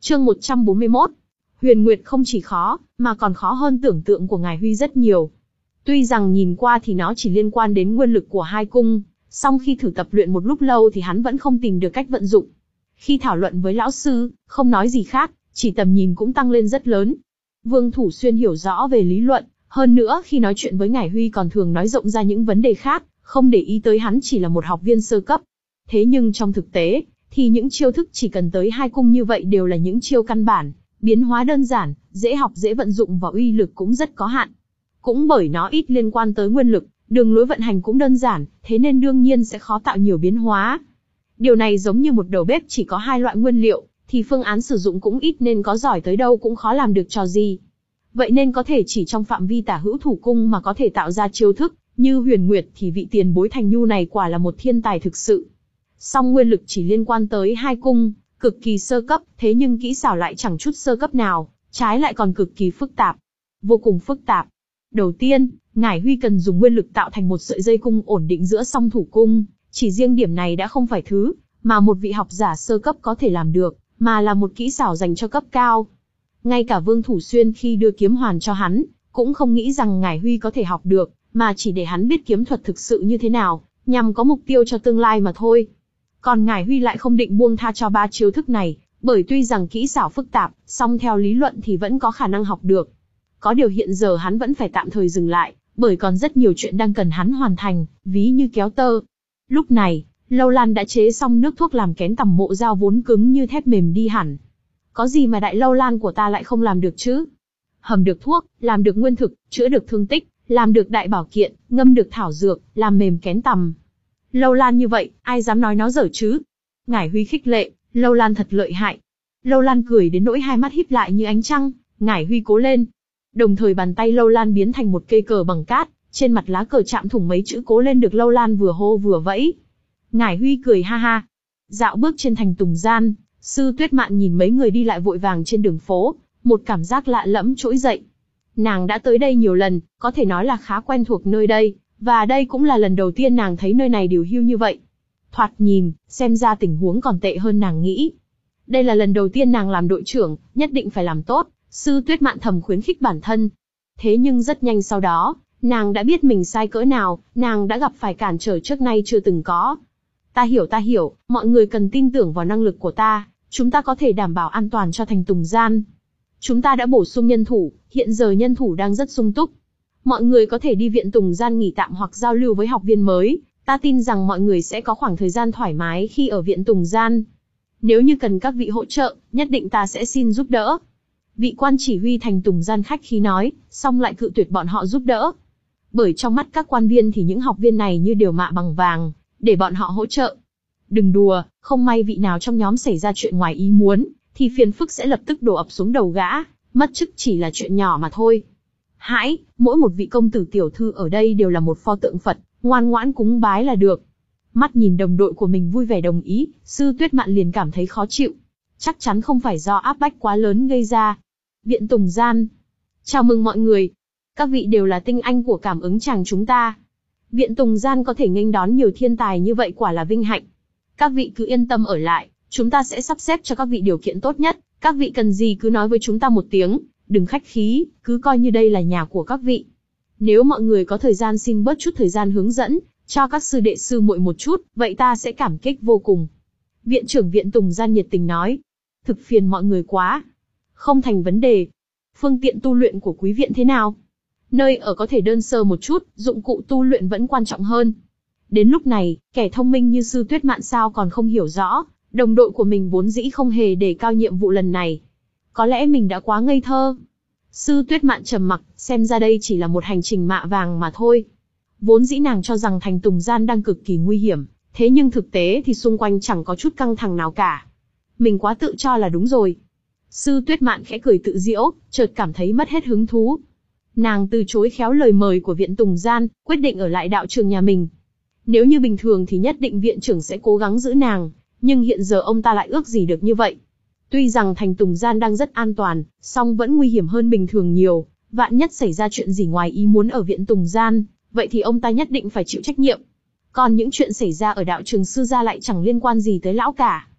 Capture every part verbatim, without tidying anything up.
Chương một trăm bốn mươi mốt. Huyền Nguyệt không chỉ khó, mà còn khó hơn tưởng tượng của Ngải Huy rất nhiều. Tuy rằng nhìn qua thì nó chỉ liên quan đến nguyên lực của hai cung, song khi thử tập luyện một lúc lâu thì hắn vẫn không tìm được cách vận dụng. Khi thảo luận với lão sư, không nói gì khác, chỉ tầm nhìn cũng tăng lên rất lớn. Vương Thủ Xuyên hiểu rõ về lý luận, hơn nữa khi nói chuyện với Ngải Huy còn thường nói rộng ra những vấn đề khác, không để ý tới hắn chỉ là một học viên sơ cấp. Thế nhưng trong thực tế, thì những chiêu thức chỉ cần tới hai cung như vậy đều là những chiêu căn bản, biến hóa đơn giản, dễ học dễ vận dụng và uy lực cũng rất có hạn. Cũng bởi nó ít liên quan tới nguyên lực, đường lối vận hành cũng đơn giản, thế nên đương nhiên sẽ khó tạo nhiều biến hóa. Điều này giống như một đầu bếp chỉ có hai loại nguyên liệu, thì phương án sử dụng cũng ít nên có giỏi tới đâu cũng khó làm được trò gì. Vậy nên có thể chỉ trong phạm vi tả hữu thủ cung mà có thể tạo ra chiêu thức, như Huyền Nguyệt thì vị tiền bối Thành Nhu này quả là một thiên tài thực sự. Song nguyên lực chỉ liên quan tới hai cung, cực kỳ sơ cấp, thế nhưng kỹ xảo lại chẳng chút sơ cấp nào, trái lại còn cực kỳ phức tạp. Vô cùng phức tạp. Đầu tiên, Ngải Huy cần dùng nguyên lực tạo thành một sợi dây cung ổn định giữa song thủ cung, chỉ riêng điểm này đã không phải thứ mà một vị học giả sơ cấp có thể làm được, mà là một kỹ xảo dành cho cấp cao. Ngay cả Vương Thủ Xuyên khi đưa kiếm hoàn cho hắn, cũng không nghĩ rằng Ngải Huy có thể học được, mà chỉ để hắn biết kiếm thuật thực sự như thế nào, nhằm có mục tiêu cho tương lai mà thôi. Còn Ngải Huy lại không định buông tha cho ba chiêu thức này, bởi tuy rằng kỹ xảo phức tạp, song theo lý luận thì vẫn có khả năng học được. Có điều hiện giờ hắn vẫn phải tạm thời dừng lại, bởi còn rất nhiều chuyện đang cần hắn hoàn thành, ví như kéo tơ. Lúc này, Lâu Lan đã chế xong nước thuốc làm kén tằm mộ dao vốn cứng như thép mềm đi hẳn. Có gì mà đại Lâu Lan của ta lại không làm được chứ? Hầm được thuốc, làm được nguyên thực, chữa được thương tích, làm được đại bảo kiện, ngâm được thảo dược, làm mềm kén tằm. Lâu Lan như vậy, ai dám nói nó dở chứ? Ngải Huy khích lệ, Lâu Lan thật lợi hại. Lâu Lan cười đến nỗi hai mắt híp lại như ánh trăng, Ngải Huy cố lên. Đồng thời bàn tay Lâu Lan biến thành một cây cờ bằng cát, trên mặt lá cờ chạm thủng mấy chữ cố lên được Lâu Lan vừa hô vừa vẫy. Ngải Huy cười ha ha. Dạo bước trên thành Tùng Gian, Sư Tuyết Mạn nhìn mấy người đi lại vội vàng trên đường phố, một cảm giác lạ lẫm trỗi dậy. Nàng đã tới đây nhiều lần, có thể nói là khá quen thuộc nơi đây, và đây cũng là lần đầu tiên nàng thấy nơi này điều hưu như vậy. Thoạt nhìn, xem ra tình huống còn tệ hơn nàng nghĩ. Đây là lần đầu tiên nàng làm đội trưởng, nhất định phải làm tốt, Sư Tuyết Mạn thầm khuyến khích bản thân. Thế nhưng rất nhanh sau đó, nàng đã biết mình sai cỡ nào, nàng đã gặp phải cản trở trước nay chưa từng có. Ta hiểu ta hiểu, mọi người cần tin tưởng vào năng lực của ta, chúng ta có thể đảm bảo an toàn cho thành Tùng Gian. Chúng ta đã bổ sung nhân thủ, hiện giờ nhân thủ đang rất sung túc. Mọi người có thể đi viện Tùng Gian nghỉ tạm hoặc giao lưu với học viên mới, ta tin rằng mọi người sẽ có khoảng thời gian thoải mái khi ở viện Tùng Gian. Nếu như cần các vị hỗ trợ, nhất định ta sẽ xin giúp đỡ. Vị quan chỉ huy thành Tùng Gian khách khí nói, xong lại cự tuyệt bọn họ giúp đỡ. Bởi trong mắt các quan viên thì những học viên này như điều mạ bằng vàng, để bọn họ hỗ trợ. Đừng đùa, không may vị nào trong nhóm xảy ra chuyện ngoài ý muốn, thì phiền phức sẽ lập tức đổ ập xuống đầu gã, mất chức chỉ là chuyện nhỏ mà thôi. Hãi, mỗi một vị công tử tiểu thư ở đây đều là một pho tượng Phật, ngoan ngoãn cúng bái là được. Mắt nhìn đồng đội của mình vui vẻ đồng ý, Sư Tuyết Mạn liền cảm thấy khó chịu. Chắc chắn không phải do áp bách quá lớn gây ra. Viện Tùng Gian. Chào mừng mọi người. Các vị đều là tinh anh của cảm ứng chàng chúng ta. Viện Tùng Gian có thể nghênh đón nhiều thiên tài như vậy quả là vinh hạnh. Các vị cứ yên tâm ở lại, chúng ta sẽ sắp xếp cho các vị điều kiện tốt nhất. Các vị cần gì cứ nói với chúng ta một tiếng, đừng khách khí, cứ coi như đây là nhà của các vị. Nếu mọi người có thời gian xin bớt chút thời gian hướng dẫn, cho các sư đệ sư muội một chút, vậy ta sẽ cảm kích vô cùng. Viện trưởng Viện Tùng Gian nhiệt tình nói. Thực phiền mọi người quá. Không thành vấn đề. Phương tiện tu luyện của quý viện thế nào? Nơi ở có thể đơn sơ một chút, dụng cụ tu luyện vẫn quan trọng hơn. Đến lúc này, kẻ thông minh như Sư Tuyết Mạn sao còn không hiểu rõ, đồng đội của mình vốn dĩ không hề đề cao nhiệm vụ lần này. Có lẽ mình đã quá ngây thơ. Sư Tuyết Mạn trầm mặc, xem ra đây chỉ là một hành trình mạ vàng mà thôi. Vốn dĩ nàng cho rằng thành Tùng Gian đang cực kỳ nguy hiểm, thế nhưng thực tế thì xung quanh chẳng có chút căng thẳng nào cả. Mình quá tự cho là đúng rồi. Sư Tuyết Mạn khẽ cười tự giễu, chợt cảm thấy mất hết hứng thú. Nàng từ chối khéo lời mời của Viện Tùng Gian, quyết định ở lại đạo trường nhà mình. Nếu như bình thường thì nhất định viện trưởng sẽ cố gắng giữ nàng, nhưng hiện giờ ông ta lại ước gì được như vậy. Tuy rằng thành Tùng Gian đang rất an toàn, song vẫn nguy hiểm hơn bình thường nhiều, vạn nhất xảy ra chuyện gì ngoài ý muốn ở Viện Tùng Gian, vậy thì ông ta nhất định phải chịu trách nhiệm. Còn những chuyện xảy ra ở đạo trường sư gia lại chẳng liên quan gì tới lão cả.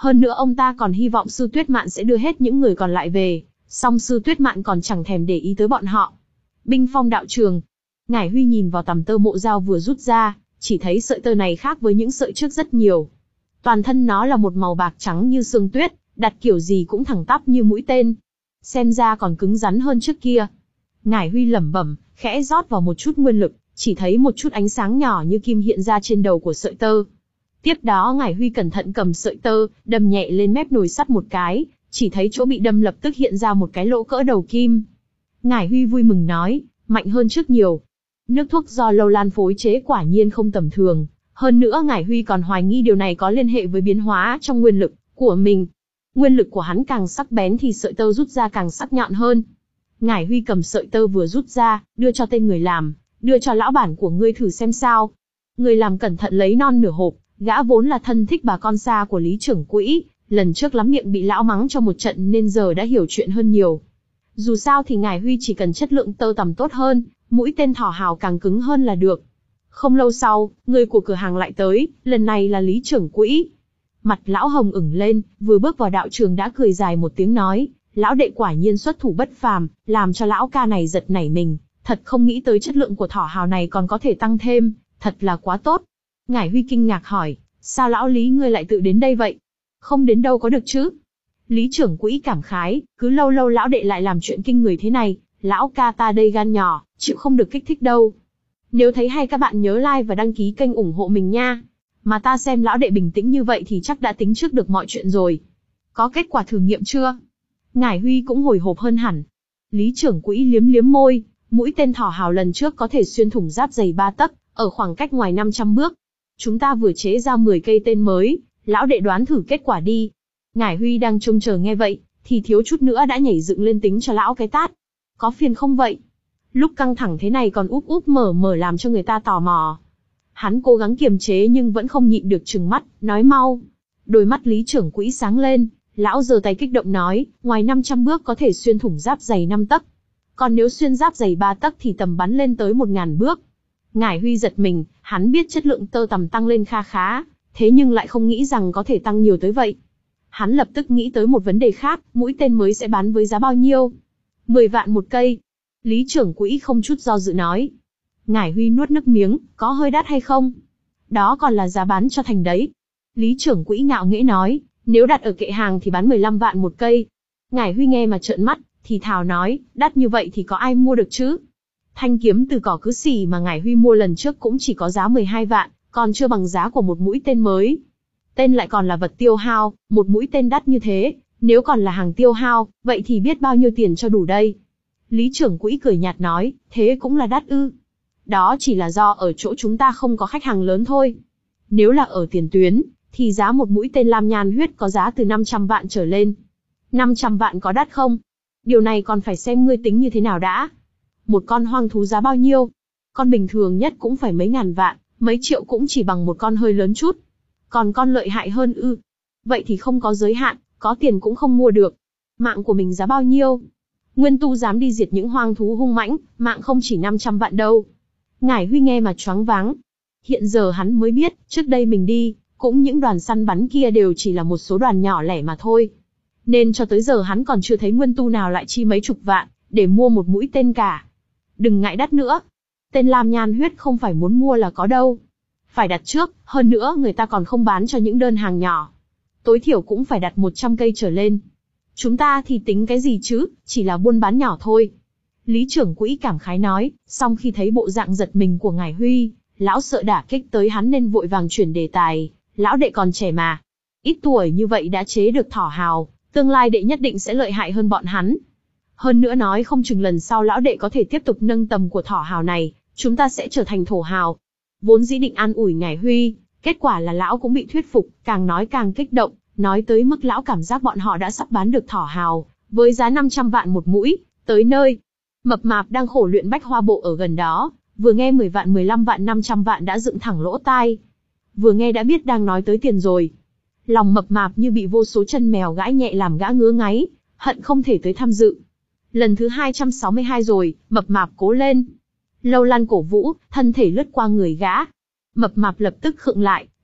Hơn nữa ông ta còn hy vọng Sư Tuyết Mạn sẽ đưa hết những người còn lại về, song Sư Tuyết Mạn còn chẳng thèm để ý tới bọn họ. Binh phong đạo trường. Ngải Huy nhìn vào tằm tơ mộ dao vừa rút ra, chỉ thấy sợi tơ này khác với những sợi trước rất nhiều. Toàn thân nó là một màu bạc trắng như sương tuyết, đặt kiểu gì cũng thẳng tắp như mũi tên. Xem ra còn cứng rắn hơn trước kia. Ngải Huy lẩm bẩm, khẽ rót vào một chút nguyên lực, chỉ thấy một chút ánh sáng nhỏ như kim hiện ra trên đầu của sợi tơ. Tiếp đó Ngải Huy cẩn thận cầm sợi tơ, đâm nhẹ lên mép nồi sắt một cái, chỉ thấy chỗ bị đâm lập tức hiện ra một cái lỗ cỡ đầu kim. Ngải Huy vui mừng nói, mạnh hơn trước nhiều. Nước thuốc do Lâu Lan phối chế quả nhiên không tầm thường, hơn nữa Ngải Huy còn hoài nghi điều này có liên hệ với biến hóa trong nguyên lực của mình. Nguyên lực của hắn càng sắc bén thì sợi tơ rút ra càng sắc nhọn hơn. Ngải Huy cầm sợi tơ vừa rút ra, đưa cho tên người làm, đưa cho lão bản của ngươi thử xem sao. Người làm cẩn thận lấy non nửa hộp, gã vốn là thân thích bà con xa của Lý trưởng quỹ, lần trước lắm miệng bị lão mắng cho một trận nên giờ đã hiểu chuyện hơn nhiều. Dù sao thì Ngải Huy chỉ cần chất lượng tơ tằm tốt hơn, mũi tên thỏ hào càng cứng hơn là được. Không lâu sau, người của cửa hàng lại tới, lần này là Lý trưởng quỹ. Mặt lão hồng ửng lên, vừa bước vào đạo trường đã cười dài một tiếng nói, lão đệ quả nhiên xuất thủ bất phàm, làm cho lão ca này giật nảy mình, thật không nghĩ tới chất lượng của thỏ hào này còn có thể tăng thêm, thật là quá tốt. Ngải Huy kinh ngạc hỏi, sao lão Lý ngươi lại tự đến đây vậy? Không đến đâu có được chứ? Lý trưởng quỹ cảm khái, cứ lâu lâu lão đệ lại làm chuyện kinh người thế này, lão ca ta đây gan nhỏ, chịu không được kích thích đâu. Nếu thấy hay các bạn nhớ like và đăng ký kênh ủng hộ mình nha. Mà ta xem lão đệ bình tĩnh như vậy thì chắc đã tính trước được mọi chuyện rồi. Có kết quả thử nghiệm chưa? Ngải Huy cũng hồi hộp hơn hẳn. Lý trưởng quỹ liếm liếm môi, mũi tên thỏ hào lần trước có thể xuyên thủng giáp dày ba tấc, ở khoảng cách ngoài năm trăm bước. Chúng ta vừa chế ra mười cây tên mới, lão đệ đoán thử kết quả đi. Ngải Huy đang trông chờ nghe vậy, thì thiếu chút nữa đã nhảy dựng lên tính cho lão cái tát. Có phiền không vậy? Lúc căng thẳng thế này còn úp úp mở mở làm cho người ta tò mò. Hắn cố gắng kiềm chế nhưng vẫn không nhịn được trừng mắt, nói mau. Đôi mắt Lý trưởng quỹ sáng lên, lão giơ tay kích động nói, ngoài năm trăm bước có thể xuyên thủng giáp dày năm tấc. Còn nếu xuyên giáp dày ba tấc thì tầm bắn lên tới một ngàn bước. Ngải Huy giật mình, hắn biết chất lượng tơ tằm tăng lên kha khá, thế nhưng lại không nghĩ rằng có thể tăng nhiều tới vậy. Hắn lập tức nghĩ tới một vấn đề khác, mũi tên mới sẽ bán với giá bao nhiêu? mười vạn một cây. Lý trưởng quỹ không chút do dự nói. Ngải Huy nuốt nước miếng, có hơi đắt hay không? Đó còn là giá bán cho thành đấy. Lý trưởng quỹ ngạo nghễ nói, nếu đặt ở kệ hàng thì bán mười lăm vạn một cây. Ngải Huy nghe mà trợn mắt, thì thào nói, đắt như vậy thì có ai mua được chứ? Thanh kiếm từ cỏ cứ xỉ mà Ngải Huy mua lần trước cũng chỉ có giá mười hai vạn, còn chưa bằng giá của một mũi tên mới. Tên lại còn là vật tiêu hao, một mũi tên đắt như thế, nếu còn là hàng tiêu hao, vậy thì biết bao nhiêu tiền cho đủ đây? Lý trưởng quỹ cười nhạt nói, thế cũng là đắt ư? Đó chỉ là do ở chỗ chúng ta không có khách hàng lớn thôi. Nếu là ở tiền tuyến, thì giá một mũi tên lam nhan huyết có giá từ năm trăm vạn trở lên. năm trăm vạn có đắt không? Điều này còn phải xem ngươi tính như thế nào đã. Một con hoang thú giá bao nhiêu? Con bình thường nhất cũng phải mấy ngàn vạn, mấy triệu cũng chỉ bằng một con hơi lớn chút. Còn con lợi hại hơn ư? Vậy thì không có giới hạn, có tiền cũng không mua được. Mạng của mình giá bao nhiêu? Nguyên tu dám đi diệt những hoang thú hung mãnh, mạng không chỉ năm trăm vạn đâu. Ngải Huy nghe mà choáng váng. Hiện giờ hắn mới biết, trước đây mình đi, cũng những đoàn săn bắn kia đều chỉ là một số đoàn nhỏ lẻ mà thôi. Nên cho tới giờ hắn còn chưa thấy nguyên tu nào lại chi mấy chục vạn, để mua một mũi tên cả. Đừng ngại đắt nữa. Tên lam nhan huyết không phải muốn mua là có đâu. Phải đặt trước, hơn nữa người ta còn không bán cho những đơn hàng nhỏ. Tối thiểu cũng phải đặt một trăm cây trở lên. Chúng ta thì tính cái gì chứ, chỉ là buôn bán nhỏ thôi. Lý trưởng quỹ cảm khái nói, song khi thấy bộ dạng giật mình của Ngải Huy, lão sợ đả kích tới hắn nên vội vàng chuyển đề tài, lão đệ còn trẻ mà. Ít tuổi như vậy đã chế được thỏ hào, tương lai đệ nhất định sẽ lợi hại hơn bọn hắn. Hơn nữa nói không chừng lần sau lão đệ có thể tiếp tục nâng tầm của thỏ hào này, chúng ta sẽ trở thành thổ hào. Vốn dĩ định an ủi Ngải Huy, kết quả là lão cũng bị thuyết phục, càng nói càng kích động, nói tới mức lão cảm giác bọn họ đã sắp bán được thỏ hào, với giá năm trăm vạn một mũi, tới nơi. Mập mạp đang khổ luyện bách hoa bộ ở gần đó, vừa nghe mười vạn mười lăm vạn năm trăm vạn đã dựng thẳng lỗ tai. Vừa nghe đã biết đang nói tới tiền rồi. Lòng mập mạp như bị vô số chân mèo gãi nhẹ làm gã ngứa ngáy, hận không thể tới tham dự. Lần thứ hai trăm sáu mươi hai rồi, mập mạp cố lên. Lâu Lan cổ vũ, thân thể lướt qua người gã. Mập mạp lập tức khựng lại,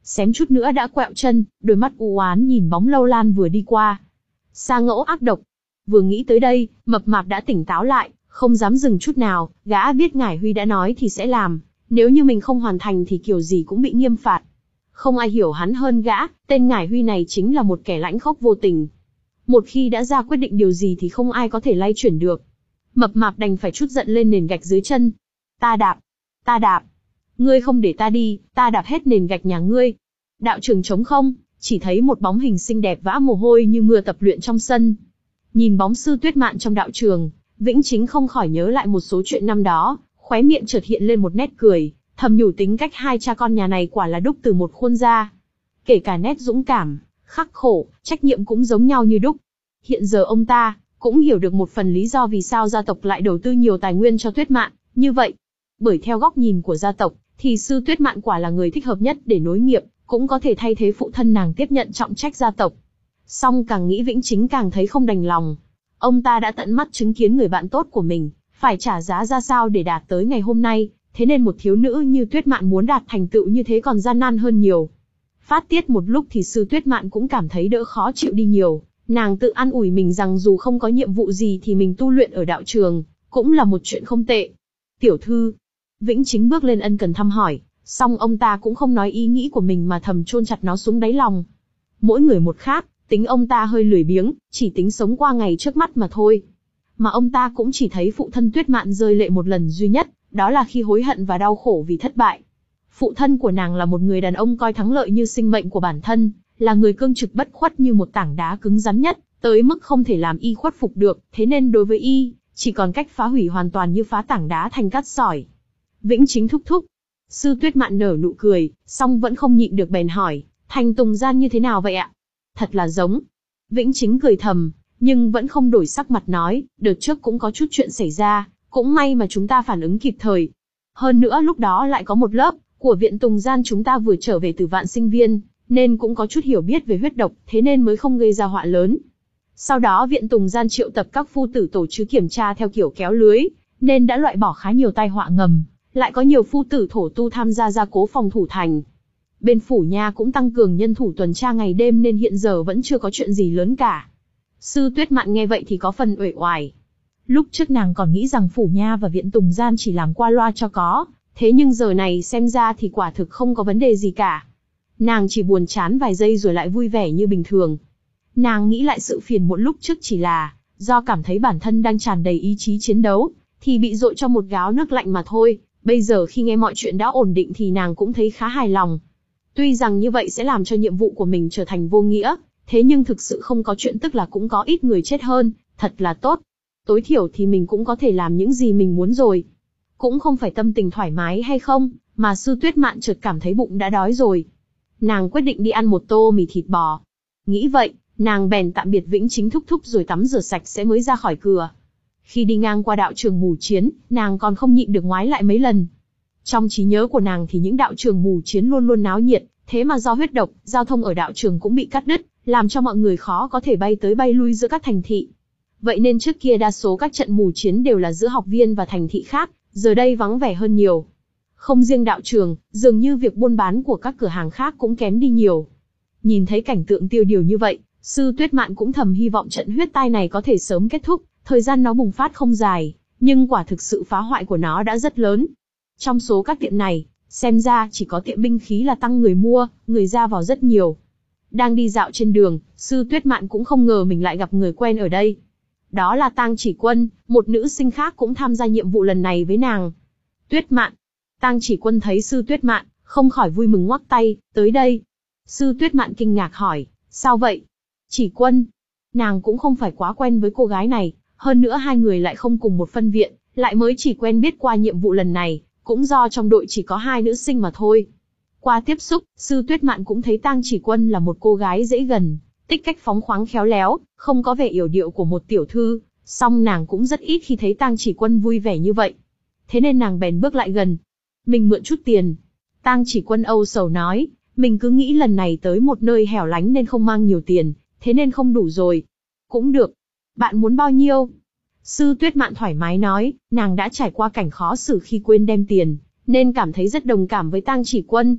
xém chút nữa đã quẹo chân, đôi mắt u oán nhìn bóng Lâu Lan vừa đi qua. Sa Ngẫu ác độc. Vừa nghĩ tới đây, Mập Mạp đã tỉnh táo lại, không dám dừng chút nào, gã biết Ngải Huy đã nói thì sẽ làm, nếu như mình không hoàn thành thì kiểu gì cũng bị nghiêm phạt. Không ai hiểu hắn hơn gã, tên Ngải Huy này chính là một kẻ lãnh khốc vô tình. Một khi đã ra quyết định điều gì thì không ai có thể lay chuyển được. Mập Mạp đành phải trút giận lên nền gạch dưới chân. Ta đạp, ta đạp. Ngươi không để ta đi, ta đạp hết nền gạch nhà ngươi. Đạo trường trống không, chỉ thấy một bóng hình xinh đẹp vã mồ hôi như mưa tập luyện trong sân. Nhìn bóng Sư Tuyết Mạn trong đạo trường, Vĩnh Chính không khỏi nhớ lại một số chuyện năm đó, khóe miệng chợt hiện lên một nét cười, thầm nhủ tính cách hai cha con nhà này quả là đúc từ một khuôn ra. Kể cả nét dũng cảm, khắc khổ, trách nhiệm cũng giống nhau như đúc. Hiện giờ ông ta cũng hiểu được một phần lý do vì sao gia tộc lại đầu tư nhiều tài nguyên cho Tuyết Mạn như vậy. Bởi theo góc nhìn của gia tộc, thì Sư Tuyết Mạn quả là người thích hợp nhất để nối nghiệp, cũng có thể thay thế phụ thân nàng tiếp nhận trọng trách gia tộc. Song càng nghĩ Vĩnh Chính càng thấy không đành lòng. Ông ta đã tận mắt chứng kiến người bạn tốt của mình, phải trả giá ra sao để đạt tới ngày hôm nay, thế nên một thiếu nữ như Tuyết Mạn muốn đạt thành tựu như thế còn gian nan hơn nhiều. Phát tiết một lúc thì Sư Tuyết Mạn cũng cảm thấy đỡ khó chịu đi nhiều, nàng tự an ủi mình rằng dù không có nhiệm vụ gì thì mình tu luyện ở đạo trường, cũng là một chuyện không tệ. Tiểu thư, Vĩnh Chính bước lên ân cần thăm hỏi, song ông ta cũng không nói ý nghĩ của mình mà thầm chôn chặt nó xuống đáy lòng. Mỗi người một khác, tính ông ta hơi lười biếng, chỉ tính sống qua ngày trước mắt mà thôi. Mà ông ta cũng chỉ thấy phụ thân Tuyết Mạn rơi lệ một lần duy nhất, đó là khi hối hận và đau khổ vì thất bại. Phụ thân của nàng là một người đàn ông coi thắng lợi như sinh mệnh của bản thân, là người cương trực bất khuất như một tảng đá cứng rắn nhất, tới mức không thể làm y khuất phục được, thế nên đối với y, chỉ còn cách phá hủy hoàn toàn như phá tảng đá thành cát sỏi. Vĩnh Chính thúc thúc. Sư Tuyết Mạn nở nụ cười, song vẫn không nhịn được bèn hỏi, Thành Tùng Gian như thế nào vậy ạ? Thật là giống. Vĩnh Chính cười thầm, nhưng vẫn không đổi sắc mặt nói, đợt trước cũng có chút chuyện xảy ra, cũng may mà chúng ta phản ứng kịp thời. Hơn nữa lúc đó lại có một lớp của viện Tùng Gian chúng ta vừa trở về từ Vạn Sinh Viên, nên cũng có chút hiểu biết về huyết độc, thế nên mới không gây ra họa lớn. Sau đó viện Tùng Gian triệu tập các phu tử tổ chức kiểm tra theo kiểu kéo lưới, nên đã loại bỏ khá nhiều tai họa ngầm, lại có nhiều phu tử thổ tu tham gia gia cố phòng thủ thành. Bên phủ nha cũng tăng cường nhân thủ tuần tra ngày đêm nên hiện giờ vẫn chưa có chuyện gì lớn cả. Sư Tuyết Mạn nghe vậy thì có phần uể oải. Lúc trước nàng còn nghĩ rằng phủ nha và viện Tùng Gian chỉ làm qua loa cho có, thế nhưng giờ này xem ra thì quả thực không có vấn đề gì cả. Nàng chỉ buồn chán vài giây rồi lại vui vẻ như bình thường. Nàng nghĩ lại sự phiền muộn lúc trước chỉ là do cảm thấy bản thân đang tràn đầy ý chí chiến đấu, thì bị dội cho một gáo nước lạnh mà thôi. Bây giờ khi nghe mọi chuyện đã ổn định thì nàng cũng thấy khá hài lòng. Tuy rằng như vậy sẽ làm cho nhiệm vụ của mình trở thành vô nghĩa, thế nhưng thực sự không có chuyện tức là cũng có ít người chết hơn, thật là tốt. Tối thiểu thì mình cũng có thể làm những gì mình muốn rồi. Cũng không phải tâm tình thoải mái hay không, mà Sư Tuyết Mạn chợt cảm thấy bụng đã đói rồi. Nàng quyết định đi ăn một tô mì thịt bò. Nghĩ vậy, nàng bèn tạm biệt Vĩnh Chính thúc thúc rồi tắm rửa sạch sẽ mới ra khỏi cửa. Khi đi ngang qua đạo trường mù chiến, nàng còn không nhịn được ngoái lại mấy lần. Trong trí nhớ của nàng thì những đạo trường mù chiến luôn luôn náo nhiệt, thế mà do huyết độc, giao thông ở đạo trường cũng bị cắt đứt, làm cho mọi người khó có thể bay tới bay lui giữa các thành thị. Vậy nên trước kia đa số các trận mù chiến đều là giữa học viên và thành thị khác, giờ đây vắng vẻ hơn nhiều. Không riêng đạo trường, dường như việc buôn bán của các cửa hàng khác cũng kém đi nhiều. Nhìn thấy cảnh tượng tiêu điều như vậy, Sư Tuyết Mạn cũng thầm hy vọng trận huyết tai này có thể sớm kết thúc, thời gian nó bùng phát không dài, nhưng quả thực sự phá hoại của nó đã rất lớn. Trong số các tiệm này, xem ra chỉ có tiệm binh khí là tăng người mua, người ra vào rất nhiều. Đang đi dạo trên đường, Sư Tuyết Mạn cũng không ngờ mình lại gặp người quen ở đây. Đó là Tang Chỉ Quân, một nữ sinh khác cũng tham gia nhiệm vụ lần này với nàng. Tuyết Mạn. Tang Chỉ Quân thấy Sư Tuyết Mạn, không khỏi vui mừng ngoắc tay, tới đây. Sư Tuyết Mạn kinh ngạc hỏi, sao vậy? Chỉ Quân. Nàng cũng không phải quá quen với cô gái này, hơn nữa hai người lại không cùng một phân viện, lại mới chỉ quen biết qua nhiệm vụ lần này, cũng do trong đội chỉ có hai nữ sinh mà thôi. Qua tiếp xúc, Sư Tuyết Mạn cũng thấy Tang Chỉ Quân là một cô gái dễ gần, tích cách phóng khoáng khéo léo, không có vẻ yểu điệu của một tiểu thư, song nàng cũng rất ít khi thấy Tang Chỉ Quân vui vẻ như vậy. Thế nên nàng bèn bước lại gần. Mình mượn chút tiền. Tang Chỉ Quân âu sầu nói, mình cứ nghĩ lần này tới một nơi hẻo lánh nên không mang nhiều tiền, thế nên không đủ rồi. Cũng được. Bạn muốn bao nhiêu? Sư Tuyết Mạn thoải mái nói, nàng đã trải qua cảnh khó xử khi quên đem tiền, nên cảm thấy rất đồng cảm với Tang Chỉ Quân.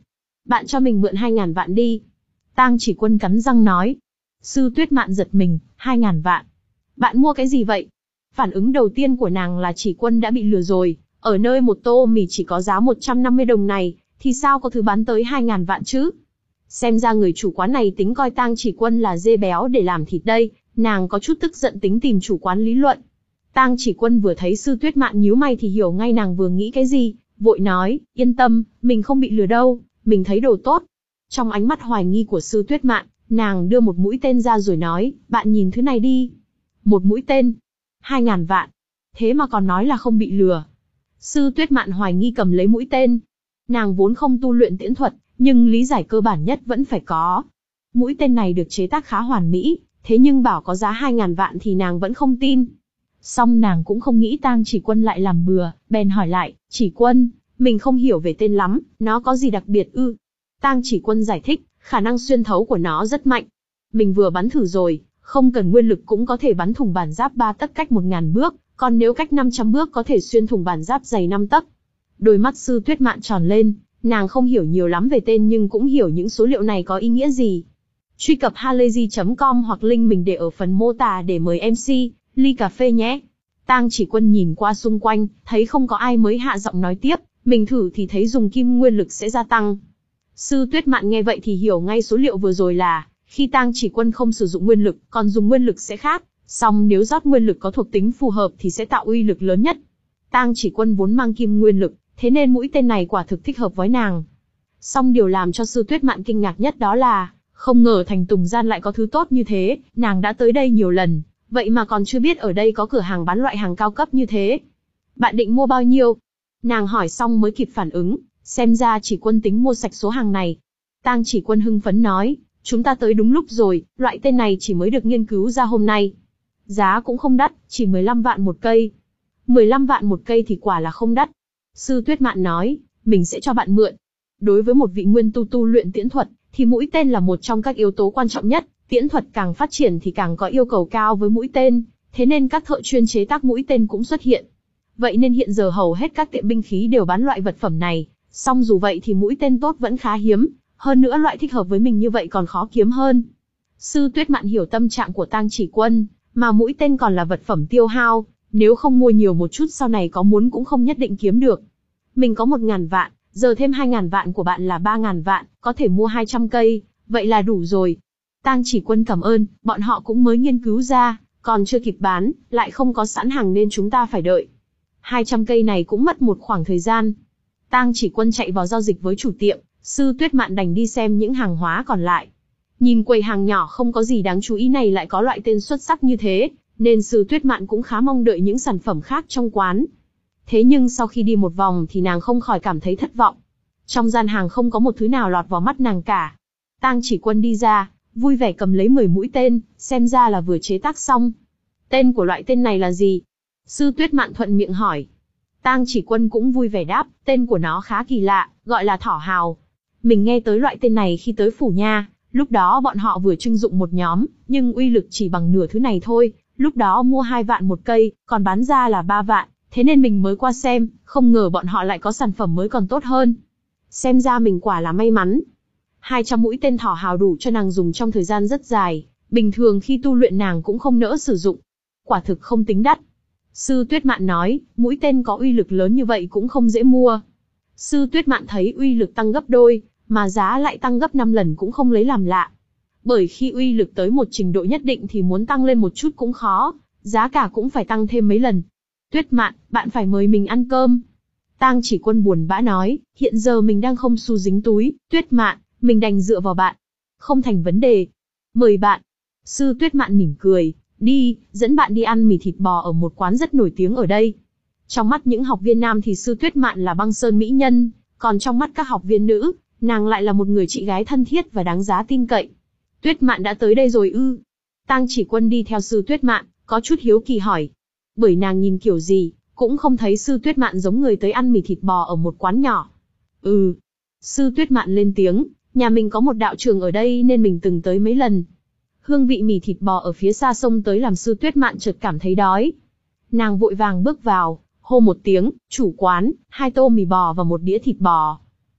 Bạn cho mình mượn hai ngàn vạn đi. Tang Chỉ Quân cắn răng nói. Sư Tuyết Mạn giật mình, hai ngàn vạn. Bạn mua cái gì vậy? Phản ứng đầu tiên của nàng là Chỉ Quân đã bị lừa rồi, ở nơi một tô mì chỉ có giá một trăm năm mươi đồng này, thì sao có thứ bán tới hai ngàn vạn chứ? Xem ra người chủ quán này tính coi Tang Chỉ Quân là dê béo để làm thịt đây, nàng có chút tức giận tính tìm chủ quán lý luận. Tang Chỉ Quân vừa thấy Sư Tuyết Mạn nhíu mày thì hiểu ngay nàng vừa nghĩ cái gì, vội nói, yên tâm, mình không bị lừa đâu, mình thấy đồ tốt. Trong ánh mắt hoài nghi của Sư Tuyết Mạn, nàng đưa một mũi tên ra rồi nói, bạn nhìn thứ này đi. Một mũi tên, hai ngàn vạn, thế mà còn nói là không bị lừa. Sư Tuyết Mạn hoài nghi cầm lấy mũi tên. Nàng vốn không tu luyện tiễn thuật, nhưng lý giải cơ bản nhất vẫn phải có. Mũi tên này được chế tác khá hoàn mỹ, thế nhưng bảo có giá hai ngàn vạn thì nàng vẫn không tin. Song nàng cũng không nghĩ Tang Chỉ Quân lại làm bừa, bèn hỏi lại, Chỉ Quân, mình không hiểu về tên lắm, nó có gì đặc biệt ư? Tang Chỉ Quân giải thích, khả năng xuyên thấu của nó rất mạnh. Mình vừa bắn thử rồi, không cần nguyên lực cũng có thể bắn thủng bản giáp ba tấc cách một nghìn bước, còn nếu cách năm trăm bước có thể xuyên thủng bản giáp dày năm tấc. Đôi mắt Sư Tuyết Mạn tròn lên, nàng không hiểu nhiều lắm về tên nhưng cũng hiểu những số liệu này có ý nghĩa gì. Truy cập halayzi chấm com hoặc link mình để ở phần mô tả để mời em xê, ly cà phê nhé. Tang Chỉ Quân nhìn qua xung quanh, thấy không có ai mới hạ giọng nói tiếp, mình thử thì thấy dùng kim nguyên lực sẽ gia tăng. Sư Tuyết Mạn nghe vậy thì hiểu ngay số liệu vừa rồi là, khi Tang Chỉ Quân không sử dụng nguyên lực, còn dùng nguyên lực sẽ khác, song nếu rót nguyên lực có thuộc tính phù hợp thì sẽ tạo uy lực lớn nhất. Tang Chỉ Quân vốn mang kim nguyên lực, thế nên mũi tên này quả thực thích hợp với nàng. Song điều làm cho Sư Tuyết Mạn kinh ngạc nhất đó là, không ngờ thành Tùng Gian lại có thứ tốt như thế, nàng đã tới đây nhiều lần, vậy mà còn chưa biết ở đây có cửa hàng bán loại hàng cao cấp như thế. Bạn định mua bao nhiêu? Nàng hỏi xong mới kịp phản ứng, xem ra Chỉ Quân tính mua sạch số hàng này. Tang Chỉ Quân hưng phấn nói, chúng ta tới đúng lúc rồi, loại tên này chỉ mới được nghiên cứu ra hôm nay. Giá cũng không đắt, chỉ mười lăm vạn một cây. mười lăm vạn một cây thì quả là không đắt. Sư Tuyết Mạn nói, mình sẽ cho bạn mượn. Đối với một vị nguyên tu tu luyện tiễn thuật, thì mũi tên là một trong các yếu tố quan trọng nhất, tiễn thuật càng phát triển thì càng có yêu cầu cao với mũi tên, thế nên các thợ chuyên chế tác mũi tên cũng xuất hiện. Vậy nên hiện giờ hầu hết các tiệm binh khí đều bán loại vật phẩm này, song dù vậy thì mũi tên tốt vẫn khá hiếm, hơn nữa loại thích hợp với mình như vậy còn khó kiếm hơn. Sư Tuyết Mạn hiểu tâm trạng của Tang Chỉ Quân, mà mũi tên còn là vật phẩm tiêu hao, nếu không mua nhiều một chút sau này có muốn cũng không nhất định kiếm được. Mình có một ngàn vạn, giờ thêm hai ngàn vạn của bạn là ba ngàn vạn, có thể mua hai trăm cây, vậy là đủ rồi. Tang Chỉ Quân cảm ơn, bọn họ cũng mới nghiên cứu ra, còn chưa kịp bán, lại không có sẵn hàng nên chúng ta phải đợi. hai trăm cây này cũng mất một khoảng thời gian. Tang Chỉ Quân chạy vào giao dịch với chủ tiệm, Sư Tuyết Mạn đành đi xem những hàng hóa còn lại. Nhìn quầy hàng nhỏ không có gì đáng chú ý này lại có loại tên xuất sắc như thế, nên Sư Tuyết Mạn cũng khá mong đợi những sản phẩm khác trong quán. Thế nhưng sau khi đi một vòng thì nàng không khỏi cảm thấy thất vọng. Trong gian hàng không có một thứ nào lọt vào mắt nàng cả. Tang Chỉ Quân đi ra, vui vẻ cầm lấy mười mũi tên, xem ra là vừa chế tác xong. Tên của loại tên này là gì? Sư Tuyết Mạn thuận miệng hỏi. Tang Chỉ Quân cũng vui vẻ đáp, tên của nó khá kỳ lạ, gọi là Thỏ Hào. Mình nghe tới loại tên này khi tới phủ nha, lúc đó bọn họ vừa trưng dụng một nhóm, nhưng uy lực chỉ bằng nửa thứ này thôi, lúc đó mua hai vạn một cây, còn bán ra là ba vạn, thế nên mình mới qua xem, không ngờ bọn họ lại có sản phẩm mới còn tốt hơn. Xem ra mình quả là may mắn. hai trăm mũi tên Thỏ Hào đủ cho nàng dùng trong thời gian rất dài, bình thường khi tu luyện nàng cũng không nỡ sử dụng. Quả thực không tính đắt. Sư Tuyết Mạn nói, mũi tên có uy lực lớn như vậy cũng không dễ mua. Sư Tuyết Mạn thấy uy lực tăng gấp đôi, mà giá lại tăng gấp năm lần cũng không lấy làm lạ. Bởi khi uy lực tới một trình độ nhất định thì muốn tăng lên một chút cũng khó, giá cả cũng phải tăng thêm mấy lần. Tuyết Mạn, bạn phải mời mình ăn cơm. Tang Chỉ Quân buồn bã nói, hiện giờ mình đang không xu dính túi, Tuyết Mạn, mình đành dựa vào bạn. Không thành vấn đề. Mời bạn. Sư Tuyết Mạn mỉm cười, đi, dẫn bạn đi ăn mì thịt bò ở một quán rất nổi tiếng ở đây. Trong mắt những học viên nam thì Sư Tuyết Mạn là băng sơn mỹ nhân, còn trong mắt các học viên nữ, nàng lại là một người chị gái thân thiết và đáng giá tin cậy. Tuyết Mạn đã tới đây rồi ư? Tang Chỉ Quân đi theo Sư Tuyết Mạn, có chút hiếu kỳ hỏi. Bởi nàng nhìn kiểu gì, cũng không thấy Sư Tuyết Mạn giống người tới ăn mì thịt bò ở một quán nhỏ. Ừ. Sư Tuyết Mạn lên tiếng, nhà mình có một đạo trường ở đây nên mình từng tới mấy lần. Hương vị mì thịt bò ở phía xa sông tới làm Sư Tuyết Mạn chợt cảm thấy đói. Nàng vội vàng bước vào, hô một tiếng, chủ quán, hai tô mì bò và một đĩa thịt bò.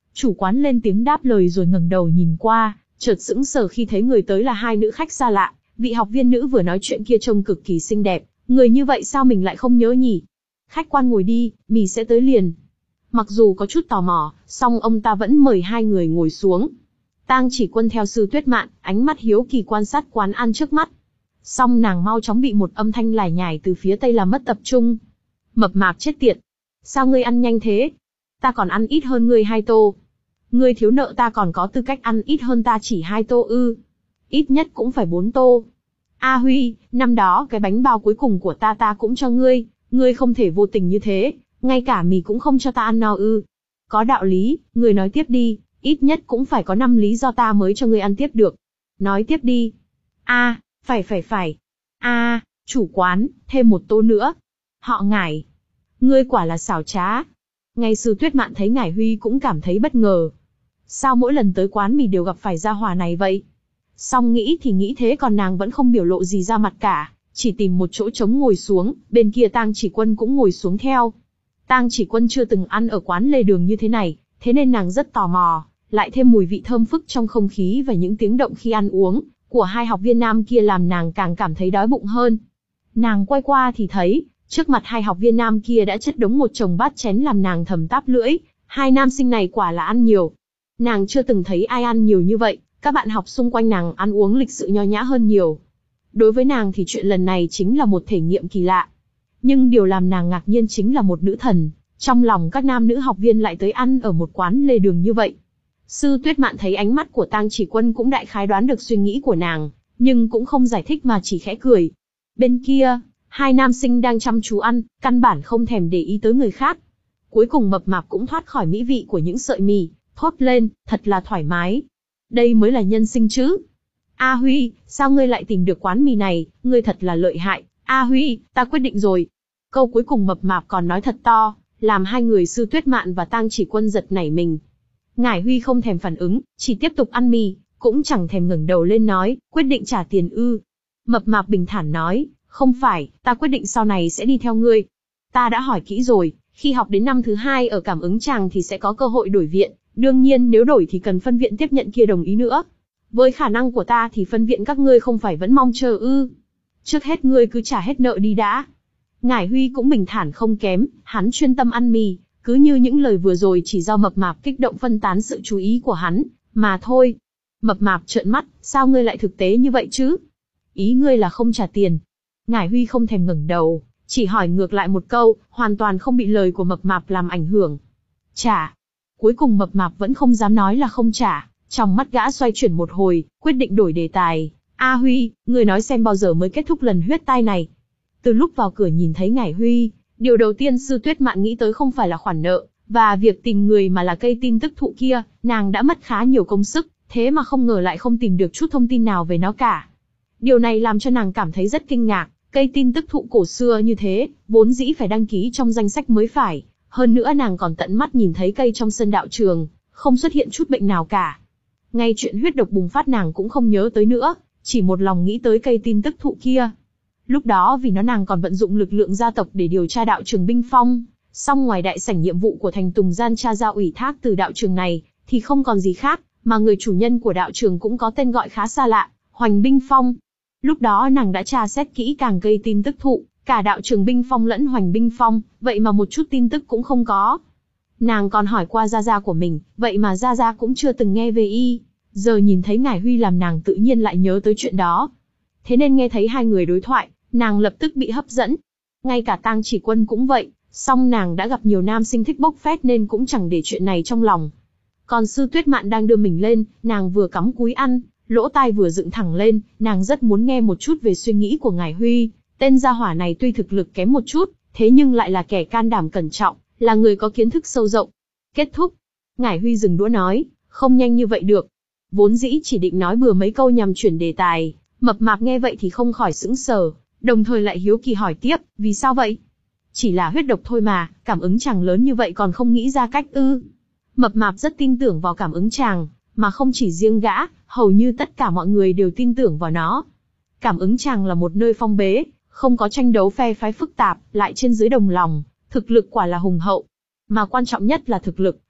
Chủ quán lên tiếng đáp lời rồi ngẩng đầu nhìn qua, chợt sững sờ khi thấy người tới là hai nữ khách xa lạ. Vị học viên nữ vừa nói chuyện kia trông cực kỳ xinh đẹp, người như vậy sao mình lại không nhớ nhỉ? Khách quan ngồi đi, mì sẽ tới liền. Mặc dù có chút tò mò, song ông ta vẫn mời hai người ngồi xuống. Tang Chỉ Quân theo Sư Tuyết Mạn, ánh mắt hiếu kỳ quan sát quán ăn trước mắt. Song nàng mau chóng bị một âm thanh lải nhải từ phía tây làm mất tập trung. Mập mạp chết tiệt! Sao ngươi ăn nhanh thế? Ta còn ăn ít hơn ngươi hai tô. Ngươi thiếu nợ ta còn có tư cách ăn ít hơn ta chỉ hai tô ư? Ít nhất cũng phải bốn tô. A Huy, năm đó cái bánh bao cuối cùng của ta ta cũng cho ngươi, ngươi không thể vô tình như thế, ngay cả mì cũng không cho ta ăn no ư? Có đạo lý, ngươi nói tiếp đi, ít nhất cũng phải có năm lý do ta mới cho ngươi ăn tiếp được. Nói tiếp đi. A, à, phải phải phải. A, à, chủ quán, thêm một tô nữa. Họ Ngải. Ngươi quả là xảo trá. Ngay Sư Tuyết Mạn thấy Ngải Huy cũng cảm thấy bất ngờ. Sao mỗi lần tới quán mì đều gặp phải gia hỏa này vậy? Song nghĩ thì nghĩ thế còn nàng vẫn không biểu lộ gì ra mặt cả, chỉ tìm một chỗ trống ngồi xuống, bên kia Tang Chỉ Quân cũng ngồi xuống theo. Tang Chỉ Quân chưa từng ăn ở quán lề đường như thế này, thế nên nàng rất tò mò, lại thêm mùi vị thơm phức trong không khí và những tiếng động khi ăn uống của hai học viên nam kia làm nàng càng cảm thấy đói bụng hơn. Nàng quay qua thì thấy, trước mặt hai học viên nam kia đã chất đống một chồng bát chén làm nàng thầm táp lưỡi, hai nam sinh này quả là ăn nhiều. Nàng chưa từng thấy ai ăn nhiều như vậy, các bạn học xung quanh nàng ăn uống lịch sự nho nhã hơn nhiều. Đối với nàng thì chuyện lần này chính là một thể nghiệm kỳ lạ. Nhưng điều làm nàng ngạc nhiên chính là một nữ thần, trong lòng các nam nữ học viên lại tới ăn ở một quán lề đường như vậy. Sư Tuyết Mạn thấy ánh mắt của Tang Chỉ Quân cũng đại khái đoán được suy nghĩ của nàng, nhưng cũng không giải thích mà chỉ khẽ cười. Bên kia, hai nam sinh đang chăm chú ăn, căn bản không thèm để ý tới người khác. Cuối cùng mập mạp cũng thoát khỏi mỹ vị của những sợi mì, thốt lên, thật là thoải mái. Đây mới là nhân sinh chứ. A Huy, sao ngươi lại tìm được quán mì này, ngươi thật là lợi hại. A Huy, ta quyết định rồi. Câu cuối cùng mập mạp còn nói thật to, làm hai người Sư Tuyết Mạn và Tang Chỉ Quân giật nảy mình. Ngải Huy không thèm phản ứng, chỉ tiếp tục ăn mì, cũng chẳng thèm ngẩng đầu lên nói, quyết định trả tiền ư. Mập mạp bình thản nói, không phải, ta quyết định sau này sẽ đi theo ngươi. Ta đã hỏi kỹ rồi, khi học đến năm thứ hai ở cảm ứng tràng thì sẽ có cơ hội đổi viện, đương nhiên nếu đổi thì cần phân viện tiếp nhận kia đồng ý nữa. Với khả năng của ta thì phân viện các ngươi không phải vẫn mong chờ ư. Trước hết ngươi cứ trả hết nợ đi đã. Ngải Huy cũng bình thản không kém, hắn chuyên tâm ăn mì, cứ như những lời vừa rồi chỉ do mập mạp kích động phân tán sự chú ý của hắn, mà thôi. Mập mạp trợn mắt, sao ngươi lại thực tế như vậy chứ? Ý ngươi là không trả tiền. Ngải Huy không thèm ngẩng đầu, chỉ hỏi ngược lại một câu, hoàn toàn không bị lời của mập mạp làm ảnh hưởng. Trả. Cuối cùng mập mạp vẫn không dám nói là không trả, trong mắt gã xoay chuyển một hồi, quyết định đổi đề tài. A Huy, ngươi nói xem bao giờ mới kết thúc lần huyết tai này. Từ lúc vào cửa nhìn thấy Ngải Huy, điều đầu tiên Sư Tuyết Mạn nghĩ tới không phải là khoản nợ, và việc tìm người mà là cây tin tức thụ kia, nàng đã mất khá nhiều công sức, thế mà không ngờ lại không tìm được chút thông tin nào về nó cả. Điều này làm cho nàng cảm thấy rất kinh ngạc, cây tin tức thụ cổ xưa như thế, vốn dĩ phải đăng ký trong danh sách mới phải, hơn nữa nàng còn tận mắt nhìn thấy cây trong sân đạo trường, không xuất hiện chút bệnh nào cả. Ngay chuyện huyết độc bùng phát nàng cũng không nhớ tới nữa, chỉ một lòng nghĩ tới cây tin tức thụ kia. Lúc đó vì nó nàng còn vận dụng lực lượng gia tộc để điều tra đạo trường Binh Phong, song ngoài đại sảnh nhiệm vụ của Thành Tùng Gian tra ra ủy thác từ đạo trường này, thì không còn gì khác, mà người chủ nhân của đạo trường cũng có tên gọi khá xa lạ, Hoành Binh Phong. Lúc đó nàng đã tra xét kỹ càng cây tin tức thụ, cả đạo trường Binh Phong lẫn Hoành Binh Phong, vậy mà một chút tin tức cũng không có. Nàng còn hỏi qua gia gia của mình, vậy mà gia gia cũng chưa từng nghe về y. Giờ nhìn thấy Ngải Huy làm nàng tự nhiên lại nhớ tới chuyện đó. Thế nên nghe thấy hai người đối thoại, nàng lập tức bị hấp dẫn. Ngay cả Tang Chỉ Quân cũng vậy, song nàng đã gặp nhiều nam sinh thích bốc phét nên cũng chẳng để chuyện này trong lòng. Còn Sư Tuyết Mạn đang đưa mình lên, nàng vừa cắm cúi ăn, lỗ tai vừa dựng thẳng lên, nàng rất muốn nghe một chút về suy nghĩ của Ngải Huy. Tên gia hỏa này tuy thực lực kém một chút, thế nhưng lại là kẻ can đảm cẩn trọng, là người có kiến thức sâu rộng. Kết thúc. Ngải Huy dừng đũa nói, không nhanh như vậy được. Vốn dĩ chỉ định nói bừa mấy câu nhằm chuyển đề tài, mập mạp nghe vậy thì không khỏi sững sờ, đồng thời lại hiếu kỳ hỏi tiếp, vì sao vậy? Chỉ là huyết độc thôi mà, cảm ứng chàng lớn như vậy còn không nghĩ ra cách ư? Mập mạp rất tin tưởng vào cảm ứng chàng, mà không chỉ riêng gã, hầu như tất cả mọi người đều tin tưởng vào nó. Cảm ứng chàng là một nơi phong bế, không có tranh đấu phe phái phức tạp, lại trên dưới đồng lòng, thực lực quả là hùng hậu. Mà quan trọng nhất là thực lực,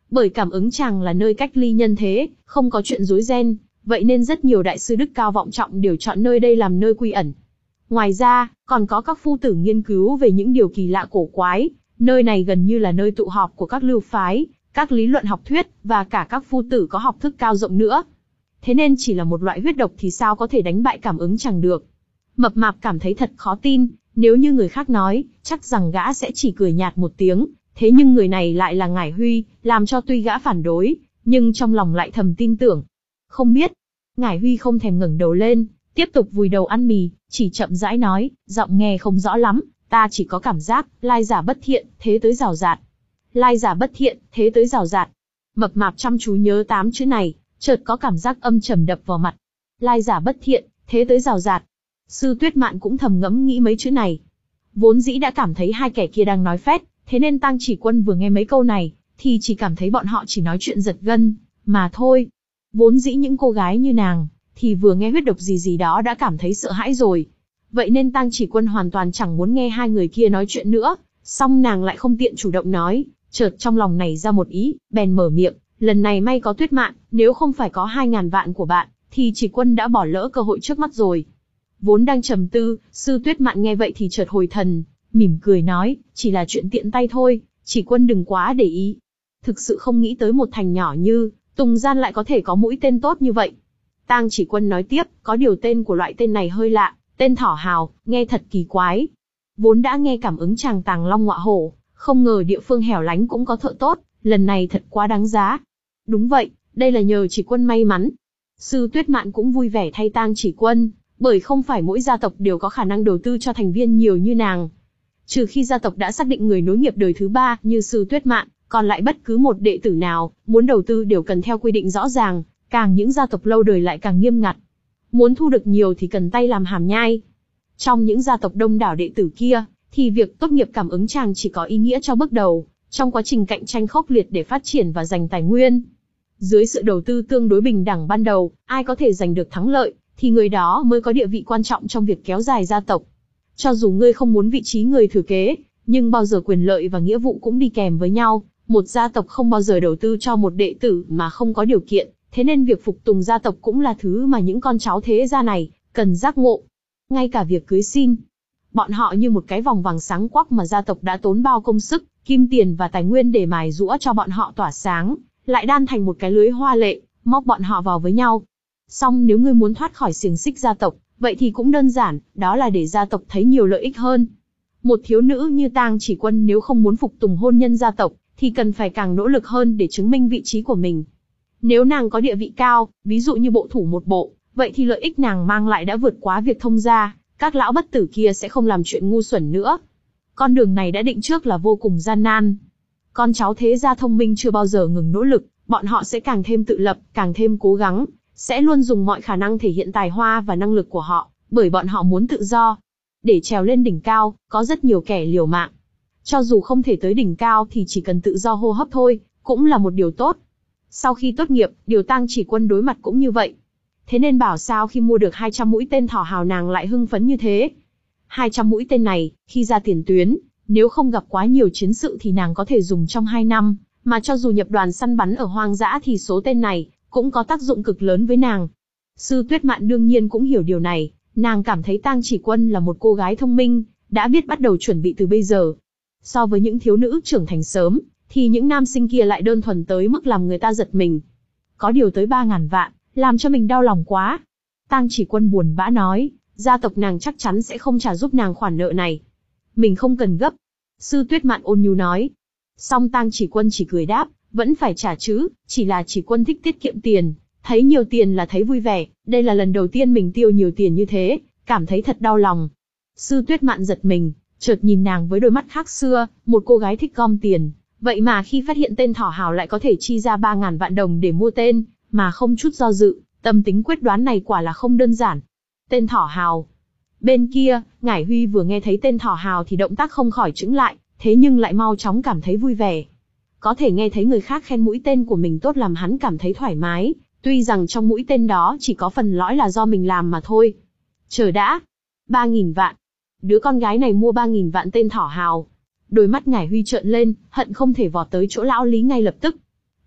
Bởi cảm ứng chàng là nơi cách ly nhân thế, không có chuyện rối ren, vậy nên rất nhiều đại sư đức cao vọng trọng đều chọn nơi đây làm nơi quy ẩn. Ngoài ra, còn có các phu tử nghiên cứu về những điều kỳ lạ cổ quái, nơi này gần như là nơi tụ họp của các lưu phái, các lý luận học thuyết, và cả các phu tử có học thức cao rộng nữa. Thế nên chỉ là một loại huyết độc thì sao có thể đánh bại cảm ứng chẳng được. Mập mạp cảm thấy thật khó tin, nếu như người khác nói, chắc rằng gã sẽ chỉ cười nhạt một tiếng, thế nhưng người này lại là Ngải Huy, làm cho tuy gã phản đối, nhưng trong lòng lại thầm tin tưởng. Không biết. Ngải Huy không thèm ngẩng đầu lên, tiếp tục vùi đầu ăn mì, chỉ chậm rãi nói, giọng nghe không rõ lắm, ta chỉ có cảm giác, lai giả bất thiện, thế tới rào rạt. Lai giả bất thiện, thế tới rào rạt. Mập mạp chăm chú nhớ tám chữ này, chợt có cảm giác âm trầm đập vào mặt. Lai giả bất thiện, thế tới rào rạt. Sư Tuyết Mạn cũng thầm ngẫm nghĩ mấy chữ này. Vốn dĩ đã cảm thấy hai kẻ kia đang nói phét, thế nên Tang Chỉ Quân vừa nghe mấy câu này, thì chỉ cảm thấy bọn họ chỉ nói chuyện giật gân, mà thôi. Vốn dĩ những cô gái như nàng, thì vừa nghe huyết độc gì gì đó đã cảm thấy sợ hãi rồi. Vậy nên Tang Chỉ Quân hoàn toàn chẳng muốn nghe hai người kia nói chuyện nữa, song nàng lại không tiện chủ động nói, chợt trong lòng nảy ra một ý, bèn mở miệng, lần này may có Tuyết Mạn, nếu không phải có hai ngàn vạn của bạn, thì Chỉ Quân đã bỏ lỡ cơ hội trước mắt rồi. Vốn đang trầm tư, Sư Tuyết Mạn nghe vậy thì chợt hồi thần, mỉm cười nói, chỉ là chuyện tiện tay thôi, Chỉ Quân đừng quá để ý. Thực sự không nghĩ tới một thành nhỏ như Tùng Gian lại có thể có mũi tên tốt như vậy. Tang Chỉ Quân nói tiếp, có điều tên của loại tên này hơi lạ, tên Thỏ Hào, nghe thật kỳ quái. Vốn đã nghe cảm ứng chàng tàng long ngọa hổ, không ngờ địa phương hẻo lánh cũng có thợ tốt, lần này thật quá đáng giá. Đúng vậy, đây là nhờ Chỉ Quân may mắn. Sư Tuyết Mạn cũng vui vẻ thay Tang Chỉ Quân, bởi không phải mỗi gia tộc đều có khả năng đầu tư cho thành viên nhiều như nàng. Trừ khi gia tộc đã xác định người nối nghiệp đời thứ ba như Sư Tuyết Mạn, còn lại bất cứ một đệ tử nào, muốn đầu tư đều cần theo quy định rõ ràng, càng những gia tộc lâu đời lại càng nghiêm ngặt. Muốn thu được nhiều thì cần tay làm hàm nhai. Trong những gia tộc đông đảo đệ tử kia, thì việc tốt nghiệp cảm ứng chàng chỉ có ý nghĩa cho bước đầu, trong quá trình cạnh tranh khốc liệt để phát triển và giành tài nguyên. Dưới sự đầu tư tương đối bình đẳng ban đầu, ai có thể giành được thắng lợi, thì người đó mới có địa vị quan trọng trong việc kéo dài gia tộc. Cho dù ngươi không muốn vị trí người thừa kế, nhưng bao giờ quyền lợi và nghĩa vụ cũng đi kèm với nhau. Một gia tộc không bao giờ đầu tư cho một đệ tử mà không có điều kiện, thế nên việc phục tùng gia tộc cũng là thứ mà những con cháu thế gia này cần giác ngộ. Ngay cả việc cưới xin, bọn họ như một cái vòng vàng sáng quắc mà gia tộc đã tốn bao công sức, kim tiền và tài nguyên để mài giũa cho bọn họ tỏa sáng, lại đan thành một cái lưới hoa lệ, móc bọn họ vào với nhau. Song nếu ngươi muốn thoát khỏi xiềng xích gia tộc, vậy thì cũng đơn giản, đó là để gia tộc thấy nhiều lợi ích hơn. Một thiếu nữ như Tang Chỉ Quân nếu không muốn phục tùng hôn nhân gia tộc, thì cần phải càng nỗ lực hơn để chứng minh vị trí của mình. Nếu nàng có địa vị cao, ví dụ như bộ thủ một bộ, vậy thì lợi ích nàng mang lại đã vượt quá việc thông gia, các lão bất tử kia sẽ không làm chuyện ngu xuẩn nữa. Con đường này đã định trước là vô cùng gian nan. Con cháu thế gia thông minh chưa bao giờ ngừng nỗ lực, bọn họ sẽ càng thêm tự lập, càng thêm cố gắng, sẽ luôn dùng mọi khả năng thể hiện tài hoa và năng lực của họ, bởi bọn họ muốn tự do. Để trèo lên đỉnh cao, có rất nhiều kẻ liều mạng. Cho dù không thể tới đỉnh cao thì chỉ cần tự do hô hấp thôi, cũng là một điều tốt. Sau khi tốt nghiệp, điều Tang Chỉ Quân đối mặt cũng như vậy. Thế nên bảo sao khi mua được hai trăm mũi tên Thỏ Hào nàng lại hưng phấn như thế. hai trăm mũi tên này, khi ra tiền tuyến, nếu không gặp quá nhiều chiến sự thì nàng có thể dùng trong hai năm, mà cho dù nhập đoàn săn bắn ở hoang dã thì số tên này cũng có tác dụng cực lớn với nàng. Sư Tuyết Mạn đương nhiên cũng hiểu điều này, nàng cảm thấy Tang Chỉ Quân là một cô gái thông minh, đã biết bắt đầu chuẩn bị từ bây giờ. So với những thiếu nữ trưởng thành sớm, thì những nam sinh kia lại đơn thuần tới mức làm người ta giật mình. Có điều tới ba ngàn vạn, làm cho mình đau lòng quá. Tang Chỉ Quân buồn bã nói, gia tộc nàng chắc chắn sẽ không trả giúp nàng khoản nợ này. Mình không cần gấp. Sư Tuyết Mạn ôn nhu nói. Song Tang Chỉ Quân chỉ cười đáp, vẫn phải trả chứ, chỉ là Chỉ Quân thích tiết kiệm tiền, thấy nhiều tiền là thấy vui vẻ, đây là lần đầu tiên mình tiêu nhiều tiền như thế, cảm thấy thật đau lòng. Sư Tuyết Mạn giật mình, chợt nhìn nàng với đôi mắt khác xưa, một cô gái thích gom tiền, vậy mà khi phát hiện tên Thỏ Hào lại có thể chi ra ba ngàn vạn đồng để mua tên, mà không chút do dự, tâm tính quyết đoán này quả là không đơn giản. Tên Thỏ Hào. Bên kia, Ngải Huy vừa nghe thấy tên Thỏ Hào thì động tác không khỏi chững lại, thế nhưng lại mau chóng cảm thấy vui vẻ. Có thể nghe thấy người khác khen mũi tên của mình tốt làm hắn cảm thấy thoải mái, tuy rằng trong mũi tên đó chỉ có phần lõi là do mình làm mà thôi. Chờ đã. Ba nghìn vạn. Đứa con gái này mua ba nghìn vạn tên Thỏ Hào. Đôi mắt Ngải Huy trợn lên, hận không thể vọt tới chỗ lão Lý ngay lập tức.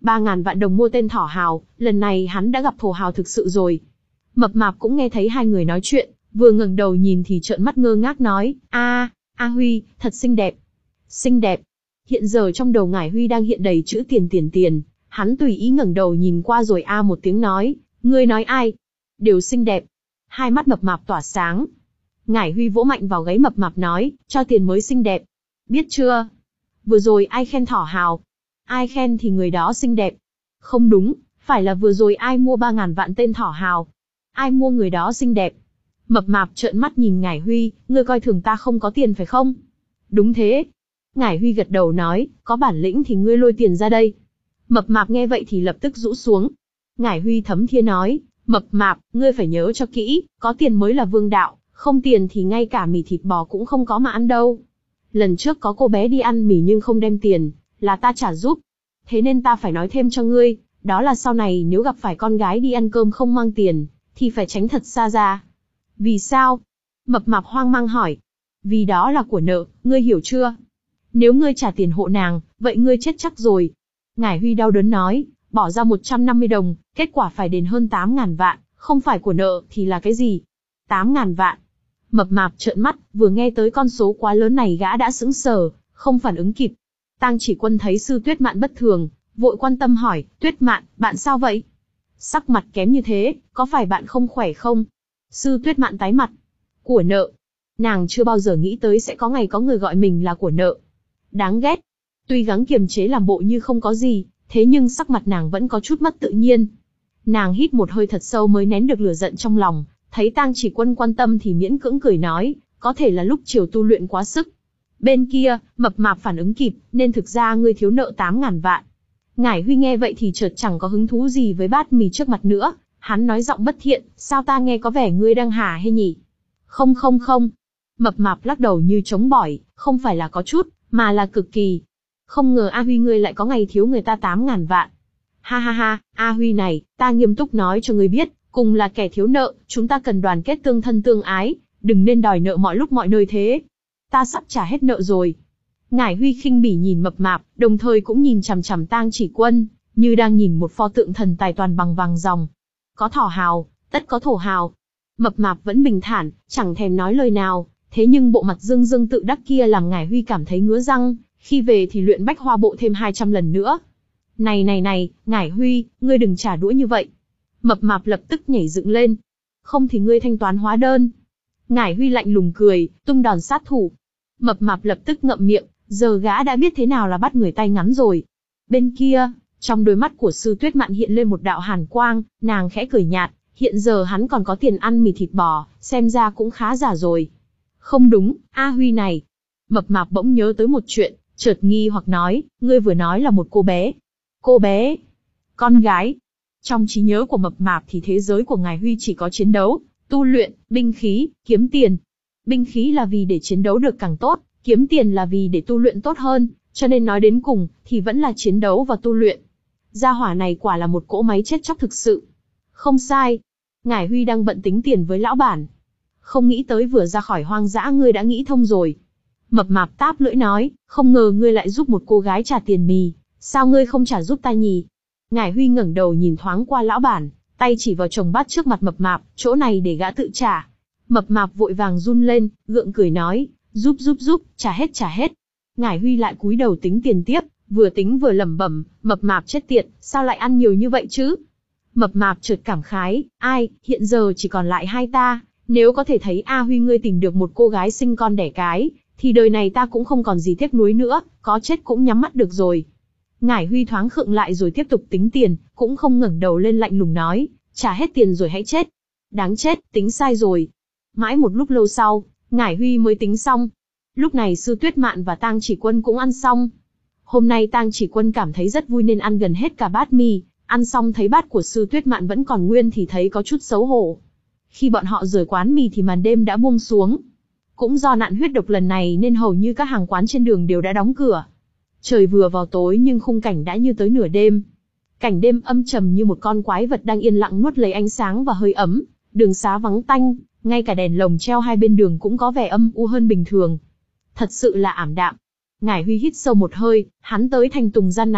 Ba ngàn vạn đồng mua tên thỏ hào, lần này hắn đã gặp thổ hào thực sự rồi. Mập mạp cũng nghe thấy hai người nói chuyện, vừa ngẩng đầu nhìn thì trợn mắt ngơ ngác nói, a, A Huy, thật xinh đẹp. Xinh đẹp. Hiện giờ trong đầu Ngải Huy đang hiện đầy chữ tiền tiền tiền, hắn tùy ý ngẩng đầu nhìn qua rồi a một tiếng nói, ngươi nói ai? Đều xinh đẹp. Hai mắt mập mạp tỏa sáng. Ngải Huy vỗ mạnh vào gáy mập mạp nói, cho tiền mới xinh đẹp. Biết chưa? Vừa rồi ai khen thỏ hào? Ai khen thì người đó xinh đẹp. Không đúng, phải là vừa rồi ai mua ba ngàn vạn tên thỏ hào. Ai mua người đó xinh đẹp. Mập mạp trợn mắt nhìn Ngải Huy, ngươi coi thường ta không có tiền phải không? Đúng thế. Ngải Huy gật đầu nói, có bản lĩnh thì ngươi lôi tiền ra đây. Mập mạp nghe vậy thì lập tức rũ xuống. Ngải Huy thấm thía nói, mập mạp, ngươi phải nhớ cho kỹ, có tiền mới là vương đạo, không tiền thì ngay cả mì thịt bò cũng không có mà ăn đâu. Lần trước có cô bé đi ăn mì nhưng không đem tiền, là ta trả giúp. Thế nên ta phải nói thêm cho ngươi, đó là sau này nếu gặp phải con gái đi ăn cơm không mang tiền, thì phải tránh thật xa ra. Vì sao? Mập mạp hoang mang hỏi. Vì đó là của nợ, ngươi hiểu chưa? Nếu ngươi trả tiền hộ nàng, vậy ngươi chết chắc rồi. Ngải Huy đau đớn nói, bỏ ra một trăm năm mươi đồng, kết quả phải đền hơn tám ngàn vạn, không phải của nợ thì là cái gì? tám ngàn vạn. Mập mạp trợn mắt, vừa nghe tới con số quá lớn này gã đã sững sờ, không phản ứng kịp. Tang Chỉ Quân thấy Sư Tuyết Mạn bất thường, vội quan tâm hỏi, Tuyết Mạn, bạn sao vậy? Sắc mặt kém như thế, có phải bạn không khỏe không? Sư Tuyết Mạn tái mặt. Của nợ. Nàng chưa bao giờ nghĩ tới sẽ có ngày có người gọi mình là của nợ. Đáng ghét. Tuy gắng kiềm chế làm bộ như không có gì, thế nhưng sắc mặt nàng vẫn có chút mất tự nhiên. Nàng hít một hơi thật sâu mới nén được lửa giận trong lòng, thấy Tang Chỉ Quân quan tâm thì miễn cưỡng cười nói, có thể là lúc chiều tu luyện quá sức. Bên kia, mập mạp phản ứng kịp, nên thực ra ngươi thiếu nợ tám ngàn vạn. Ngải Huy nghe vậy thì chợt chẳng có hứng thú gì với bát mì trước mặt nữa, hắn nói giọng bất thiện, sao ta nghe có vẻ ngươi đang hả hê nhỉ? Không không không. Mập mạp lắc đầu như chống bỏi, không phải là có chút, mà là cực kỳ. Không ngờ A Huy ngươi lại có ngày thiếu người ta tám ngàn vạn. Ha ha ha, A Huy này, ta nghiêm túc nói cho ngươi biết, cùng là kẻ thiếu nợ, chúng ta cần đoàn kết tương thân tương ái, đừng nên đòi nợ mọi lúc mọi nơi thế. Ta sắp trả hết nợ rồi. Ngải Huy khinh bỉ nhìn mập mạp, đồng thời cũng nhìn chằm chằm Tang Chỉ Quân, như đang nhìn một pho tượng thần tài toàn bằng vàng ròng. Có thỏ hào, tất có thổ hào. Mập mạp vẫn bình thản, chẳng thèm nói lời nào, thế nhưng bộ mặt dương dương tự đắc kia làm Ngải Huy cảm thấy ngứa răng, khi về thì luyện bách hoa bộ thêm hai trăm lần nữa. Này này này, Ngải Huy, ngươi đừng trả đũa như vậy. Mập mạp lập tức nhảy dựng lên. Không thì ngươi thanh toán hóa đơn. Ngải Huy lạnh lùng cười, tung đòn sát thủ. Mập mạp lập tức ngậm miệng, giờ gã đã biết thế nào là bắt người tay ngắn rồi. Bên kia, trong đôi mắt của Sư Tuyết Mạn hiện lên một đạo hàn quang, nàng khẽ cười nhạt, hiện giờ hắn còn có tiền ăn mì thịt bò, xem ra cũng khá giả rồi. Không đúng, A Huy này. Mập mạp bỗng nhớ tới một chuyện, chợt nghi hoặc nói, ngươi vừa nói là một cô bé. Cô bé? Con gái? Trong trí nhớ của mập mạp thì thế giới của Ngải Huy chỉ có chiến đấu, tu luyện, binh khí, kiếm tiền. Binh khí là vì để chiến đấu được càng tốt, kiếm tiền là vì để tu luyện tốt hơn, cho nên nói đến cùng, thì vẫn là chiến đấu và tu luyện. Gia hỏa này quả là một cỗ máy chết chóc thực sự. Không sai. Ngải Huy đang bận tính tiền với lão bản. Không nghĩ tới vừa ra khỏi hoang dã ngươi đã nghĩ thông rồi. Mập mạp táp lưỡi nói, không ngờ ngươi lại giúp một cô gái trả tiền mì, sao ngươi không trả giúp ta nhỉ? Ngải Huy ngẩng đầu nhìn thoáng qua lão bản, tay chỉ vào chồng bát trước mặt mập mạp, chỗ này để gã tự trả. Mập mạp vội vàng run lên, gượng cười nói, giúp giúp giúp, trả hết trả hết. Ngải Huy lại cúi đầu tính tiền tiếp, vừa tính vừa lẩm bẩm, mập mạp chết tiệt, sao lại ăn nhiều như vậy chứ? Mập mạp chợt cảm khái, ai, hiện giờ chỉ còn lại hai ta, nếu có thể thấy A Huy ngươi tìm được một cô gái sinh con đẻ cái, thì đời này ta cũng không còn gì tiếc nuối nữa, có chết cũng nhắm mắt được rồi. Ngải Huy thoáng khựng lại rồi tiếp tục tính tiền, cũng không ngẩng đầu lên lạnh lùng nói, trả hết tiền rồi hãy chết. Đáng chết, tính sai rồi. Mãi một lúc lâu sau, Ngải Huy mới tính xong. Lúc này Sư Tuyết Mạn và Tang Chỉ Quân cũng ăn xong. Hôm nay Tang Chỉ Quân cảm thấy rất vui nên ăn gần hết cả bát mì, ăn xong thấy bát của Sư Tuyết Mạn vẫn còn nguyên thì thấy có chút xấu hổ. Khi bọn họ rời quán mì thì màn đêm đã buông xuống. Cũng do nạn huyết độc lần này nên hầu như các hàng quán trên đường đều đã đóng cửa. Trời vừa vào tối nhưng khung cảnh đã như tới nửa đêm. Cảnh đêm âm trầm như một con quái vật đang yên lặng nuốt lấy ánh sáng và hơi ấm, đường xá vắng tanh, ngay cả đèn lồng treo hai bên đường cũng có vẻ âm u hơn bình thường. Thật sự là ảm đạm. Ngải Huy hít sâu một hơi, hắn tới thành Tùng Gian này,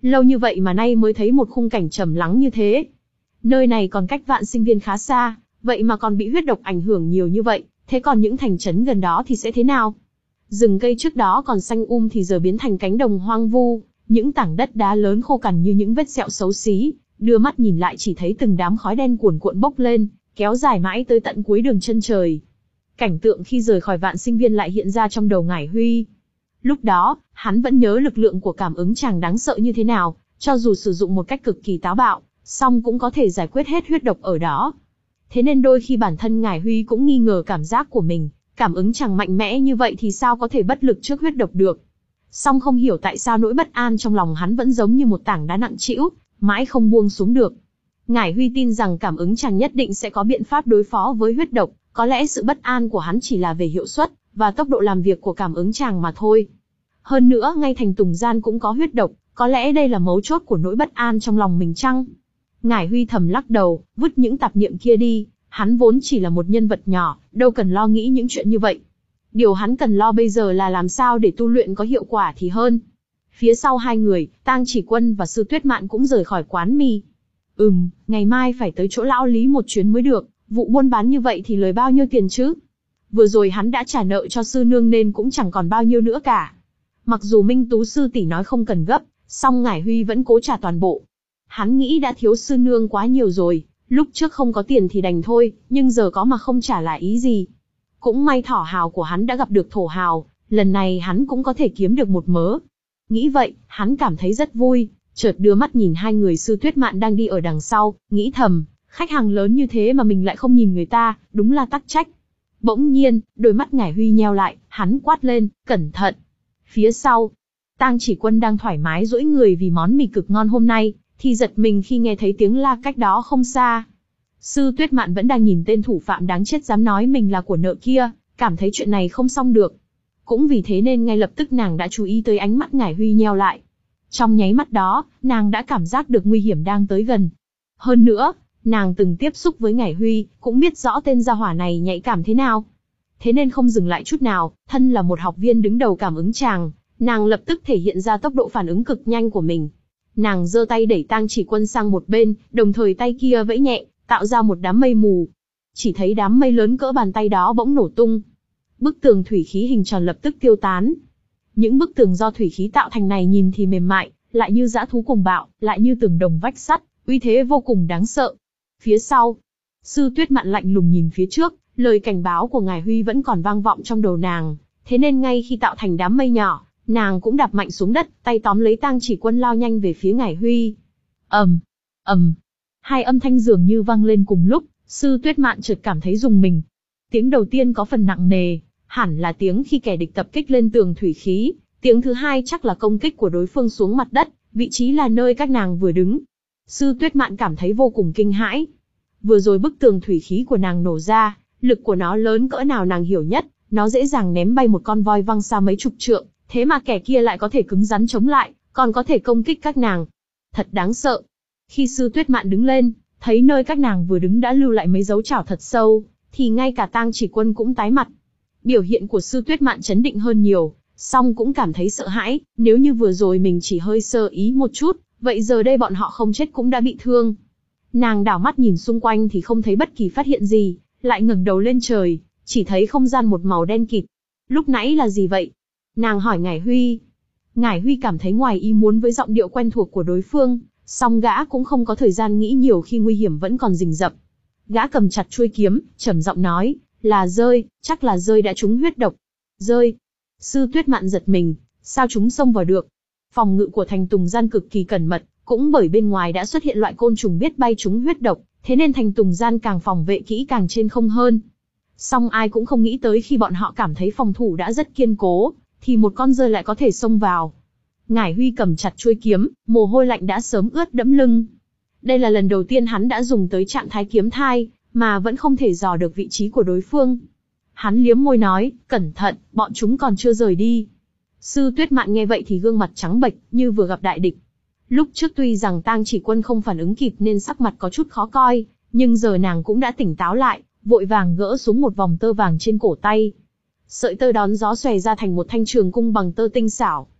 Lâu như vậy mà nay mới thấy một khung cảnh trầm lắng như thế. Nơi này còn cách Vạn Sinh Viên khá xa, vậy mà còn bị huyết độc ảnh hưởng nhiều như vậy, thế còn những thành trấn gần đó thì sẽ thế nào? Rừng cây trước đó còn xanh um thì giờ biến thành cánh đồng hoang vu, những tảng đất đá lớn khô cằn như những vết sẹo xấu xí, đưa mắt nhìn lại chỉ thấy từng đám khói đen cuồn cuộn bốc lên, kéo dài mãi tới tận cuối đường chân trời. Cảnh tượng khi rời khỏi Vạn Sinh Viên lại hiện ra trong đầu Ngải Huy. Lúc đó, hắn vẫn nhớ lực lượng của cảm ứng chàng đáng sợ như thế nào, cho dù sử dụng một cách cực kỳ táo bạo, song cũng có thể giải quyết hết huyết độc ở đó. Thế nên đôi khi bản thân Ngải Huy cũng nghi ngờ cảm giác của mình, cảm ứng chàng mạnh mẽ như vậy thì sao có thể bất lực trước huyết độc được. Song không hiểu tại sao nỗi bất an trong lòng hắn vẫn giống như một tảng đá nặng trĩu, mãi không buông xuống được. Ngải Huy tin rằng cảm ứng chàng nhất định sẽ có biện pháp đối phó với huyết độc, có lẽ sự bất an của hắn chỉ là về hiệu suất và tốc độ làm việc của cảm ứng chàng mà thôi. Hơn nữa ngay thành Tùng Gian cũng có huyết độc, có lẽ đây là mấu chốt của nỗi bất an trong lòng mình chăng? Ngải Huy thầm lắc đầu, vứt những tạp niệm kia đi, hắn vốn chỉ là một nhân vật nhỏ, đâu cần lo nghĩ những chuyện như vậy. Điều hắn cần lo bây giờ là làm sao để tu luyện có hiệu quả thì hơn. Phía sau hai người, Tang Chỉ Quân và Sư Tuyết Mạn cũng rời khỏi quán mì. Ừm, ngày mai phải tới chỗ lão Lý một chuyến mới được, vụ buôn bán như vậy thì lời bao nhiêu tiền chứ? Vừa rồi hắn đã trả nợ cho sư nương nên cũng chẳng còn bao nhiêu nữa cả. Mặc dù Minh Tú sư tỷ nói không cần gấp, song Ngải Huy vẫn cố trả toàn bộ. Hắn nghĩ đã thiếu sư nương quá nhiều rồi, lúc trước không có tiền thì đành thôi, nhưng giờ có mà không trả là ý gì. Cũng may thỏ hào của hắn đã gặp được thổ hào, lần này hắn cũng có thể kiếm được một mớ. Nghĩ vậy, hắn cảm thấy rất vui, chợt đưa mắt nhìn hai người Sư Tuyết Mạn đang đi ở đằng sau, nghĩ thầm, khách hàng lớn như thế mà mình lại không nhìn người ta, đúng là tắc trách. Bỗng nhiên, đôi mắt Ngải Huy nheo lại, hắn quát lên, cẩn thận. Phía sau, Tang Chỉ Quân đang thoải mái duỗi người vì món mì cực ngon hôm nay, thì giật mình khi nghe thấy tiếng la cách đó không xa. Sư Tuyết Mạn vẫn đang nhìn tên thủ phạm đáng chết dám nói mình là của nợ kia, cảm thấy chuyện này không xong được. Cũng vì thế nên ngay lập tức nàng đã chú ý tới ánh mắt Ngải Huy nheo lại. Trong nháy mắt đó, nàng đã cảm giác được nguy hiểm đang tới gần. Hơn nữa, nàng từng tiếp xúc với Ngải Huy, cũng biết rõ tên gia hỏa này nhạy cảm thế nào. Thế nên không dừng lại chút nào, thân là một học viên đứng đầu cảm ứng chàng, nàng lập tức thể hiện ra tốc độ phản ứng cực nhanh của mình. Nàng giơ tay đẩy Tang Chỉ Quân sang một bên, đồng thời tay kia vẫy nhẹ, tạo ra một đám mây mù. Chỉ thấy đám mây lớn cỡ bàn tay đó bỗng nổ tung. Bức tường thủy khí hình tròn lập tức tiêu tán. Những bức tường do thủy khí tạo thành này nhìn thì mềm mại, lại như dã thú cuồng bạo, lại như tường đồng vách sắt, uy thế vô cùng đáng sợ. Phía sau, Sư Tuyết Mạn lạnh lùng nhìn phía trước, lời cảnh báo của Ngải Huy vẫn còn vang vọng trong đầu nàng, thế nên ngay khi tạo thành đám mây nhỏ, nàng cũng đạp mạnh xuống đất, tay tóm lấy Tang Chỉ Quân lao nhanh về phía Ngải Huy. ầm, ầm, hai âm thanh dường như vang lên cùng lúc, Sư Tuyết Mạn chợt cảm thấy rùng mình. Tiếng đầu tiên có phần nặng nề, hẳn là tiếng khi kẻ địch tập kích lên tường thủy khí, tiếng thứ hai chắc là công kích của đối phương xuống mặt đất, vị trí là nơi các nàng vừa đứng. Sư Tuyết Mạn cảm thấy vô cùng kinh hãi. Vừa rồi bức tường thủy khí của nàng nổ ra, lực của nó lớn cỡ nào nàng hiểu nhất, nó dễ dàng ném bay một con voi văng xa mấy chục trượng, thế mà kẻ kia lại có thể cứng rắn chống lại, còn có thể công kích các nàng. Thật đáng sợ. Khi Sư Tuyết Mạn đứng lên, thấy nơi các nàng vừa đứng đã lưu lại mấy dấu chảo thật sâu, thì ngay cả Tang Chỉ Quân cũng tái mặt. Biểu hiện của Sư Tuyết Mạn chấn định hơn nhiều, song cũng cảm thấy sợ hãi, nếu như vừa rồi mình chỉ hơi sơ ý một chút, vậy giờ đây bọn họ không chết cũng đã bị thương. Nàng đảo mắt nhìn xung quanh thì không thấy bất kỳ phát hiện gì, lại ngẩng đầu lên trời, chỉ thấy không gian một màu đen kịt. Lúc nãy là gì vậy? Nàng hỏi Ngải Huy. Ngải Huy cảm thấy ngoài ý muốn với giọng điệu quen thuộc của đối phương, song gã cũng không có thời gian nghĩ nhiều khi nguy hiểm vẫn còn rình rập. Gã cầm chặt chuôi kiếm, trầm giọng nói, là rơi, chắc là rơi đã trúng huyết độc. Rơi. Sư Tuyết Mạn giật mình, sao chúng xông vào được? Phòng ngự của thành Tùng Gian cực kỳ cẩn mật, cũng bởi bên ngoài đã xuất hiện loại côn trùng biết bay trúng huyết độc, thế nên thành Tùng Gian càng phòng vệ kỹ càng trên không hơn. Song ai cũng không nghĩ tới khi bọn họ cảm thấy phòng thủ đã rất kiên cố, thì một con rơi lại có thể xông vào. Ngải Huy cầm chặt chuôi kiếm, mồ hôi lạnh đã sớm ướt đẫm lưng. Đây là lần đầu tiên hắn đã dùng tới trạng thái kiếm thai, mà vẫn không thể dò được vị trí của đối phương. Hắn liếm môi nói, cẩn thận, bọn chúng còn chưa rời đi. Sư Tuyết Mạn nghe vậy thì gương mặt trắng bệch, như vừa gặp đại địch. Lúc trước tuy rằng Tang Chỉ Quân không phản ứng kịp nên sắc mặt có chút khó coi, nhưng giờ nàng cũng đã tỉnh táo lại, vội vàng gỡ xuống một vòng tơ vàng trên cổ tay. Sợi tơ đón gió xòe ra thành một thanh trường cung bằng tơ tinh xảo.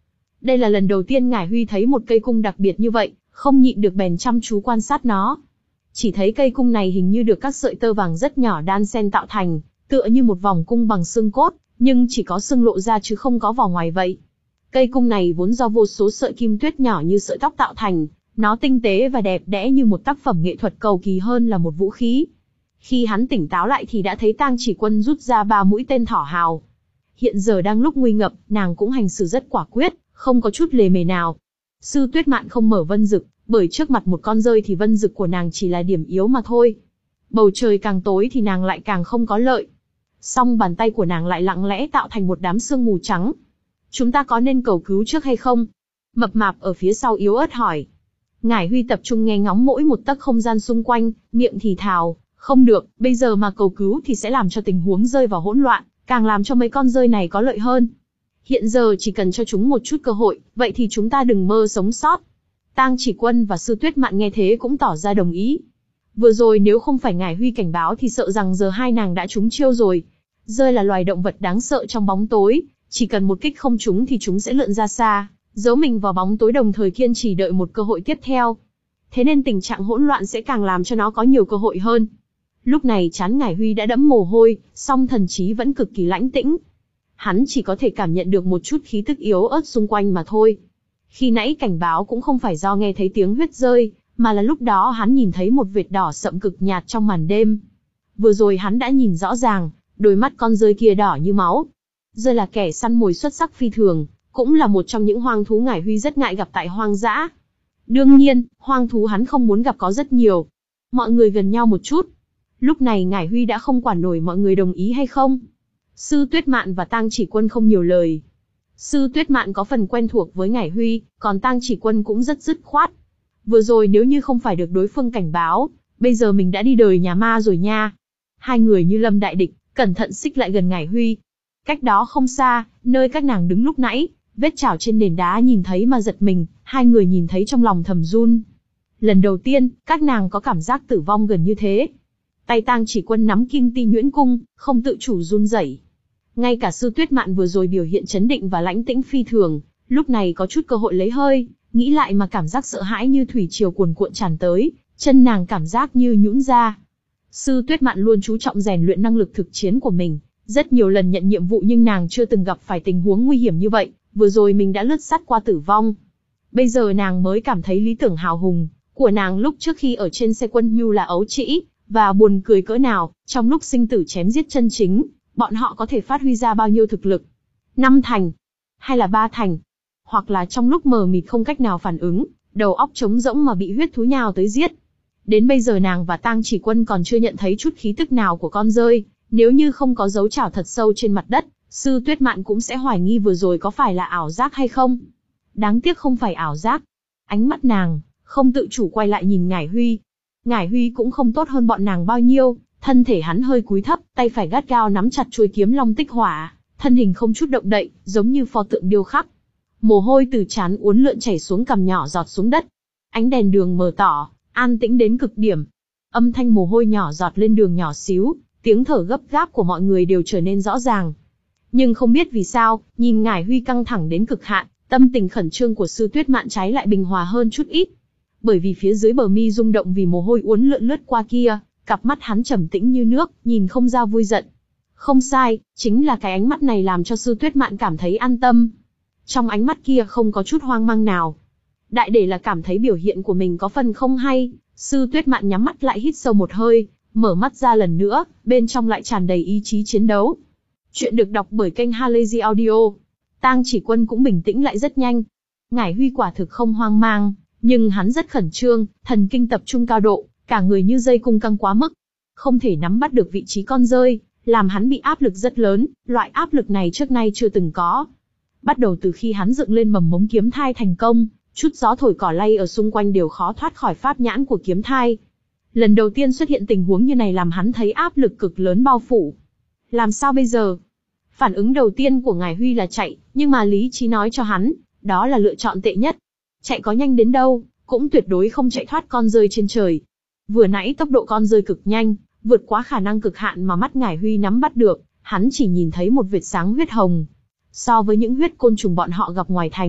Đây là lần đầu tiên Ngải Huy thấy một cây cung đặc biệt như vậy, không nhịn được bèn chăm chú quan sát nó. Chỉ thấy cây cung này hình như được các sợi tơ vàng rất nhỏ đan xen tạo thành, tựa như một vòng cung bằng xương cốt, nhưng chỉ có xương lộ ra chứ không có vỏ ngoài vậy. Cây cung này vốn do vô số sợi kim tuyết nhỏ như sợi tóc tạo thành, nó tinh tế và đẹp đẽ như một tác phẩm nghệ thuật cầu kỳ hơn là một vũ khí. Khi hắn tỉnh táo lại thì đã thấy Tang Chỉ Quân rút ra ba mũi tên thỏ hào. Hiện giờ đang lúc nguy ngập, nàng cũng hành xử rất quả quyết, không có chút lề mề nào. Sư Tuyết Mạn không mở vân dực, bởi trước mặt một con rơi thì vân dực của nàng chỉ là điểm yếu mà thôi. Bầu trời càng tối thì nàng lại càng không có lợi. Song bàn tay của nàng lại lặng lẽ tạo thành một đám sương mù trắng. Chúng ta có nên cầu cứu trước hay không? Mập mạp ở phía sau yếu ớt hỏi. Ngải Huy tập trung nghe ngóng mỗi một tấc không gian xung quanh, miệng thì thào, không được, bây giờ mà cầu cứu thì sẽ làm cho tình huống rơi vào hỗn loạn, càng làm cho mấy con rơi này có lợi hơn. Hiện giờ chỉ cần cho chúng một chút cơ hội, vậy thì chúng ta đừng mơ sống sót. Tang Chỉ Quân và Sư Tuyết Mạn nghe thế cũng tỏ ra đồng ý. Vừa rồi nếu không phải Ngải Huy cảnh báo thì sợ rằng giờ hai nàng đã trúng chiêu rồi. Rơi là loài động vật đáng sợ trong bóng tối, chỉ cần một kích không trúng thì chúng sẽ lượn ra xa, giấu mình vào bóng tối đồng thời kiên trì đợi một cơ hội tiếp theo. Thế nên tình trạng hỗn loạn sẽ càng làm cho nó có nhiều cơ hội hơn. Lúc này trán Ngải Huy đã đẫm mồ hôi, song thần trí vẫn cực kỳ lãnh tĩnh. Hắn chỉ có thể cảm nhận được một chút khí tức yếu ớt xung quanh mà thôi. Khi nãy cảnh báo cũng không phải do nghe thấy tiếng huyết rơi, mà là lúc đó hắn nhìn thấy một vệt đỏ sậm cực nhạt trong màn đêm. Vừa rồi hắn đã nhìn rõ ràng, đôi mắt con rơi kia đỏ như máu. Rơi là kẻ săn mồi xuất sắc phi thường, cũng là một trong những hoang thú Ngải Huy rất ngại gặp tại hoang dã. Đương nhiên, hoang thú hắn không muốn gặp có rất nhiều. Mọi người gần nhau một chút. Lúc này Ngải Huy đã không quản nổi mọi người đồng ý hay không. Sư Tuyết Mạn và Tang Chỉ Quân không nhiều lời. Sư Tuyết Mạn có phần quen thuộc với Ngải Huy, còn Tang Chỉ Quân cũng rất dứt khoát. Vừa rồi nếu như không phải được đối phương cảnh báo, bây giờ mình đã đi đời nhà ma rồi nha. Hai người như lâm đại địch, cẩn thận xích lại gần Ngải Huy. Cách đó không xa, nơi các nàng đứng lúc nãy, vết chảo trên nền đá nhìn thấy mà giật mình, hai người nhìn thấy trong lòng thầm run. Lần đầu tiên, các nàng có cảm giác tử vong gần như thế. Tay Tang Chỉ Quân nắm kim ti nhuyễn cung, không tự chủ run rẩy. Ngay cả Sư Tuyết Mạn vừa rồi biểu hiện chấn định và lãnh tĩnh phi thường, lúc này có chút cơ hội lấy hơi, nghĩ lại mà cảm giác sợ hãi như thủy triều cuồn cuộn tràn tới, chân nàng cảm giác như nhũn ra. Sư Tuyết Mạn luôn chú trọng rèn luyện năng lực thực chiến của mình, rất nhiều lần nhận nhiệm vụ nhưng nàng chưa từng gặp phải tình huống nguy hiểm như vậy, vừa rồi mình đã lướt sát qua tử vong. Bây giờ nàng mới cảm thấy lý tưởng hào hùng của nàng lúc trước khi ở trên xe quân nhu là ấu trĩ, và buồn cười cỡ nào, trong lúc sinh tử chém giết chân chính, bọn họ có thể phát huy ra bao nhiêu thực lực. Năm thành, hay là ba thành, hoặc là trong lúc mờ mịt không cách nào phản ứng, đầu óc trống rỗng mà bị huyết thú nhào tới giết. Đến bây giờ nàng và Tang Chỉ Quân còn chưa nhận thấy chút khí tức nào của con rơi, nếu như không có dấu chảo thật sâu trên mặt đất, Sư Tuyết Mạn cũng sẽ hoài nghi vừa rồi có phải là ảo giác hay không. Đáng tiếc không phải ảo giác. Ánh mắt nàng không tự chủ quay lại nhìn Ngải Huy. Ngải Huy cũng không tốt hơn bọn nàng bao nhiêu, thân thể hắn hơi cúi thấp, tay phải gắt gao nắm chặt chuôi kiếm long tích hỏa, thân hình không chút động đậy, giống như pho tượng điêu khắc. Mồ hôi từ trán uốn lượn chảy xuống cằm nhỏ giọt xuống đất. Ánh đèn đường mờ tỏ, an tĩnh đến cực điểm. Âm thanh mồ hôi nhỏ giọt lên đường nhỏ xíu, tiếng thở gấp gáp của mọi người đều trở nên rõ ràng. Nhưng không biết vì sao, nhìn Ngải Huy căng thẳng đến cực hạn, tâm tình khẩn trương của Sư Tuyết Mạn trái lại bình hòa hơn chút ít. Bởi vì phía dưới bờ mi rung động vì mồ hôi uốn lượn lướt qua kia, cặp mắt hắn trầm tĩnh như nước, nhìn không ra vui giận. Không sai, chính là cái ánh mắt này làm cho Sư Tuyết Mạn cảm thấy an tâm. Trong ánh mắt kia không có chút hoang mang nào. Đại để là cảm thấy biểu hiện của mình có phần không hay, Sư Tuyết Mạn nhắm mắt lại hít sâu một hơi, mở mắt ra lần nữa, bên trong lại tràn đầy ý chí chiến đấu. Chuyện được đọc bởi kênh Halazy Audio. Tang Chỉ Quân cũng bình tĩnh lại rất nhanh. Ngải Huy quả thực không hoang mang, nhưng hắn rất khẩn trương, thần kinh tập trung cao độ, cả người như dây cung căng quá mức. Không thể nắm bắt được vị trí con rơi, làm hắn bị áp lực rất lớn, loại áp lực này trước nay chưa từng có. Bắt đầu từ khi hắn dựng lên mầm mống kiếm thai thành công, chút gió thổi cỏ lay ở xung quanh đều khó thoát khỏi pháp nhãn của kiếm thai. Lần đầu tiên xuất hiện tình huống như này làm hắn thấy áp lực cực lớn bao phủ. Làm sao bây giờ? Phản ứng đầu tiên của Ngải Huy là chạy, nhưng mà lý trí nói cho hắn, đó là lựa chọn tệ nhất. Chạy có nhanh đến đâu, cũng tuyệt đối không chạy thoát con rơi trên trời. Vừa nãy tốc độ con rơi cực nhanh, vượt quá khả năng cực hạn mà mắt Ngải Huy nắm bắt được, hắn chỉ nhìn thấy một vệt sáng huyết hồng. So với những huyết côn trùng bọn họ gặp ngoài thành,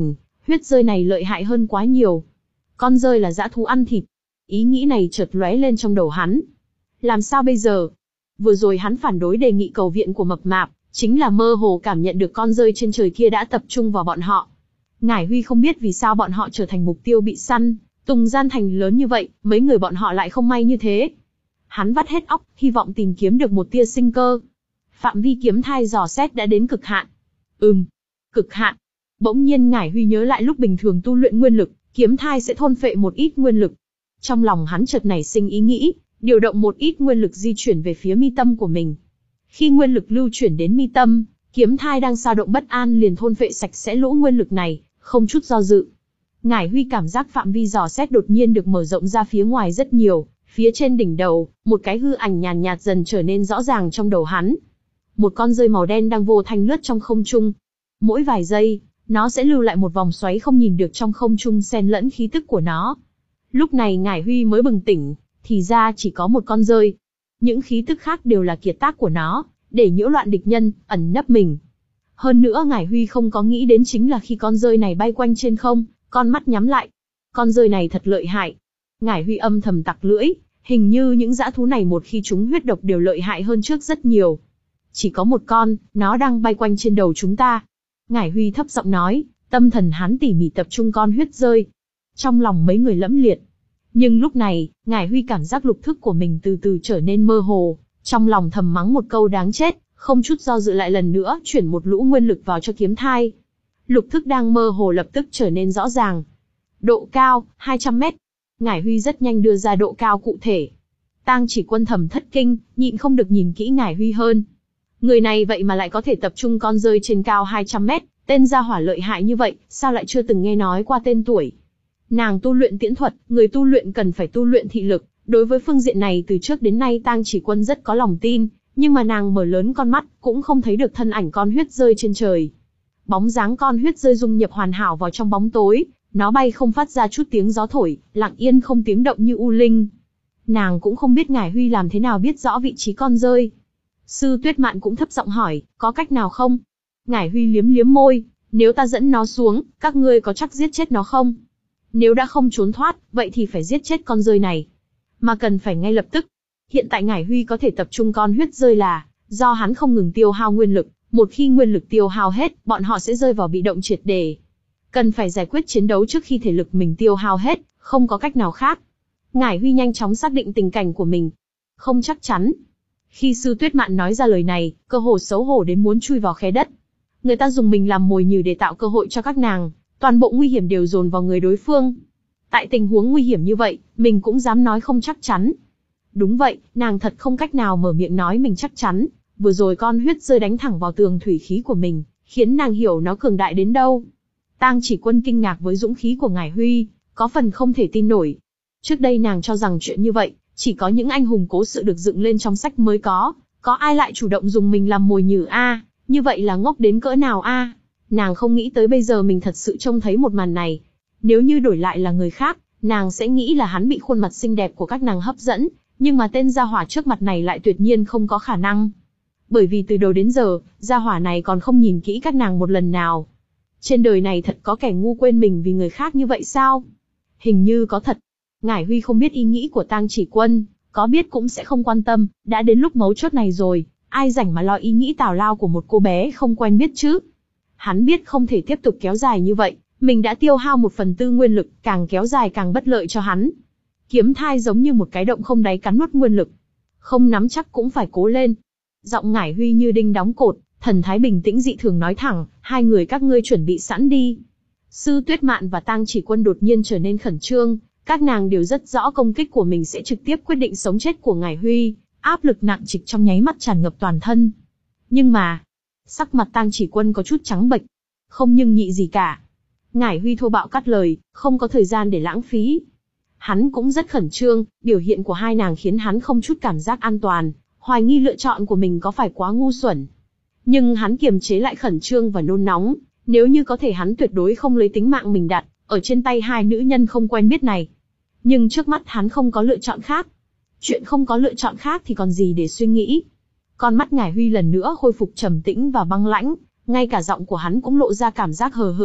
huyết rơi này lợi hại hơn quá nhiều. Con rơi là dã thú ăn thịt. Ý nghĩ này chợt lóe lên trong đầu hắn. Làm sao bây giờ? Vừa rồi hắn phản đối đề nghị cầu viện của mập mạp, chính là mơ hồ cảm nhận được con rơi trên trời kia đã tập trung vào bọn họ. Ngải Huy không biết vì sao bọn họ trở thành mục tiêu bị săn, Tùng Gian Thành lớn như vậy, mấy người bọn họ lại không may như thế. Hắn vắt hết óc, hy vọng tìm kiếm được một tia sinh cơ. Phạm vi kiếm thai dò xét đã đến cực hạn. Ừm, cực hạn. Bỗng nhiên Ngải Huy nhớ lại lúc bình thường tu luyện nguyên lực, kiếm thai sẽ thôn phệ một ít nguyên lực. Trong lòng hắn chợt nảy sinh ý nghĩ, điều động một ít nguyên lực di chuyển về phía mi tâm của mình. Khi nguyên lực lưu chuyển đến mi tâm, kiếm thai đang dao động bất an liền thôn phệ sạch sẽ lũ nguyên lực này, không chút do dự. Ngải Huy cảm giác phạm vi dò xét đột nhiên được mở rộng ra phía ngoài rất nhiều, phía trên đỉnh đầu, một cái hư ảnh nhàn nhạt dần trở nên rõ ràng trong đầu hắn. Một con rơi màu đen đang vô thanh lướt trong không trung. Mỗi vài giây, nó sẽ lưu lại một vòng xoáy không nhìn được trong không trung xen lẫn khí tức của nó. Lúc này Ngải Huy mới bừng tỉnh, thì ra chỉ có một con rơi. Những khí tức khác đều là kiệt tác của nó, để nhiễu loạn địch nhân, ẩn nấp mình. Hơn nữa Ngải Huy không có nghĩ đến chính là khi con rơi này bay quanh trên không, con mắt nhắm lại. Con rơi này thật lợi hại. Ngải Huy âm thầm tặc lưỡi, hình như những dã thú này một khi chúng huyết độc đều lợi hại hơn trước rất nhiều. Chỉ có một con, nó đang bay quanh trên đầu chúng ta. Ngải Huy thấp giọng nói, tâm thần hắn tỉ mỉ tập trung con huyết rơi. Trong lòng mấy người lẫm liệt. Nhưng lúc này, Ngải Huy cảm giác lục thức của mình từ từ trở nên mơ hồ, trong lòng thầm mắng một câu đáng chết, không chút do dự lại lần nữa chuyển một lũ nguyên lực vào cho kiếm thai. Lục thức đang mơ hồ lập tức trở nên rõ ràng. Độ cao, hai trăm mét. Ngải Huy rất nhanh đưa ra độ cao cụ thể. Tang Chỉ Quân thầm thất kinh, nhịn không được nhìn kỹ Ngải Huy hơn. Người này vậy mà lại có thể tập trung con rơi trên cao hai trăm mét, tên gia hỏa lợi hại như vậy, sao lại chưa từng nghe nói qua tên tuổi. Nàng tu luyện tiễn thuật, người tu luyện cần phải tu luyện thị lực, đối với phương diện này từ trước đến nay Tang Chỉ Quân rất có lòng tin, nhưng mà nàng mở lớn con mắt, cũng không thấy được thân ảnh con huyết rơi trên trời. Bóng dáng con huyết rơi dung nhập hoàn hảo vào trong bóng tối, nó bay không phát ra chút tiếng gió thổi, lặng yên không tiếng động như u linh. Nàng cũng không biết Ngải Huy làm thế nào biết rõ vị trí con rơi. Sư Tuyết Mạn cũng thấp giọng hỏi, có cách nào không? Ngải Huy liếm liếm môi, nếu ta dẫn nó xuống, các ngươi có chắc giết chết nó không? Nếu đã không trốn thoát, vậy thì phải giết chết con rơi này. Mà cần phải ngay lập tức. Hiện tại Ngải Huy có thể tập trung con huyết rơi là do hắn không ngừng tiêu hao nguyên lực, một khi nguyên lực tiêu hao hết, bọn họ sẽ rơi vào bị động triệt để. Cần phải giải quyết chiến đấu trước khi thể lực mình tiêu hao hết, không có cách nào khác. Ngải Huy nhanh chóng xác định tình cảnh của mình. Không chắc chắn. Khi Sư Tuyết Mạn nói ra lời này, cơ hồ xấu hổ đến muốn chui vào khe đất. Người ta dùng mình làm mồi nhử để tạo cơ hội cho các nàng, toàn bộ nguy hiểm đều dồn vào người đối phương. Tại tình huống nguy hiểm như vậy, mình cũng dám nói không chắc chắn. Đúng vậy, nàng thật không cách nào mở miệng nói mình chắc chắn. Vừa rồi con huyết rơi đánh thẳng vào tường thủy khí của mình, khiến nàng hiểu nó cường đại đến đâu. Tang Chỉ Quân kinh ngạc với dũng khí của Ngải Huy, có phần không thể tin nổi. Trước đây nàng cho rằng chuyện như vậy, chỉ có những anh hùng cố sự được dựng lên trong sách mới có, có ai lại chủ động dùng mình làm mồi nhử a? Như vậy là ngốc đến cỡ nào a? Nàng không nghĩ tới bây giờ mình thật sự trông thấy một màn này. Nếu như đổi lại là người khác, nàng sẽ nghĩ là hắn bị khuôn mặt xinh đẹp của các nàng hấp dẫn, nhưng mà tên gia hỏa trước mặt này lại tuyệt nhiên không có khả năng. Bởi vì từ đầu đến giờ, gia hỏa này còn không nhìn kỹ các nàng một lần nào. Trên đời này thật có kẻ ngu quên mình vì người khác như vậy sao? Hình như có thật. Ngải Huy không biết ý nghĩ của Tang Chỉ Quân, có biết cũng sẽ không quan tâm, đã đến lúc mấu chốt này rồi, ai rảnh mà lo ý nghĩ tào lao của một cô bé không quen biết chứ. Hắn biết không thể tiếp tục kéo dài như vậy, mình đã tiêu hao một phần tư nguyên lực, càng kéo dài càng bất lợi cho hắn. Kiếm thai giống như một cái động không đáy cắn nuốt nguyên lực. Không nắm chắc cũng phải cố lên. Giọng Ngải Huy như đinh đóng cột, thần thái bình tĩnh dị thường nói thẳng, hai người các ngươi chuẩn bị sẵn đi. Sư Tuyết Mạn và Tang Chỉ Quân đột nhiên trở nên khẩn trương, các nàng đều rất rõ công kích của mình sẽ trực tiếp quyết định sống chết của Ngải Huy, áp lực nặng trịch trong nháy mắt tràn ngập toàn thân. Nhưng mà, sắc mặt Tang Chỉ Quân có chút trắng bệch, không nhưng nhị gì cả. Ngải Huy thô bạo cắt lời, không có thời gian để lãng phí. Hắn cũng rất khẩn trương, biểu hiện của hai nàng khiến hắn không chút cảm giác an toàn, hoài nghi lựa chọn của mình có phải quá ngu xuẩn. Nhưng hắn kiềm chế lại khẩn trương và nôn nóng, nếu như có thể hắn tuyệt đối không lấy tính mạng mình đặt ở trên tay hai nữ nhân không quen biết này. Nhưng trước mắt hắn không có lựa chọn khác. Chuyện không có lựa chọn khác thì còn gì để suy nghĩ. Con mắt Ngải Huy lần nữa khôi phục trầm tĩnh và băng lãnh, ngay cả giọng của hắn cũng lộ ra cảm giác hờ hững,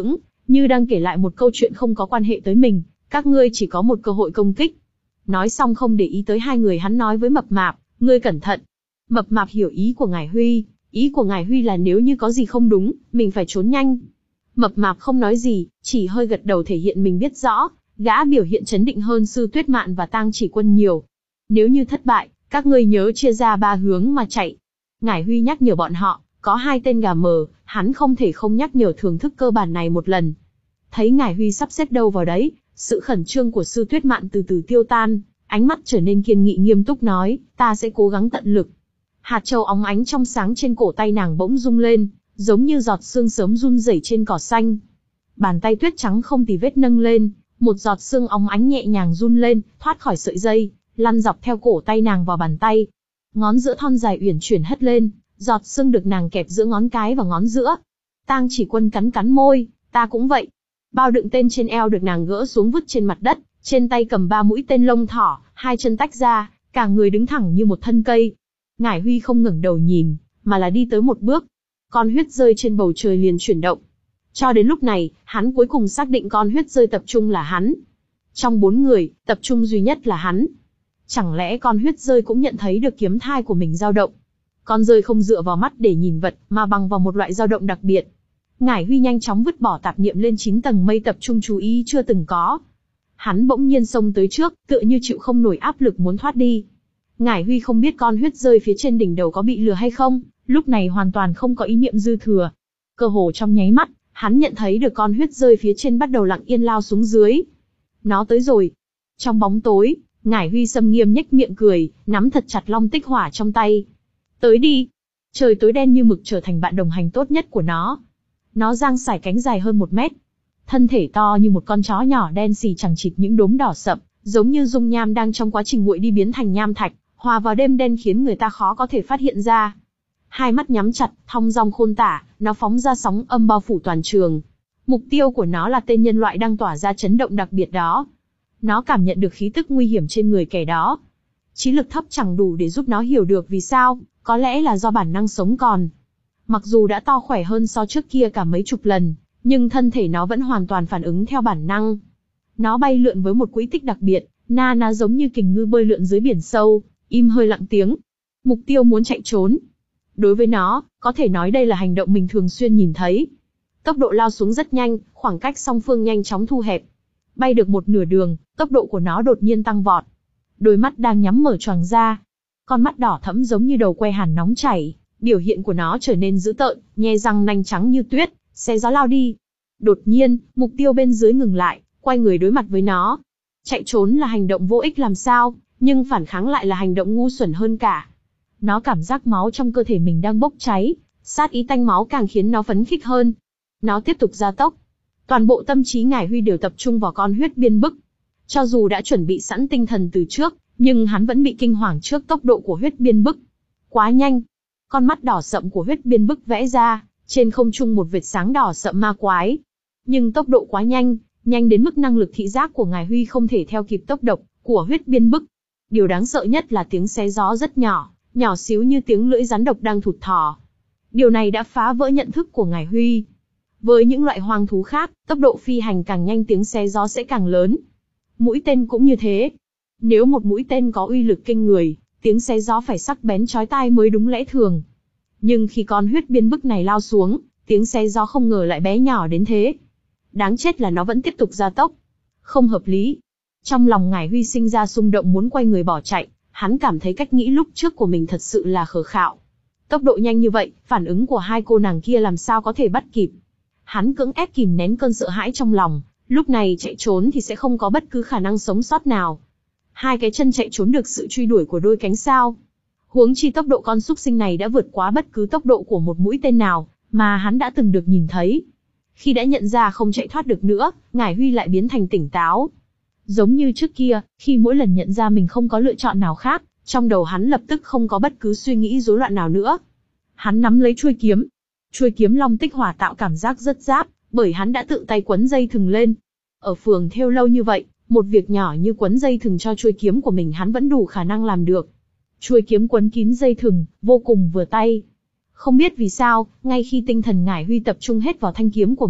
như đang kể lại một câu chuyện không có quan hệ tới mình, các ngươi chỉ có một cơ hội công kích. Nói xong không để ý tới hai người, hắn nói với Mập Mạp, ngươi cẩn thận. Mập Mạp hiểu ý của Ngải Huy, ý của Ngải Huy là nếu như có gì không đúng, mình phải trốn nhanh. Mập Mạp không nói gì, chỉ hơi gật đầu thể hiện mình biết rõ, gã biểu hiện trấn định hơn Sư Tuyết Mạn và Tang Chỉ Quân nhiều. Nếu như thất bại, các ngươi nhớ chia ra ba hướng mà chạy. Ngải Huy nhắc nhở bọn họ, có hai tên gà mờ, hắn không thể không nhắc nhở thưởng thức cơ bản này một lần. Thấy Ngải Huy sắp xếp đâu vào đấy, sự khẩn trương của Sư Tuyết Mạn từ từ tiêu tan, ánh mắt trở nên kiên nghị nghiêm túc nói, ta sẽ cố gắng tận lực. Hạt châu óng ánh trong sáng trên cổ tay nàng bỗng rung lên, giống như giọt sương sớm run rẩy trên cỏ xanh. Bàn tay tuyết trắng không tì vết nâng lên, một giọt sương óng ánh nhẹ nhàng run lên, thoát khỏi sợi dây, lăn dọc theo cổ tay nàng vào bàn tay. Ngón giữa thon dài uyển chuyển hất lên, giọt sương được nàng kẹp giữa ngón cái và ngón giữa. Tang Chỉ Quân cắn cắn môi, ta cũng vậy. Bao đựng tên trên eo được nàng gỡ xuống vứt trên mặt đất, trên tay cầm ba mũi tên lông thỏ, hai chân tách ra, cả người đứng thẳng như một thân cây. Ngải Huy không ngẩng đầu nhìn, mà là đi tới một bước. Con huyết rơi trên bầu trời liền chuyển động. Cho đến lúc này, hắn cuối cùng xác định con huyết rơi tập trung là hắn. Trong bốn người, tập trung duy nhất là hắn. Chẳng lẽ con huyết rơi cũng nhận thấy được kiếm thai của mình dao động? Con rơi không dựa vào mắt để nhìn vật, mà bằng vào một loại dao động đặc biệt. Ngải Huy nhanh chóng vứt bỏ tạp niệm lên chín tầng mây, tập trung chú ý chưa từng có. Hắn bỗng nhiên xông tới trước, tựa như chịu không nổi áp lực muốn thoát đi. Ngải Huy không biết con huyết rơi phía trên đỉnh đầu có bị lừa hay không, lúc này hoàn toàn không có ý niệm dư thừa. Cơ hồ trong nháy mắt, hắn nhận thấy được con huyết rơi phía trên bắt đầu lặng yên lao xuống dưới. Nó tới rồi. Trong bóng tối, Ngải Huy xâm nghiêm nhếch miệng cười, nắm thật chặt long tích hỏa trong tay. Tới đi. Trời tối đen như mực trở thành bạn đồng hành tốt nhất của nó. Nó dang sải cánh dài hơn một mét. Thân thể to như một con chó nhỏ đen xì chằng chịt những đốm đỏ sậm, giống như dung nham đang trong quá trình nguội đi biến thành nham thạch, hòa vào đêm đen khiến người ta khó có thể phát hiện ra. Hai mắt nhắm chặt, thong dong khôn tả, nó phóng ra sóng âm bao phủ toàn trường. Mục tiêu của nó là tên nhân loại đang tỏa ra chấn động đặc biệt đó. Nó cảm nhận được khí tức nguy hiểm trên người kẻ đó. Trí lực thấp chẳng đủ để giúp nó hiểu được vì sao, có lẽ là do bản năng sống còn. Mặc dù đã to khỏe hơn so trước kia cả mấy chục lần, nhưng thân thể nó vẫn hoàn toàn phản ứng theo bản năng. Nó bay lượn với một quỹ tích đặc biệt, na ná giống như kình ngư bơi lượn dưới biển sâu, im hơi lặng tiếng. Mục tiêu muốn chạy trốn. Đối với nó, có thể nói đây là hành động mình thường xuyên nhìn thấy. Tốc độ lao xuống rất nhanh, khoảng cách song phương nhanh chóng thu hẹp. Bay được một nửa đường, tốc độ của nó đột nhiên tăng vọt. Đôi mắt đang nhắm mở choàng ra. Con mắt đỏ thẫm giống như đầu que hàn nóng chảy, biểu hiện của nó trở nên dữ tợn, nhe răng nanh trắng như tuyết, xé gió lao đi. Đột nhiên, mục tiêu bên dưới ngừng lại, quay người đối mặt với nó. Chạy trốn là hành động vô ích làm sao, nhưng phản kháng lại là hành động ngu xuẩn hơn cả. Nó cảm giác máu trong cơ thể mình đang bốc cháy, sát ý tanh máu càng khiến nó phấn khích hơn. Nó tiếp tục gia tốc. Toàn bộ tâm trí Ngải Huy đều tập trung vào con huyết biên bức. Cho dù đã chuẩn bị sẵn tinh thần từ trước, nhưng hắn vẫn bị kinh hoàng trước tốc độ của huyết biên bức. Quá nhanh. Con mắt đỏ sậm của huyết biên bức vẽ ra, trên không trung một vệt sáng đỏ sậm ma quái. Nhưng tốc độ quá nhanh, nhanh đến mức năng lực thị giác của Ngải Huy không thể theo kịp tốc độ của huyết biên bức. Điều đáng sợ nhất là tiếng xé gió rất nhỏ, nhỏ xíu như tiếng lưỡi rắn độc đang thụt thò. Điều này đã phá vỡ nhận thức của Ngải Huy. Với những loại hoang thú khác, tốc độ phi hành càng nhanh tiếng xé gió sẽ càng lớn. Mũi tên cũng như thế. Nếu một mũi tên có uy lực kinh người, tiếng xé gió phải sắc bén chói tai mới đúng lẽ thường. Nhưng khi con huyết biên bức này lao xuống, tiếng xé gió không ngờ lại bé nhỏ đến thế. Đáng chết là nó vẫn tiếp tục gia tốc. Không hợp lý. Trong lòng Ngải Huy sinh ra xung động muốn quay người bỏ chạy, hắn cảm thấy cách nghĩ lúc trước của mình thật sự là khờ khạo. Tốc độ nhanh như vậy, phản ứng của hai cô nàng kia làm sao có thể bắt kịp. Hắn cưỡng ép kìm nén cơn sợ hãi trong lòng, lúc này chạy trốn thì sẽ không có bất cứ khả năng sống sót nào. Hai cái chân chạy trốn được sự truy đuổi của đôi cánh sao. Huống chi tốc độ con súc sinh này đã vượt quá bất cứ tốc độ của một mũi tên nào mà hắn đã từng được nhìn thấy. Khi đã nhận ra không chạy thoát được nữa, Ngải Huy lại biến thành tỉnh táo. Giống như trước kia, khi mỗi lần nhận ra mình không có lựa chọn nào khác, trong đầu hắn lập tức không có bất cứ suy nghĩ rối loạn nào nữa. Hắn nắm lấy chuôi kiếm. Chuôi kiếm long tích hỏa tạo cảm giác rất giáp, bởi hắn đã tự tay quấn dây thừng lên. Ở phường thêu lâu như vậy, một việc nhỏ như quấn dây thừng cho chuôi kiếm của mình hắn vẫn đủ khả năng làm được. Chuôi kiếm quấn kín dây thừng, vô cùng vừa tay. Không biết vì sao, ngay khi tinh thần Ngải Huy tập trung hết vào thanh kiếm của mình,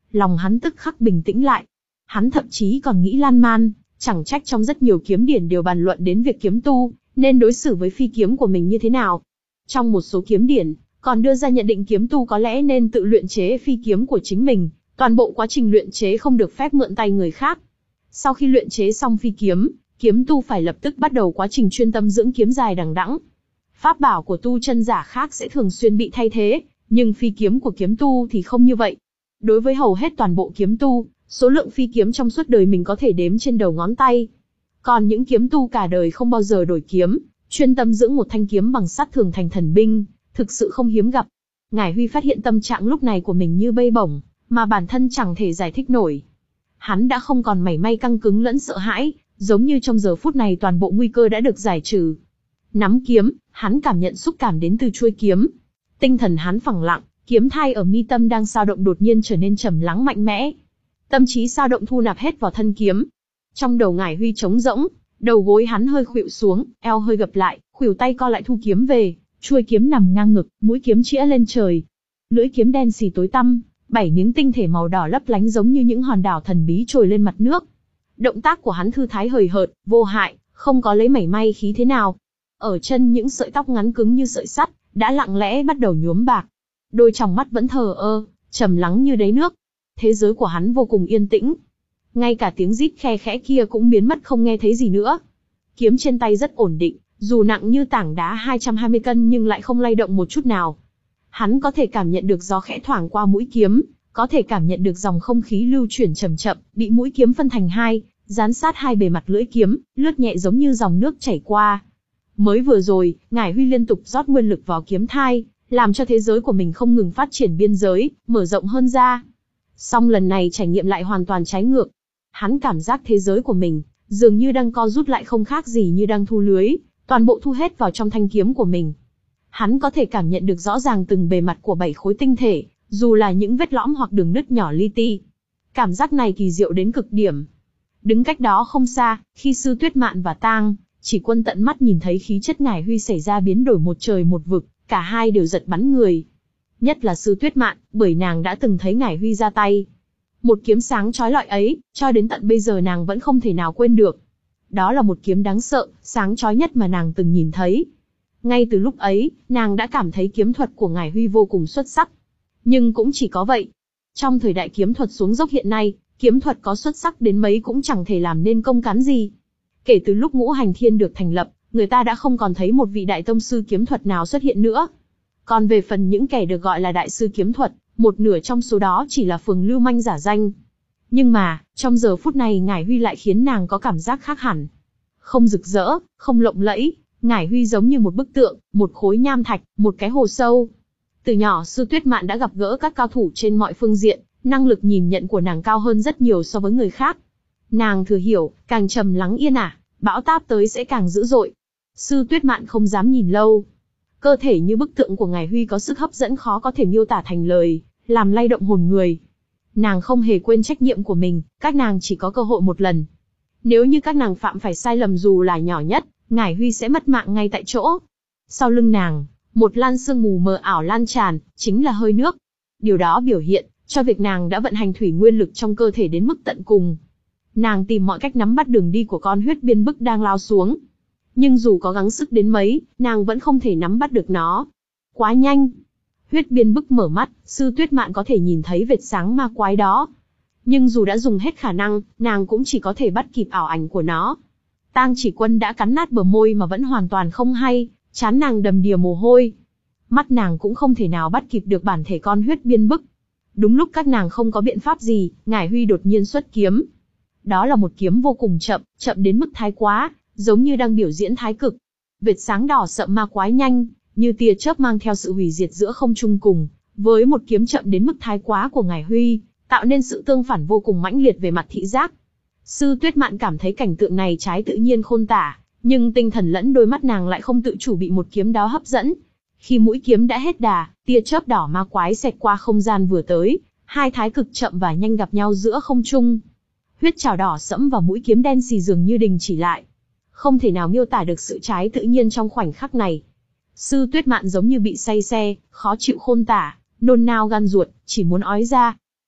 Lòng hắn tức khắc bình tĩnh lại. Hắn thậm chí còn nghĩ lan man, chẳng trách trong rất nhiều kiếm điển đều bàn luận đến việc kiếm tu nên đối xử với phi kiếm của mình như thế nào. Trong một số kiếm điển, còn đưa ra nhận định kiếm tu có lẽ nên tự luyện chế phi kiếm của chính mình, toàn bộ quá trình luyện chế không được phép mượn tay người khác. Sau khi luyện chế xong phi kiếm, kiếm tu phải lập tức bắt đầu quá trình chuyên tâm dưỡng kiếm dài đằng đẵng. Pháp bảo của tu chân giả khác sẽ thường xuyên bị thay thế, nhưng phi kiếm của kiếm tu thì không như vậy. Đối với hầu hết toàn bộ kiếm tu, số lượng phi kiếm trong suốt đời mình có thể đếm trên đầu ngón tay. Còn những kiếm tu cả đời không bao giờ đổi kiếm, chuyên tâm dưỡng một thanh kiếm bằng sắt thường thành thần binh, thực sự không hiếm gặp. Ngải Huy phát hiện tâm trạng lúc này của mình như bay bổng, mà bản thân chẳng thể giải thích nổi. Hắn đã không còn mảy may căng cứng lẫn sợ hãi, giống như trong giờ phút này toàn bộ nguy cơ đã được giải trừ. Nắm kiếm, hắn cảm nhận xúc cảm đến từ chuôi kiếm. Tinh thần hắn phẳng lặng, kiếm thai ở mi tâm đang dao động đột nhiên trở nên trầm lắng mạnh mẽ. Tâm trí dao động thu nạp hết vào thân kiếm. Trong đầu Ngải Huy trống rỗng, đầu gối hắn hơi khuỵu xuống, eo hơi gập lại, khuỷu tay co lại thu kiếm về, chuôi kiếm nằm ngang ngực, mũi kiếm chĩa lên trời. Lưỡi kiếm đen xì tối tăm, bảy miếng tinh thể màu đỏ lấp lánh giống như những hòn đảo thần bí trồi lên mặt nước. Động tác của hắn thư thái hời hợt, vô hại, không có lấy mảy may khí thế nào. Ở chân những sợi tóc ngắn cứng như sợi sắt, đã lặng lẽ bắt đầu nhuốm bạc. Đôi tròng mắt vẫn thờ ơ, trầm lắng như đáy nước. Thế giới của hắn vô cùng yên tĩnh. Ngay cả tiếng rít khe khẽ kia cũng biến mất không nghe thấy gì nữa. Kiếm trên tay rất ổn định, dù nặng như tảng đá hai trăm hai mươi cân nhưng lại không lay động một chút nào. Hắn có thể cảm nhận được gió khẽ thoảng qua mũi kiếm, có thể cảm nhận được dòng không khí lưu chuyển chậm chậm, bị mũi kiếm phân thành hai, dán sát hai bề mặt lưỡi kiếm, lướt nhẹ giống như dòng nước chảy qua. Mới vừa rồi, Ngải Huy liên tục rót nguyên lực vào kiếm thai, làm cho thế giới của mình không ngừng phát triển biên giới, mở rộng hơn ra. Song lần này trải nghiệm lại hoàn toàn trái ngược. Hắn cảm giác thế giới của mình, dường như đang co rút lại không khác gì như đang thu lưới, toàn bộ thu hết vào trong thanh kiếm của mình. Hắn có thể cảm nhận được rõ ràng từng bề mặt của bảy khối tinh thể, dù là những vết lõm hoặc đường nứt nhỏ li ti. Cảm giác này kỳ diệu đến cực điểm. Đứng cách đó không xa, khi Sư Tuyết Mạn và Tang Chỉ Quân tận mắt nhìn thấy khí chất Ngải Huy xảy ra biến đổi một trời một vực, cả hai đều giật bắn người. Nhất là Sư Tuyết Mạn, bởi nàng đã từng thấy Ngải Huy ra tay. Một kiếm sáng chói lọi ấy, cho đến tận bây giờ nàng vẫn không thể nào quên được. Đó là một kiếm đáng sợ, sáng chói nhất mà nàng từng nhìn thấy. Ngay từ lúc ấy, nàng đã cảm thấy kiếm thuật của Ngải Huy vô cùng xuất sắc. Nhưng cũng chỉ có vậy. Trong thời đại kiếm thuật xuống dốc hiện nay, kiếm thuật có xuất sắc đến mấy cũng chẳng thể làm nên công cán gì. Kể từ lúc Ngũ Hành Thiên được thành lập, người ta đã không còn thấy một vị đại tông sư kiếm thuật nào xuất hiện nữa. Còn về phần những kẻ được gọi là đại sư kiếm thuật, một nửa trong số đó chỉ là phường lưu manh giả danh. Nhưng mà, trong giờ phút này Ngải Huy lại khiến nàng có cảm giác khác hẳn. Không rực rỡ, không lộng lẫy, Ngải Huy giống như một bức tượng, một khối nham thạch, một cái hồ sâu. Từ nhỏ Sư Tuyết Mạn đã gặp gỡ các cao thủ trên mọi phương diện, năng lực nhìn nhận của nàng cao hơn rất nhiều so với người khác. Nàng thừa hiểu, càng trầm lắng yên ả, bão táp tới sẽ càng dữ dội. Sư Tuyết Mạn không dám nhìn lâu. Cơ thể như bức tượng của Ngải Huy có sức hấp dẫn khó có thể miêu tả thành lời, làm lay động hồn người. Nàng không hề quên trách nhiệm của mình, các nàng chỉ có cơ hội một lần. Nếu như các nàng phạm phải sai lầm dù là nhỏ nhất, Ngải Huy sẽ mất mạng ngay tại chỗ. Sau lưng nàng, một lan sương mù mờ ảo lan tràn, chính là hơi nước. Điều đó biểu hiện cho việc nàng đã vận hành thủy nguyên lực trong cơ thể đến mức tận cùng. Nàng tìm mọi cách nắm bắt đường đi của con huyết biên bức đang lao xuống. Nhưng dù có gắng sức đến mấy, nàng vẫn không thể nắm bắt được nó. Quá nhanh. Huyết biên bức mở mắt, Sư Tuyết Mạn có thể nhìn thấy vệt sáng ma quái đó. Nhưng dù đã dùng hết khả năng, nàng cũng chỉ có thể bắt kịp ảo ảnh của nó. Tang Chỉ Quân đã cắn nát bờ môi mà vẫn hoàn toàn không hay, trán nàng đầm đìa mồ hôi. Mắt nàng cũng không thể nào bắt kịp được bản thể con huyết biên bức. Đúng lúc các nàng không có biện pháp gì, Ngải Huy đột nhiên xuất kiếm. Đó là một kiếm vô cùng chậm, chậm đến mức thái quá, giống như đang biểu diễn thái cực. Vệt sáng đỏ sậm ma quái nhanh, như tia chớp mang theo sự hủy diệt giữa không trung cùng, với một kiếm chậm đến mức thái quá của Ngải Huy, tạo nên sự tương phản vô cùng mãnh liệt về mặt thị giác. Sư Tuyết Mạn cảm thấy cảnh tượng này trái tự nhiên khôn tả, nhưng tinh thần lẫn đôi mắt nàng lại không tự chủ bị một kiếm đó hấp dẫn. Khi mũi kiếm đã hết đà, tia chớp đỏ ma quái xẹt qua không gian vừa tới, hai thái cực chậm và nhanh gặp nhau giữa không trung. Huyết trảo đỏ sẫm và mũi kiếm đen xì dường như đình chỉ lại. Không thể nào miêu tả được sự trái tự nhiên trong khoảnh khắc này. Sư Tuyết Mạn giống như bị say xe, khó chịu khôn tả, nôn nao gan ruột, chỉ muốn ói ra.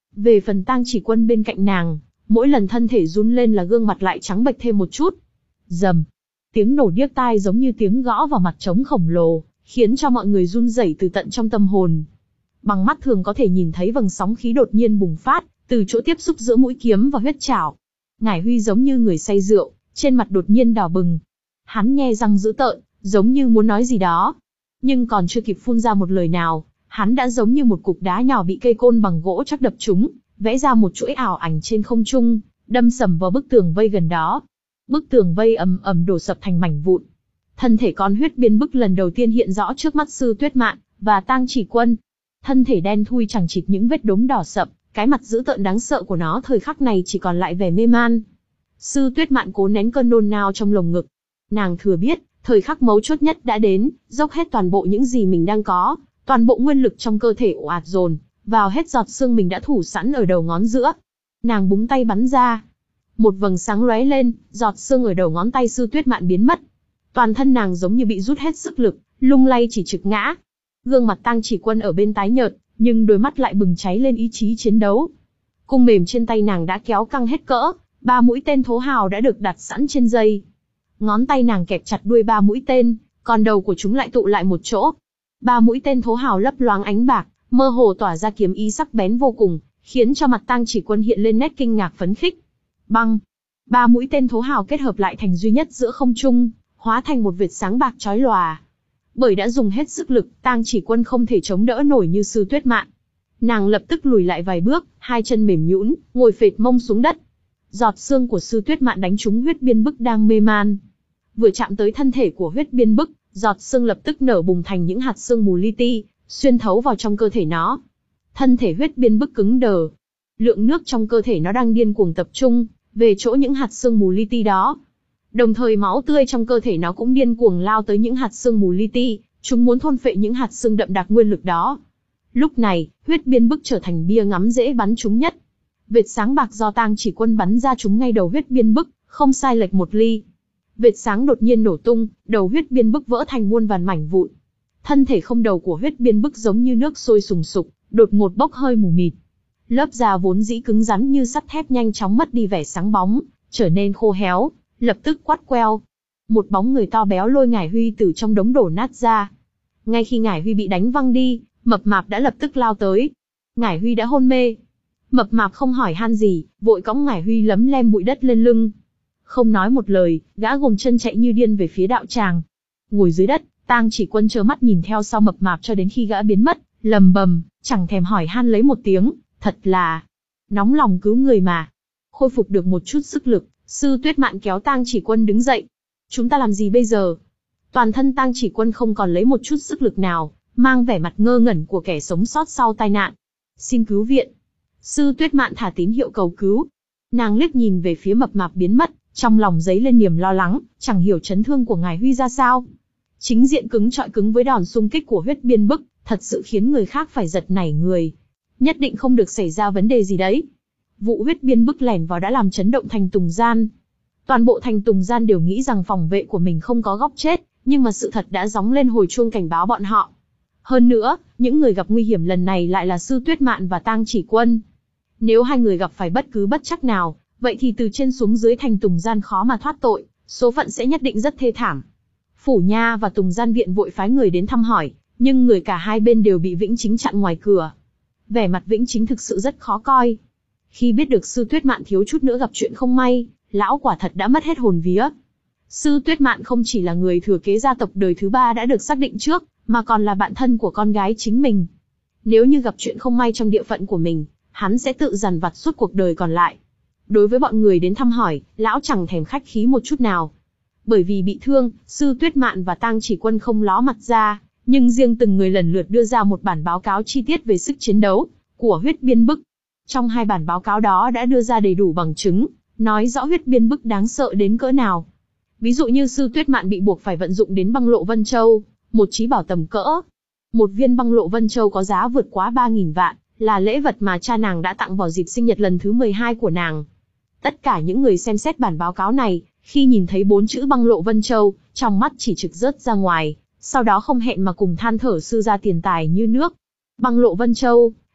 Về phần Tang Chỉ Quân bên cạnh nàng, mỗi lần thân thể run lên là gương mặt lại trắng bệch thêm một chút. Rầm, tiếng nổ điếc tai giống như tiếng gõ vào mặt trống khổng lồ, khiến cho mọi người run rẩy từ tận trong tâm hồn. Bằng mắt thường có thể nhìn thấy vầng sóng khí đột nhiên bùng phát, từ chỗ tiếp xúc giữa mũi kiếm và huyết trảo. Ngải Huy giống như người say rượu, trên mặt đột nhiên đỏ bừng. Hắn nhe răng dữ tợn, giống như muốn nói gì đó. Nhưng còn chưa kịp phun ra một lời nào, hắn đã giống như một cục đá nhỏ bị cây côn bằng gỗ chắc đập trúng, vẽ ra một chuỗi ảo ảnh trên không trung, đâm sầm vào bức tường vây gần đó. Bức tường vây ầm ầm đổ sập thành mảnh vụn. Thân thể con huyết biên bức lần đầu tiên hiện rõ trước mắt Sư Tuyết Mạn và Tang Chỉ Quân. Thân thể đen thui chẳng chịt những vết đốm đỏ sậm, cái mặt dữ tợn đáng sợ của nó thời khắc này chỉ còn lại vẻ mê man. Sư Tuyết Mạn cố nén cơn nôn nao trong lồng ngực. Nàng thừa biết, thời khắc mấu chốt nhất đã đến, dốc hết toàn bộ những gì mình đang có, toàn bộ nguyên lực trong cơ thể ồ ạt dồn vào hết giọt xương mình đã thủ sẵn ở đầu ngón giữa. Nàng búng tay bắn ra, một vầng sáng lóe lên, giọt xương ở đầu ngón tay Sư Tuyết Mạn biến mất. Toàn thân nàng giống như bị rút hết sức lực, lung lay chỉ trực ngã. Gương mặt Tang Chỉ Quân ở bên tái nhợt, nhưng đôi mắt lại bừng cháy lên ý chí chiến đấu. Cung mềm trên tay nàng đã kéo căng hết cỡ, ba mũi tên thố hào đã được đặt sẵn trên dây. Ngón tay nàng kẹp chặt đuôi ba mũi tên, còn đầu của chúng lại tụ lại một chỗ. Ba mũi tên thố hào lấp loáng ánh bạc, mơ hồ tỏa ra kiếm ý sắc bén vô cùng, khiến cho mặt Tang Chỉ Quân hiện lên nét kinh ngạc phấn khích. Băng! Ba mũi tên thố hào kết hợp lại thành duy nhất giữa không trung, hóa thành một vệt sáng bạc chói lòa. Bởi đã dùng hết sức lực, Tang Chỉ Quân không thể chống đỡ nổi như Sư Tuyết Mạn. Nàng lập tức lùi lại vài bước, hai chân mềm nhũn, ngồi phệt mông xuống đất. Giọt xương của Sư Tuyết Mạn đánh trúng huyết biên bức đang mê man. Vừa chạm tới thân thể của huyết biên bức, giọt xương lập tức nở bùng thành những hạt xương mù li ti, xuyên thấu vào trong cơ thể nó. Thân thể huyết biên bức cứng đờ. Lượng nước trong cơ thể nó đang điên cuồng tập trung về chỗ những hạt xương mù li ti đó. Đồng thời máu tươi trong cơ thể nó cũng điên cuồng lao tới những hạt xương mù li ti, chúng muốn thôn phệ những hạt xương đậm đặc nguyên lực đó. Lúc này, huyết biên bức trở thành bia ngắm dễ bắn trúng nhất. Vệt sáng bạc do Tang Chỉ Quân bắn ra trúng ngay đầu huyết biên bức, không sai lệch một ly. Vệt sáng đột nhiên nổ tung, đầu huyết biên bức vỡ thành muôn vàn mảnh vụn. Thân thể không đầu của huyết biên bức giống như nước sôi sùng sục, đột ngột bốc hơi mù mịt. Lớp da vốn dĩ cứng rắn như sắt thép nhanh chóng mất đi vẻ sáng bóng, trở nên khô héo, lập tức quắt queo. Một bóng người to béo lôi Ngải Huy từ trong đống đổ nát ra. Ngay khi Ngải Huy bị đánh văng đi, Mập Mạp đã lập tức lao tới. Ngải Huy đã hôn mê. Mập Mạp không hỏi han gì, vội cõng Ngải Huy lấm lem bụi đất lên lưng. Không nói một lời, gã gồm chân chạy như điên về phía đạo tràng. Ngồi dưới đất, Tang Chỉ Quân trơ mắt nhìn theo sau Mập Mạp cho đến khi gã biến mất, lầm bầm, chẳng thèm hỏi han lấy một tiếng, thật là nóng lòng cứu người mà. Khôi phục được một chút sức lực, Sư Tuyết Mạn kéo Tang Chỉ Quân đứng dậy. Chúng ta làm gì bây giờ? Toàn thân Tang Chỉ Quân không còn lấy một chút sức lực nào, mang vẻ mặt ngơ ngẩn của kẻ sống sót sau tai nạn. Xin cứu viện. Sư Tuyết Mạn thả tín hiệu cầu cứu. Nàng liếc nhìn về phía Mập Mạp biến mất, trong lòng dấy lên niềm lo lắng, chẳng hiểu chấn thương của Ngải Huy ra sao. Chính diện cứng trọi cứng với đòn xung kích của huyết biên bức, thật sự khiến người khác phải giật nảy người. Nhất định không được xảy ra vấn đề gì đấy. Vụ huyết biên bức lẻn vào đã làm chấn động thành Tùng Gian. Toàn bộ thành Tùng Gian đều nghĩ rằng phòng vệ của mình không có góc chết, nhưng mà sự thật đã gióng lên hồi chuông cảnh báo bọn họ. Hơn nữa, những người gặp nguy hiểm lần này lại là Sư Tuyết Mạn và Tang Chỉ Quân. Nếu hai người gặp phải bất cứ bất trắc nào, vậy thì từ trên xuống dưới thành Tùng Gian khó mà thoát tội, số phận sẽ nhất định rất thê thảm. Phủ Nha và Tùng Gian viện vội phái người đến thăm hỏi, nhưng người cả hai bên đều bị Vĩnh Chính chặn ngoài cửa. Vẻ mặt Vĩnh Chính thực sự rất khó coi. Khi biết được Sư Tuyết Mạn thiếu chút nữa gặp chuyện không may, lão quả thật đã mất hết hồn vía. Sư Tuyết Mạn không chỉ là người thừa kế gia tộc đời thứ ba đã được xác định trước, mà còn là bạn thân của con gái chính mình. Nếu như gặp chuyện không may trong địa phận của mình, hắn sẽ tự dằn vặt suốt cuộc đời còn lại. Đối với bọn người đến thăm hỏi, lão chẳng thèm khách khí một chút nào. Bởi vì bị thương, Sư Tuyết Mạn và Tang Chỉ Quân không ló mặt ra, nhưng riêng từng người lần lượt đưa ra một bản báo cáo chi tiết về sức chiến đấu của huyết biên bức. Trong hai bản báo cáo đó đã đưa ra đầy đủ bằng chứng, nói rõ huyết biên bức đáng sợ đến cỡ nào. Ví dụ như Sư Tuyết Mạn bị buộc phải vận dụng đến băng lộ Vân Châu, một trí bảo tầm cỡ. Một viên băng lộ Vân Châu có giá vượt quá ba nghìn vạn, là lễ vật mà cha nàng đã tặng vào dịp sinh nhật lần thứ mười hai của nàng. Tất cả những người xem xét bản báo cáo này, khi nhìn thấy bốn chữ băng lộ Vân Châu, trong mắt chỉ trực rớt ra ngoài, sau đó không hẹn mà cùng than thở sư gia tiền tài như nước. Băng lộ Vân Châu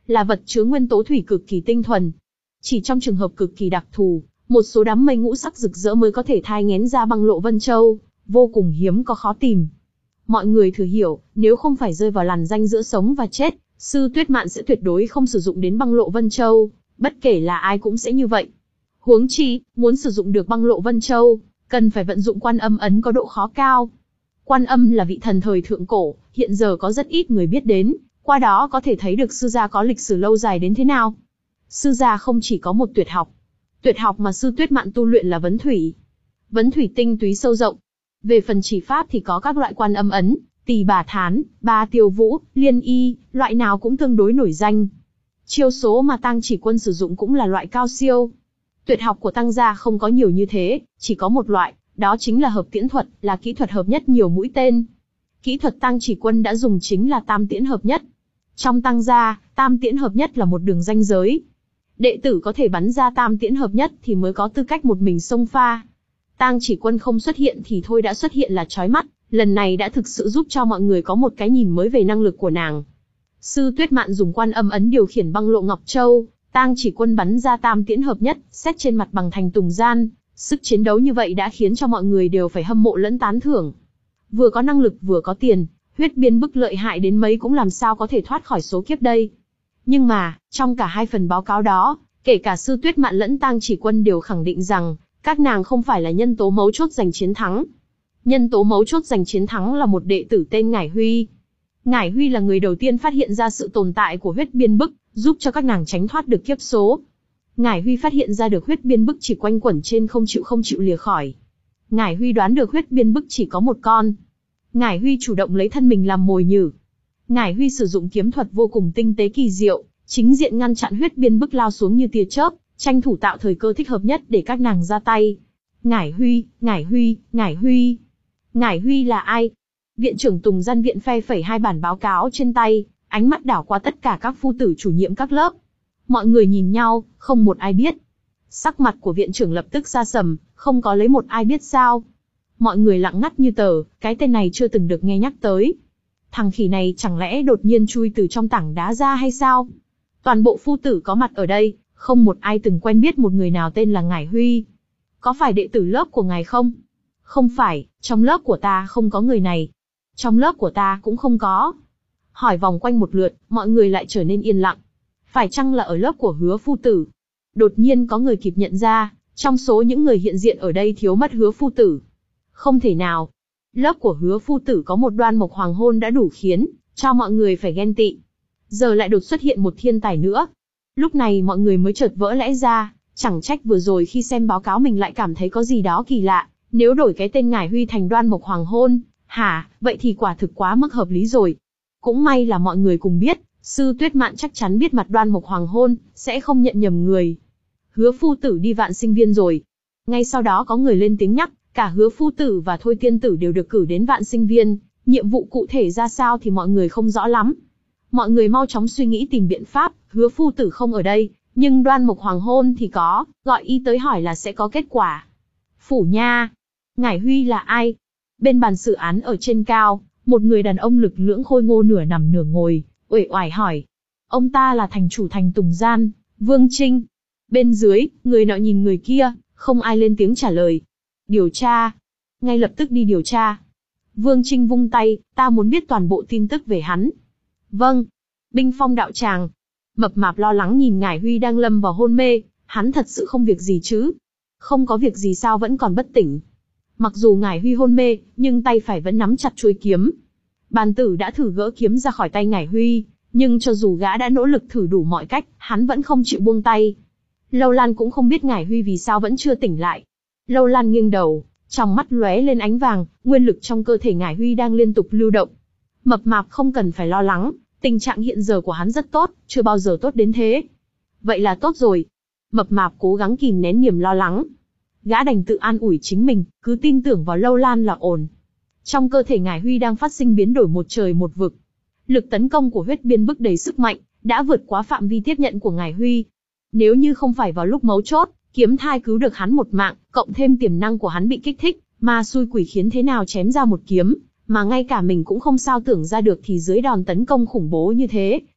là vật chứa nguyên tố thủy cực kỳ tinh thuần. Chỉ trong trường hợp cực kỳ đặc thù, một số đám mây ngũ sắc rực rỡ mới có thể thai nghén ra băng lộ Vân Châu, vô cùng hiếm có khó tìm. Mọi người thừa hiểu, nếu không phải rơi vào lằn ranh giữa sống và chết, Sư Tuyết Mạn sẽ tuyệt đối không sử dụng đến băng lộ Vân Châu, bất kể là ai cũng sẽ như vậy. Huống chi, muốn sử dụng được băng lộ Vân Châu, cần phải vận dụng Quan Âm ấn có độ khó cao. Quan Âm là vị thần thời thượng cổ, hiện giờ có rất ít người biết đến, qua đó có thể thấy được sư gia có lịch sử lâu dài đến thế nào. Sư gia không chỉ có một tuyệt học, tuyệt học mà Sư Tuyết Mạn tu luyện là vấn thủy. Vấn thủy tinh túy sâu rộng. Về phần chỉ pháp thì có các loại Quan Âm ấn, Tỳ Bà Thán, Ba Tiêu Vũ, Liên Y, loại nào cũng tương đối nổi danh. Chiêu số mà Tang Chỉ Quân sử dụng cũng là loại cao siêu. Tuyệt học của Tang gia không có nhiều như thế, chỉ có một loại, đó chính là hợp tiễn thuật, là kỹ thuật hợp nhất nhiều mũi tên. Kỹ thuật Tang Chỉ Quân đã dùng chính là tam tiễn hợp nhất. Trong Tang gia, tam tiễn hợp nhất là một đường ranh giới. Đệ tử có thể bắn ra tam tiễn hợp nhất thì mới có tư cách một mình xông pha. Tang Chỉ Quân không xuất hiện thì thôi đã xuất hiện là chói mắt, lần này đã thực sự giúp cho mọi người có một cái nhìn mới về năng lực của nàng. Sư Tuyết Mạn dùng Quan Âm ấn điều khiển băng lộ Ngọc Châu, Tang Chỉ Quân bắn ra tam tiễn hợp nhất, xét trên mặt bằng thành tùng gian, sức chiến đấu như vậy đã khiến cho mọi người đều phải hâm mộ lẫn tán thưởng. Vừa có năng lực vừa có tiền, huyết biên bức lợi hại đến mấy cũng làm sao có thể thoát khỏi số kiếp đây. Nhưng mà, trong cả hai phần báo cáo đó, kể cả Sư Tuyết Mạn lẫn Tang Chỉ Quân đều khẳng định rằng, các nàng không phải là nhân tố mấu chốt giành chiến thắng. Nhân tố mấu chốt giành chiến thắng là một đệ tử tên Ngải Huy. Ngải Huy là người đầu tiên phát hiện ra sự tồn tại của huyết biên bức, giúp cho các nàng tránh thoát được kiếp số. Ngải Huy phát hiện ra được huyết biên bức chỉ quanh quẩn trên không chịu không chịu lìa khỏi. Ngải Huy đoán được huyết biên bức chỉ có một con. Ngải Huy chủ động lấy thân mình làm mồi nhử. Ngải Huy sử dụng kiếm thuật vô cùng tinh tế kỳ diệu, chính diện ngăn chặn huyết biên bức lao xuống như tia chớp, tranh thủ tạo thời cơ thích hợp nhất để các nàng ra tay. Ngải Huy, Ngải Huy, Ngải Huy. Ngải Huy là ai? Viện trưởng Tùng Gian Viện phe phẩy hai bản báo cáo trên tay, ánh mắt đảo qua tất cả các phu tử chủ nhiệm các lớp. Mọi người nhìn nhau, không một ai biết. Sắc mặt của viện trưởng lập tức sa sầm, không có lấy một ai biết sao. Mọi người lặng ngắt như tờ, cái tên này chưa từng được nghe nhắc tới. Thằng khỉ này chẳng lẽ đột nhiên chui từ trong tảng đá ra hay sao? Toàn bộ phu tử có mặt ở đây, không một ai từng quen biết một người nào tên là Ngải Huy. Có phải đệ tử lớp của ngài không? Không phải, trong lớp của ta không có người này. Trong lớp của ta cũng không có. Hỏi vòng quanh một lượt, mọi người lại trở nên yên lặng. Phải chăng là ở lớp của Hứa phu tử? Đột nhiên có người kịp nhận ra, trong số những người hiện diện ở đây thiếu mất Hứa phu tử. Không thể nào. Lớp của Hứa phu tử có một Đoan Mộc Hoàng hôn đã đủ khiến cho mọi người phải ghen tị. Giờ lại đột xuất hiện một thiên tài nữa. Lúc này mọi người mới chợt vỡ lẽ ra, chẳng trách vừa rồi khi xem báo cáo mình lại cảm thấy có gì đó kỳ lạ. Nếu đổi cái tên Ngải Huy thành Đoan Mộc Hoàng hôn, hả, vậy thì quả thực quá mức hợp lý rồi. Cũng may là mọi người cùng biết, Sư Tuyết Mạn chắc chắn biết mặt Đoan Mộc Hoàng hôn, sẽ không nhận nhầm người. Hứa phu tử đi Vạn Sinh Viên rồi. Ngay sau đó có người lên tiếng nhắc, cả Hứa phu tử và Thôi tiên tử đều được cử đến Vạn Sinh Viên, nhiệm vụ cụ thể ra sao thì mọi người không rõ lắm. Mọi người mau chóng suy nghĩ tìm biện pháp, Hứa phu tử không ở đây, nhưng Đoan Mộc Hoàng hôn thì có, gọi y tới hỏi là sẽ có kết quả. Phủ nha. Ngải Huy là ai? Bên bàn xử án ở trên cao, một người đàn ông lực lưỡng khôi ngô nửa nằm nửa ngồi, uể oải hỏi. Ông ta là thành chủ thành Tùng Gian, Vương Trinh. Bên dưới, người nọ nhìn người kia, không ai lên tiếng trả lời. Điều tra. Ngay lập tức đi điều tra. Vương Trinh vung tay, ta muốn biết toàn bộ tin tức về hắn. Vâng. Binh phong đạo tràng. Mập mạp lo lắng nhìn Ngải Huy đang lâm vào hôn mê, hắn thật sự không việc gì chứ? Không có việc gì sao vẫn còn bất tỉnh? Mặc dù Ngải Huy hôn mê, nhưng tay phải vẫn nắm chặt chuôi kiếm. Bàn tử đã thử gỡ kiếm ra khỏi tay Ngải Huy, nhưng cho dù gã đã nỗ lực thử đủ mọi cách, hắn vẫn không chịu buông tay. Lâu Lan cũng không biết Ngải Huy vì sao vẫn chưa tỉnh lại. Lâu Lan nghiêng đầu, trong mắt lóe lên ánh vàng, nguyên lực trong cơ thể Ngải Huy đang liên tục lưu động. Mập mạp không cần phải lo lắng, tình trạng hiện giờ của hắn rất tốt, chưa bao giờ tốt đến thế. Vậy là tốt rồi. Mập mạp cố gắng kìm nén niềm lo lắng. Gã đành tự an ủi chính mình, cứ tin tưởng vào Lâu Lan là ổn. Trong cơ thể Ngải Huy đang phát sinh biến đổi một trời một vực. Lực tấn công của huyết biên bức đầy sức mạnh, đã vượt quá phạm vi tiếp nhận của Ngải Huy. Nếu như không phải vào lúc mấu chốt, kiếm thai cứu được hắn một mạng, cộng thêm tiềm năng của hắn bị kích thích, ma xui quỷ khiến thế nào chém ra một kiếm, mà ngay cả mình cũng không sao tưởng ra được thì dưới đòn tấn công khủng bố như thế,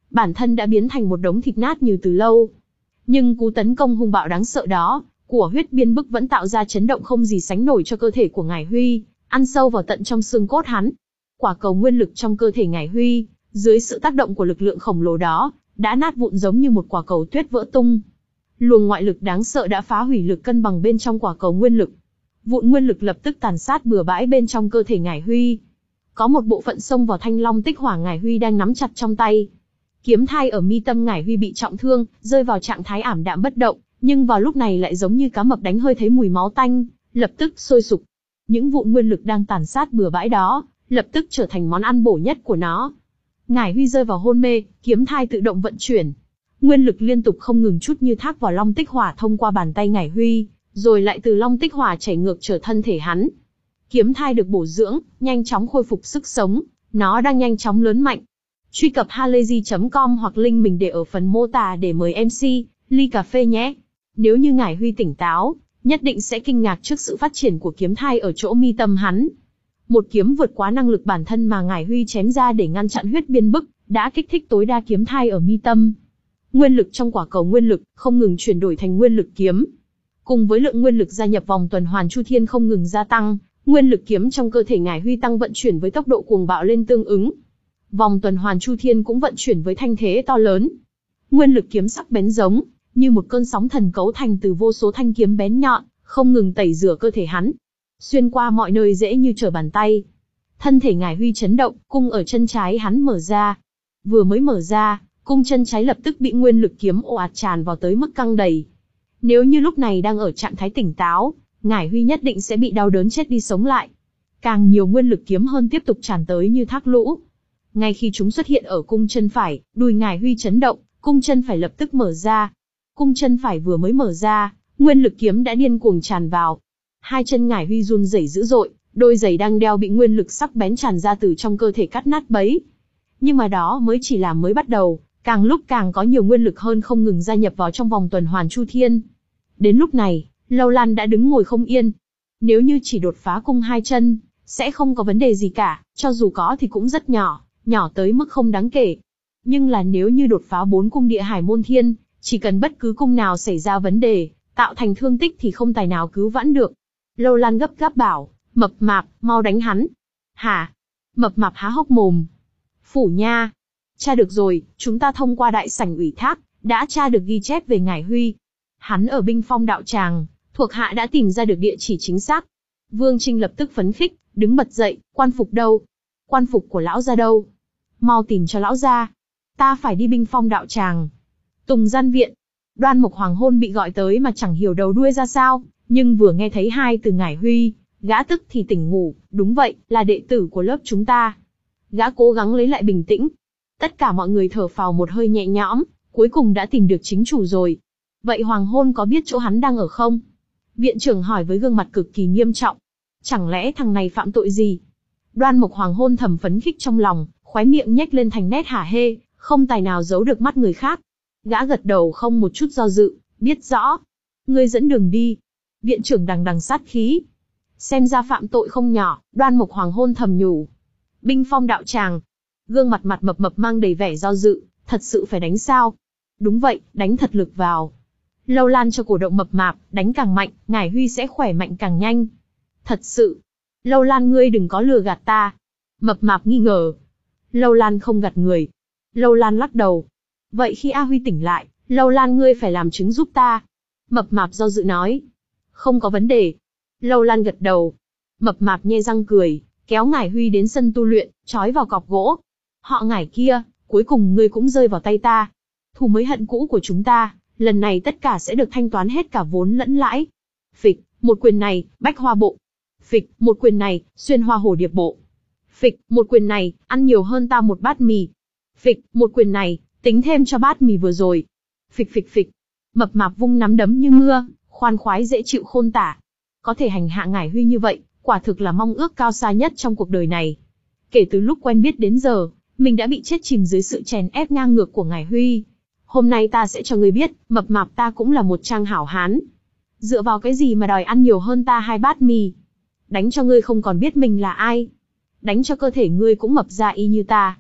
bản thân đã biến thành một đống thịt nát như từ lâu. Nhưng cú tấn công hung bạo đáng sợ đó, của huyết biên bức vẫn tạo ra chấn động không gì sánh nổi cho cơ thể của Ngải Huy, ăn sâu vào tận trong xương cốt hắn. Quả cầu nguyên lực trong cơ thể Ngải Huy, dưới sự tác động của lực lượng khổng lồ đó, đã nát vụn giống như một quả cầu tuyết vỡ tung. Luồng ngoại lực đáng sợ đã phá hủy lực cân bằng bên trong quả cầu nguyên lực. Vụn nguyên lực lập tức tàn sát bừa bãi bên trong cơ thể Ngải Huy. Có một bộ phận xông vào thanh long tích hỏa Ngải Huy đang nắm chặt trong tay. Kiếm thai ở mi tâm Ngải Huy bị trọng thương, rơi vào trạng thái ảm đạm bất động, nhưng vào lúc này lại giống như cá mập đánh hơi thấy mùi máu tanh, lập tức sôi sục. Những vụn nguyên lực đang tàn sát bừa bãi đó, lập tức trở thành món ăn bổ nhất của nó. Ngải Huy rơi vào hôn mê, kiếm thai tự động vận chuyển. Nguyên lực liên tục không ngừng chút như thác vào long tích hỏa thông qua bàn tay Ngải Huy, rồi lại từ long tích hỏa chảy ngược trở thân thể hắn. Kiếm thai được bổ dưỡng, nhanh chóng khôi phục sức sống, nó đang nhanh chóng lớn mạnh. Truy cập halayzi chấm com hoặc link mình để ở phần mô tả để mời em xê, ly cà phê nhé. Nếu như Ngải Huy tỉnh táo, nhất định sẽ kinh ngạc trước sự phát triển của kiếm thai ở chỗ mi tâm hắn. Một kiếm vượt quá năng lực bản thân mà Ngải Huy chém ra để ngăn chặn huyết biên bức, đã kích thích tối đa kiếm thai ở mi tâm. Nguyên lực trong quả cầu nguyên lực không ngừng chuyển đổi thành nguyên lực kiếm. Cùng với lượng nguyên lực gia nhập vòng tuần hoàn chu thiên không ngừng gia tăng, nguyên lực kiếm trong cơ thể Ngải Huy tăng vận chuyển với tốc độ cuồng bạo lên tương ứng. Vòng tuần hoàn chu thiên cũng vận chuyển với thanh thế to lớn. Nguyên lực kiếm sắc bén giống như một cơn sóng thần cấu thành từ vô số thanh kiếm bén nhọn, không ngừng tẩy rửa cơ thể hắn, xuyên qua mọi nơi dễ như trở bàn tay. Thân thể Ngải Huy chấn động, cung ở chân trái hắn mở ra. Vừa mới mở ra, cung chân trái lập tức bị nguyên lực kiếm ồ ạt tràn vào tới mức căng đầy. Nếu như lúc này đang ở trạng thái tỉnh táo, Ngải Huy nhất định sẽ bị đau đớn chết đi sống lại. Càng nhiều nguyên lực kiếm hơn tiếp tục tràn tới như thác lũ. Ngay khi chúng xuất hiện ở cung chân phải, đùi Ngải Huy chấn động, cung chân phải lập tức mở ra. Cung chân phải vừa mới mở ra, nguyên lực kiếm đã điên cuồng tràn vào. Hai chân Ngải Huy run rẩy dữ dội, đôi giày đang đeo bị nguyên lực sắc bén tràn ra từ trong cơ thể cắt nát bấy. Nhưng mà đó mới chỉ là mới bắt đầu, càng lúc càng có nhiều nguyên lực hơn không ngừng gia nhập vào trong vòng tuần hoàn chu thiên. Đến lúc này, Lâu Lan đã đứng ngồi không yên. Nếu như chỉ đột phá cung hai chân, sẽ không có vấn đề gì cả, cho dù có thì cũng rất nhỏ, nhỏ tới mức không đáng kể. Nhưng là nếu như đột phá bốn cung địa hải môn thiên, chỉ cần bất cứ cung nào xảy ra vấn đề, tạo thành thương tích thì không tài nào cứu vãn được. Lâu Lan gấp gáp bảo, Mập Mạp, mau đánh hắn. Hả? Mập Mạp há hốc mồm. Phủ nha. Tra được rồi, chúng ta thông qua đại sảnh ủy thác, đã tra được ghi chép về Ngải Huy. Hắn ở binh phong đạo tràng, thuộc hạ đã tìm ra được địa chỉ chính xác. Vương Trinh lập tức phấn khích, đứng bật dậy, quan phục đâu? Quan phục của lão gia đâu? Mau tìm cho lão gia. Ta phải đi binh phong đạo tràng. Tùng Gian viện. Đoan Mộc Hoàng hôn bị gọi tới mà chẳng hiểu đầu đuôi ra sao, nhưng vừa nghe thấy hai từ Ngải Huy, gã tức thì tỉnh ngủ, đúng vậy, là đệ tử của lớp chúng ta. Gã cố gắng lấy lại bình tĩnh. Tất cả mọi người thở phào một hơi nhẹ nhõm, cuối cùng đã tìm được chính chủ rồi. Vậy Hoàng hôn có biết chỗ hắn đang ở không? Viện trưởng hỏi với gương mặt cực kỳ nghiêm trọng. Chẳng lẽ thằng này phạm tội gì? Đoan Mộc Hoàng hôn thầm phấn khích trong lòng, khóe miệng nhếch lên thành nét hả hê, không tài nào giấu được mắt người khác. Gã gật đầu không một chút do dự, biết rõ. Ngươi dẫn đường đi. Viện trưởng đằng đằng sát khí. Xem ra phạm tội không nhỏ, Đoan Mộc Hoàng hôn thầm nhủ. Binh phong đạo tràng. Gương mặt mặt mập mập mang đầy vẻ do dự, thật sự phải đánh sao? Đúng vậy, đánh thật lực vào. Lâu Lan cho cổ động mập mạp, đánh càng mạnh, Ngải Huy sẽ khỏe mạnh càng nhanh. Thật sự. Lâu Lan ngươi đừng có lừa gạt ta. Mập mạp nghi ngờ. Lâu Lan không gạt người. Lâu Lan lắc đầu. Vậy khi A Huy tỉnh lại, Lâu Lan ngươi phải làm chứng giúp ta. Mập mạp do dự nói. Không có vấn đề. Lâu Lan gật đầu. Mập mạp nhe răng cười, kéo Ngải Huy đến sân tu luyện, trói vào cọc gỗ. Họ Ngải kia, cuối cùng ngươi cũng rơi vào tay ta. Thù mới hận cũ của chúng ta, lần này tất cả sẽ được thanh toán hết cả vốn lẫn lãi. Phịch, một quyền này, bách hoa bộ. Phịch, một quyền này, xuyên hoa hồ điệp bộ. Phịch, một quyền này, ăn nhiều hơn ta một bát mì. Phịch, một quyền này, tính thêm cho bát mì vừa rồi. Phịch phịch phịch. Mập mạp vung nắm đấm như mưa, khoan khoái dễ chịu khôn tả. Có thể hành hạ Ngải Huy như vậy, quả thực là mong ước cao xa nhất trong cuộc đời này. Kể từ lúc quen biết đến giờ, mình đã bị chết chìm dưới sự chèn ép ngang ngược của Ngải Huy. Hôm nay ta sẽ cho ngươi biết, mập mạp ta cũng là một trang hảo hán. Dựa vào cái gì mà đòi ăn nhiều hơn ta hai bát mì? Đánh cho ngươi không còn biết mình là ai. Đánh cho cơ thể ngươi cũng mập ra y như ta.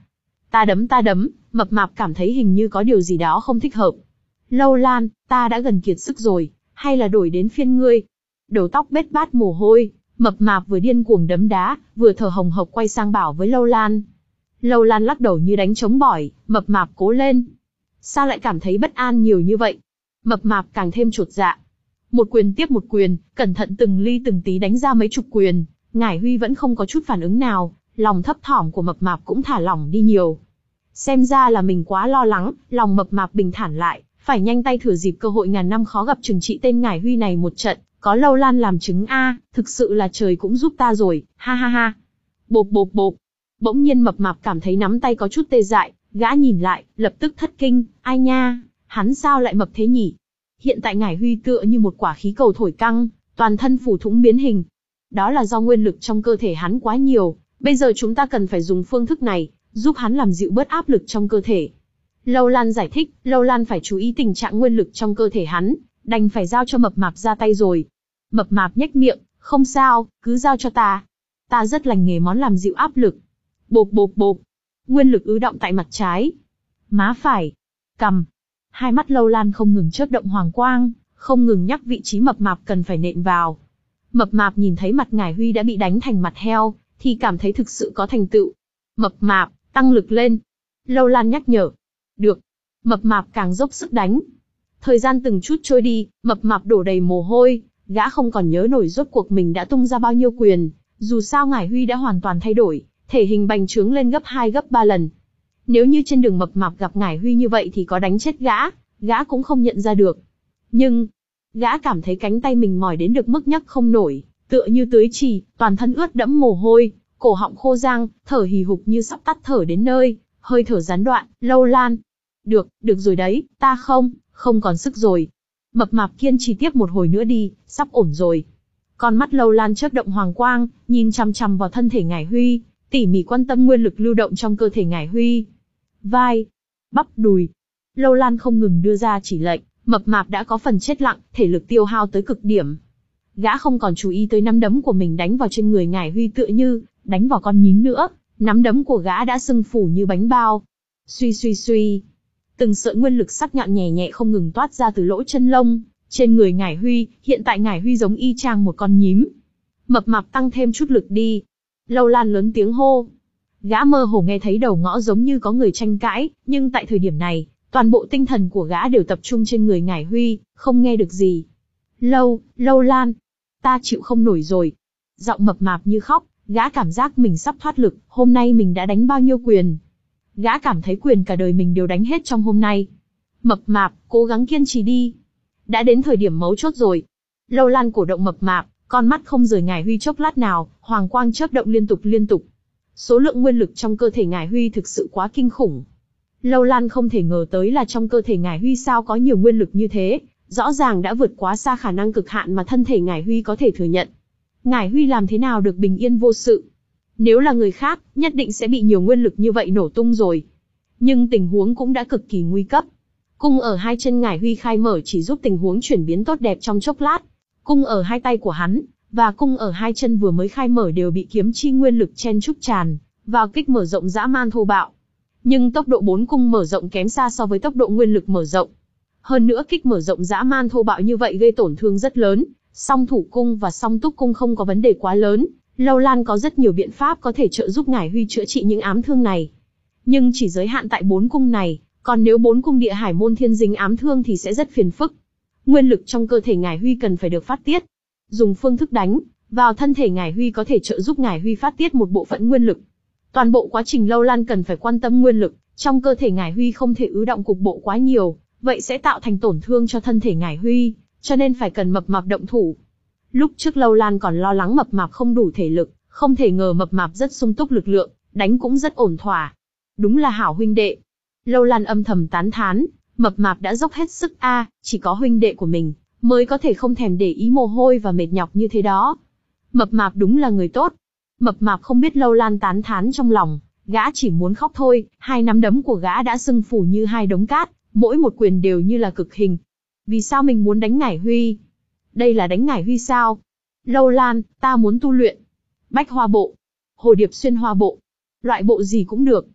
Ta đấm ta đấm, mập mạp cảm thấy hình như có điều gì đó không thích hợp. Lâu Lan, ta đã gần kiệt sức rồi, hay là đổi đến phiên ngươi? Đầu tóc bết bát mồ hôi, mập mạp vừa điên cuồng đấm đá, vừa thở hồng hộc quay sang bảo với Lâu Lan. Lâu Lan lắc đầu như đánh trống bỏi, mập mạp cố lên. Sao lại cảm thấy bất an nhiều như vậy? Mập mạp càng thêm chột dạ. Một quyền tiếp một quyền, cẩn thận từng ly từng tí đánh ra mấy chục quyền, Ngải Huy vẫn không có chút phản ứng nào, lòng thấp thỏm của mập mạp cũng thả lỏng đi nhiều. Xem ra là mình quá lo lắng, lòng mập mạp bình thản lại, phải nhanh tay thừa dịp cơ hội ngàn năm khó gặp trừng trị tên Ngải Huy này một trận, có Lâu Lan làm chứng a, thực sự là trời cũng giúp ta rồi, ha ha ha. Bộp bộp bộp. Bỗng nhiên mập mạp cảm thấy nắm tay có chút tê dại, gã nhìn lại, lập tức thất kinh, ai nha, hắn sao lại mập thế nhỉ? Hiện tại Ngải Huy tựa như một quả khí cầu thổi căng, toàn thân phủ thủng biến hình. Đó là do nguyên lực trong cơ thể hắn quá nhiều, bây giờ chúng ta cần phải dùng phương thức này, giúp hắn làm dịu bớt áp lực trong cơ thể. Lâu Lan giải thích, Lâu Lan phải chú ý tình trạng nguyên lực trong cơ thể hắn, đành phải giao cho mập mạp ra tay rồi. Mập mạp nhếch miệng, không sao, cứ giao cho ta. Ta rất lành nghề món làm dịu áp lực. Bộp bộp bộp. Nguyên lực ứ động tại mặt trái, má phải, cằm. Hai mắt Lâu Lan không ngừng chớp động hoàng quang, không ngừng nhắc vị trí mập mạp cần phải nện vào. Mập mạp nhìn thấy mặt Ngải Huy đã bị đánh thành mặt heo, thì cảm thấy thực sự có thành tựu. Mập mạp, tăng lực lên. Lâu Lan nhắc nhở. Được. Mập mạp càng dốc sức đánh. Thời gian từng chút trôi đi, mập mạp đổ đầy mồ hôi, gã không còn nhớ nổi rốt cuộc mình đã tung ra bao nhiêu quyền. Dù sao Ngải Huy đã hoàn toàn thay đổi, thể hình bành trướng lên gấp hai gấp ba lần. Nếu như trên đường mập mạp gặp Ngải Huy như vậy thì có đánh chết gã, gã cũng không nhận ra được. Nhưng, gã cảm thấy cánh tay mình mỏi đến được mức nhấc không nổi, tựa như tưới trì, toàn thân ướt đẫm mồ hôi, cổ họng khô rang, thở hì hục như sắp tắt thở đến nơi, hơi thở gián đoạn. Lâu Lan. Được, được rồi đấy, ta không, không còn sức rồi. Mập mạp kiên trì tiếp một hồi nữa đi, sắp ổn rồi. Con mắt Lâu Lan chớp động hoàng quang, nhìn chằm chằm vào thân thể Ngải Huy, tỉ mỉ quan tâm nguyên lực lưu động trong cơ thể Ngải Huy. Vai, bắp đùi. Lâu Lan không ngừng đưa ra chỉ lệnh, mập mạp đã có phần chết lặng, thể lực tiêu hao tới cực điểm. Gã không còn chú ý tới nắm đấm của mình đánh vào trên người Ngải Huy tựa như đánh vào con nhím nữa, nắm đấm của gã đã sưng phù như bánh bao. Suy suy suy, từng sợi nguyên lực sắc nhọn nhẹ nhẹ không ngừng toát ra từ lỗ chân lông trên người Ngải Huy. Hiện tại Ngải Huy giống y chang một con nhím. Mập mạp tăng thêm chút lực đi. Lâu Lan lớn tiếng hô. Gã mơ hồ nghe thấy đầu ngõ giống như có người tranh cãi, nhưng tại thời điểm này, toàn bộ tinh thần của gã đều tập trung trên người Ngải Huy, không nghe được gì. Lâu, Lâu Lan, ta chịu không nổi rồi. Giọng mập mạp như khóc, gã cảm giác mình sắp thoát lực, hôm nay mình đã đánh bao nhiêu quyền. Gã cảm thấy quyền cả đời mình đều đánh hết trong hôm nay. Mập mạp, cố gắng kiên trì đi. Đã đến thời điểm mấu chốt rồi. Lâu Lan cổ động mập mạp, con mắt không rời Ngải Huy chốc lát nào, hoàng quang chớp động liên tục liên tục. Số lượng nguyên lực trong cơ thể Ngải Huy thực sự quá kinh khủng. Lâu Lan không thể ngờ tới là trong cơ thể Ngải Huy sao có nhiều nguyên lực như thế, rõ ràng đã vượt quá xa khả năng cực hạn mà thân thể Ngải Huy có thể thừa nhận. Ngải Huy làm thế nào được bình yên vô sự? Nếu là người khác, nhất định sẽ bị nhiều nguyên lực như vậy nổ tung rồi. Nhưng tình huống cũng đã cực kỳ nguy cấp. Cung ở hai chân Ngải Huy khai mở chỉ giúp tình huống chuyển biến tốt đẹp trong chốc lát. Cung ở hai tay của hắn, và cung ở hai chân vừa mới khai mở đều bị kiếm chi nguyên lực chen chúc tràn vào kích mở rộng dã man thô bạo. Nhưng tốc độ bốn cung mở rộng kém xa so với tốc độ nguyên lực mở rộng. Hơn nữa kích mở rộng dã man thô bạo như vậy gây tổn thương rất lớn. Song thủ cung và song túc cung không có vấn đề quá lớn. Lâu Lan có rất nhiều biện pháp có thể trợ giúp Ngải Huy chữa trị những ám thương này. Nhưng chỉ giới hạn tại bốn cung này, còn nếu bốn cung địa hải môn thiên dính ám thương thì sẽ rất phiền phức. Nguyên lực trong cơ thể Ngải Huy cần phải được phát tiết. Dùng phương thức đánh vào thân thể Ngải Huy có thể trợ giúp Ngải Huy phát tiết một bộ phận nguyên lực. Toàn bộ quá trình Lâu Lan cần phải quan tâm nguyên lực trong cơ thể Ngải Huy không thể ứ động cục bộ quá nhiều, vậy sẽ tạo thành tổn thương cho thân thể Ngải Huy, cho nên phải cần mập mạp động thủ. Lúc trước Lâu Lan còn lo lắng mập mạp không đủ thể lực, không thể ngờ mập mạp rất sung túc lực lượng, đánh cũng rất ổn thỏa. Đúng là hảo huynh đệ. Lâu Lan âm thầm tán thán, mập mạp đã dốc hết sức a, à, chỉ có huynh đệ của mình mới có thể không thèm để ý mồ hôi và mệt nhọc như thế đó. Mập mạp đúng là người tốt. Mập mạp không biết Lâu Lan tán thán trong lòng, gã chỉ muốn khóc thôi. Hai nắm đấm của gã đã sưng phù như hai đống cát, mỗi một quyền đều như là cực hình. Vì sao mình muốn đánh Ngải Huy? Đây là đánh Ngải Huy sao? Lâu Lan, ta muốn tu luyện Bách Hoa Bộ, Hồ Điệp Xuyên Hoa Bộ, loại bộ gì cũng được.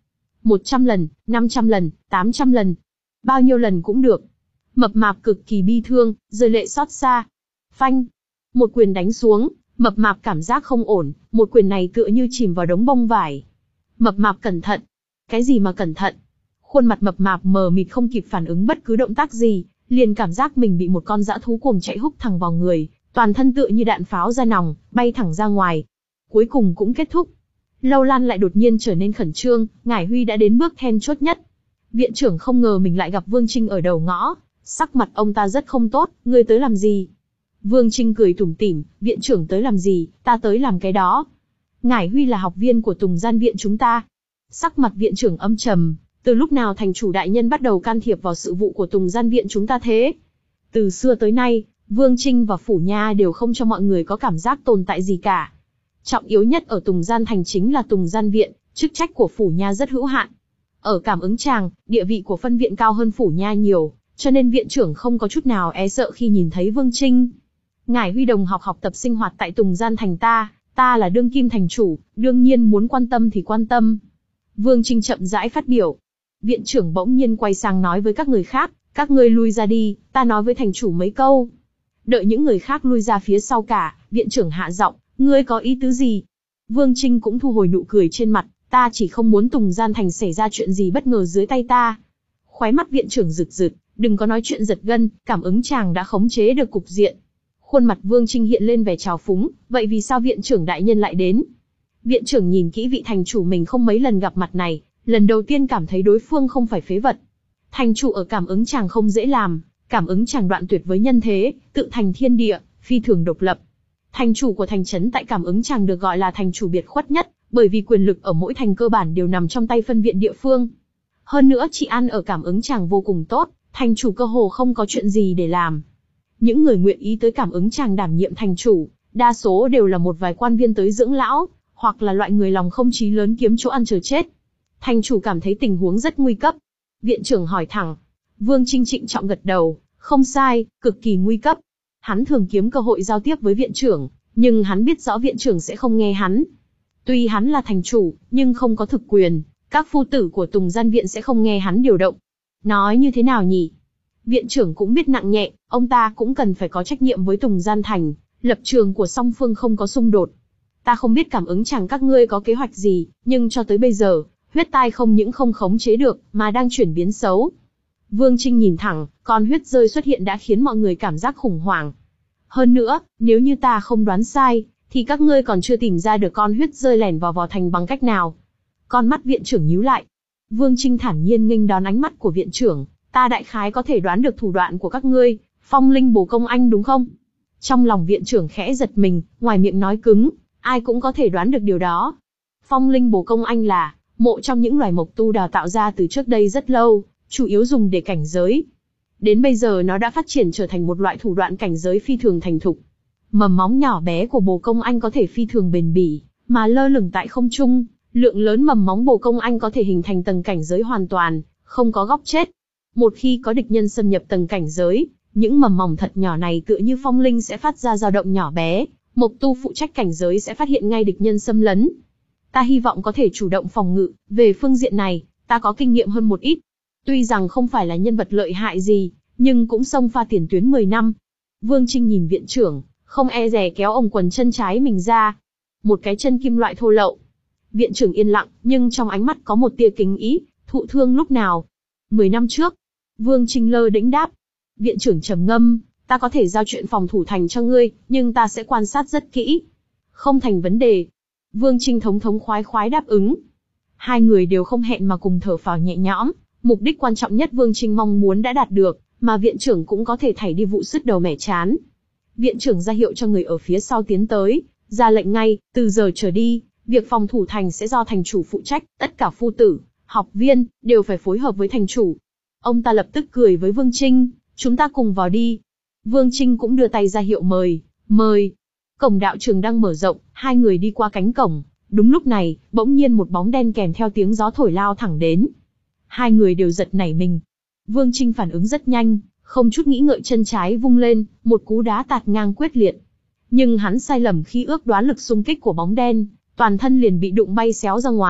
một trăm lần, năm trăm lần, tám trăm lần. Bao nhiêu lần cũng được. Mập mạp cực kỳ bi thương, rơi lệ xót xa. Phanh. Một quyền đánh xuống, mập mạp cảm giác không ổn, một quyền này tựa như chìm vào đống bông vải. Mập mạp cẩn thận. Cái gì mà cẩn thận? Khuôn mặt mập mạp mờ mịt không kịp phản ứng bất cứ động tác gì, liền cảm giác mình bị một con dã thú cuồng chạy húc thẳng vào người, toàn thân tựa như đạn pháo ra nòng, bay thẳng ra ngoài. Cuối cùng cũng kết thúc. Lâu Lan lại đột nhiên trở nên khẩn trương, Ngải Huy đã đến bước then chốt nhất. Viện trưởng không ngờ mình lại gặp Vương Trinh ở đầu ngõ, sắc mặt ông ta rất không tốt, ngươi tới làm gì? Vương Trinh cười tủm tỉm, viện trưởng tới làm gì, ta tới làm cái đó. Ngải Huy là học viên của Tùng Gian Viện chúng ta. Sắc mặt viện trưởng âm trầm, từ lúc nào thành chủ đại nhân bắt đầu can thiệp vào sự vụ của Tùng Gian Viện chúng ta thế? Từ xưa tới nay, Vương Trinh và Phủ Nha đều không cho mọi người có cảm giác tồn tại gì cả. Trọng yếu nhất ở Tùng Gian Thành chính là Tùng Gian Viện, chức trách của Phủ Nha rất hữu hạn. Ở Cảm Ứng Tràng, địa vị của phân viện cao hơn Phủ Nha nhiều, cho nên viện trưởng không có chút nào e sợ khi nhìn thấy Vương Trinh. Ngải Huy đồng học học tập sinh hoạt tại Tùng Gian Thành ta, ta là đương kim thành chủ, đương nhiên muốn quan tâm thì quan tâm. Vương Trinh chậm rãi phát biểu. Viện trưởng bỗng nhiên quay sang nói với các người khác, các ngươi lui ra đi, ta nói với thành chủ mấy câu. Đợi những người khác lui ra phía sau cả, viện trưởng hạ giọng, ngươi có ý tứ gì? Vương Trinh cũng thu hồi nụ cười trên mặt, ta chỉ không muốn Tùng Gian Thành xảy ra chuyện gì bất ngờ dưới tay ta. Khóe mắt viện trưởng rực rực, đừng có nói chuyện giật gân, Cảm Ứng Tràng đã khống chế được cục diện. Khuôn mặt Vương Trinh hiện lên vẻ trào phúng, vậy vì sao viện trưởng đại nhân lại đến? Viện trưởng nhìn kỹ vị thành chủ mình không mấy lần gặp mặt này, lần đầu tiên cảm thấy đối phương không phải phế vật. Thành chủ ở Cảm Ứng Tràng không dễ làm, Cảm Ứng Tràng đoạn tuyệt với nhân thế, tự thành thiên địa, phi thường độc lập. Thành chủ của thành trấn tại Cảm Ứng Tràng được gọi là thành chủ biệt khuất nhất, bởi vì quyền lực ở mỗi thành cơ bản đều nằm trong tay phân viện địa phương. Hơn nữa trị an ở Cảm Ứng Tràng vô cùng tốt, thành chủ cơ hồ không có chuyện gì để làm. Những người nguyện ý tới Cảm Ứng Tràng đảm nhiệm thành chủ, đa số đều là một vài quan viên tới dưỡng lão, hoặc là loại người lòng không chí lớn kiếm chỗ ăn chờ chết. Thành chủ cảm thấy tình huống rất nguy cấp. Viện trưởng hỏi thẳng. Vương Trinh trịnh trọng gật đầu, không sai, cực kỳ nguy cấp. Hắn thường kiếm cơ hội giao tiếp với viện trưởng, nhưng hắn biết rõ viện trưởng sẽ không nghe hắn. Tuy hắn là thành chủ, nhưng không có thực quyền, các phu tử của Tùng Gian Viện sẽ không nghe hắn điều động. Nói như thế nào nhỉ? Viện trưởng cũng biết nặng nhẹ, ông ta cũng cần phải có trách nhiệm với Tùng Gian Thành, lập trường của song phương không có xung đột. Ta không biết Cảm Ứng Tràng các ngươi có kế hoạch gì, nhưng cho tới bây giờ, huyết tai không những không khống chế được, mà đang chuyển biến xấu. Vương Trinh nhìn thẳng, con huyết rơi xuất hiện đã khiến mọi người cảm giác khủng hoảng. Hơn nữa, nếu như ta không đoán sai, thì các ngươi còn chưa tìm ra được con huyết rơi lẻn vào Võ Thành bằng cách nào. Con mắt viện trưởng nhíu lại. Vương Trinh thản nhiên nghênh đón ánh mắt của viện trưởng, ta đại khái có thể đoán được thủ đoạn của các ngươi, Phong Linh Bồ Công Anh đúng không? Trong lòng viện trưởng khẽ giật mình, ngoài miệng nói cứng, ai cũng có thể đoán được điều đó. Phong Linh Bồ Công Anh là mộ trong những loài mộc tu đào tạo ra từ trước đây rất lâu, chủ yếu dùng để cảnh giới. Đến bây giờ nó đã phát triển trở thành một loại thủ đoạn cảnh giới phi thường thành thục. Mầm móng nhỏ bé của Bồ Công Anh có thể phi thường bền bỉ, mà lơ lửng tại không trung, lượng lớn mầm móng Bồ Công Anh có thể hình thành tầng cảnh giới hoàn toàn, không có góc chết. Một khi có địch nhân xâm nhập tầng cảnh giới, những mầm móng thật nhỏ này tựa như phong linh sẽ phát ra dao động nhỏ bé, mộc tu phụ trách cảnh giới sẽ phát hiện ngay địch nhân xâm lấn. Ta hy vọng có thể chủ động phòng ngự, về phương diện này, ta có kinh nghiệm hơn một ít. Tuy rằng không phải là nhân vật lợi hại gì, nhưng cũng xông pha tiền tuyến mười năm. Vương Trinh nhìn viện trưởng, không e dè kéo ống quần chân trái mình ra. Một cái chân kim loại thô lậu. Viện trưởng yên lặng, nhưng trong ánh mắt có một tia kính ý, thụ thương lúc nào? Mười năm trước. Vương Trinh lơ đễnh đáp. Viện trưởng trầm ngâm, ta có thể giao chuyện phòng thủ thành cho ngươi, nhưng ta sẽ quan sát rất kỹ. Không thành vấn đề. Vương Trinh thống thống khoái khoái đáp ứng. Hai người đều không hẹn mà cùng thở phào nhẹ nhõm, mục đích quan trọng nhất Vương Trinh mong muốn đã đạt được, mà viện trưởng cũng có thể thảy đi vụ sứt đầu mẻ chán. Viện trưởng ra hiệu cho người ở phía sau tiến tới, ra lệnh ngay, từ giờ trở đi, việc phòng thủ thành sẽ do thành chủ phụ trách, tất cả phu tử, học viên, đều phải phối hợp với thành chủ. Ông ta lập tức cười với Vương Trinh, chúng ta cùng vào đi. Vương Trinh cũng đưa tay ra hiệu mời, mời. Cổng đạo trường đang mở rộng, hai người đi qua cánh cổng. Đúng lúc này, bỗng nhiên một bóng đen kèm theo tiếng gió thổi lao thẳng đến. Hai người đều giật nảy mình. Vương Trinh phản ứng rất nhanh, không chút nghĩ ngợi chân trái vung lên, một cú đá tạt ngang quyết liệt. Nhưng hắn sai lầm khi ước đoán lực xung kích của bóng đen, toàn thân liền bị đụng bay xéo ra ngoài,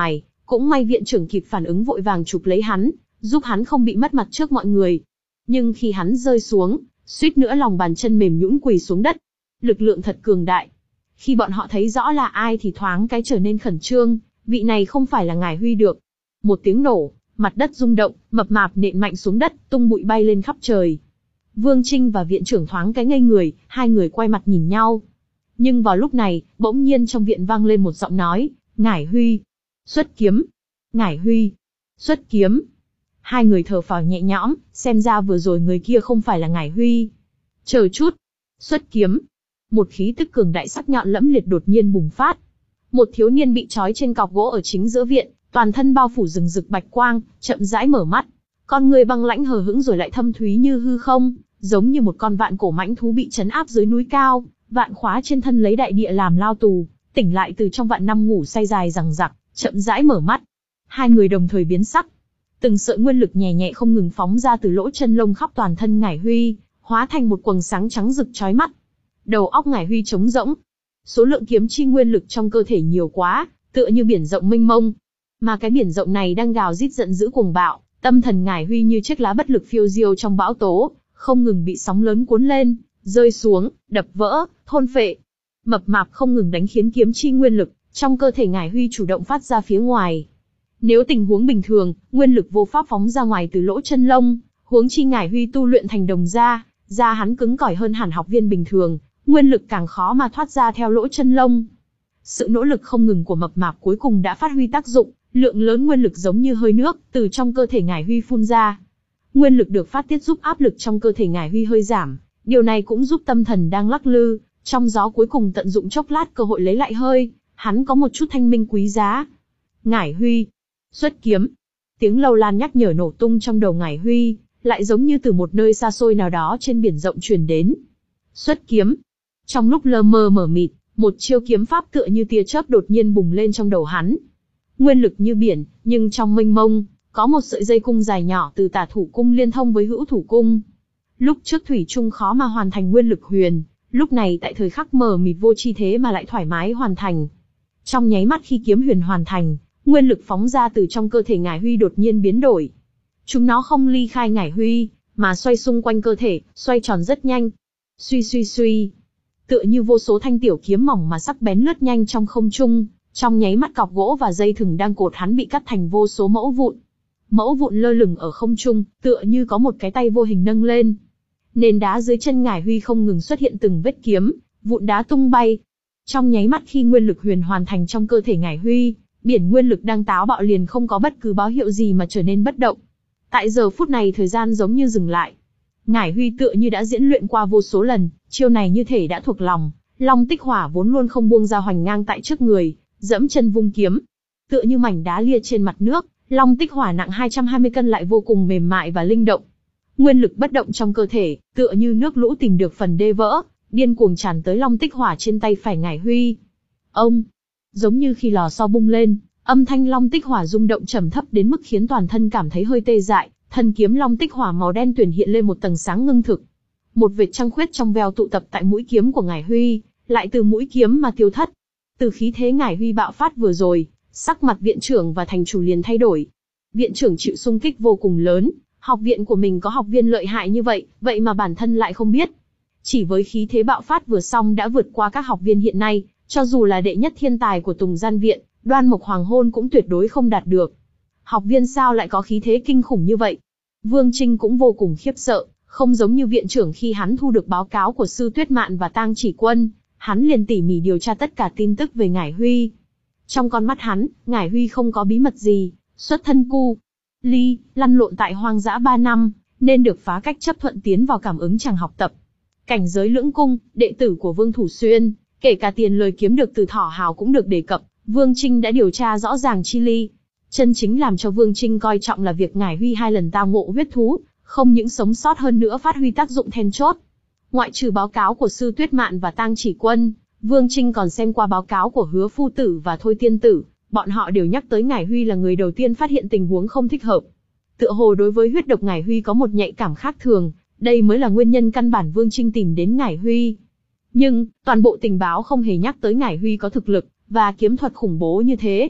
Cũng may viện trưởng kịp phản ứng vội vàng chụp lấy hắn, giúp hắn không bị mất mặt trước mọi người. Nhưng khi hắn rơi xuống, suýt nữa lòng bàn chân mềm nhũn quỳ xuống đất. Lực lượng thật cường đại. Khi bọn họ thấy rõ là ai thì thoáng cái trở nên khẩn trương, vị này không phải là Ngải Huy được. Một tiếng nổ, mặt đất rung động, mập mạp nện mạnh xuống đất, tung bụi bay lên khắp trời. Vương Trinh và viện trưởng thoáng cái ngây người, hai người quay mặt nhìn nhau. Nhưng vào lúc này, bỗng nhiên trong viện vang lên một giọng nói, Ngải Huy, xuất kiếm. Ngải Huy, xuất kiếm. Hai người thở phào nhẹ nhõm, xem ra vừa rồi người kia không phải là Ngải Huy. Chờ chút, xuất kiếm. Một khí tức cường đại sắc nhọn lẫm liệt đột nhiên bùng phát. Một thiếu niên bị trói trên cọc gỗ ở chính giữa viện, toàn thân bao phủ rừng rực bạch quang, chậm rãi mở mắt. Con người băng lãnh hờ hững rồi lại thâm thúy như hư không, giống như một con vạn cổ mãnh thú bị trấn áp dưới núi cao, vạn khóa trên thân lấy đại địa làm lao tù, tỉnh lại từ trong vạn năm ngủ say dài rằng rặc, chậm rãi mở mắt. Hai người đồng thời biến sắc. Từng sợi nguyên lực nhẹ nhẹ không ngừng phóng ra từ lỗ chân lông khắp toàn thân Ngải Huy, hóa thành một quầng sáng trắng rực chói mắt. Đầu óc Ngải Huy trống rỗng. Số lượng kiếm chi nguyên lực trong cơ thể nhiều quá, tựa như biển rộng mênh mông. Mà cái biển rộng này đang gào rít giận dữ cuồng bạo, tâm thần Ngải Huy như chiếc lá bất lực phiêu diêu trong bão tố, không ngừng bị sóng lớn cuốn lên, rơi xuống, đập vỡ, thôn phệ. Mập mạp không ngừng đánh khiến kiếm chi nguyên lực trong cơ thể Ngải Huy chủ động phát ra phía ngoài. Nếu tình huống bình thường, nguyên lực vô pháp phóng ra ngoài từ lỗ chân lông, huống chi Ngải Huy tu luyện thành đồng da, da hắn cứng cỏi hơn hẳn học viên bình thường, nguyên lực càng khó mà thoát ra theo lỗ chân lông. Sự nỗ lực không ngừng của mập mạp cuối cùng đã phát huy tác dụng, lượng lớn nguyên lực giống như hơi nước từ trong cơ thể Ngải Huy phun ra. Nguyên lực được phát tiết giúp áp lực trong cơ thể Ngải Huy hơi giảm, điều này cũng giúp tâm thần đang lắc lư trong gió cuối cùng tận dụng chốc lát cơ hội lấy lại hơi, hắn có một chút thanh minh quý giá. Ngải Huy, xuất kiếm. Tiếng lâu lan nhắc nhở nổ tung trong đầu Ngải Huy, lại giống như từ một nơi xa xôi nào đó trên biển rộng truyền đến. Xuất kiếm. Trong lúc lơ mơ mờ mịt, một chiêu kiếm pháp tựa như tia chớp đột nhiên bùng lên trong đầu hắn. Nguyên lực như biển, nhưng trong mênh mông, có một sợi dây cung dài nhỏ từ tả thủ cung liên thông với hữu thủ cung. Lúc trước thủy chung khó mà hoàn thành nguyên lực huyền, lúc này tại thời khắc mờ mịt vô chi thế mà lại thoải mái hoàn thành. Trong nháy mắt khi kiếm huyền hoàn thành, nguyên lực phóng ra từ trong cơ thể Ngải Huy đột nhiên biến đổi. Chúng nó không ly khai Ngải Huy, mà xoay xung quanh cơ thể, xoay tròn rất nhanh. Suy suy suy. Tựa như vô số thanh tiểu kiếm mỏng mà sắc bén lướt nhanh trong không trung, trong nháy mắt cọc gỗ và dây thừng đang cột hắn bị cắt thành vô số mẫu vụn. Mẫu vụn lơ lửng ở không trung, tựa như có một cái tay vô hình nâng lên. Nền đá dưới chân Ngải Huy không ngừng xuất hiện từng vết kiếm, vụn đá tung bay. Trong nháy mắt khi nguyên lực huyền hoàn thành trong cơ thể Ngải Huy, biển nguyên lực đang táo bạo liền không có bất cứ báo hiệu gì mà trở nên bất động. Tại giờ phút này thời gian giống như dừng lại. Ngải Huy tựa như đã diễn luyện qua vô số lần, chiêu này như thể đã thuộc lòng. Long Tích Hỏa vốn luôn không buông ra hoành ngang tại trước người, dẫm chân vung kiếm. Tựa như mảnh đá lia trên mặt nước, Long Tích Hỏa nặng hai trăm hai mươi cân lại vô cùng mềm mại và linh động. Nguyên lực bất động trong cơ thể, tựa như nước lũ tìm được phần đê vỡ, điên cuồng tràn tới Long Tích Hỏa trên tay phải Ngải Huy. Ông, giống như khi lò xo bung lên, âm thanh Long Tích Hỏa rung động trầm thấp đến mức khiến toàn thân cảm thấy hơi tê dại, thân kiếm Long Tích Hỏa màu đen tuyền hiện lên một tầng sáng ngưng thực. Một vệt trăng khuyết trong veo tụ tập tại mũi kiếm của Ngải Huy, lại từ mũi kiếm mà tiêu thất. Từ khí thế Ngải Huy bạo phát vừa rồi, sắc mặt viện trưởng và thành chủ liền thay đổi. Viện trưởng chịu xung kích vô cùng lớn, học viện của mình có học viên lợi hại như vậy, vậy mà bản thân lại không biết. Chỉ với khí thế bạo phát vừa xong đã vượt qua các học viên hiện nay, cho dù là đệ nhất thiên tài của Tùng Gian Viện, Đoan Mộc Hoàng Hôn cũng tuyệt đối không đạt được. Học viên sao lại có khí thế kinh khủng như vậy? Vương Trinh cũng vô cùng khiếp sợ, không giống như viện trưởng khi hắn thu được báo cáo của Sư Tuyết Mạn và Tang Chỉ Quân, hắn liền tỉ mỉ điều tra tất cả tin tức về Ngải Huy. Trong con mắt hắn, Ngải Huy không có bí mật gì, xuất thân cu ly, lăn lộn tại hoang dã ba năm, nên được phá cách chấp thuận tiến vào cảm ứng chàng học tập. Cảnh giới lưỡng cung, đệ tử của Vương Thủ Xuyên, kể cả tiền lời kiếm được từ Thỏ Hào cũng được đề cập, Vương Trinh đã điều tra rõ ràng chi ly. Chân chính làm cho Vương Trinh coi trọng là việc Ngải Huy hai lần tao ngộ huyết thú, không những sống sót hơn nữa phát huy tác dụng then chốt. Ngoại trừ báo cáo của Sư Tuyết Mạn và Tang Chỉ Quân, Vương Trinh còn xem qua báo cáo của Hứa Phu Tử và Thôi Tiên Tử, bọn họ đều nhắc tới Ngải Huy là người đầu tiên phát hiện tình huống không thích hợp. Tựa hồ đối với huyết độc Ngải Huy có một nhạy cảm khác thường, đây mới là nguyên nhân căn bản Vương Trinh tìm đến Ngải Huy. Nhưng, toàn bộ tình báo không hề nhắc tới Ngải Huy có thực lực và kiếm thuật khủng bố như thế.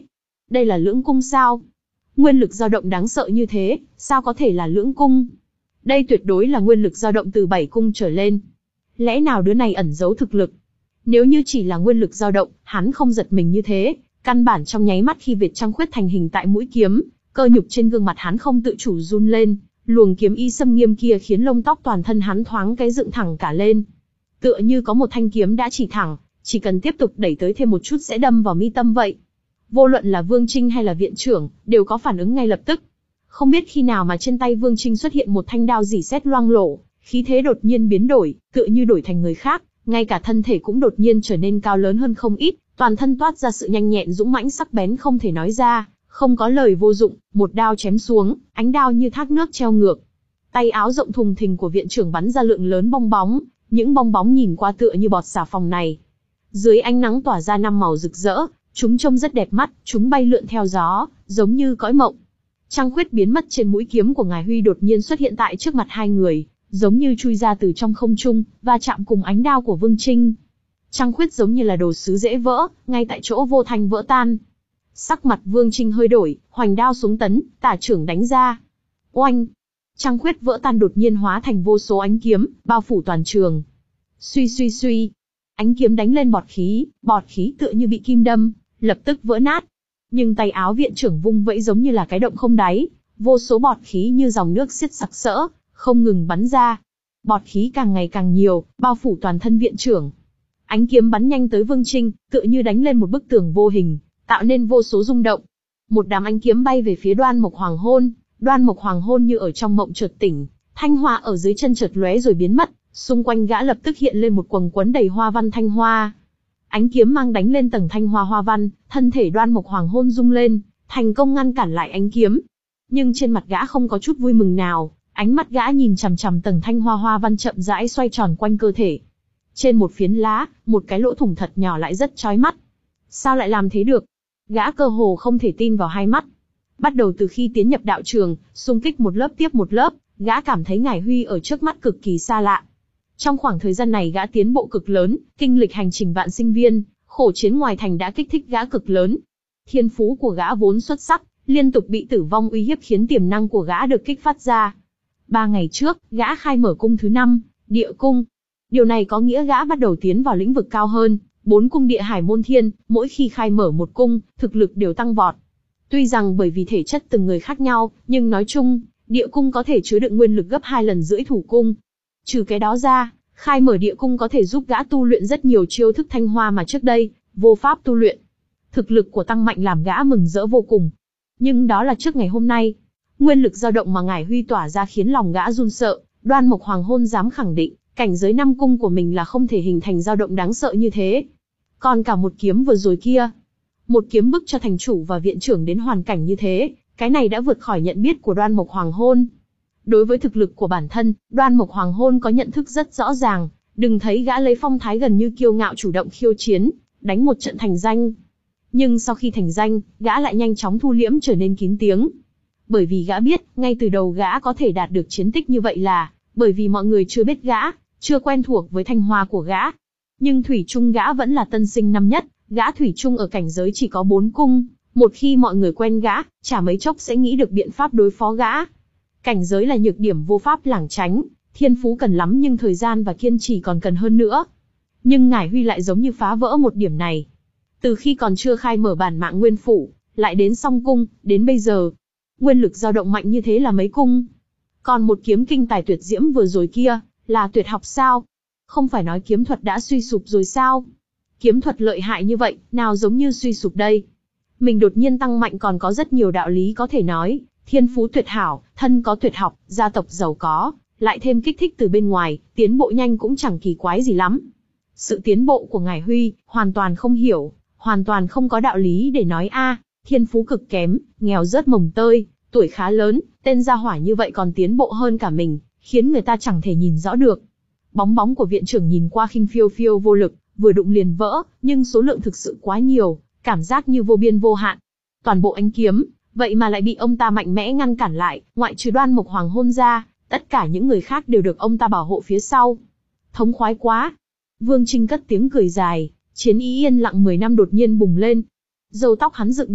Đây là lưỡng cung sao? Nguyên lực dao động đáng sợ như thế, sao có thể là lưỡng cung? Đây tuyệt đối là nguyên lực dao động từ bảy cung trở lên. Lẽ nào đứa này ẩn giấu thực lực? Nếu như chỉ là nguyên lực dao động, hắn không giật mình như thế. Căn bản trong nháy mắt khi Việt Trăng Khuyết thành hình tại mũi kiếm, cơ nhục trên gương mặt hắn không tự chủ run lên, luồng kiếm ý xâm nghiêm kia khiến lông tóc toàn thân hắn thoáng cái dựng thẳng cả lên. Tựa như có một thanh kiếm đã chỉ thẳng, chỉ cần tiếp tục đẩy tới thêm một chút sẽ đâm vào mi tâm vậy. Vô luận là Vương Trinh hay là viện trưởng, đều có phản ứng ngay lập tức. Không biết khi nào mà trên tay Vương Trinh xuất hiện một thanh đao rỉ sét loang lổ, khí thế đột nhiên biến đổi, tựa như đổi thành người khác, ngay cả thân thể cũng đột nhiên trở nên cao lớn hơn không ít, toàn thân toát ra sự nhanh nhẹn dũng mãnh sắc bén không thể nói ra, không có lời vô dụng, một đao chém xuống, ánh đao như thác nước treo ngược. Tay áo rộng thùng thình của viện trưởng bắn ra lượng lớn bong bóng, những bong bóng nhìn qua tựa như bọt xà phòng này. Dưới ánh nắng tỏa ra năm màu rực rỡ, chúng trông rất đẹp mắt, chúng bay lượn theo gió, giống như cõi mộng. Trăng Khuyết biến mất trên mũi kiếm của ngài Huy đột nhiên xuất hiện tại trước mặt hai người, giống như chui ra từ trong không trung, và chạm cùng ánh đao của Vương Trinh. Trăng Khuyết giống như là đồ sứ dễ vỡ, ngay tại chỗ vô thanh vỡ tan. Sắc mặt Vương Trinh hơi đổi, hoành đao xuống tấn, tả trưởng đánh ra. Oanh! Trăng Khuyết vỡ tan đột nhiên hóa thành vô số ánh kiếm, bao phủ toàn trường. Suy suy suy! Ánh kiếm đánh lên bọt khí, bọt khí tựa như bị kim đâm, lập tức vỡ nát. Nhưng tay áo viện trưởng vung vẫy giống như là cái động không đáy, vô số bọt khí như dòng nước xiết sặc sỡ, không ngừng bắn ra. Bọt khí càng ngày càng nhiều, bao phủ toàn thân viện trưởng. Ánh kiếm bắn nhanh tới Vương Trinh, tựa như đánh lên một bức tường vô hình, tạo nên vô số rung động. Một đám ánh kiếm bay về phía Đoan Mộc Hoàng Hôn, Đoan Mộc Hoàng Hôn như ở trong mộng chợt tỉnh, thanh hoa ở dưới chân chợt lóe rồi biến mất, xung quanh gã lập tức hiện lên một quầng quấn đầy hoa văn thanh hoa. Ánh kiếm mang đánh lên tầng thanh hoa hoa văn, thân thể Đoan Mộc Hoàng Hôn rung lên, thành công ngăn cản lại ánh kiếm. Nhưng trên mặt gã không có chút vui mừng nào, ánh mắt gã nhìn chằm chằm tầng thanh hoa hoa văn chậm rãi xoay tròn quanh cơ thể. Trên một phiến lá, một cái lỗ thủng thật nhỏ lại rất chói mắt. Sao lại làm thế được? Gã cơ hồ không thể tin vào hai mắt. Bắt đầu từ khi tiến nhập đạo trường, xung kích một lớp tiếp một lớp, gã cảm thấy ngài Huy ở trước mắt cực kỳ xa lạ. Trong khoảng thời gian này gã tiến bộ cực lớn, kinh lịch hành trình vạn sinh viên, khổ chiến ngoài thành đã kích thích gã cực lớn. Thiên phú của gã vốn xuất sắc, liên tục bị tử vong uy hiếp khiến tiềm năng của gã được kích phát ra. Ba ngày trước, gã khai mở cung thứ năm, địa cung. Điều này có nghĩa gã bắt đầu tiến vào lĩnh vực cao hơn, bốn cung địa hải môn thiên, mỗi khi khai mở một cung, thực lực đều tăng vọt. Tuy rằng bởi vì thể chất từng người khác nhau, nhưng nói chung, địa cung có thể chứa đựng nguyên lực gấp hai lần rưỡi thủ cung. Trừ cái đó ra, khai mở địa cung có thể giúp gã tu luyện rất nhiều chiêu thức thanh hoa mà trước đây, vô pháp tu luyện. Thực lực của tăng mạnh làm gã mừng rỡ vô cùng. Nhưng đó là trước ngày hôm nay. Nguyên lực dao động mà ngải Huy tỏa ra khiến lòng gã run sợ, Đoan Mộc Hoàng Hôn dám khẳng định, cảnh giới năm cung của mình là không thể hình thành dao động đáng sợ như thế. Còn cả một kiếm vừa rồi kia, một kiếm bức cho thành chủ và viện trưởng đến hoàn cảnh như thế, cái này đã vượt khỏi nhận biết của Đoan Mộc Hoàng Hôn. Đối với thực lực của bản thân, Đoan Mộc Hoàng Hôn có nhận thức rất rõ ràng, đừng thấy gã lấy phong thái gần như kiêu ngạo chủ động khiêu chiến, đánh một trận thành danh. Nhưng sau khi thành danh, gã lại nhanh chóng thu liễm trở nên kín tiếng. Bởi vì gã biết, ngay từ đầu gã có thể đạt được chiến tích như vậy là, bởi vì mọi người chưa biết gã, chưa quen thuộc với thanh hoa của gã. Nhưng thủy chung gã vẫn là tân sinh năm nhất, gã thủy chung ở cảnh giới chỉ có bốn cung, một khi mọi người quen gã, chả mấy chốc sẽ nghĩ được biện pháp đối phó gã. Cảnh giới là nhược điểm vô pháp lảng tránh, thiên phú cần lắm nhưng thời gian và kiên trì còn cần hơn nữa. Nhưng ngải Huy lại giống như phá vỡ một điểm này. Từ khi còn chưa khai mở bản mạng nguyên phủ, lại đến song cung, đến bây giờ, nguyên lực dao động mạnh như thế là mấy cung. Còn một kiếm kinh tài tuyệt diễm vừa rồi kia, là tuyệt học sao? Không phải nói kiếm thuật đã suy sụp rồi sao? Kiếm thuật lợi hại như vậy, nào giống như suy sụp đây? Mình đột nhiên tăng mạnh còn có rất nhiều đạo lý có thể nói, thiên phú tuyệt hảo, thân có tuyệt học, gia tộc giàu có, lại thêm kích thích từ bên ngoài, tiến bộ nhanh cũng chẳng kỳ quái gì lắm. Sự tiến bộ của ngải Huy, hoàn toàn không hiểu, hoàn toàn không có đạo lý để nói a, thiên phú cực kém, nghèo rớt mồng tơi, tuổi khá lớn, tên gia hỏa như vậy còn tiến bộ hơn cả mình, khiến người ta chẳng thể nhìn rõ được. Bóng bóng của viện trưởng nhìn qua khinh phiêu phiêu vô lực, vừa đụng liền vỡ, nhưng số lượng thực sự quá nhiều, cảm giác như vô biên vô hạn. Toàn bộ ánh kiếm, vậy mà lại bị ông ta mạnh mẽ ngăn cản lại, ngoại trừ Đoan Mộc Hoàng Hôn ra, tất cả những người khác đều được ông ta bảo hộ phía sau. Thống khoái quá. Vương Trinh cất tiếng cười dài, chiến ý yên lặng mười năm đột nhiên bùng lên. Râu tóc hắn dựng đứng,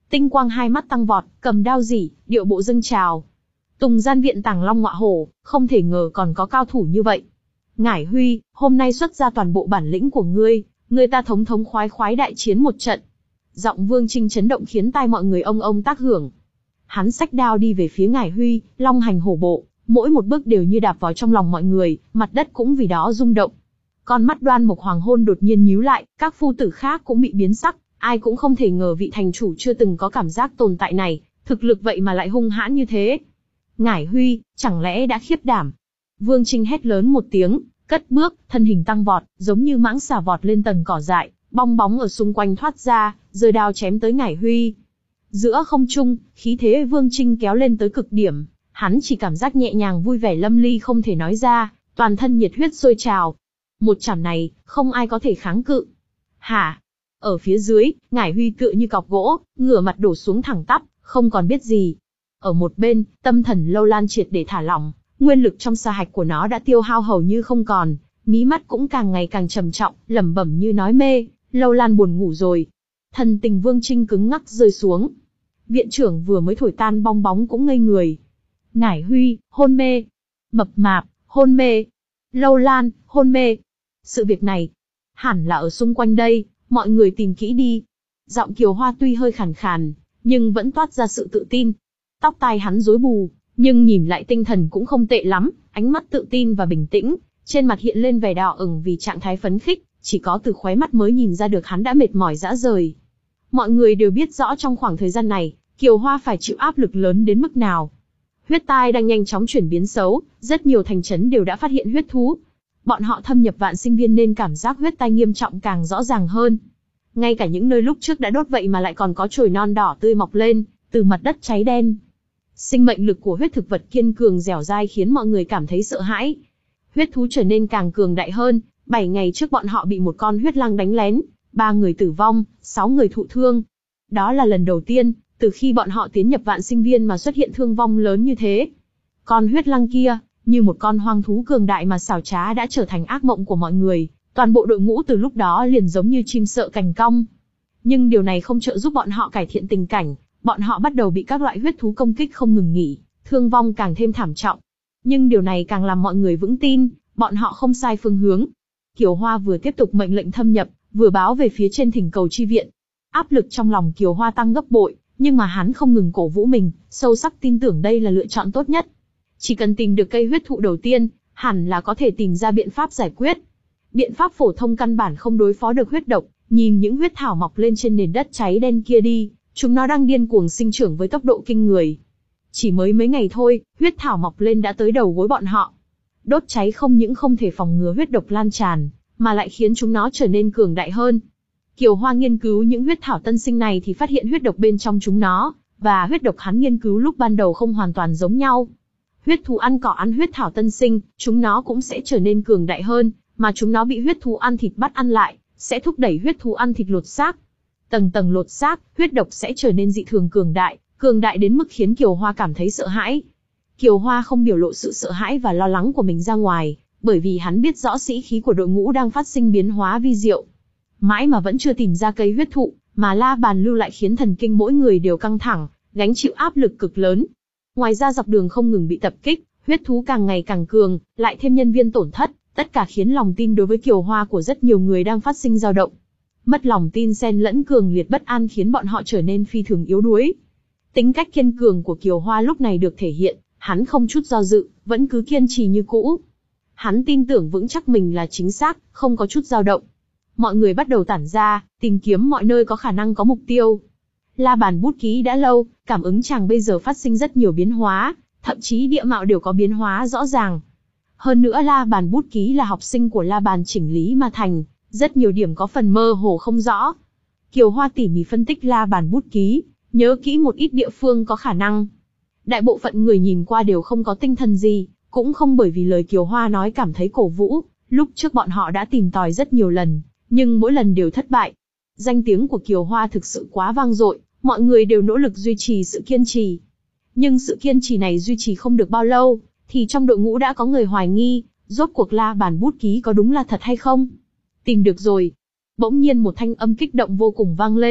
Tinh quang hai mắt tăng vọt, cầm đao rỉ, điệu bộ dâng trào. Tùng gian viện tàng long ngọa hổ, không thể ngờ còn có cao thủ như vậy. Ngải Huy, hôm nay xuất ra toàn bộ bản lĩnh của ngươi, ngươi ta thống thống khoái khoái đại chiến một trận. Giọng Vương Trinh chấn động khiến tai mọi người ông ông tác hưởng. Hắn xách đao đi về phía Ngải Huy, long hành hổ bộ, mỗi một bước đều như đạp vào trong lòng mọi người, mặt đất cũng vì đó rung động. Con mắt Đoan Mộc Hoàng Hôn đột nhiên nhíu lại, các phu tử khác cũng bị biến sắc, ai cũng không thể ngờ vị thành chủ chưa từng có cảm giác tồn tại này, thực lực vậy mà lại hung hãn như thế. Ngải Huy, chẳng lẽ đã khiếp đảm? Vương Trinh hét lớn một tiếng, cất bước, thân hình tăng vọt, giống như mãng xà vọt lên tầng cỏ dại, bong bóng ở xung quanh thoát ra, giơ đao chém tới Ngải Huy. Giữa không trung, khí thế Vương Trinh kéo lên tới cực điểm, hắn chỉ cảm giác nhẹ nhàng vui vẻ lâm ly không thể nói ra, toàn thân nhiệt huyết sôi trào. Một chảm này, không ai có thể kháng cự. Hả? Ở phía dưới, Ngải Huy tựa như cọc gỗ, ngửa mặt đổ xuống thẳng tắp, không còn biết gì. Ở một bên, tâm thần Lâu Lan triệt để thả lỏng, nguyên lực trong sa hạch của nó đã tiêu hao hầu như không còn, mí mắt cũng càng ngày càng trầm trọng, lẩm bẩm như nói mê, Lâu Lan buồn ngủ rồi. Thần tình Vương Trinh cứng ngắc rơi xuống. Viện trưởng vừa mới thổi tan bong bóng cũng ngây người. Ngải Huy, hôn mê. Mập mạp, hôn mê. Lâu Lan, hôn mê. Sự việc này, hẳn là ở xung quanh đây, mọi người tìm kỹ đi. Giọng Kiều Hoa tuy hơi khàn khàn, nhưng vẫn toát ra sự tự tin. Tóc tai hắn rối bù, nhưng nhìn lại tinh thần cũng không tệ lắm, ánh mắt tự tin và bình tĩnh, trên mặt hiện lên vẻ đỏ ửng vì trạng thái phấn khích, chỉ có từ khóe mắt mới nhìn ra được hắn đã mệt mỏi rã rời. Mọi người đều biết rõ trong khoảng thời gian này, Kiều Hoa phải chịu áp lực lớn đến mức nào. Huyết tai đang nhanh chóng chuyển biến xấu, rất nhiều thành trấn đều đã phát hiện huyết thú. Bọn họ thâm nhập Vạn Sinh Viên nên cảm giác huyết tai nghiêm trọng càng rõ ràng hơn. Ngay cả những nơi lúc trước đã đốt vậy mà lại còn có chồi non đỏ tươi mọc lên, từ mặt đất cháy đen. Sinh mệnh lực của huyết thực vật kiên cường dẻo dai khiến mọi người cảm thấy sợ hãi. Huyết thú trở nên càng cường đại hơn, bảy ngày trước bọn họ bị một con huyết lang đánh lén, ba người tử vong, sáu người thụ thương. Đó là lần đầu tiên, từ khi bọn họ tiến nhập Vạn Sinh Viên mà xuất hiện thương vong lớn như thế. Con huyết lang kia, như một con hoang thú cường đại mà xảo trá đã trở thành ác mộng của mọi người, toàn bộ đội ngũ từ lúc đó liền giống như chim sợ cành cong. Nhưng điều này không trợ giúp bọn họ cải thiện tình cảnh, bọn họ bắt đầu bị các loại huyết thú công kích không ngừng nghỉ, thương vong càng thêm thảm trọng. Nhưng điều này càng làm mọi người vững tin, bọn họ không sai phương hướng. Kiều Hoa vừa tiếp tục mệnh lệnh thâm nhập, vừa báo về phía trên thỉnh cầu chi viện. Áp lực trong lòng Kiều Hoa tăng gấp bội, nhưng mà hắn không ngừng cổ vũ mình, sâu sắc tin tưởng đây là lựa chọn tốt nhất. Chỉ cần tìm được cây huyết thụ đầu tiên, hẳn là có thể tìm ra biện pháp giải quyết. Biện pháp phổ thông căn bản không đối phó được huyết độc, nhìn những huyết thảo mọc lên trên nền đất cháy đen kia đi, chúng nó đang điên cuồng sinh trưởng với tốc độ kinh người. Chỉ mới mấy ngày thôi, huyết thảo mọc lên đã tới đầu gối bọn họ. Đốt cháy không những không thể phòng ngừa huyết độc lan tràn, mà lại khiến chúng nó trở nên cường đại hơn. Kiều Hoa nghiên cứu những huyết thảo tân sinh này thì phát hiện huyết độc bên trong chúng nó, và huyết độc hắn nghiên cứu lúc ban đầu không hoàn toàn giống nhau. Huyết thú ăn cỏ ăn huyết thảo tân sinh, chúng nó cũng sẽ trở nên cường đại hơn, mà chúng nó bị huyết thú ăn thịt bắt ăn lại, sẽ thúc đẩy huyết thú ăn thịt lột xác. Tầng tầng lột xác, huyết độc sẽ trở nên dị thường cường đại, cường đại đến mức khiến Kiều Hoa cảm thấy sợ hãi. Kiều Hoa không biểu lộ sự sợ hãi và lo lắng của mình ra ngoài, bởi vì hắn biết rõ sĩ khí của đội ngũ đang phát sinh biến hóa vi diệu. Mãi mà vẫn chưa tìm ra cây huyết thụ, mà La Bàn lưu lại khiến thần kinh mỗi người đều căng thẳng, gánh chịu áp lực cực lớn. Ngoài ra dọc đường không ngừng bị tập kích, huyết thú càng ngày càng cường, lại thêm nhân viên tổn thất, tất cả khiến lòng tin đối với Kiều Hoa của rất nhiều người đang phát sinh dao động. Mất lòng tin xen lẫn cường liệt bất an khiến bọn họ trở nên phi thường yếu đuối. Tính cách kiên cường của Kiều Hoa lúc này được thể hiện, hắn không chút do dự, vẫn cứ kiên trì như cũ. Hắn tin tưởng vững chắc mình là chính xác, không có chút dao động. Mọi người bắt đầu tản ra, tìm kiếm mọi nơi có khả năng có mục tiêu. La Bàn bút ký đã lâu, cảm ứng chàng bây giờ phát sinh rất nhiều biến hóa, thậm chí địa mạo đều có biến hóa rõ ràng. Hơn nữa La Bàn bút ký là học sinh của La Bàn chỉnh lý mà thành, rất nhiều điểm có phần mơ hồ không rõ. Kiều Hoa tỉ mỉ phân tích La Bàn bút ký, nhớ kỹ một ít địa phương có khả năng. Đại bộ phận người nhìn qua đều không có tinh thần gì, cũng không bởi vì lời Kiều Hoa nói cảm thấy cổ vũ. Lúc trước bọn họ đã tìm tòi rất nhiều lần, nhưng mỗi lần đều thất bại. Danh tiếng của Kiều Hoa thực sự quá vang dội, mọi người đều nỗ lực duy trì sự kiên trì. Nhưng sự kiên trì này duy trì không được bao lâu, thì trong đội ngũ đã có người hoài nghi, rốt cuộc La Bàn bút ký có đúng là thật hay không? Tìm được rồi. Bỗng nhiên một thanh âm kích động vô cùng vang lên,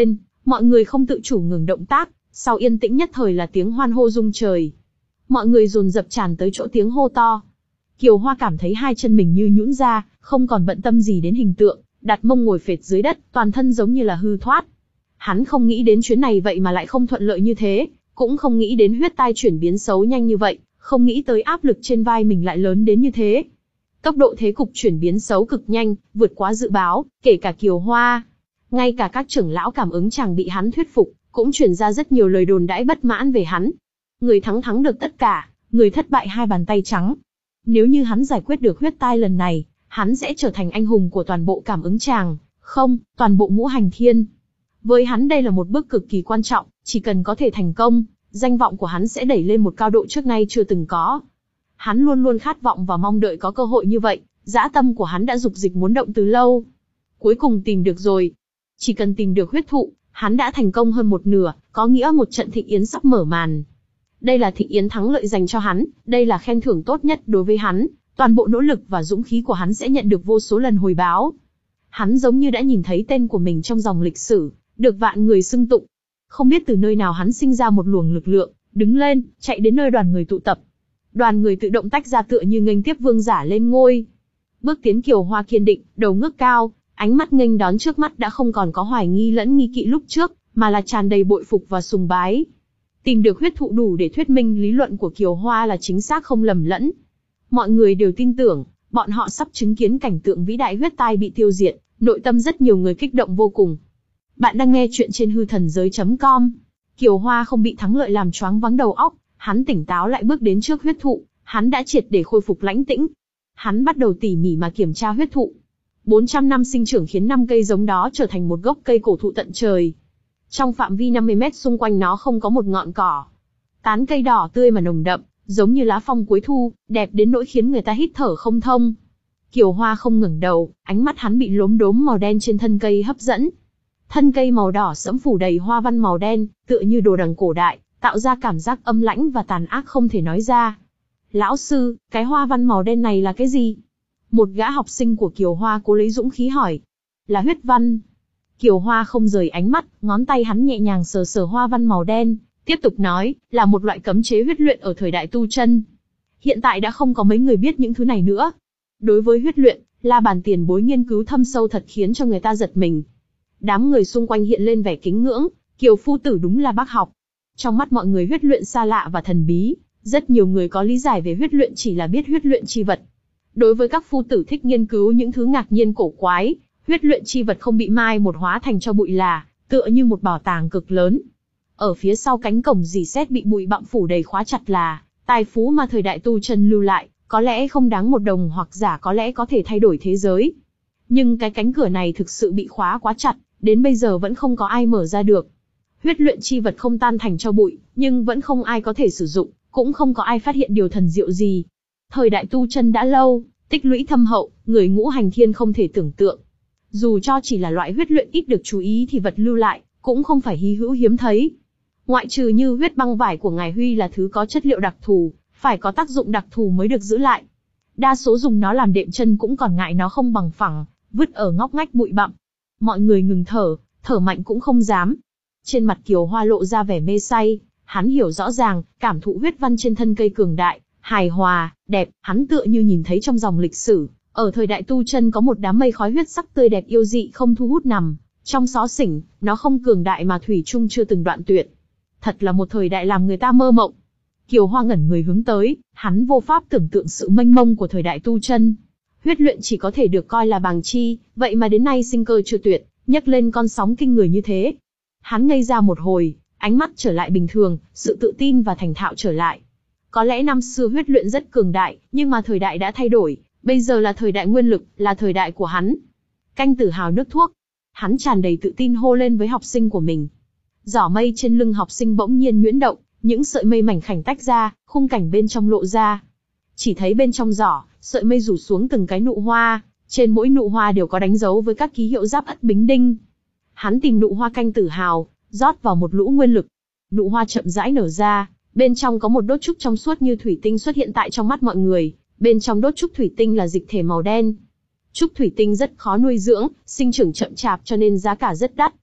Mọi người không tự chủ ngừng động tác, sau yên tĩnh nhất thời là tiếng hoan hô rung trời. Mọi người dồn dập tràn tới chỗ tiếng hô to. Kiều Hoa cảm thấy hai chân mình như nhũn ra, không còn bận tâm gì đến hình tượng, đặt mông ngồi phệt dưới đất, toàn thân giống như là hư thoát. Hắn không nghĩ đến chuyến này vậy mà lại không thuận lợi như thế, cũng không nghĩ đến huyết tai chuyển biến xấu nhanh như vậy, không nghĩ tới áp lực trên vai mình lại lớn đến như thế. Tốc độ thế cục chuyển biến xấu cực nhanh, vượt quá dự báo, kể cả Kiều Hoa. Ngay cả các trưởng lão cảm ứng chàng bị hắn thuyết phục, cũng truyền ra rất nhiều lời đồn đãi bất mãn về hắn. Người thắng thắng được tất cả, người thất bại hai bàn tay trắng. Nếu như hắn giải quyết được huyết tai lần này, hắn sẽ trở thành anh hùng của toàn bộ cảm ứng chàng, không, toàn bộ ngũ hành thiên. Với hắn đây là một bước cực kỳ quan trọng, chỉ cần có thể thành công, danh vọng của hắn sẽ đẩy lên một cao độ trước nay chưa từng có. Hắn luôn luôn khát vọng và mong đợi có cơ hội như vậy, dã tâm của hắn đã dục dịch muốn động từ lâu. Cuối cùng tìm được rồi. Chỉ cần tìm được huyết thụ, hắn đã thành công hơn một nửa, có nghĩa một trận thịnh yến sắp mở màn. Đây là thịnh yến thắng lợi dành cho hắn, đây là khen thưởng tốt nhất đối với hắn, toàn bộ nỗ lực và dũng khí của hắn sẽ nhận được vô số lần hồi báo. Hắn giống như đã nhìn thấy tên của mình trong dòng lịch sử, được vạn người xưng tụng. Không biết từ nơi nào hắn sinh ra một luồng lực lượng, đứng lên, chạy đến nơi đoàn người tụ tập. Đoàn người tự động tách ra tựa như nghênh tiếp vương giả lên ngôi. Bước tiến Kiều Hoa kiên định, đầu ngước cao, ánh mắt nghênh đón trước mắt đã không còn có hoài nghi lẫn nghi kỵ lúc trước, mà là tràn đầy bội phục và sùng bái. Tìm được huyết thụ đủ để thuyết minh lý luận của Kiều Hoa là chính xác không lầm lẫn. Mọi người đều tin tưởng, bọn họ sắp chứng kiến cảnh tượng vĩ đại huyết tai bị tiêu diệt, nội tâm rất nhiều người kích động vô cùng. Bạn đang nghe chuyện trên hư thần giới chấm com. Kiều Hoa không bị thắng lợi làm choáng váng đầu óc, hắn tỉnh táo lại bước đến trước huyết thụ, hắn đã triệt để khôi phục lãnh tĩnh. Hắn bắt đầu tỉ mỉ mà kiểm tra huyết thụ. bốn trăm năm sinh trưởng khiến năm cây giống đó trở thành một gốc cây cổ thụ tận trời. Trong phạm vi năm mươi mét xung quanh nó không có một ngọn cỏ. Tán cây đỏ tươi mà nồng đậm, giống như lá phong cuối thu, đẹp đến nỗi khiến người ta hít thở không thông. Kiều Hoa không ngẩng đầu, ánh mắt hắn bị lốm đốm màu đen trên thân cây hấp dẫn. Thân cây màu đỏ sẫm phủ đầy hoa văn màu đen, tựa như đồ đằng cổ đại, tạo ra cảm giác âm lãnh và tàn ác không thể nói ra. Lão sư, cái hoa văn màu đen này là cái gì? Một gã học sinh của Kiều Hoa cố lấy dũng khí hỏi. Là huyết văn. Kiều Hoa không rời ánh mắt, ngón tay hắn nhẹ nhàng sờ sờ hoa văn màu đen, tiếp tục nói, là một loại cấm chế huyết luyện ở thời đại tu chân. Hiện tại đã không có mấy người biết những thứ này nữa. Đối với huyết luyện, La Bàn tiền bối nghiên cứu thâm sâu thật khiến cho người ta giật mình. Đám người xung quanh hiện lên vẻ kính ngưỡng, Kiều phu tử đúng là bác học. Trong mắt mọi người huyết luyện xa lạ và thần bí, rất nhiều người có lý giải về huyết luyện chỉ là biết huyết luyện chi vật. Đối với các phu tử thích nghiên cứu những thứ ngạc nhiên cổ quái, huyết luyện chi vật không bị mai một hóa thành cho bụi là, tựa như một bảo tàng cực lớn. Ở phía sau cánh cổng rỉ sét bị bụi bặm phủ đầy khóa chặt là, tài phú mà thời đại tu chân lưu lại, có lẽ không đáng một đồng hoặc giả có lẽ có thể thay đổi thế giới. Nhưng cái cánh cửa này thực sự bị khóa quá chặt, đến bây giờ vẫn không có ai mở ra được. Huyết luyện chi vật không tan thành cho bụi, nhưng vẫn không ai có thể sử dụng, cũng không có ai phát hiện điều thần diệu gì. Thời đại tu chân đã lâu, tích lũy thâm hậu, người ngũ hành thiên không thể tưởng tượng. Dù cho chỉ là loại huyết luyện ít được chú ý thì vật lưu lại, cũng không phải hy hữu hiếm thấy. Ngoại trừ như huyết băng vải của ngài Huy là thứ có chất liệu đặc thù, phải có tác dụng đặc thù mới được giữ lại. Đa số dùng nó làm đệm chân cũng còn ngại nó không bằng phẳng, vứt ở ngóc ngách bụi bặm. Mọi người ngừng thở, thở mạnh cũng không dám. Trên mặt Kiều Hoa lộ ra vẻ mê say, hắn hiểu rõ ràng, cảm thụ huyết văn trên thân cây cường đại, hài hòa, đẹp, hắn tựa như nhìn thấy trong dòng lịch sử, ở thời đại tu chân có một đám mây khói huyết sắc tươi đẹp yêu dị không thu hút nằm trong xó xỉnh, nó không cường đại mà thủy chung chưa từng đoạn tuyệt. Thật là một thời đại làm người ta mơ mộng. Kiều Hoa ngẩn người hướng tới, hắn vô pháp tưởng tượng sự mênh mông của thời đại tu chân. Huyết luyện chỉ có thể được coi là bàng chi, vậy mà đến nay sinh cơ chưa tuyệt, nhấc lên con sóng kinh người như thế. Hắn ngây ra một hồi, ánh mắt trở lại bình thường, sự tự tin và thành thạo trở lại. Có lẽ năm xưa huyết luyện rất cường đại, nhưng mà thời đại đã thay đổi, bây giờ là thời đại nguyên lực, là thời đại của hắn. Canh Tử hào nước thuốc. Hắn tràn đầy tự tin hô lên với học sinh của mình. Giỏ mây trên lưng học sinh bỗng nhiên nhuyễn động, những sợi mây mảnh khảnh tách ra, khung cảnh bên trong lộ ra. Chỉ thấy bên trong giỏ, sợi mây rủ xuống từng cái nụ hoa, trên mỗi nụ hoa đều có đánh dấu với các ký hiệu giáp ất bính đinh. Hắn tìm nụ hoa Canh Tử hào, rót vào một lũ nguyên lực. Nụ hoa chậm rãi nở ra, bên trong có một đốt trúc trong suốt như thủy tinh xuất hiện tại trong mắt mọi người, bên trong đốt trúc thủy tinh là dịch thể màu đen. Trúc thủy tinh rất khó nuôi dưỡng, sinh trưởng chậm chạp cho nên giá cả rất đắt,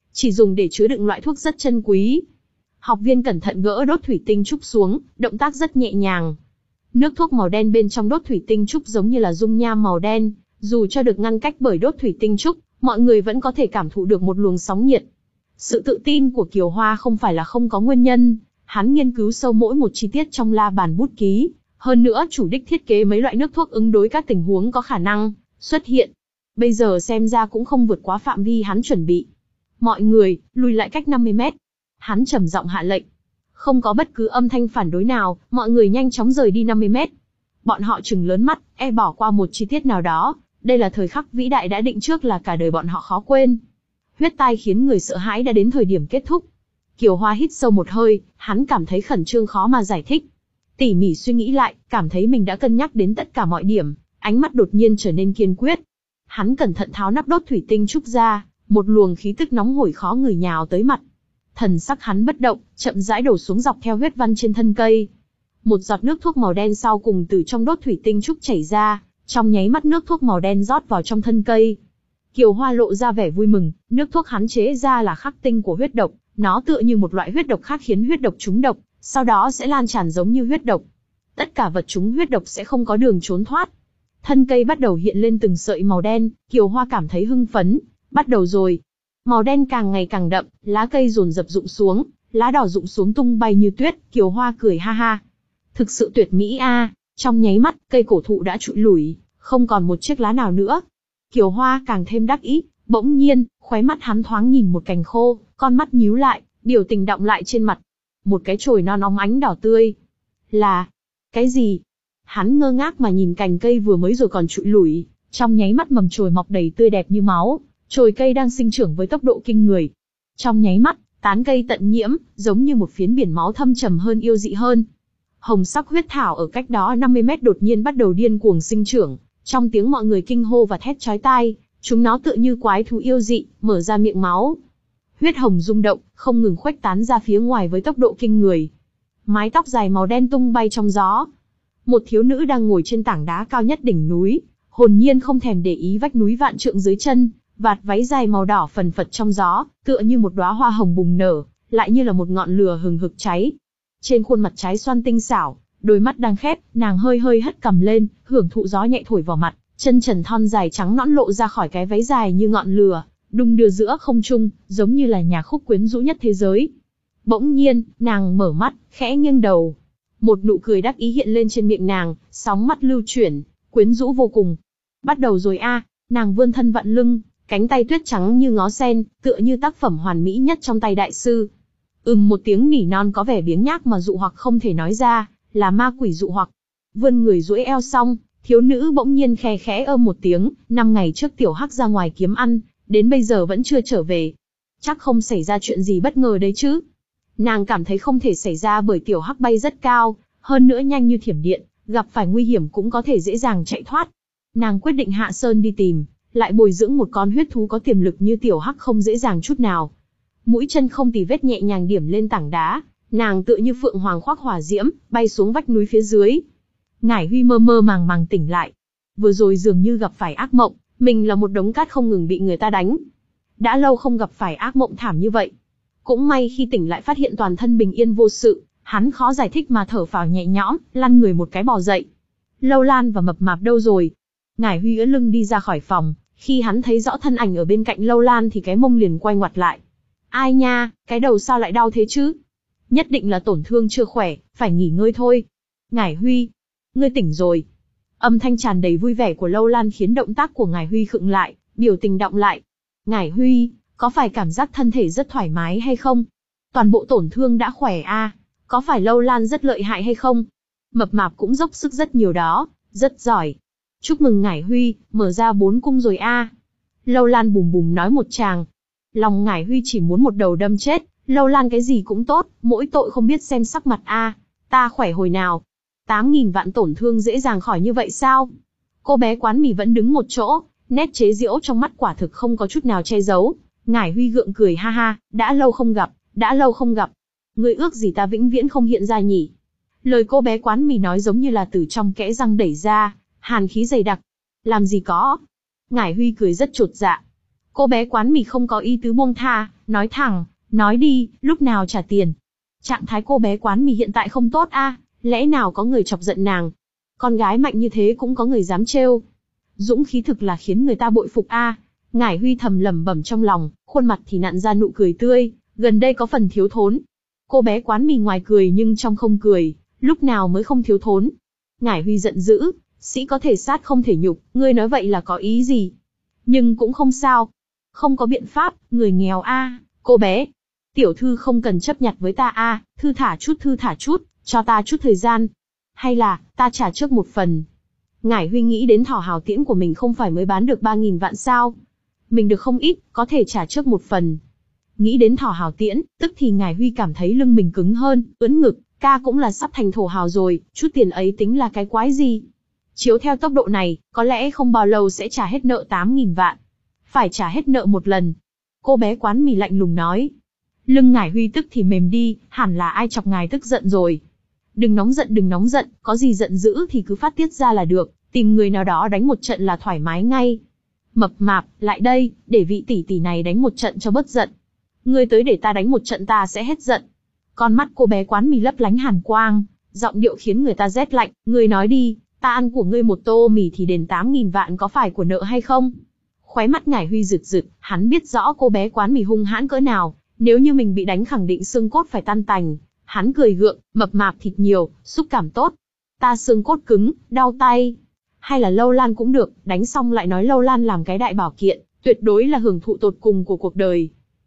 chỉ dùng để chứa đựng loại thuốc rất chân quý. Học viên cẩn thận gỡ đốt thủy tinh trúc xuống, động tác rất nhẹ nhàng. Nước thuốc màu đen bên trong đốt thủy tinh trúc giống như là dung nham màu đen, dù cho được ngăn cách bởi đốt thủy tinh trúc, mọi người vẫn có thể cảm thụ được một luồng sóng nhiệt. Sự tự tin của Kiều Hoa không phải là không có nguyên nhân, hắn nghiên cứu sâu mỗi một chi tiết trong la bàn bút ký, hơn nữa chủ đích thiết kế mấy loại nước thuốc ứng đối các tình huống có khả năng xuất hiện. Bây giờ xem ra cũng không vượt quá phạm vi hắn chuẩn bị. Mọi người, lùi lại cách năm mươi mét. Hắn trầm giọng hạ lệnh. Không có bất cứ âm thanh phản đối nào, mọi người nhanh chóng rời đi năm mươi mét. Bọn họ trừng lớn mắt, e bỏ qua một chi tiết nào đó, đây là thời khắc vĩ đại đã định trước là cả đời bọn họ khó quên. Huyết tai khiến người sợ hãi đã đến thời điểm kết thúc. Kiều Hoa hít sâu một hơi, hắn cảm thấy khẩn trương khó mà giải thích. Tỉ mỉ suy nghĩ lại, cảm thấy mình đã cân nhắc đến tất cả mọi điểm, ánh mắt đột nhiên trở nên kiên quyết. Hắn cẩn thận tháo nắp đốt thủy tinh trúc ra, một luồng khí tức nóng hổi khó ngửi nhào tới mặt. Thần sắc hắn bất động, chậm rãi đổ xuống dọc theo huyết văn trên thân cây. Một giọt nước thuốc màu đen sau cùng từ trong đốt thủy tinh trúc chảy ra, trong nháy mắt nước thuốc màu đen rót vào trong thân cây. Kiều Hoa lộ ra vẻ vui mừng, nước thuốc hắn chế ra là khắc tinh của huyết độc, nó tựa như một loại huyết độc khác khiến huyết độc trúng độc, sau đó sẽ lan tràn giống như huyết độc. Tất cả vật trúng huyết độc sẽ không có đường trốn thoát. Thân cây bắt đầu hiện lên từng sợi màu đen, Kiều Hoa cảm thấy hưng phấn, bắt đầu rồi. Màu đen càng ngày càng đậm, lá cây dồn dập rụng xuống, lá đỏ rụng xuống tung bay như tuyết, Kiều Hoa cười ha ha. Thực sự tuyệt mỹ a, à. Trong nháy mắt, cây cổ thụ đã trụi lủi, không còn một chiếc lá nào nữa. Kiều Hoa càng thêm đắc ý, bỗng nhiên, khóe mắt hắn thoáng nhìn một cành khô, con mắt nhíu lại, biểu tình đọng lại trên mặt. Một cái chồi non óng ánh đỏ tươi. Là... cái gì? Hắn ngơ ngác mà nhìn cành cây vừa mới rồi còn trụi lủi, trong nháy mắt mầm chồi mọc đầy tươi đẹp như máu, chồi cây đang sinh trưởng với tốc độ kinh người. Trong nháy mắt, tán cây tận nhiễm, giống như một phiến biển máu thâm trầm hơn yêu dị hơn. Hồng sắc huyết thảo ở cách đó năm mươi mét đột nhiên bắt đầu điên cuồng sinh trưởng, trong tiếng mọi người kinh hô và thét chói tai, chúng nó tựa như quái thú yêu dị, mở ra miệng máu. Huyết hồng rung động, không ngừng khuếch tán ra phía ngoài với tốc độ kinh người. Mái tóc dài màu đen tung bay trong gió. Một thiếu nữ đang ngồi trên tảng đá cao nhất đỉnh núi, hồn nhiên không thèm để ý vách núi vạn trượng dưới chân, vạt váy dài màu đỏ phần phật trong gió, tựa như một đóa hoa hồng bùng nở, lại như là một ngọn lửa hừng hực cháy. Trên khuôn mặt trái xoan tinh xảo, đôi mắt đang khép, nàng hơi hơi hất cằm lên, hưởng thụ gió nhẹ thổi vào mặt, chân trần thon dài trắng nõn lộ ra khỏi cái váy dài như ngọn lửa, đung đưa giữa không trung, giống như là nhạc khúc quyến rũ nhất thế giới. Bỗng nhiên, nàng mở mắt, khẽ nghiêng đầu. Một nụ cười đắc ý hiện lên trên miệng nàng, sóng mắt lưu chuyển, quyến rũ vô cùng. Bắt đầu rồi a, à, nàng vươn thân vặn lưng, cánh tay tuyết trắng như ngó sen, tựa như tác phẩm hoàn mỹ nhất trong tay đại sư. Ừm một tiếng nỉ non có vẻ biếng nhác mà dụ hoặc không thể nói ra, là ma quỷ dụ hoặc. Vươn người duỗi eo xong, thiếu nữ bỗng nhiên khe khẽ ôm một tiếng, năm ngày trước tiểu hắc ra ngoài kiếm ăn, đến bây giờ vẫn chưa trở về. Chắc không xảy ra chuyện gì bất ngờ đấy chứ. Nàng cảm thấy không thể xảy ra bởi tiểu hắc bay rất cao, hơn nữa nhanh như thiểm điện, gặp phải nguy hiểm cũng có thể dễ dàng chạy thoát. Nàng quyết định hạ sơn đi tìm, lại bồi dưỡng một con huyết thú có tiềm lực như tiểu hắc không dễ dàng chút nào. Mũi chân không tì vết nhẹ nhàng điểm lên tảng đá, nàng tựa như phượng hoàng khoác hỏa diễm, bay xuống vách núi phía dưới. Ngải Huy mơ mơ màng màng tỉnh lại. Vừa rồi dường như gặp phải ác mộng, mình là một đống cát không ngừng bị người ta đánh. Đã lâu không gặp phải ác mộng thảm như vậy. Cũng may khi tỉnh lại phát hiện toàn thân bình yên vô sự, hắn khó giải thích mà thở phào nhẹ nhõm, lăn người một cái bò dậy. Lâu Lan và Mập Mạp đâu rồi? Ngải Huy ưỡn lưng đi ra khỏi phòng, khi hắn thấy rõ thân ảnh ở bên cạnh Lâu Lan thì cái mông liền quay ngoặt lại. Ai nha, cái đầu sao lại đau thế chứ? Nhất định là tổn thương chưa khỏe, phải nghỉ ngơi thôi. Ngải Huy, ngươi tỉnh rồi. Âm thanh tràn đầy vui vẻ của Lâu Lan khiến động tác của Ngải Huy khựng lại, biểu tình đọng lại. Ngải Huy, có phải cảm giác thân thể rất thoải mái hay không? Toàn bộ tổn thương đã khỏe a, à? Có phải Lâu Lan rất lợi hại hay không? Mập Mạp cũng dốc sức rất nhiều đó, rất giỏi. Chúc mừng Ngải Huy, mở ra bốn cung rồi a. À? Lâu Lan bùm bùm nói một tràng. Lòng Ngải Huy chỉ muốn một đầu đâm chết, Lâu Lan cái gì cũng tốt, mỗi tội không biết xem sắc mặt a. À? Ta khỏe hồi nào? Tám nghìn vạn tổn thương dễ dàng khỏi như vậy sao? Cô bé quán mì vẫn đứng một chỗ, nét chế giễu trong mắt quả thực không có chút nào che giấu. Ngải Huy gượng cười ha ha, đã lâu không gặp, đã lâu không gặp. Ngươi ước gì ta vĩnh viễn không hiện ra nhỉ? Lời cô bé quán mì nói giống như là từ trong kẽ răng đẩy ra, hàn khí dày đặc. Làm gì có? Ngải Huy cười rất chột dạ. Cô bé quán mì không có ý tứ buông tha, nói thẳng, nói đi, lúc nào trả tiền. Trạng thái cô bé quán mì hiện tại không tốt a, lẽ nào có người chọc giận nàng? Con gái mạnh như thế cũng có người dám trêu. Dũng khí thực là khiến người ta bội phục a. Ngải Huy thầm lẩm bẩm trong lòng, khuôn mặt thì nặn ra nụ cười tươi, gần đây có phần thiếu thốn. Cô bé quán mì ngoài cười nhưng trong không cười, lúc nào mới không thiếu thốn. Ngải Huy giận dữ, sĩ có thể sát không thể nhục, ngươi nói vậy là có ý gì? Nhưng cũng không sao. Không có biện pháp, người nghèo a, cô bé. Tiểu thư không cần chấp nhặt với ta a, thư thả chút thư thả chút, cho ta chút thời gian. Hay là, ta trả trước một phần. Ngải Huy nghĩ đến thỏ hào tiễn của mình không phải mới bán được ba nghìn vạn sao. Mình được không ít, có thể trả trước một phần. Nghĩ đến thỏ hào tiễn, tức thì Ngải Huy cảm thấy lưng mình cứng hơn, ưỡn ngực, ca cũng là sắp thành thổ hào rồi, chút tiền ấy tính là cái quái gì. Chiếu theo tốc độ này, có lẽ không bao lâu sẽ trả hết nợ tám nghìn vạn. Phải trả hết nợ một lần. Cô bé quán mì lạnh lùng nói. Lưng Ngải Huy tức thì mềm đi, hẳn là ai chọc ngài tức giận rồi. Đừng nóng giận đừng nóng giận, có gì giận dữ thì cứ phát tiết ra là được, tìm người nào đó đánh một trận là thoải mái ngay. Mập mạp, lại đây, để vị tỷ tỷ này đánh một trận cho bớt giận. Ngươi tới để ta đánh một trận ta sẽ hết giận. Con mắt cô bé quán mì lấp lánh hàn quang, giọng điệu khiến người ta rét lạnh, ngươi nói đi, ta ăn của ngươi một tô mì thì đền tám nghìn vạn có phải của nợ hay không? Khóe mắt Ngải Huy rực rực, hắn biết rõ cô bé quán mì hung hãn cỡ nào, nếu như mình bị đánh khẳng định xương cốt phải tan tành. Hắn cười gượng, mập mạp thịt nhiều, xúc cảm tốt. Ta xương cốt cứng, đau tay. Hay là lâu lan cũng được, đánh xong lại nói lâu lan làm cái đại bảo kiện, tuyệt đối là hưởng thụ tột cùng của cuộc đời.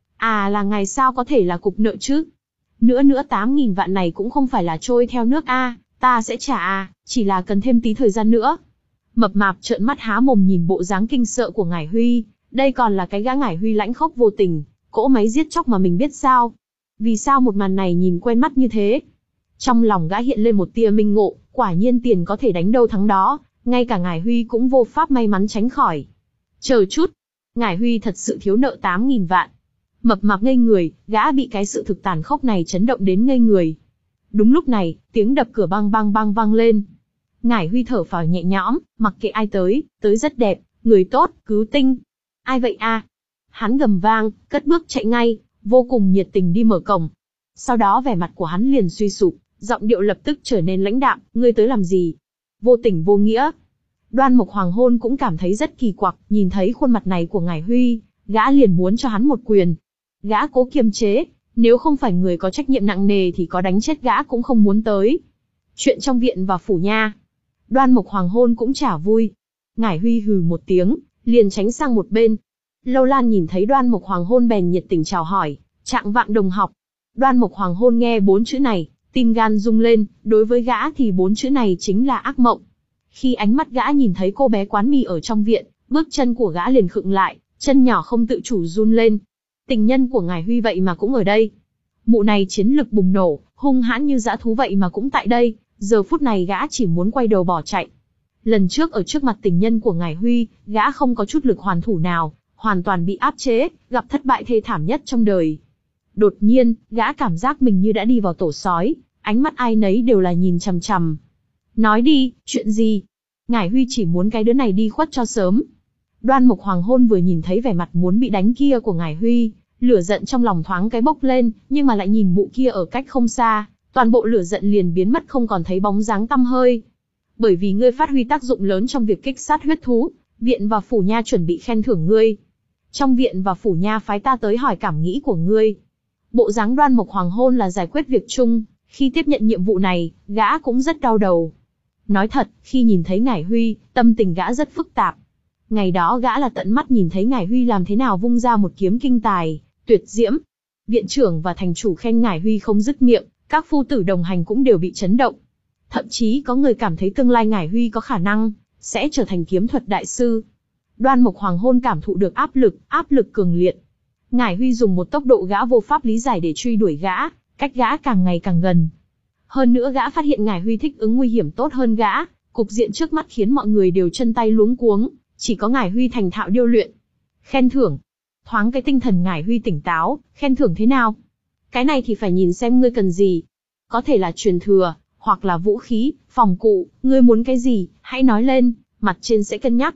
À là ngày sao có thể là cục nợ chứ? Nữa nữa tám nghìn vạn này cũng không phải là trôi theo nước a, ta sẽ trả a, chỉ là cần thêm tí thời gian nữa. Mập mạp trợn mắt há mồm nhìn bộ dáng kinh sợ của Ngải Huy, đây còn là cái gã Ngải Huy lãnh khốc vô tình, cỗ máy giết chóc mà mình biết sao? Vì sao một màn này nhìn quen mắt như thế? Trong lòng gã hiện lên một tia minh ngộ, quả nhiên tiền có thể đánh đâu thắng đó, ngay cả Ngải Huy cũng vô pháp may mắn tránh khỏi. Chờ chút, Ngải Huy thật sự thiếu nợ tám nghìn vạn. Mập mạp ngây người, gã bị cái sự thực tàn khốc này chấn động đến ngây người. Đúng lúc này, tiếng đập cửa bang bang bang vang lên. Ngải Huy thở phào nhẹ nhõm, mặc kệ ai tới, tới rất đẹp, người tốt, cứu tinh. Ai vậy a? Hắn gầm vang, cất bước chạy ngay, vô cùng nhiệt tình đi mở cổng. Sau đó vẻ mặt của hắn liền suy sụp, giọng điệu lập tức trở nên lãnh đạm, ngươi tới làm gì? Vô tình vô nghĩa. Đoan Mộc Hoàng Hôn cũng cảm thấy rất kỳ quặc, nhìn thấy khuôn mặt này của Ngải Huy, gã liền muốn cho hắn một quyền. Gã cố kiềm chế, nếu không phải người có trách nhiệm nặng nề thì có đánh chết gã cũng không muốn tới. Chuyện trong viện và phủ nha. Đoan Mộc Hoàng Hôn cũng chả vui. Ngải Huy hừ một tiếng, liền tránh sang một bên. Lâu Lan nhìn thấy Đoan Mộc Hoàng Hôn bèn nhiệt tình chào hỏi, trạng vạng đồng học. Đoan Mộc Hoàng Hôn nghe bốn chữ này, tim gan rung lên, đối với gã thì bốn chữ này chính là ác mộng. Khi ánh mắt gã nhìn thấy cô bé quán mì ở trong viện, bước chân của gã liền khựng lại, chân nhỏ không tự chủ run lên. Tình nhân của Ngải Huy vậy mà cũng ở đây. Mụ này chiến lực bùng nổ, hung hãn như dã thú vậy mà cũng tại đây, giờ phút này gã chỉ muốn quay đầu bỏ chạy. Lần trước ở trước mặt tình nhân của Ngải Huy, gã không có chút lực hoàn thủ nào, hoàn toàn bị áp chế, gặp thất bại thê thảm nhất trong đời. Đột nhiên, gã cảm giác mình như đã đi vào tổ sói, ánh mắt ai nấy đều là nhìn chằm chằm. Nói đi, chuyện gì? Ngải Huy chỉ muốn cái đứa này đi khuất cho sớm. Đoan Mộc Hoàng Hôn vừa nhìn thấy vẻ mặt muốn bị đánh kia của Ngải Huy, lửa giận trong lòng thoáng cái bốc lên, nhưng mà lại nhìn mụ kia ở cách không xa, toàn bộ lửa giận liền biến mất không còn thấy bóng dáng tăm hơi. Bởi vì ngươi phát huy tác dụng lớn trong việc kích sát huyết thú, viện và phủ nha chuẩn bị khen thưởng ngươi. Trong viện và phủ nha phái ta tới hỏi cảm nghĩ của ngươi. Bộ dáng Đoan Mộc Hoàng Hôn là giải quyết việc chung, khi tiếp nhận nhiệm vụ này, gã cũng rất đau đầu. Nói thật, khi nhìn thấy Ngải Huy, tâm tình gã rất phức tạp. Ngày đó gã là tận mắt nhìn thấy Ngải Huy làm thế nào vung ra một kiếm kinh tài, tuyệt diễm. Viện trưởng và thành chủ khen Ngải Huy không dứt miệng, các phu tử đồng hành cũng đều bị chấn động. Thậm chí có người cảm thấy tương lai Ngải Huy có khả năng sẽ trở thành kiếm thuật đại sư. Đoan Mộc Hoàng Hôn cảm thụ được áp lực, áp lực cường liệt. Ngải Huy dùng một tốc độ gã vô pháp lý giải để truy đuổi gã, cách gã càng ngày càng gần. Hơn nữa gã phát hiện Ngải Huy thích ứng nguy hiểm tốt hơn gã, cục diện trước mắt khiến mọi người đều chân tay luống cuống, chỉ có Ngải Huy thành thạo điêu luyện. Khen thưởng. Thoáng cái tinh thần Ngải Huy tỉnh táo, khen thưởng thế nào? Cái này thì phải nhìn xem ngươi cần gì. Có thể là truyền thừa, hoặc là vũ khí, phòng cụ, ngươi muốn cái gì, hãy nói lên, mặt trên sẽ cân nhắc.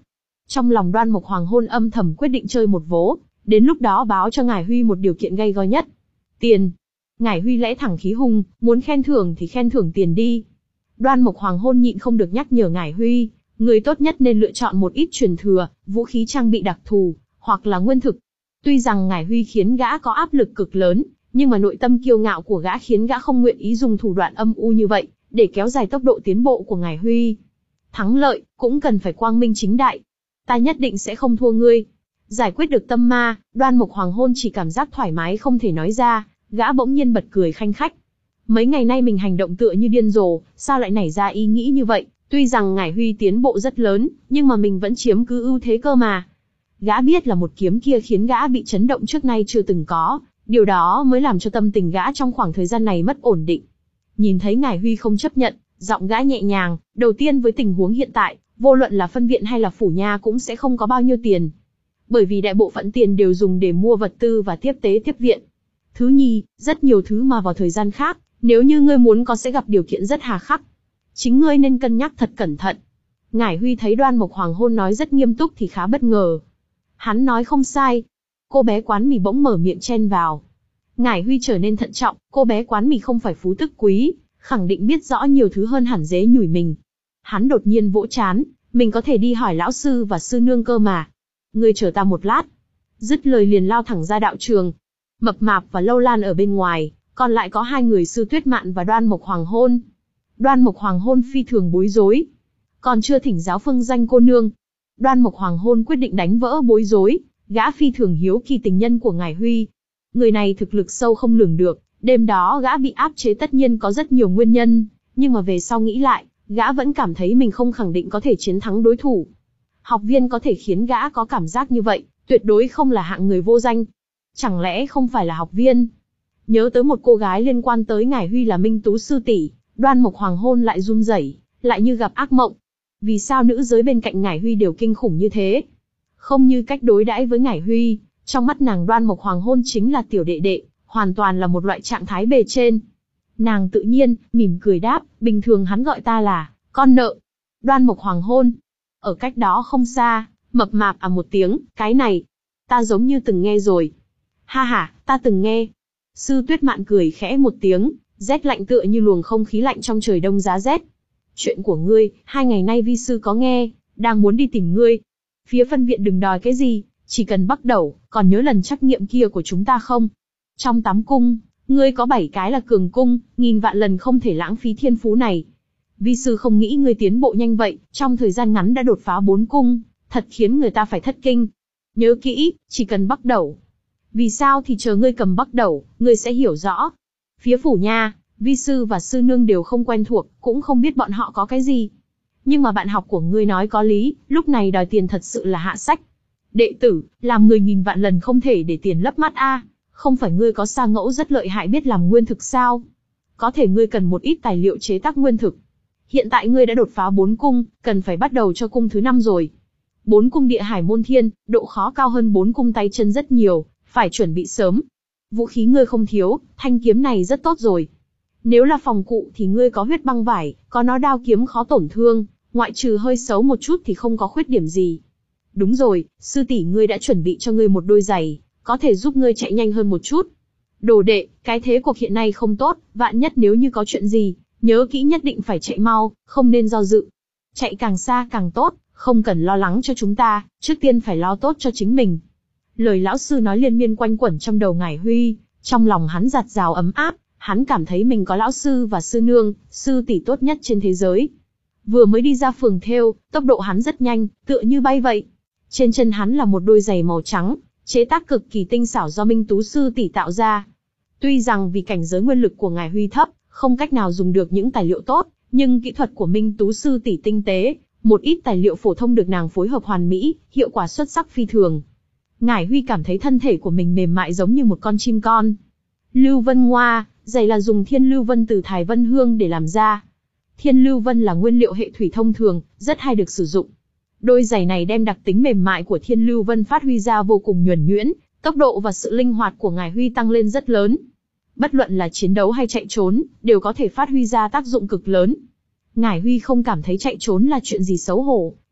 Trong lòng Đoan Mộc Hoàng Hôn âm thầm quyết định chơi một vố, đến lúc đó báo cho Ngải Huy một điều kiện gay go nhất. Tiền. Ngải Huy lẽ thẳng khí hùng, muốn khen thưởng thì khen thưởng tiền đi. Đoan Mộc Hoàng Hôn nhịn không được nhắc nhở Ngải Huy, người tốt nhất nên lựa chọn một ít truyền thừa, vũ khí trang bị đặc thù, hoặc là nguyên thực. Tuy rằng Ngải Huy khiến gã có áp lực cực lớn, nhưng mà nội tâm kiêu ngạo của gã khiến gã không nguyện ý dùng thủ đoạn âm u như vậy, để kéo dài tốc độ tiến bộ của Ngải Huy. Thắng lợi, cũng cần phải quang minh chính đại. Ta nhất định sẽ không thua ngươi. Giải quyết được tâm ma, Đoan Mộc Hoàng Hôn chỉ cảm giác thoải mái không thể nói ra, gã bỗng nhiên bật cười khanh khách. Mấy ngày nay mình hành động tựa như điên rồ, sao lại nảy ra ý nghĩ như vậy? Tuy rằng Ngải Huy tiến bộ rất lớn, nhưng mà mình vẫn chiếm cứ ưu thế cơ mà. Gã biết là một kiếm kia khiến gã bị chấn động trước nay chưa từng có, điều đó mới làm cho tâm tình gã trong khoảng thời gian này mất ổn định. Nhìn thấy Ngải Huy không chấp nhận, giọng gã nhẹ nhàng, đầu tiên với tình huống hiện tại, vô luận là phân viện hay là phủ nha cũng sẽ không có bao nhiêu tiền. Bởi vì đại bộ phận tiền đều dùng để mua vật tư và tiếp tế tiếp viện. Thứ nhì, rất nhiều thứ mà vào thời gian khác, nếu như ngươi muốn có sẽ gặp điều kiện rất hà khắc. Chính ngươi nên cân nhắc thật cẩn thận. Ngải Huy thấy Đoan Mộc Hoàng Hôn nói rất nghiêm túc thì khá bất ngờ. Hắn nói không sai. Cô bé quán mì bỗng mở miệng chen vào. Ngải Huy trở nên thận trọng, cô bé quán mì không phải phú tức quý, khẳng định biết rõ nhiều thứ hơn hẳn dế nhủi mình. Hắn đột nhiên vỗ chán, mình có thể đi hỏi lão sư và sư nương cơ mà. Ngươi chờ ta một lát. Dứt lời liền lao thẳng ra đạo trường. Mập Mạp và Lâu Lan ở bên ngoài, còn lại có hai người Sư Tuyết Mạn và Đoan Mộc Hoàng Hôn. Đoan Mộc Hoàng Hôn phi thường bối rối. Còn chưa thỉnh giáo Phương Danh cô nương. Đoan Mộc Hoàng Hôn quyết định đánh vỡ bối rối, gã phi thường hiếu kỳ tình nhân của Ngải Huy. Người này thực lực sâu không lường được, đêm đó gã bị áp chế tất nhiên có rất nhiều nguyên nhân, nhưng mà về sau nghĩ lại, gã vẫn cảm thấy mình không khẳng định có thể chiến thắng đối thủ. Học viên có thể khiến gã có cảm giác như vậy, tuyệt đối không là hạng người vô danh. Chẳng lẽ không phải là học viên? Nhớ tới một cô gái liên quan tới Ngải Huy là Minh Tú sư tỷ, Đoan Mộc Hoàng Hôn lại run rẩy, lại như gặp ác mộng. Vì sao nữ giới bên cạnh Ngải Huy đều kinh khủng như thế? Không như cách đối đãi với Ngải Huy, trong mắt nàng Đoan Mộc Hoàng Hôn chính là tiểu đệ đệ, hoàn toàn là một loại trạng thái bề trên. Nàng tự nhiên, mỉm cười đáp, bình thường hắn gọi ta là con nợ. Đoan Mộc Hoàng Hôn. Ở cách đó không xa, Mập Mạp à một tiếng, cái này, ta giống như từng nghe rồi. Ha ha, ta từng nghe. Sư Tuyết Mạn cười khẽ một tiếng, rét lạnh tựa như luồng không khí lạnh trong trời đông giá rét. Chuyện của ngươi, hai ngày nay vi sư có nghe, đang muốn đi tìm ngươi. Phía phân viện đừng đòi cái gì, chỉ cần bắt đầu, còn nhớ lần trắc nghiệm kia của chúng ta không? Trong tám cung, ngươi có bảy cái là cường cung, nghìn vạn lần không thể lãng phí thiên phú này. Vi sư không nghĩ ngươi tiến bộ nhanh vậy, trong thời gian ngắn đã đột phá bốn cung, thật khiến người ta phải thất kinh. Nhớ kỹ, chỉ cần bắt đầu. Vì sao thì chờ ngươi cầm bắt đầu, ngươi sẽ hiểu rõ. Phía phủ nha, vi sư và sư nương đều không quen thuộc, cũng không biết bọn họ có cái gì. Nhưng mà bạn học của ngươi nói có lý, lúc này đòi tiền thật sự là hạ sách. Đệ tử, làm người nghìn vạn lần không thể để tiền lấp mắt a. Không phải ngươi có sa ngẫu rất lợi hại biết làm nguyên thực sao? Có thể ngươi cần một ít tài liệu chế tác nguyên thực. Hiện tại ngươi đã đột phá bốn cung, cần phải bắt đầu cho cung thứ năm rồi. Bốn cung địa hải môn thiên, độ khó cao hơn bốn cung tay chân rất nhiều, phải chuẩn bị sớm. Vũ khí ngươi không thiếu, thanh kiếm này rất tốt rồi. Nếu là phòng cụ thì ngươi có huyết băng vải, có nó đao kiếm khó tổn thương, ngoại trừ hơi xấu một chút thì không có khuyết điểm gì. Đúng rồi, sư tỷ ngươi đã chuẩn bị cho ngươi một đôi giày, có thể giúp ngươi chạy nhanh hơn một chút. Đồ đệ, cái thế cuộc hiện nay không tốt, vạn nhất nếu như có chuyện gì, nhớ kỹ nhất định phải chạy mau, không nên do dự. Chạy càng xa càng tốt, không cần lo lắng cho chúng ta, trước tiên phải lo tốt cho chính mình. Lời lão sư nói liên miên quanh quẩn trong đầu Ngải Huy, trong lòng hắn giạt rào ấm áp, hắn cảm thấy mình có lão sư và sư nương, sư tỷ tốt nhất trên thế giới. Vừa mới đi ra phường thêu, tốc độ hắn rất nhanh, tựa như bay vậy. Trên chân hắn là một đôi giày màu trắng, chế tác cực kỳ tinh xảo do Minh Tú sư tỷ tạo ra. Tuy rằng vì cảnh giới nguyên lực của Ngải Huy thấp, không cách nào dùng được những tài liệu tốt, nhưng kỹ thuật của Minh Tú sư tỷ tinh tế, một ít tài liệu phổ thông được nàng phối hợp hoàn mỹ, hiệu quả xuất sắc phi thường. Ngải Huy cảm thấy thân thể của mình mềm mại giống như một con chim con. Lưu Vân Ngoa, giày là dùng Thiên Lưu Vân từ Thái Vân Hương để làm ra. Thiên Lưu Vân là nguyên liệu hệ thủy thông thường, rất hay được sử dụng. Đôi giày này đem đặc tính mềm mại của Thiên Lưu Vân phát huy ra vô cùng nhuần nhuyễn, tốc độ và sự linh hoạt của Ngải Huy tăng lên rất lớn. Bất luận là chiến đấu hay chạy trốn, đều có thể phát huy ra tác dụng cực lớn. Ngải Huy không cảm thấy chạy trốn là chuyện gì xấu hổ,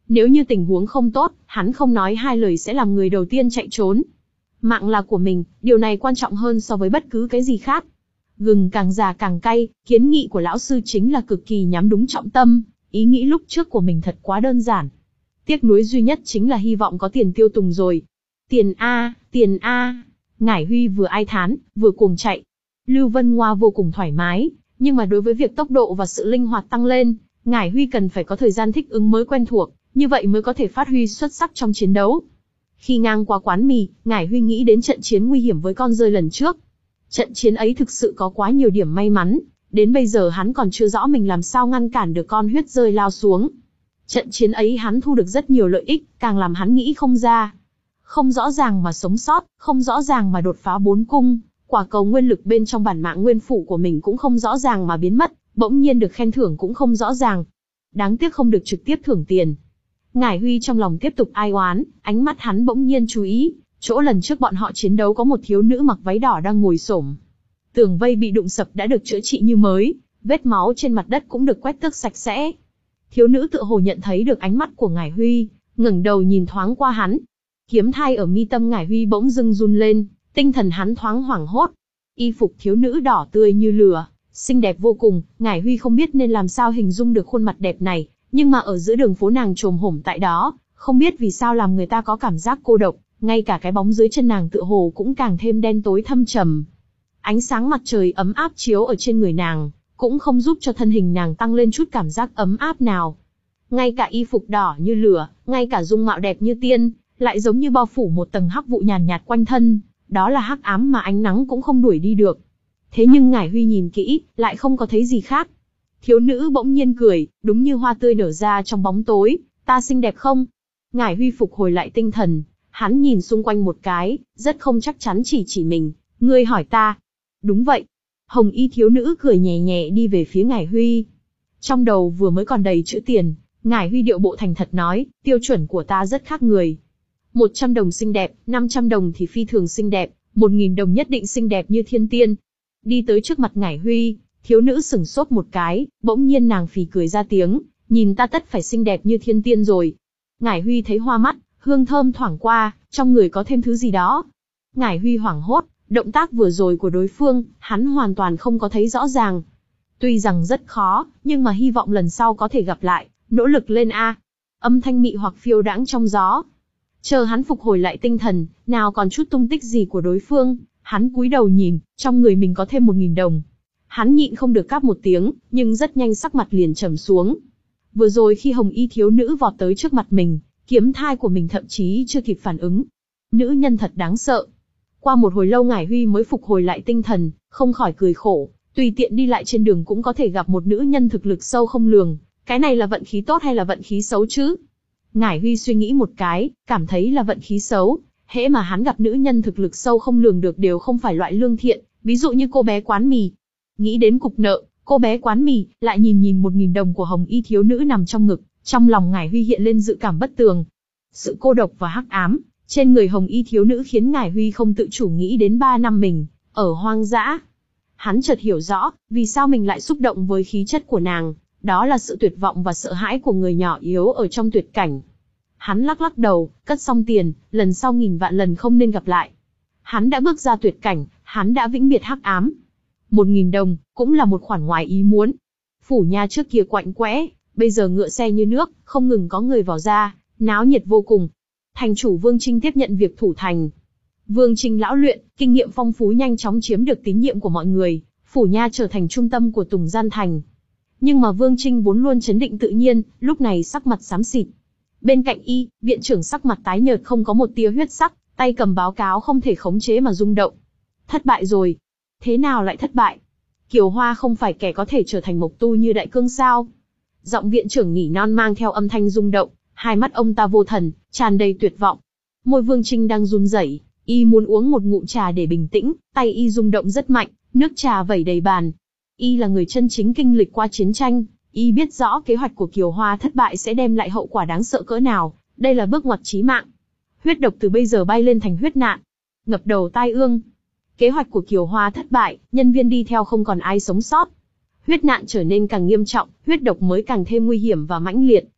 Nếu như tình huống không tốt, hắn không nói hai lời sẽ làm người đầu tiên chạy trốn. Mạng là của mình, điều này quan trọng hơn so với bất cứ cái gì khác. Gừng càng già càng cay, kiến nghị của lão sư chính là cực kỳ nhắm đúng trọng tâm, ý nghĩ lúc trước của mình thật quá đơn giản. Tiếc nuối duy nhất chính là hy vọng có tiền tiêu tùng rồi. Tiền a, tiền a. Ngải Huy vừa ai thán, vừa cuồng chạy. Lưu Vân Ngoa vô cùng thoải mái, nhưng mà đối với việc tốc độ và sự linh hoạt tăng lên, Ngải Huy cần phải có thời gian thích ứng mới quen thuộc, như vậy mới có thể phát huy xuất sắc trong chiến đấu. Khi ngang qua quán mì, Ngải Huy nghĩ đến trận chiến nguy hiểm với con rơi lần trước. Trận chiến ấy thực sự có quá nhiều điểm may mắn, đến bây giờ hắn còn chưa rõ mình làm sao ngăn cản được con huyết rơi lao xuống. Trận chiến ấy hắn thu được rất nhiều lợi ích, càng làm hắn nghĩ không ra. Không rõ ràng mà sống sót, không rõ ràng mà đột phá bốn cung, quả cầu nguyên lực bên trong bản mạng nguyên phủ của mình cũng không rõ ràng mà biến mất, bỗng nhiên được khen thưởng cũng không rõ ràng. Đáng tiếc không được trực tiếp thưởng tiền. Ngải Huy trong lòng tiếp tục ai oán, ánh mắt hắn bỗng nhiên chú ý, chỗ lần trước bọn họ chiến đấu có một thiếu nữ mặc váy đỏ đang ngồi xổm. Tường vây bị đụng sập đã được chữa trị như mới, vết máu trên mặt đất cũng được quét tước sạch sẽ. Thiếu nữ tựa hồ nhận thấy được ánh mắt của Ngải Huy, ngẩng đầu nhìn thoáng qua hắn. Kiếm thai ở mi tâm Ngải Huy bỗng dưng run lên, tinh thần hắn thoáng hoảng hốt. Y phục thiếu nữ đỏ tươi như lửa, xinh đẹp vô cùng, Ngải Huy không biết nên làm sao hình dung được khuôn mặt đẹp này, nhưng mà ở giữa đường phố nàng trồm hổm tại đó, không biết vì sao làm người ta có cảm giác cô độc, ngay cả cái bóng dưới chân nàng tựa hồ cũng càng thêm đen tối thâm trầm. Ánh sáng mặt trời ấm áp chiếu ở trên người nàng, cũng không giúp cho thân hình nàng tăng lên chút cảm giác ấm áp nào. Ngay cả y phục đỏ như lửa, ngay cả dung mạo đẹp như tiên, lại giống như bao phủ một tầng hắc vụ nhàn nhạt quanh thân, đó là hắc ám mà ánh nắng cũng không đuổi đi được. Thế nhưng Ngải Huy nhìn kỹ, lại không có thấy gì khác. Thiếu nữ bỗng nhiên cười, đúng như hoa tươi nở ra trong bóng tối, ta xinh đẹp không? Ngải Huy phục hồi lại tinh thần, hắn nhìn xung quanh một cái, rất không chắc chắn chỉ chỉ mình, ngươi hỏi ta. Đúng vậy. Hồng y thiếu nữ cười nhẹ nhẹ đi về phía Ngải Huy. Trong đầu vừa mới còn đầy chữ tiền, Ngải Huy điệu bộ thành thật nói, tiêu chuẩn của ta rất khác người. một trăm đồng xinh đẹp, năm trăm đồng thì phi thường xinh đẹp, một nghìn đồng nhất định xinh đẹp như thiên tiên. Đi tới trước mặt Ngải Huy, thiếu nữ sửng sốt một cái, bỗng nhiên nàng phì cười ra tiếng, nhìn ta tất phải xinh đẹp như thiên tiên rồi. Ngải Huy thấy hoa mắt, hương thơm thoảng qua, trong người có thêm thứ gì đó. Ngải Huy hoảng hốt, động tác vừa rồi của đối phương, hắn hoàn toàn không có thấy rõ ràng. Tuy rằng rất khó, nhưng mà hy vọng lần sau có thể gặp lại, nỗ lực lên a. Âm thanh mị hoặc phiêu đãng trong gió. Chờ hắn phục hồi lại tinh thần, nào còn chút tung tích gì của đối phương, hắn cúi đầu nhìn, trong người mình có thêm một nghìn đồng. Hắn nhịn không được cáp một tiếng, nhưng rất nhanh sắc mặt liền trầm xuống. Vừa rồi khi hồng y thiếu nữ vọt tới trước mặt mình, kiếm thai của mình thậm chí chưa kịp phản ứng. Nữ nhân thật đáng sợ. Qua một hồi lâu Ngải Huy mới phục hồi lại tinh thần, không khỏi cười khổ, tùy tiện đi lại trên đường cũng có thể gặp một nữ nhân thực lực sâu không lường, cái này là vận khí tốt hay là vận khí xấu chứ? Ngải Huy suy nghĩ một cái, cảm thấy là vận khí xấu, hễ mà hắn gặp nữ nhân thực lực sâu không lường được đều không phải loại lương thiện, ví dụ như cô bé quán mì. Nghĩ đến cục nợ, cô bé quán mì, lại nhìn nhìn một nghìn đồng của hồng y thiếu nữ nằm trong ngực, trong lòng Ngải Huy hiện lên dự cảm bất tường. Sự cô độc và hắc ám trên người hồng y thiếu nữ khiến Ngải Huy không tự chủ nghĩ đến ba năm mình ở hoang dã. Hắn chợt hiểu rõ, vì sao mình lại xúc động với khí chất của nàng, đó là sự tuyệt vọng và sợ hãi của người nhỏ yếu ở trong tuyệt cảnh. Hắn lắc lắc đầu, cất xong tiền, lần sau nghìn vạn lần không nên gặp lại. Hắn đã bước ra tuyệt cảnh, hắn đã vĩnh biệt hắc ám. Một nghìn đồng, cũng là một khoản ngoài ý muốn. Phủ nha trước kia quạnh quẽ, bây giờ ngựa xe như nước, không ngừng có người vào ra, náo nhiệt vô cùng. Thành chủ Vương Trinh tiếp nhận việc thủ thành. Vương Trinh lão luyện, kinh nghiệm phong phú nhanh chóng chiếm được tín nhiệm của mọi người, phủ nha trở thành trung tâm của Tùng Gian Thành. Nhưng mà Vương Trinh vốn luôn trấn định tự nhiên, lúc này sắc mặt xám xịt. Bên cạnh y, viện trưởng sắc mặt tái nhợt không có một tia huyết sắc, tay cầm báo cáo không thể khống chế mà rung động. Thất bại rồi. Thế nào lại thất bại? Kiều Hoa không phải kẻ có thể trở thành mộc tu như đại cương sao? Giọng viện trưởng nỉ non mang theo âm thanh rung động, hai mắt ông ta vô thần, tràn đầy tuyệt vọng. Môi Vương Trinh đang run rẩy, y muốn uống một ngụm trà để bình tĩnh, tay y rung động rất mạnh, nước trà vẩy đầy bàn. Y là người chân chính kinh lịch qua chiến tranh, y biết rõ kế hoạch của Kiều Hoa thất bại sẽ đem lại hậu quả đáng sợ cỡ nào, đây là bước ngoặt chí mạng. Huyết độc từ bây giờ bay lên thành huyết nạn, ngập đầu tai ương. Kế hoạch của Kiều Hoa thất bại, nhân viên đi theo không còn ai sống sót. Huyết nạn trở nên càng nghiêm trọng, huyết độc mới càng thêm nguy hiểm và mãnh liệt,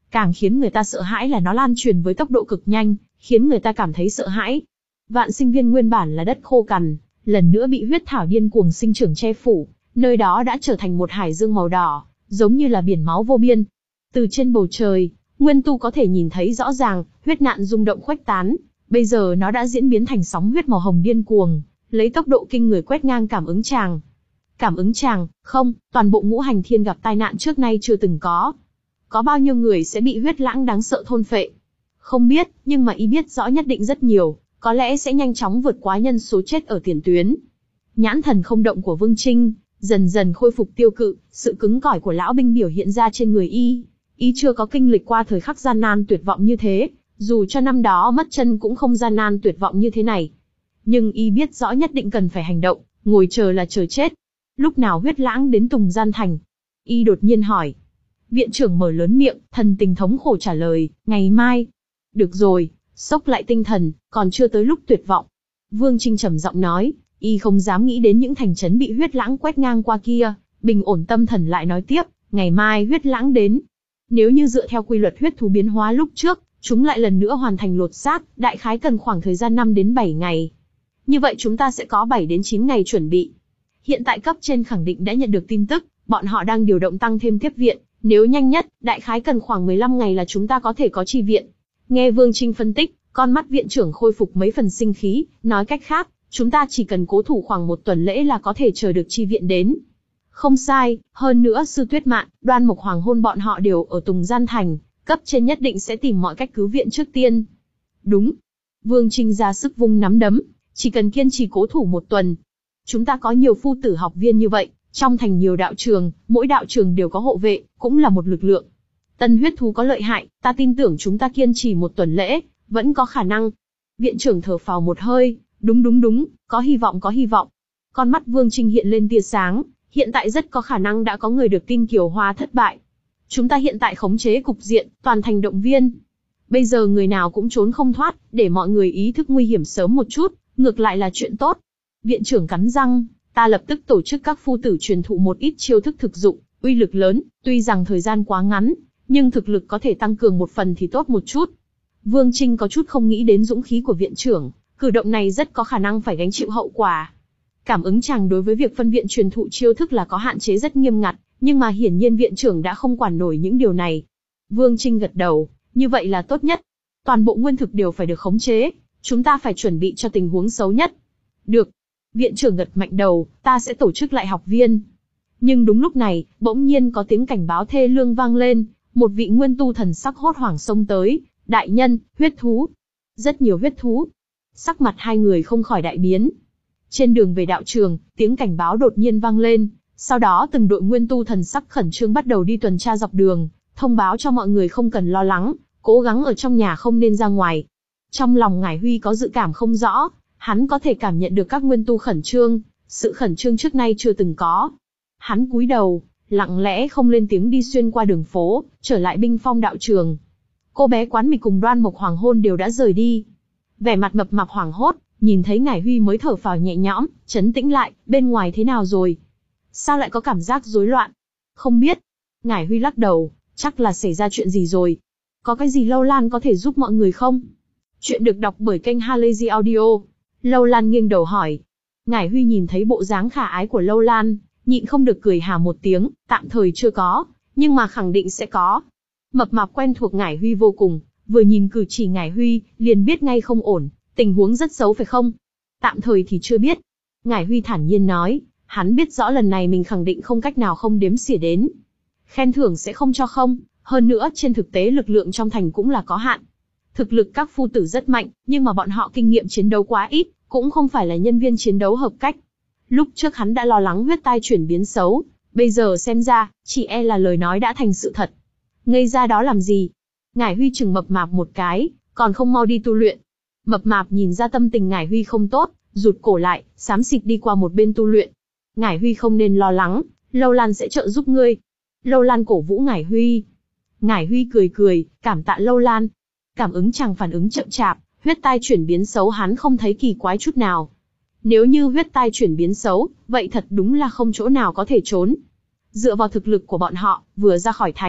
Càng khiến người ta sợ hãi là nó lan truyền với tốc độ cực nhanh, khiến người ta cảm thấy sợ hãi. Vạn Sinh Viên nguyên bản là đất khô cằn, lần nữa bị huyết thảo điên cuồng sinh trưởng che phủ, nơi đó đã trở thành một hải dương màu đỏ, giống như là biển máu vô biên. Từ trên bầu trời, Nguyên Tu có thể nhìn thấy rõ ràng, huyết nạn rung động khuếch tán, bây giờ nó đã diễn biến thành sóng huyết màu hồng điên cuồng, lấy tốc độ kinh người quét ngang cảm ứng tràng. Cảm ứng tràng, không, toàn bộ ngũ hành thiên gặp tai nạn trước nay chưa từng có. Có bao nhiêu người sẽ bị huyết lãng đáng sợ thôn phệ? Không biết, nhưng mà y biết rõ nhất định rất nhiều, có lẽ sẽ nhanh chóng vượt quá nhân số chết ở tiền tuyến. Nhãn thần không động của Vương Trinh, dần dần khôi phục tiêu cự, sự cứng cỏi của lão binh biểu hiện ra trên người y. Y chưa có kinh lịch qua thời khắc gian nan tuyệt vọng như thế, dù cho năm đó mất chân cũng không gian nan tuyệt vọng như thế này. Nhưng y biết rõ nhất định cần phải hành động, ngồi chờ là chờ chết. Lúc nào huyết lãng đến Tùng Gian Thành? Y đột nhiên hỏi. Viện trưởng mở lớn miệng, thần tình thống khổ trả lời, ngày mai. Được rồi, xốc lại tinh thần, còn chưa tới lúc tuyệt vọng. Vương Trinh trầm giọng nói, y không dám nghĩ đến những thành trấn bị huyết lãng quét ngang qua kia, bình ổn tâm thần lại nói tiếp, ngày mai huyết lãng đến. Nếu như dựa theo quy luật huyết thú biến hóa lúc trước, chúng lại lần nữa hoàn thành lột xác, đại khái cần khoảng thời gian năm đến bảy ngày. Như vậy chúng ta sẽ có bảy đến chín ngày chuẩn bị. Hiện tại cấp trên khẳng định đã nhận được tin tức, bọn họ đang điều động tăng thêm tiếp viện, nếu nhanh nhất, đại khái cần khoảng mười lăm ngày là chúng ta có thể có chi viện. Nghe Vương Trinh phân tích, con mắt viện trưởng khôi phục mấy phần sinh khí, nói cách khác, chúng ta chỉ cần cố thủ khoảng một tuần lễ là có thể chờ được chi viện đến. Không sai, hơn nữa Sư Tuyết Mạn, Đoan Mộc Hoàng Hôn bọn họ đều ở Tùng Gian Thành, cấp trên nhất định sẽ tìm mọi cách cứu viện trước tiên. Đúng. Vương Trinh ra sức vung nắm đấm, chỉ cần kiên trì cố thủ một tuần. Chúng ta có nhiều phu tử học viên như vậy, trong thành nhiều đạo trường, mỗi đạo trường đều có hộ vệ, cũng là một lực lượng. Tân huyết thú có lợi hại, ta tin tưởng chúng ta kiên trì một tuần lễ, vẫn có khả năng. Viện trưởng thở phào một hơi, đúng đúng đúng, có hy vọng có hy vọng. Con mắt Vương Trinh hiện lên tia sáng, hiện tại rất có khả năng đã có người được tin Kiều Hoa thất bại. Chúng ta hiện tại khống chế cục diện, toàn thành động viên. Bây giờ người nào cũng trốn không thoát, để mọi người ý thức nguy hiểm sớm một chút, ngược lại là chuyện tốt. Viện trưởng cắn răng, ta lập tức tổ chức các phu tử truyền thụ một ít chiêu thức thực dụng, uy lực lớn, tuy rằng thời gian quá ngắn, nhưng thực lực có thể tăng cường một phần thì tốt một chút. Vương Trinh có chút không nghĩ đến dũng khí của viện trưởng, cử động này rất có khả năng phải gánh chịu hậu quả. Cảm ứng chàng đối với việc phân viện truyền thụ chiêu thức là có hạn chế rất nghiêm ngặt, nhưng mà hiển nhiên viện trưởng đã không quản nổi những điều này. Vương Trinh gật đầu, như vậy là tốt nhất. Toàn bộ nguyên thực đều phải được khống chế, chúng ta phải chuẩn bị cho tình huống xấu nhất. Được. Viện trưởng gật mạnh đầu, ta sẽ tổ chức lại học viên. Nhưng đúng lúc này, bỗng nhiên có tiếng cảnh báo thê lương vang lên, một vị nguyên tu thần sắc hốt hoảng xông tới, đại nhân, huyết thú. Rất nhiều huyết thú. Sắc mặt hai người không khỏi đại biến. Trên đường về đạo trường, tiếng cảnh báo đột nhiên vang lên, sau đó từng đội nguyên tu thần sắc khẩn trương bắt đầu đi tuần tra dọc đường, thông báo cho mọi người không cần lo lắng, cố gắng ở trong nhà không nên ra ngoài. Trong lòng Ngải Huy có dự cảm không rõ, hắn có thể cảm nhận được các nguyên tu khẩn trương, sự khẩn trương trước nay chưa từng có. Hắn cúi đầu, lặng lẽ không lên tiếng đi xuyên qua đường phố, trở lại binh phong đạo trường. Cô bé Quán Mịch cùng Đoan Mộc Hoàng Hôn đều đã rời đi. Vẻ mặt mập mạp hoảng hốt, nhìn thấy Ngải Huy mới thở phào nhẹ nhõm, trấn tĩnh lại, bên ngoài thế nào rồi? Sao lại có cảm giác rối loạn? Không biết. Ngải Huy lắc đầu, chắc là xảy ra chuyện gì rồi. Có cái gì Lâu Lan có thể giúp mọi người không? Chuyện được đọc bởi kênh Halazy Audio. Lâu Lan nghiêng đầu hỏi. Ngải Huy nhìn thấy bộ dáng khả ái của Lâu Lan, nhịn không được cười hà một tiếng, tạm thời chưa có, nhưng mà khẳng định sẽ có. Mập mạp quen thuộc Ngải Huy vô cùng, vừa nhìn cử chỉ Ngải Huy, liền biết ngay không ổn, tình huống rất xấu phải không? Tạm thời thì chưa biết. Ngải Huy thản nhiên nói, hắn biết rõ lần này mình khẳng định không cách nào không đếm xỉa đến. Khen thưởng sẽ không cho không, hơn nữa trên thực tế lực lượng trong thành cũng là có hạn. Thực lực các phu tử rất mạnh, nhưng mà bọn họ kinh nghiệm chiến đấu quá ít, cũng không phải là nhân viên chiến đấu hợp cách. Lúc trước hắn đã lo lắng huyết tai chuyển biến xấu, bây giờ xem ra, chỉ e là lời nói đã thành sự thật. Ngây ra đó làm gì? Ngải Huy chừng mập mạp một cái, còn không mau đi tu luyện. Mập mạp nhìn ra tâm tình Ngải Huy không tốt, rụt cổ lại, xám xịt đi qua một bên tu luyện. Ngải Huy không nên lo lắng, Lâu Lan sẽ trợ giúp ngươi. Lâu Lan cổ vũ Ngải Huy. Ngải Huy cười cười, cảm tạ Lâu Lan. Cảm ứng chàng phản ứng chậm chạp, huyết tai chuyển biến xấu hắn không thấy kỳ quái chút nào. Nếu như huyết tai chuyển biến xấu, vậy thật đúng là không chỗ nào có thể trốn. Dựa vào thực lực của bọn họ, vừa ra khỏi thành,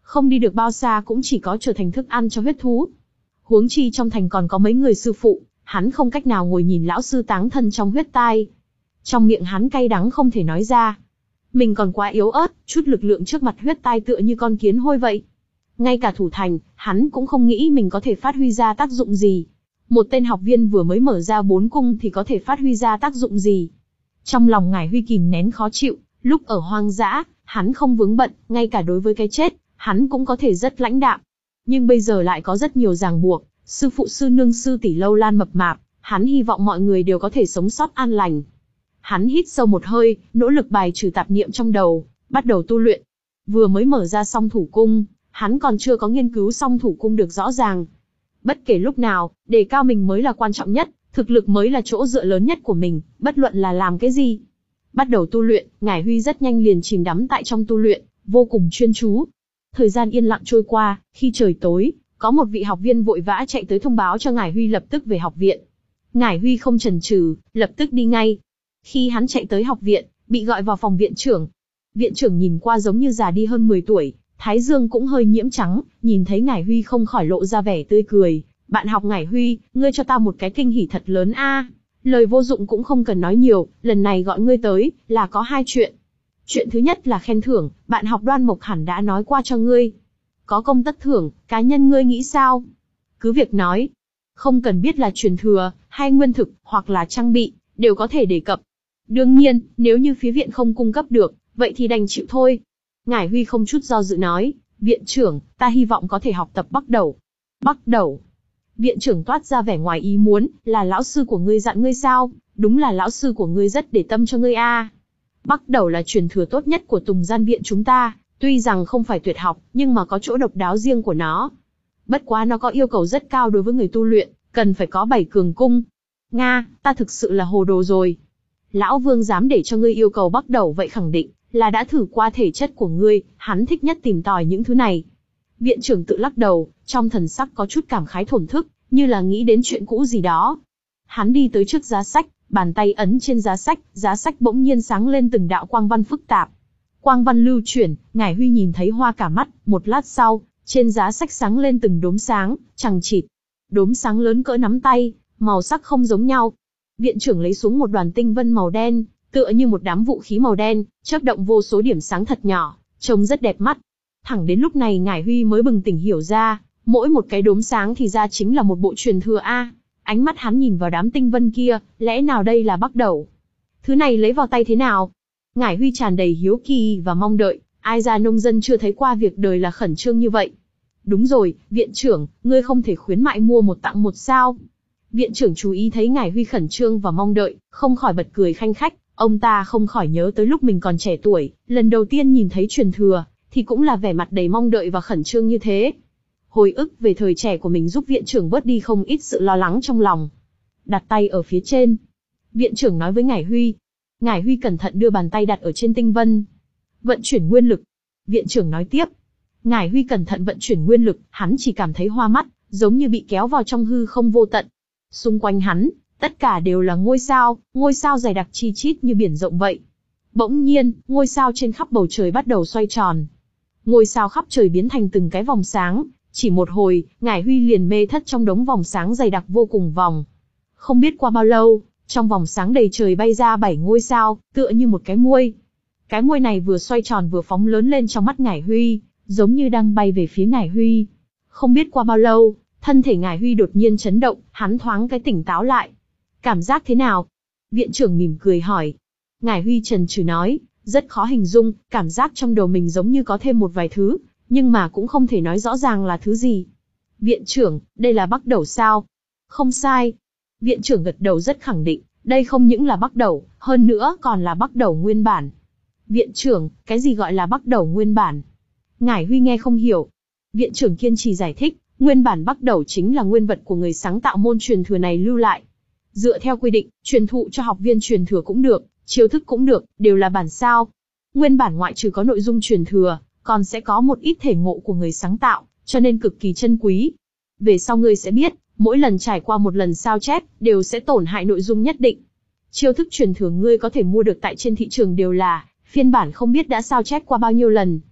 Không đi được bao xa cũng chỉ có trở thành thức ăn cho huyết thú. Huống chi trong thành còn có mấy người sư phụ, hắn không cách nào ngồi nhìn lão sư táng thân trong huyết tai. Trong miệng hắn cay đắng không thể nói ra. Mình còn quá yếu ớt, chút lực lượng trước mặt huyết tai tựa như con kiến hôi vậy. Ngay cả thủ thành, hắn cũng không nghĩ mình có thể phát huy ra tác dụng gì. Một tên học viên vừa mới mở ra bốn cung thì có thể phát huy ra tác dụng gì. Trong lòng Ngải Huy kìm nén khó chịu, lúc ở hoang dã, hắn không vướng bận, ngay cả đối với cái chết, hắn cũng có thể rất lãnh đạm. Nhưng bây giờ lại có rất nhiều ràng buộc, sư phụ sư nương sư tỷ lâu lan mập mạp, hắn hy vọng mọi người đều có thể sống sót an lành. Hắn hít sâu một hơi, nỗ lực bài trừ tạp niệm trong đầu, bắt đầu tu luyện. Vừa mới mở ra song thủ cung, hắn còn chưa có nghiên cứu song thủ cung được rõ ràng. Bất kể lúc nào, đề cao mình mới là quan trọng nhất, thực lực mới là chỗ dựa lớn nhất của mình, bất luận là làm cái gì. Bắt đầu tu luyện, Ngải Huy rất nhanh liền chìm đắm tại trong tu luyện, vô cùng chuyên chú. Thời gian yên lặng trôi qua, khi trời tối, có một vị học viên vội vã chạy tới thông báo cho Ngải Huy lập tức về học viện. Ngải Huy không chần chừ, lập tức đi ngay. Khi hắn chạy tới học viện, bị gọi vào phòng viện trưởng. Viện trưởng nhìn qua giống như già đi hơn mười tuổi, thái dương cũng hơi nhiễm trắng, nhìn thấy Ngải Huy không khỏi lộ ra vẻ tươi cười. Bạn học Ngải Huy, ngươi cho ta một cái kinh hỉ thật lớn a. Lời vô dụng cũng không cần nói nhiều, lần này gọi ngươi tới, là có hai chuyện. Chuyện thứ nhất là khen thưởng, bạn học Đoan Mộc hẳn đã nói qua cho ngươi. Có công tất thưởng, cá nhân ngươi nghĩ sao? Cứ việc nói. Không cần biết là truyền thừa, hay nguyên thực, hoặc là trang bị, đều có thể đề cập. Đương nhiên, nếu như phía viện không cung cấp được, vậy thì đành chịu thôi. Ngải Huy không chút do dự nói, viện trưởng, ta hy vọng có thể học tập Bắc Đẩu. Bắc Đẩu. Viện trưởng toát ra vẻ ngoài ý muốn, là lão sư của ngươi dặn ngươi sao? Đúng là lão sư của ngươi rất để tâm cho ngươi a. Bắc Đẩu là truyền thừa tốt nhất của Tùng Gian viện chúng ta, tuy rằng không phải tuyệt học, nhưng mà có chỗ độc đáo riêng của nó. Bất quá nó có yêu cầu rất cao đối với người tu luyện, cần phải có bảy cường cung. Nga, ta thực sự là hồ đồ rồi. Lão Vương dám để cho ngươi yêu cầu Bắc Đẩu vậy khẳng định là đã thử qua thể chất của ngươi, hắn thích nhất tìm tòi những thứ này. Viện trưởng tự lắc đầu, trong thần sắc có chút cảm khái thổn thức, như là nghĩ đến chuyện cũ gì đó. Hắn đi tới trước giá sách, bàn tay ấn trên giá sách, giá sách bỗng nhiên sáng lên từng đạo quang văn phức tạp. Quang văn lưu chuyển, Ngải Huy nhìn thấy hoa cả mắt, một lát sau, trên giá sách sáng lên từng đốm sáng, chằng chịt. Đốm sáng lớn cỡ nắm tay, màu sắc không giống nhau. Viện trưởng lấy xuống một đoàn tinh vân màu đen, tựa như một đám vũ khí màu đen, chớp động vô số điểm sáng thật nhỏ, trông rất đẹp mắt. Thẳng đến lúc này Ngải Huy mới bừng tỉnh hiểu ra, mỗi một cái đốm sáng thì ra chính là một bộ truyền thừa a. Ánh mắt hắn nhìn vào đám tinh vân kia, lẽ nào đây là Bắc Đẩu? Thứ này lấy vào tay thế nào? Ngải Huy tràn đầy hiếu kỳ và mong đợi, ai ra nông dân chưa thấy qua việc đời là khẩn trương như vậy. Đúng rồi, viện trưởng, ngươi không thể khuyến mại mua một tặng một sao? Viện trưởng chú ý thấy Ngải Huy khẩn trương và mong đợi, không khỏi bật cười khanh khách, ông ta không khỏi nhớ tới lúc mình còn trẻ tuổi, lần đầu tiên nhìn thấy truyền thừa, thì cũng là vẻ mặt đầy mong đợi và khẩn trương như thế. Hồi ức về thời trẻ của mình giúp viện trưởng bớt đi không ít sự lo lắng trong lòng. Đặt tay ở phía trên. Viện trưởng nói với Ngải Huy. Ngải Huy cẩn thận đưa bàn tay đặt ở trên tinh vân. Vận chuyển nguyên lực. Viện trưởng nói tiếp. Ngải Huy cẩn thận vận chuyển nguyên lực, hắn chỉ cảm thấy hoa mắt, giống như bị kéo vào trong hư không vô tận. Xung quanh hắn, tất cả đều là ngôi sao, ngôi sao dày đặc chi chít như biển rộng vậy. Bỗng nhiên, ngôi sao trên khắp bầu trời bắt đầu xoay tròn. Ngôi sao khắp trời biến thành từng cái vòng sáng, chỉ một hồi, Ngải Huy liền mê thất trong đống vòng sáng dày đặc vô cùng vòng. Không biết qua bao lâu, trong vòng sáng đầy trời bay ra bảy ngôi sao, tựa như một cái muôi. Cái muôi này vừa xoay tròn vừa phóng lớn lên trong mắt Ngải Huy, giống như đang bay về phía Ngải Huy. Không biết qua bao lâu, thân thể Ngải Huy đột nhiên chấn động, hắn thoáng cái tỉnh táo lại. Cảm giác thế nào? Viện trưởng mỉm cười hỏi. Ngải Huy chần chừ nói, rất khó hình dung, cảm giác trong đầu mình giống như có thêm một vài thứ, nhưng mà cũng không thể nói rõ ràng là thứ gì. Viện trưởng, đây là Bắc Đẩu sao? Không sai. Viện trưởng gật đầu rất khẳng định, đây không những là Bắc Đẩu, hơn nữa còn là Bắc Đẩu nguyên bản. Viện trưởng, cái gì gọi là Bắc Đẩu nguyên bản? Ngải Huy nghe không hiểu. Viện trưởng kiên trì giải thích, nguyên bản Bắc Đẩu chính là nguyên vật của người sáng tạo môn truyền thừa này lưu lại. Dựa theo quy định, truyền thụ cho học viên truyền thừa cũng được, chiêu thức cũng được, đều là bản sao. Nguyên bản ngoại trừ có nội dung truyền thừa, còn sẽ có một ít thể ngộ của người sáng tạo, cho nên cực kỳ chân quý. Về sau ngươi sẽ biết, mỗi lần trải qua một lần sao chép, đều sẽ tổn hại nội dung nhất định. Chiêu thức truyền thừa ngươi có thể mua được tại trên thị trường đều là phiên bản không biết đã sao chép qua bao nhiêu lần.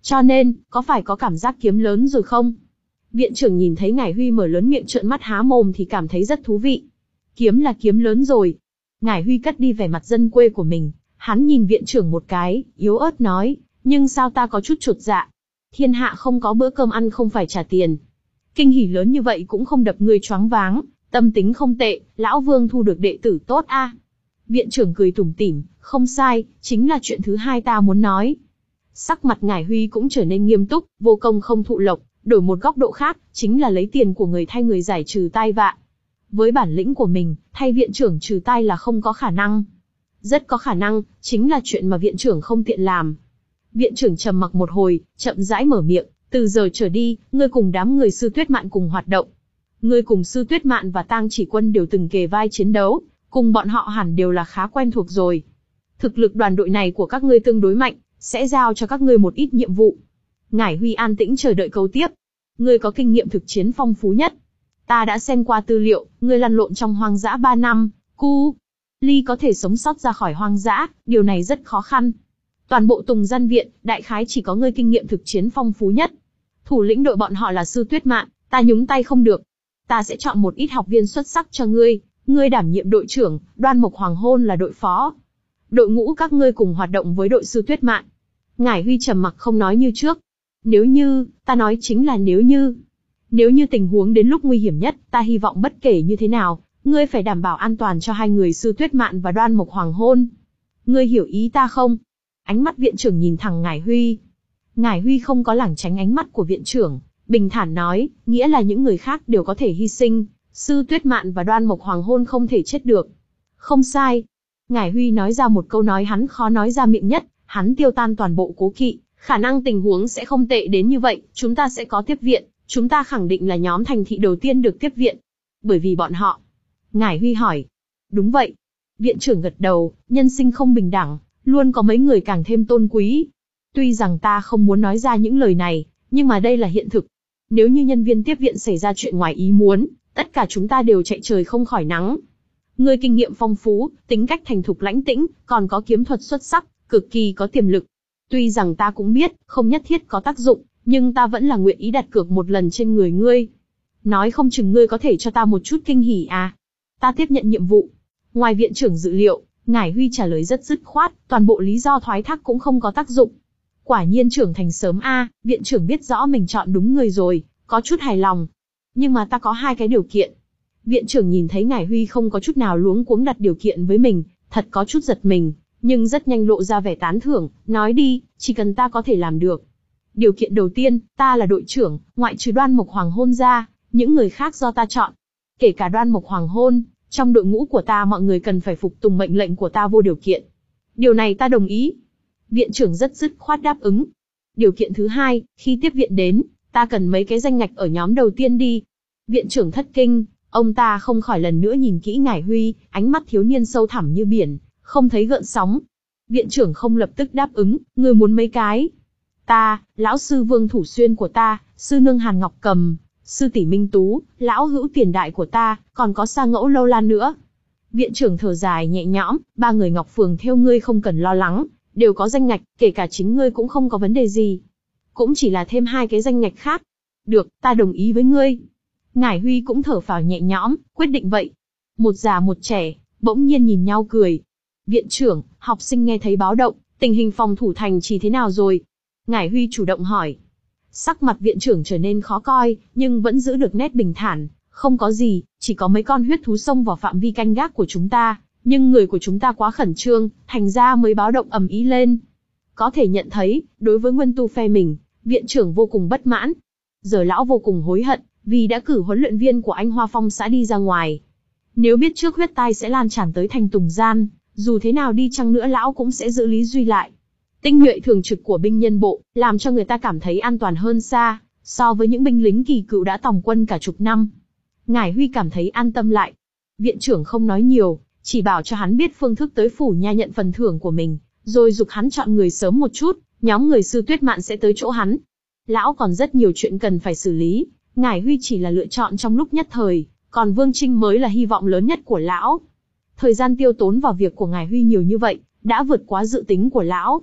Cho nên, có phải có cảm giác kiếm lớn rồi không? Viện trưởng nhìn thấy Ngải Huy mở lớn miệng trợn mắt há mồm thì cảm thấy rất thú vị. Kiếm là kiếm lớn rồi. Ngải Huy cất đi vẻ mặt dân quê của mình, hắn nhìn viện trưởng một cái, yếu ớt nói, nhưng sao ta có chút chột dạ. Thiên hạ không có bữa cơm ăn không phải trả tiền. Kinh hỉ lớn như vậy cũng không đập ngươi choáng váng, tâm tính không tệ, lão Vương thu được đệ tử tốt a. Viện trưởng cười tủm tỉm, không sai, chính là chuyện thứ hai ta muốn nói. Sắc mặt Ngải Huy cũng trở nên nghiêm túc, vô công không thụ lộc, đổi một góc độ khác, chính là lấy tiền của người thay người giải trừ tai vạ. Với bản lĩnh của mình, thay viện trưởng trừ tai là không có khả năng. Rất có khả năng, chính là chuyện mà viện trưởng không tiện làm. Viện trưởng trầm mặc một hồi, chậm rãi mở miệng, từ giờ trở đi, ngươi cùng đám người Sư Tuyết Mạn cùng hoạt động. Ngươi cùng Sư Tuyết Mạn và Tang Chỉ Quân đều từng kề vai chiến đấu, cùng bọn họ hẳn đều là khá quen thuộc rồi. Thực lực đoàn đội này của các ngươi tương đối mạnh, sẽ giao cho các ngươi một ít nhiệm vụ. Ngải Huy an tĩnh chờ đợi câu tiếp. Ngươi có kinh nghiệm thực chiến phong phú nhất. Ta đã xem qua tư liệu, ngươi lăn lộn trong hoang dã ba năm, cu ly có thể sống sót ra khỏi hoang dã, điều này rất khó khăn. Toàn bộ Tùng Gian Viện, đại khái chỉ có ngươi kinh nghiệm thực chiến phong phú nhất. Thủ lĩnh đội bọn họ là Sư Tuyết Mạn, ta nhúng tay không được. Ta sẽ chọn một ít học viên xuất sắc cho ngươi, ngươi đảm nhiệm đội trưởng, Đoan Mộc Hoàng Hôn là đội phó. Đội ngũ các ngươi cùng hoạt động với đội Sư Tuyết Mạn. Ngải Huy trầm mặc không nói như trước. Nếu như, ta nói chính là nếu như. Nếu như tình huống đến lúc nguy hiểm nhất, ta hy vọng bất kể như thế nào, ngươi phải đảm bảo an toàn cho hai người Sư Tuyết Mạn và Đoan Mộc Hoàng Hôn. Ngươi hiểu ý ta không? Ánh mắt viện trưởng nhìn thẳng Ngải Huy. Ngải Huy không có lảng tránh ánh mắt của viện trưởng, bình thản nói, nghĩa là những người khác đều có thể hy sinh, Sư Tuyết Mạn và Đoan Mộc Hoàng Hôn không thể chết được. Không sai. Ngải Huy nói ra một câu nói hắn khó nói ra miệng nhất, hắn tiêu tan toàn bộ cố kỵ, khả năng tình huống sẽ không tệ đến như vậy, chúng ta sẽ có tiếp viện, chúng ta khẳng định là nhóm thành thị đầu tiên được tiếp viện. Bởi vì bọn họ. Ngải Huy hỏi. Đúng vậy. Viện trưởng gật đầu, nhân sinh không bình đẳng, luôn có mấy người càng thêm tôn quý. Tuy rằng ta không muốn nói ra những lời này, nhưng mà đây là hiện thực. Nếu như nhân viên tiếp viện xảy ra chuyện ngoài ý muốn, tất cả chúng ta đều chạy trời không khỏi nắng. Ngươi kinh nghiệm phong phú, tính cách thành thục lãnh tĩnh, còn có kiếm thuật xuất sắc, cực kỳ có tiềm lực. Tuy rằng ta cũng biết, không nhất thiết có tác dụng, nhưng ta vẫn là nguyện ý đặt cược một lần trên người ngươi. Nói không chừng ngươi có thể cho ta một chút kinh hỉ à. Ta tiếp nhận nhiệm vụ. Ngoài viện trưởng dự liệu, Ngải Huy trả lời rất dứt khoát, toàn bộ lý do thoái thác cũng không có tác dụng. Quả nhiên trưởng thành sớm a, à, viện trưởng biết rõ mình chọn đúng người rồi, có chút hài lòng. Nhưng mà ta có hai cái điều kiện. Viện trưởng nhìn thấy Ngải Huy không có chút nào luống cuống đặt điều kiện với mình, thật có chút giật mình, nhưng rất nhanh lộ ra vẻ tán thưởng, nói đi, chỉ cần ta có thể làm được. Điều kiện đầu tiên, ta là đội trưởng, ngoại trừ Đoan Mộc Hoàng Hôn ra, những người khác do ta chọn. Kể cả Đoan Mộc Hoàng Hôn, trong đội ngũ của ta mọi người cần phải phục tùng mệnh lệnh của ta vô điều kiện. Điều này ta đồng ý. Viện trưởng rất dứt khoát đáp ứng. Điều kiện thứ hai, khi tiếp viện đến, ta cần mấy cái danh ngạch ở nhóm đầu tiên đi. Viện trưởng thất kinh, ông ta không khỏi lần nữa nhìn kỹ Ngải Huy, ánh mắt thiếu niên sâu thẳm như biển, không thấy gợn sóng. Viện trưởng không lập tức đáp ứng, ngươi muốn mấy cái? Ta, lão sư Vương Thủ Xuyên của ta, sư nương Hàn Ngọc Cầm, sư tỷ Minh Tú, lão hữu Tiền Đại của ta, còn có Sa Ngẫu Lâu Lan nữa. Viện trưởng thở dài nhẹ nhõm, ba người Ngọc Phường theo ngươi không cần lo lắng, đều có danh ngạch, kể cả chính ngươi cũng không có vấn đề gì. Cũng chỉ là thêm hai cái danh ngạch khác. Được, ta đồng ý với ngươi. Ngải Huy cũng thở phào nhẹ nhõm, quyết định vậy. Một già một trẻ, bỗng nhiên nhìn nhau cười. Viện trưởng, học sinh nghe thấy báo động, tình hình phòng thủ thành trì thế nào rồi? Ngải Huy chủ động hỏi. Sắc mặt viện trưởng trở nên khó coi, nhưng vẫn giữ được nét bình thản. Không có gì, chỉ có mấy con huyết thú xông vào phạm vi canh gác của chúng ta, nhưng người của chúng ta quá khẩn trương, thành ra mới báo động ầm ĩ lên. Có thể nhận thấy, đối với Nguyên Tu phe mình, viện trưởng vô cùng bất mãn. Giờ lão vô cùng hối hận, vì đã cử huấn luyện viên của anh Hoa Phong xã đi ra ngoài. Nếu biết trước huyết tai sẽ lan tràn tới thành Tùng Gian, dù thế nào đi chăng nữa lão cũng sẽ giữ Lý Duy lại. Tinh nhuệ thường trực của binh nhân bộ, làm cho người ta cảm thấy an toàn hơn xa, so với những binh lính kỳ cựu đã tòng quân cả chục năm. Ngải Huy cảm thấy an tâm lại. Viện trưởng không nói nhiều, chỉ bảo cho hắn biết phương thức tới phủ nha nhận phần thưởng của mình, rồi giục hắn chọn người sớm một chút, nhóm người Sư Tuyết Mạn sẽ tới chỗ hắn. Lão còn rất nhiều chuyện cần phải xử lý, Ngải Huy chỉ là lựa chọn trong lúc nhất thời, còn Vương Trinh mới là hy vọng lớn nhất của lão. Thời gian tiêu tốn vào việc của Ngải Huy nhiều như vậy, đã vượt quá dự tính của lão.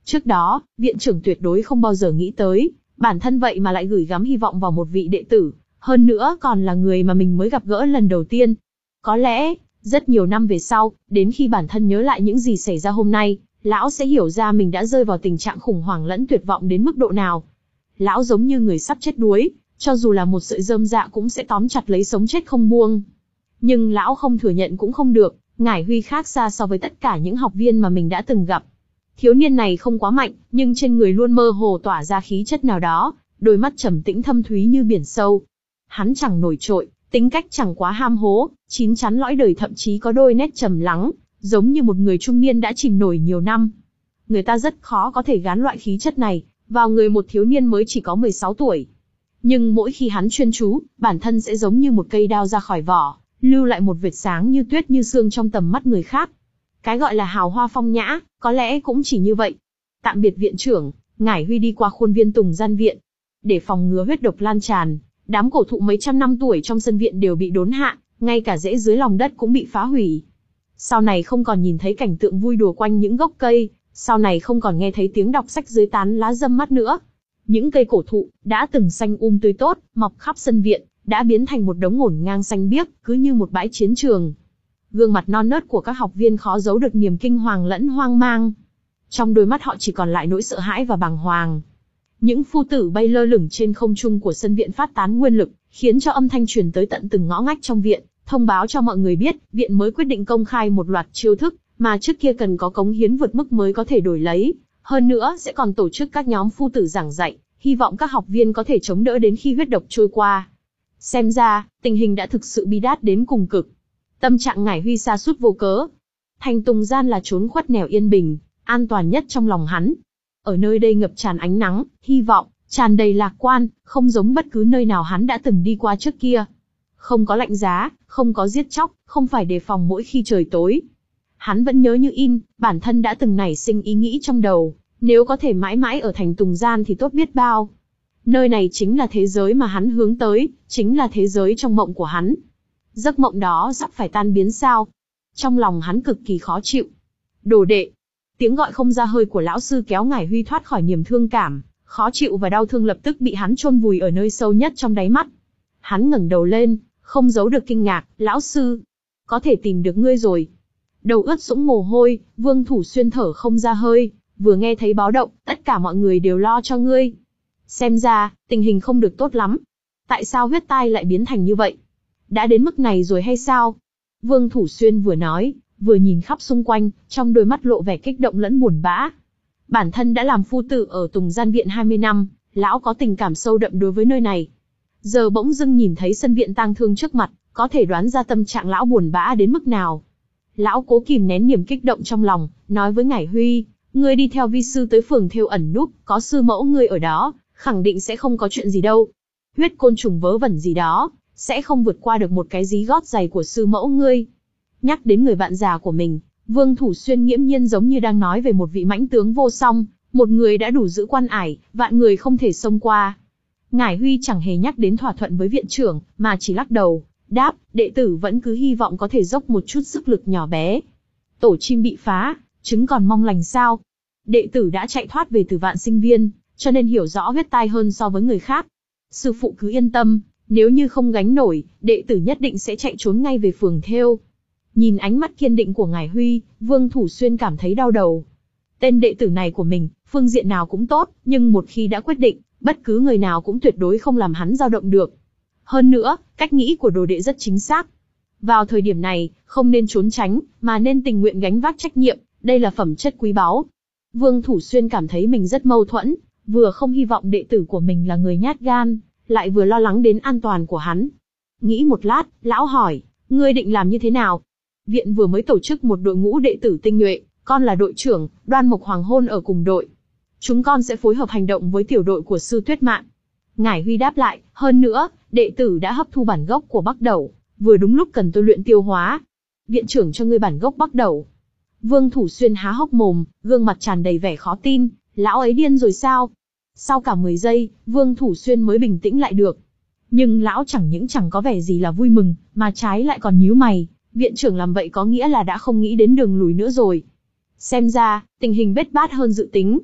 Trước đó, viện trưởng tuyệt đối không bao giờ nghĩ tới, bản thân vậy mà lại gửi gắm hy vọng vào một vị đệ tử, hơn nữa còn là người mà mình mới gặp gỡ lần đầu tiên. Có lẽ, rất nhiều năm về sau, đến khi bản thân nhớ lại những gì xảy ra hôm nay, lão sẽ hiểu ra mình đã rơi vào tình trạng khủng hoảng lẫn tuyệt vọng đến mức độ nào. Lão giống như người sắp chết đuối, cho dù là một sợi rơm rạ cũng sẽ tóm chặt lấy sống chết không buông. Nhưng lão không thừa nhận cũng không được, Ngải Huy khác xa so với tất cả những học viên mà mình đã từng gặp. Thiếu niên này không quá mạnh, nhưng trên người luôn mơ hồ tỏa ra khí chất nào đó, đôi mắt trầm tĩnh thâm thúy như biển sâu. Hắn chẳng nổi trội, tính cách chẳng quá ham hố, chín chắn lõi đời, thậm chí có đôi nét trầm lắng, giống như một người trung niên đã chìm nổi nhiều năm. Người ta rất khó có thể gán loại khí chất này vào người một thiếu niên mới chỉ có mười sáu tuổi. Nhưng mỗi khi hắn chuyên chú, bản thân sẽ giống như một cây đao ra khỏi vỏ, lưu lại một vệt sáng như tuyết như sương trong tầm mắt người khác. Cái gọi là hào hoa phong nhã, có lẽ cũng chỉ như vậy. Tạm biệt viện trưởng, Ngải Huy đi qua khuôn viên Tùng Gian Viện. Để phòng ngừa huyết độc lan tràn, đám cổ thụ mấy trăm năm tuổi trong sân viện đều bị đốn hạ, ngay cả rễ dưới lòng đất cũng bị phá hủy. Sau này không còn nhìn thấy cảnh tượng vui đùa quanh những gốc cây, sau này không còn nghe thấy tiếng đọc sách dưới tán lá râm mát nữa. Những cây cổ thụ, đã từng xanh um tươi tốt, mọc khắp sân viện, đã biến thành một đống ngổn ngang xanh biếc, cứ như một bãi chiến trường. Gương mặt non nớt của các học viên khó giấu được niềm kinh hoàng lẫn hoang mang. Trong đôi mắt họ chỉ còn lại nỗi sợ hãi và bàng hoàng. Những phu tử bay lơ lửng trên không trung của sân viện phát tán nguyên lực, khiến cho âm thanh truyền tới tận từng ngõ ngách trong viện, thông báo cho mọi người biết, viện mới quyết định công khai một loạt chiêu thức, mà trước kia cần có cống hiến vượt mức mới có thể đổi lấy. Hơn nữa sẽ còn tổ chức các nhóm phu tử giảng dạy, hy vọng các học viên có thể chống đỡ đến khi huyết độc trôi qua. Xem ra, tình hình đã thực sự bi đát đến cùng cực. Tâm trạng Ngải Huy sa sút vô cớ. Thành Tùng Gian là chốn khuất nẻo yên bình, an toàn nhất trong lòng hắn. Ở nơi đây ngập tràn ánh nắng, hy vọng, tràn đầy lạc quan, không giống bất cứ nơi nào hắn đã từng đi qua trước kia. Không có lạnh giá, không có giết chóc, không phải đề phòng mỗi khi trời tối. Hắn vẫn nhớ như in, bản thân đã từng nảy sinh ý nghĩ trong đầu, nếu có thể mãi mãi ở Thành Tùng Gian thì tốt biết bao. Nơi này chính là thế giới mà hắn hướng tới, chính là thế giới trong mộng của hắn. Giấc mộng đó sắp phải tan biến sao? Trong lòng hắn cực kỳ khó chịu. Đồ đệ. Tiếng gọi không ra hơi của lão sư kéo Ngải Huy thoát khỏi niềm thương cảm, khó chịu và đau thương lập tức bị hắn chôn vùi ở nơi sâu nhất trong đáy mắt. Hắn ngẩng đầu lên, không giấu được kinh ngạc, lão sư. Có thể tìm được ngươi rồi. Đầu ướt sũng mồ hôi, Vương Thủ Xuyên thở không ra hơi, vừa nghe thấy báo động, tất cả mọi người đều lo cho ngươi. Xem ra, tình hình không được tốt lắm. Tại sao huyết tai lại biến thành như vậy? Đã đến mức này rồi hay sao? Vương Thủ Xuyên vừa nói, vừa nhìn khắp xung quanh, trong đôi mắt lộ vẻ kích động lẫn buồn bã. Bản thân đã làm phu tử ở Tùng Gian Viện hai mươi năm, lão có tình cảm sâu đậm đối với nơi này. Giờ bỗng dưng nhìn thấy sân viện tang thương trước mặt, có thể đoán ra tâm trạng lão buồn bã đến mức nào. Lão cố kìm nén niềm kích động trong lòng, nói với Ngải Huy, ngươi đi theo vi sư tới phường Thêu ẩn núp, có sư mẫu ngươi ở đó, khẳng định sẽ không có chuyện gì đâu. Huyết côn trùng vớ vẩn gì đó, sẽ không vượt qua được một cái dí gót giày của sư mẫu ngươi. Nhắc đến người bạn già của mình, Vương Thủ Xuyên nghiễm nhiên giống như đang nói về một vị mãnh tướng vô song, một người đã đủ giữ quan ải, vạn người không thể xông qua. Ngải Huy chẳng hề nhắc đến thỏa thuận với viện trưởng, mà chỉ lắc đầu, đáp, đệ tử vẫn cứ hy vọng có thể dốc một chút sức lực nhỏ bé. Tổ chim bị phá, trứng còn mong lành sao? Đệ tử đã chạy thoát về từ Vạn Sinh Viên, cho nên hiểu rõ huyết tai hơn so với người khác. Sư phụ cứ yên tâm, nếu như không gánh nổi, đệ tử nhất định sẽ chạy trốn ngay về phường Thêu. Nhìn ánh mắt kiên định của Ngải Huy, Vương Thủ Xuyên cảm thấy đau đầu. Tên đệ tử này của mình, phương diện nào cũng tốt, nhưng một khi đã quyết định, bất cứ người nào cũng tuyệt đối không làm hắn dao động được. Hơn nữa, cách nghĩ của đồ đệ rất chính xác. Vào thời điểm này, không nên trốn tránh, mà nên tình nguyện gánh vác trách nhiệm, đây là phẩm chất quý báu. Vương Thủ Xuyên cảm thấy mình rất mâu thuẫn, vừa không hy vọng đệ tử của mình là người nhát gan, lại vừa lo lắng đến an toàn của hắn. Nghĩ một lát, lão hỏi, ngươi định làm như thế nào? Viện vừa mới tổ chức một đội ngũ đệ tử tinh nhuệ, con là đội trưởng, Đoan Mộc Hoàng Hôn ở cùng đội. Chúng con sẽ phối hợp hành động với tiểu đội của sư Tuyết Mạn. Ngải Huy đáp lại, hơn nữa, đệ tử đã hấp thu bản gốc của Bắc Đẩu, vừa đúng lúc cần tôi luyện tiêu hóa. Viện trưởng cho ngươi bản gốc Bắc Đẩu. Vương Thủ Xuyên há hốc mồm, gương mặt tràn đầy vẻ khó tin, lão ấy điên rồi sao? Sau cả mười giây, Vương Thủ Xuyên mới bình tĩnh lại được. Nhưng lão chẳng những chẳng có vẻ gì là vui mừng, mà trái lại còn nhíu mày, viện trưởng làm vậy có nghĩa là đã không nghĩ đến đường lùi nữa rồi. Xem ra, tình hình bết bát hơn dự tính.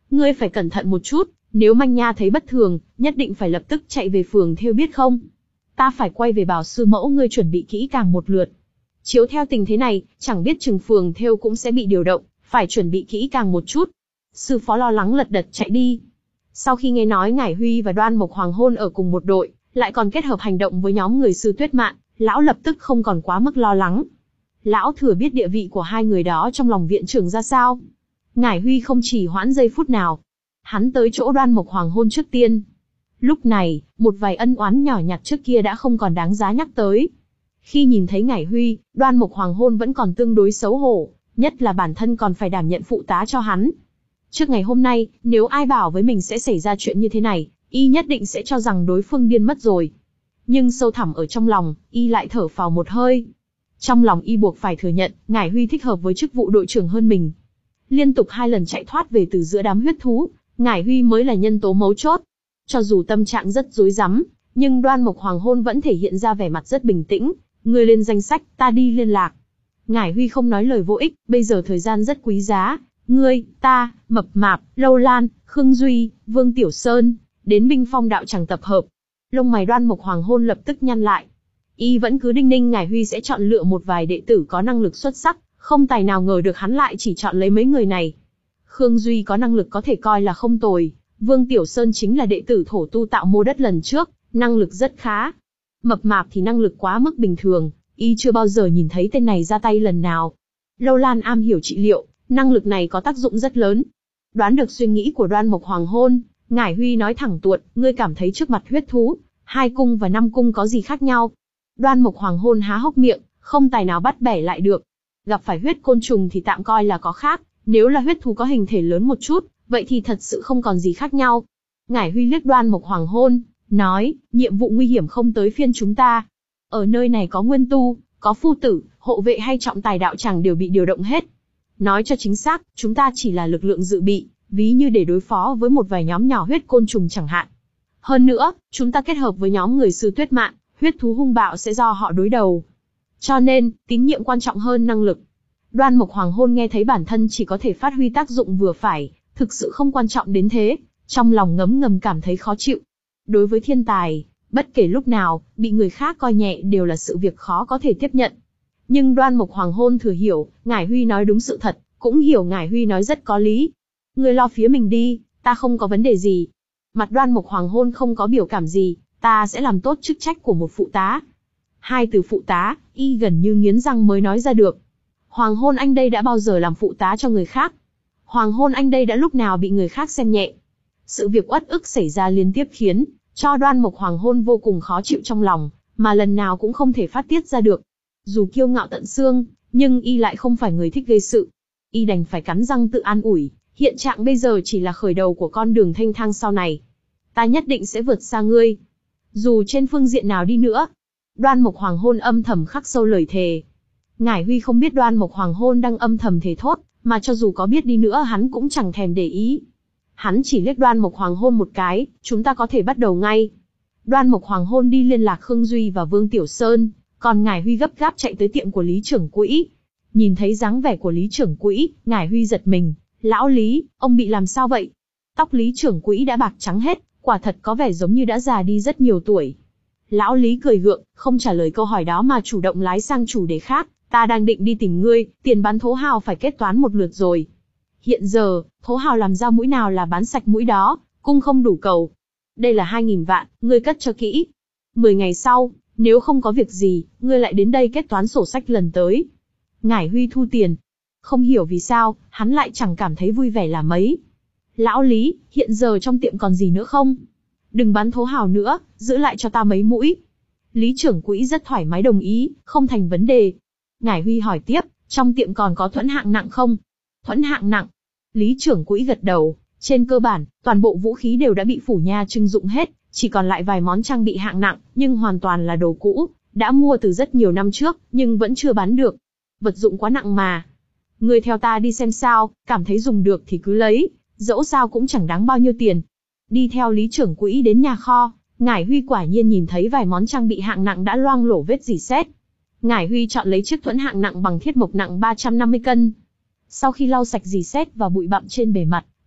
Ngươi phải cẩn thận một chút, nếu manh nha thấy bất thường, nhất định phải lập tức chạy về phường thêu biết không? Ta phải quay về bảo sư mẫu ngươi chuẩn bị kỹ càng một lượt. Chiếu theo tình thế này, chẳng biết chừng phường thêu cũng sẽ bị điều động, phải chuẩn bị kỹ càng một chút. Sư phó lo lắng lật đật chạy đi. Sau khi nghe nói Ngải Huy và Đoan Mộc Hoàng Hôn ở cùng một đội, lại còn kết hợp hành động với nhóm người sư Tuyết Mạn, lão lập tức không còn quá mức lo lắng. Lão thừa biết địa vị của hai người đó trong lòng viện trưởng ra sao. Ngải Huy không chỉ hoãn giây phút nào. Hắn tới chỗ Đoan Mộc Hoàng Hôn trước tiên. Lúc này, một vài ân oán nhỏ nhặt trước kia đã không còn đáng giá nhắc tới. Khi nhìn thấy Ngải Huy, Đoan Mộc Hoàng Hôn vẫn còn tương đối xấu hổ, nhất là bản thân còn phải đảm nhận phụ tá cho hắn. Trước ngày hôm nay, nếu ai bảo với mình sẽ xảy ra chuyện như thế này, y nhất định sẽ cho rằng đối phương điên mất rồi. Nhưng sâu thẳm ở trong lòng, y lại thở phào một hơi. Trong lòng y buộc phải thừa nhận, Ngải Huy thích hợp với chức vụ đội trưởng hơn mình. Liên tục hai lần chạy thoát về từ giữa đám huyết thú, Ngải Huy mới là nhân tố mấu chốt. Cho dù tâm trạng rất rối rắm, nhưng Đoan Mộc Hoàng Hôn vẫn thể hiện ra vẻ mặt rất bình tĩnh. Ngươi lên danh sách, ta đi liên lạc. Ngải Huy không nói lời vô ích, bây giờ thời gian rất quý giá. Ngươi, ta, Mập Mạp, Lâu Lan, Khương Duy, Vương Tiểu Sơn, đến Binh Phong đạo tràng tập hợp. Lông mày Đoan Mộc Hoàng Hôn lập tức nhăn lại. Y vẫn cứ đinh ninh Ngải Huy sẽ chọn lựa một vài đệ tử có năng lực xuất sắc, không tài nào ngờ được hắn lại chỉ chọn lấy mấy người này. Khương Duy có năng lực có thể coi là không tồi, Vương Tiểu Sơn chính là đệ tử thổ tu tạo mô đất lần trước, năng lực rất khá. Mập Mạp thì năng lực quá mức bình thường, y chưa bao giờ nhìn thấy tên này ra tay lần nào. Lâu Lan am hiểu trị liệu, năng lực này có tác dụng rất lớn. Đoán được suy nghĩ của Đoan Mộc Hoàng Hôn, Ngải Huy nói thẳng tuột, ngươi cảm thấy trước mặt huyết thú, hai cung và năm cung có gì khác nhau? Đoan Mộc Hoàng Hôn há hốc miệng, không tài nào bắt bẻ lại được. Gặp phải huyết côn trùng thì tạm coi là có khác, nếu là huyết thú có hình thể lớn một chút, vậy thì thật sự không còn gì khác nhau. Ngải Huy liếc Đoan Mộc Hoàng Hôn, nói, nhiệm vụ nguy hiểm không tới phiên chúng ta. Ở nơi này có nguyên tu, có phu tử, hộ vệ hay trọng tài đạo tràng đều bị điều động hết. Nói cho chính xác, chúng ta chỉ là lực lượng dự bị, ví như để đối phó với một vài nhóm nhỏ huyết côn trùng chẳng hạn. Hơn nữa, chúng ta kết hợp với nhóm người sư Tuyết Mạn, huyết thú hung bạo sẽ do họ đối đầu. Cho nên, tín nhiệm quan trọng hơn năng lực. Đoan Mộc Hoàng Hôn nghe thấy bản thân chỉ có thể phát huy tác dụng vừa phải, thực sự không quan trọng đến thế, trong lòng ngấm ngầm cảm thấy khó chịu. Đối với thiên tài, bất kể lúc nào, bị người khác coi nhẹ đều là sự việc khó có thể tiếp nhận. Nhưng Đoan Mộc Hoàng Hôn thừa hiểu, Ngải Huy nói đúng sự thật, cũng hiểu Ngải Huy nói rất có lý. Ngươi lo phía mình đi, ta không có vấn đề gì. Mặt Đoan Mộc Hoàng Hôn không có biểu cảm gì, ta sẽ làm tốt chức trách của một phụ tá. Hai từ phụ tá, y gần như nghiến răng mới nói ra được. Hoàng Hôn anh đây đã bao giờ làm phụ tá cho người khác? Hoàng Hôn anh đây đã lúc nào bị người khác xem nhẹ? Sự việc uất ức xảy ra liên tiếp khiến cho Đoan Mộc Hoàng Hôn vô cùng khó chịu trong lòng, mà lần nào cũng không thể phát tiết ra được. Dù kiêu ngạo tận xương, nhưng y lại không phải người thích gây sự. Y đành phải cắn răng tự an ủi, hiện trạng bây giờ chỉ là khởi đầu của con đường thanh thang sau này. Ta nhất định sẽ vượt xa ngươi. Dù trên phương diện nào đi nữa. Đoan Mộc Hoàng Hôn âm thầm khắc sâu lời thề. Ngải Huy không biết Đoan Mộc Hoàng Hôn đang âm thầm thề thốt, mà cho dù có biết đi nữa hắn cũng chẳng thèm để ý. Hắn chỉ liếc Đoan Mộc Hoàng Hôn một cái, chúng ta có thể bắt đầu ngay. Đoan Mộc Hoàng Hôn đi liên lạc Khương Duy và Vương Tiểu Sơn, còn Ngải Huy gấp gáp chạy tới tiệm của Lý trưởng quỹ. Nhìn thấy dáng vẻ của Lý trưởng quỹ, Ngải Huy giật mình, lão Lý, ông bị làm sao vậy? Tóc Lý trưởng quỹ đã bạc trắng hết, quả thật có vẻ giống như đã già đi rất nhiều tuổi. Lão Lý cười gượng, không trả lời câu hỏi đó mà chủ động lái sang chủ đề khác, ta đang định đi tìm ngươi, tiền bán thố hào phải kết toán một lượt rồi. Hiện giờ, thố hào làm ra mũi nào là bán sạch mũi đó, cung không đủ cầu. Đây là hai nghìn vạn, ngươi cất cho kỹ. Mười ngày sau, nếu không có việc gì, ngươi lại đến đây kết toán sổ sách lần tới. Ngải Huy thu tiền. Không hiểu vì sao, hắn lại chẳng cảm thấy vui vẻ là mấy. Lão Lý, hiện giờ trong tiệm còn gì nữa không? Đừng bán thố hào nữa, giữ lại cho ta mấy mũi. Lý trưởng quỹ rất thoải mái đồng ý, không thành vấn đề. Ngải Huy hỏi tiếp, trong tiệm còn có thuẫn hạng nặng không? Thuẫn hạng nặng. Lý trưởng quỹ gật đầu, trên cơ bản, toàn bộ vũ khí đều đã bị phủ nha trưng dụng hết, chỉ còn lại vài món trang bị hạng nặng, nhưng hoàn toàn là đồ cũ, đã mua từ rất nhiều năm trước, nhưng vẫn chưa bán được. Vật dụng quá nặng mà. Ngươi theo ta đi xem sao, cảm thấy dùng được thì cứ lấy, dẫu sao cũng chẳng đáng bao nhiêu tiền. Đi theo Lý trưởng quỹ đến nhà kho, Ngải Huy quả nhiên nhìn thấy vài món trang bị hạng nặng đã loang lổ vết rỉ sét. Ngải Huy chọn lấy chiếc thuẫn hạng nặng bằng thiết mộc nặng ba trăm năm mươi cân. Sau khi lau sạch rỉ sét và bụi bặm trên bề mặt,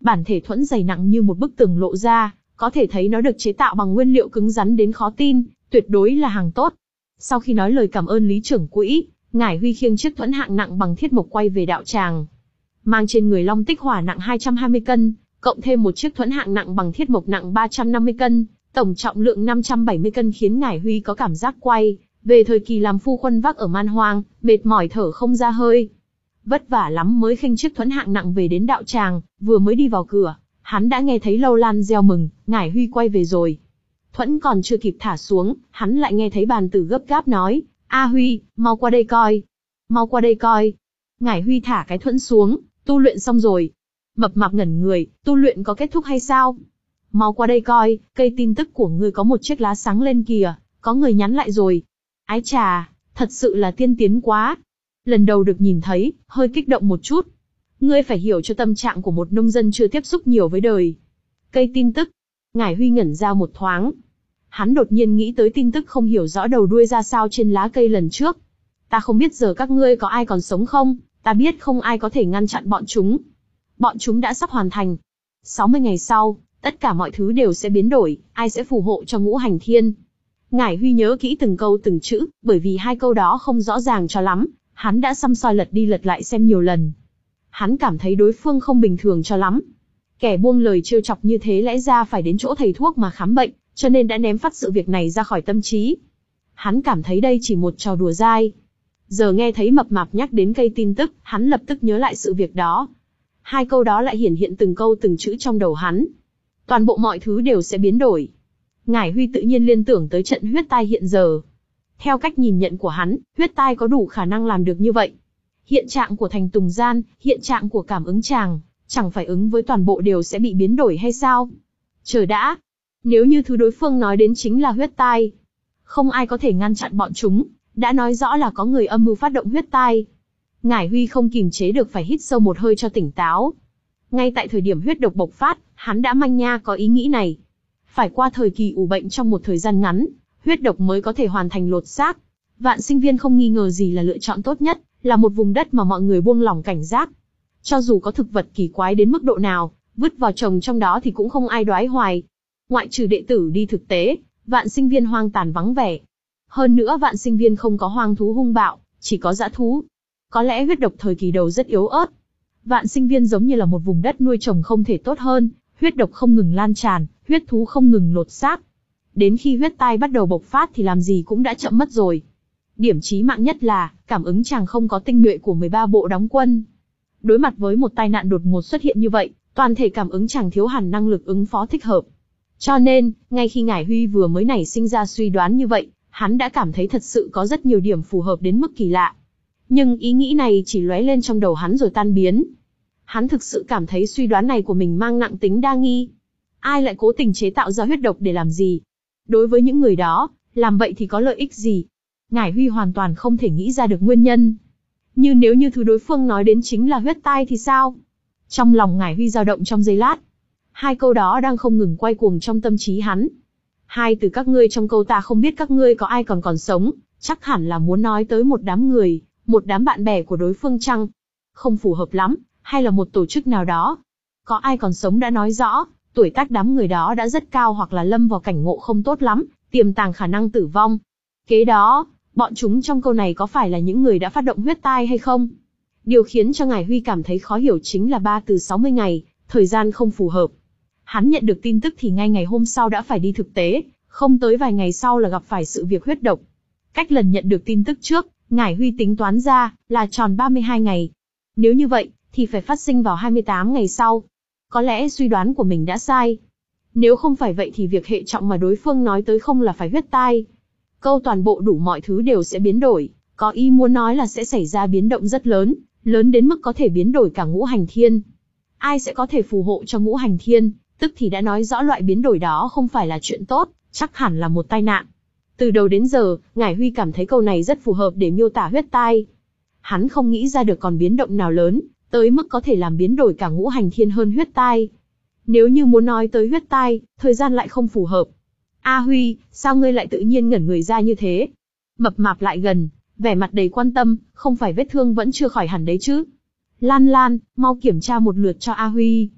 Bản thể thuẫn dày nặng như một bức tường lộ ra, có thể thấy nó được chế tạo bằng nguyên liệu cứng rắn đến khó tin, tuyệt đối là hàng tốt. Sau khi nói lời cảm ơn Lý trưởng quỹ, Ngải Huy khiêng chiếc thuẫn hạng nặng bằng thiết mộc quay về đạo tràng. Mang trên người long tích hỏa nặng hai trăm hai mươi cân, cộng thêm một chiếc thuẫn hạng nặng bằng thiết mộc nặng ba trăm năm mươi cân, tổng trọng lượng năm trăm bảy mươi cân khiến Ngải Huy có cảm giác quay về thời kỳ làm phu khuân vác ở man hoang, mệt mỏi thở không ra hơi. Vất vả lắm mới khênh chiếc thuẫn hạng nặng về đến đạo tràng, vừa mới đi vào cửa, hắn đã nghe thấy Lâu Lan reo mừng, Ngải Huy quay về rồi. Thuẫn còn chưa kịp thả xuống, hắn lại nghe thấy bàn tử gấp gáp nói, A Huy, mau qua đây coi. Mau qua đây coi. Ngải Huy thả cái thuẫn xuống, tu luyện xong rồi. Mập mạp ngẩn người, tu luyện có kết thúc hay sao? Mau qua đây coi, cây tin tức của ngươi có một chiếc lá sáng lên kìa, có người nhắn lại rồi. Ái chà, thật sự là tiên tiến quá. Lần đầu được nhìn thấy, hơi kích động một chút. Ngươi phải hiểu cho tâm trạng của một nông dân chưa tiếp xúc nhiều với đời. Cây tin tức. Ngải Huy ngẩn ra một thoáng. Hắn đột nhiên nghĩ tới tin tức không hiểu rõ đầu đuôi ra sao trên lá cây lần trước. Ta không biết giờ các ngươi có ai còn sống không, ta biết không ai có thể ngăn chặn bọn chúng. Bọn chúng đã sắp hoàn thành. sáu mươi ngày sau, tất cả mọi thứ đều sẽ biến đổi, ai sẽ phù hộ cho Ngũ Hành Thiên. Ngải Huy nhớ kỹ từng câu từng chữ, bởi vì hai câu đó không rõ ràng cho lắm, hắn đã săm soi lật đi lật lại xem nhiều lần. Hắn cảm thấy đối phương không bình thường cho lắm. Kẻ buông lời trêu chọc như thế lẽ ra phải đến chỗ thầy thuốc mà khám bệnh, cho nên đã ném phát sự việc này ra khỏi tâm trí. Hắn cảm thấy đây chỉ một trò đùa dai. Giờ nghe thấy mập mạp nhắc đến cây tin tức, hắn lập tức nhớ lại sự việc đó. Hai câu đó lại hiển hiện từng câu từng chữ trong đầu hắn. Toàn bộ mọi thứ đều sẽ biến đổi. Ngải Huy tự nhiên liên tưởng tới trận huyết tai hiện giờ. Theo cách nhìn nhận của hắn, huyết tai có đủ khả năng làm được như vậy. Hiện trạng của thành Tùng Gian, hiện trạng của cảm ứng tràng, chẳng phải ứng với toàn bộ đều sẽ bị biến đổi hay sao? Chờ đã. Nếu như thứ đối phương nói đến chính là huyết tai, không ai có thể ngăn chặn bọn chúng, đã nói rõ là có người âm mưu phát động huyết tai. Ngải Huy không kìm chế được phải hít sâu một hơi cho tỉnh táo. Ngay tại thời điểm huyết độc bộc phát, hắn đã manh nha có ý nghĩ này. Phải qua thời kỳ ủ bệnh trong một thời gian ngắn, huyết độc mới có thể hoàn thành lột xác. Vạn Sinh Viên không nghi ngờ gì là lựa chọn tốt nhất, là một vùng đất mà mọi người buông lỏng cảnh giác. Cho dù có thực vật kỳ quái đến mức độ nào, vứt vào trồng trong đó thì cũng không ai đoái hoài. Ngoại trừ đệ tử đi thực tế, Vạn Sinh Viên hoang tàn vắng vẻ. Hơn nữa Vạn Sinh Viên không có hoang thú hung bạo, chỉ có dã thú. Có lẽ huyết độc thời kỳ đầu rất yếu ớt. Vạn Sinh Viên giống như là một vùng đất nuôi trồng không thể tốt hơn, huyết độc không ngừng lan tràn, huyết thú không ngừng lột xác. Đến khi huyết tai bắt đầu bộc phát thì làm gì cũng đã chậm mất rồi. Điểm chí mạng nhất là, cảm ứng chàng không có tinh nhuệ của mười ba bộ đóng quân. Đối mặt với một tai nạn đột ngột xuất hiện như vậy, toàn thể cảm ứng chàng thiếu hẳn năng lực ứng phó thích hợp. Cho nên, ngay khi Ngải Huy vừa mới nảy sinh ra suy đoán như vậy, hắn đã cảm thấy thật sự có rất nhiều điểm phù hợp đến mức kỳ lạ. Nhưng ý nghĩ này chỉ lóe lên trong đầu hắn rồi tan biến. Hắn thực sự cảm thấy suy đoán này của mình mang nặng tính đa nghi. Ai lại cố tình chế tạo ra huyết độc để làm gì? Đối với những người đó, làm vậy thì có lợi ích gì? Ngải Huy hoàn toàn không thể nghĩ ra được nguyên nhân. Nhưng nếu như thứ đối phương nói đến chính là huyết tai thì sao? Trong lòng Ngải Huy dao động trong giây lát. Hai câu đó đang không ngừng quay cuồng trong tâm trí hắn. Hai từ các ngươi trong câu ta không biết các ngươi có ai còn còn sống, chắc hẳn là muốn nói tới một đám người, một đám bạn bè của đối phương chăng? Không phù hợp lắm, hay là một tổ chức nào đó? Có ai còn sống đã nói rõ, tuổi tác đám người đó đã rất cao hoặc là lâm vào cảnh ngộ không tốt lắm, tiềm tàng khả năng tử vong. Kế đó, bọn chúng trong câu này có phải là những người đã phát động huyết tai hay không? Điều khiến cho Ngải Huy cảm thấy khó hiểu chính là ba từ sáu mươi ngày, thời gian không phù hợp. Hắn nhận được tin tức thì ngay ngày hôm sau đã phải đi thực tế, không tới vài ngày sau là gặp phải sự việc huyết độc. Cách lần nhận được tin tức trước, Ngải Huy tính toán ra là tròn ba mươi hai ngày. Nếu như vậy, thì phải phát sinh vào hai mươi tám ngày sau. Có lẽ suy đoán của mình đã sai. Nếu không phải vậy thì việc hệ trọng mà đối phương nói tới không là phải huyết tai. Câu toàn bộ đủ mọi thứ đều sẽ biến đổi, có ý muốn nói là sẽ xảy ra biến động rất lớn, lớn đến mức có thể biến đổi cả Ngũ Hành Thiên. Ai sẽ có thể phù hộ cho Ngũ Hành Thiên, tức thì đã nói rõ loại biến đổi đó không phải là chuyện tốt, chắc hẳn là một tai nạn. Từ đầu đến giờ, Ngải Huy cảm thấy câu này rất phù hợp để miêu tả huyết tai. Hắn không nghĩ ra được còn biến động nào lớn, tới mức có thể làm biến đổi cả Ngũ Hành Thiên hơn huyết tai. Nếu như muốn nói tới huyết tai, thời gian lại không phù hợp. A Huy, sao ngươi lại tự nhiên ngẩn người ra như thế? Mập mạp lại gần, vẻ mặt đầy quan tâm, không phải vết thương vẫn chưa khỏi hẳn đấy chứ? Lan Lan, mau kiểm tra một lượt cho A Huy.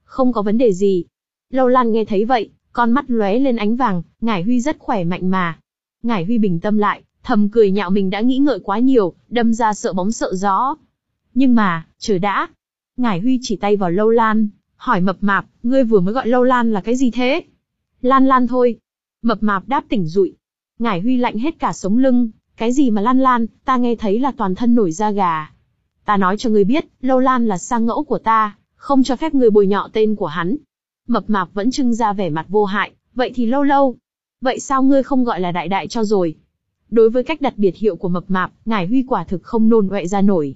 Không có vấn đề gì. Lâu Lan nghe thấy vậy, con mắt lóe lên ánh vàng, Ngải Huy rất khỏe mạnh mà. Ngải Huy bình tâm lại, thầm cười nhạo mình đã nghĩ ngợi quá nhiều, đâm ra sợ bóng sợ gió. Nhưng mà, chờ đã. Ngải Huy chỉ tay vào Lâu Lan, hỏi mập mạp, ngươi vừa mới gọi Lâu Lan là cái gì thế? Lan Lan thôi. Mập mạp đáp tỉnh rụi. Ngải Huy lạnh hết cả sống lưng, cái gì mà Lan Lan, ta nghe thấy là toàn thân nổi da gà. Ta nói cho ngươi biết, Lâu Lan là sang ngẫu của ta, không cho phép ngươi bôi nhọ tên của hắn. Mập mạp vẫn trưng ra vẻ mặt vô hại, vậy thì Lâu Lâu. Vậy sao ngươi không gọi là Đại Đại cho rồi? Đối với cách đặt biệt hiệu của mập mạp, Ngải Huy quả thực không nôn ọe ra nổi.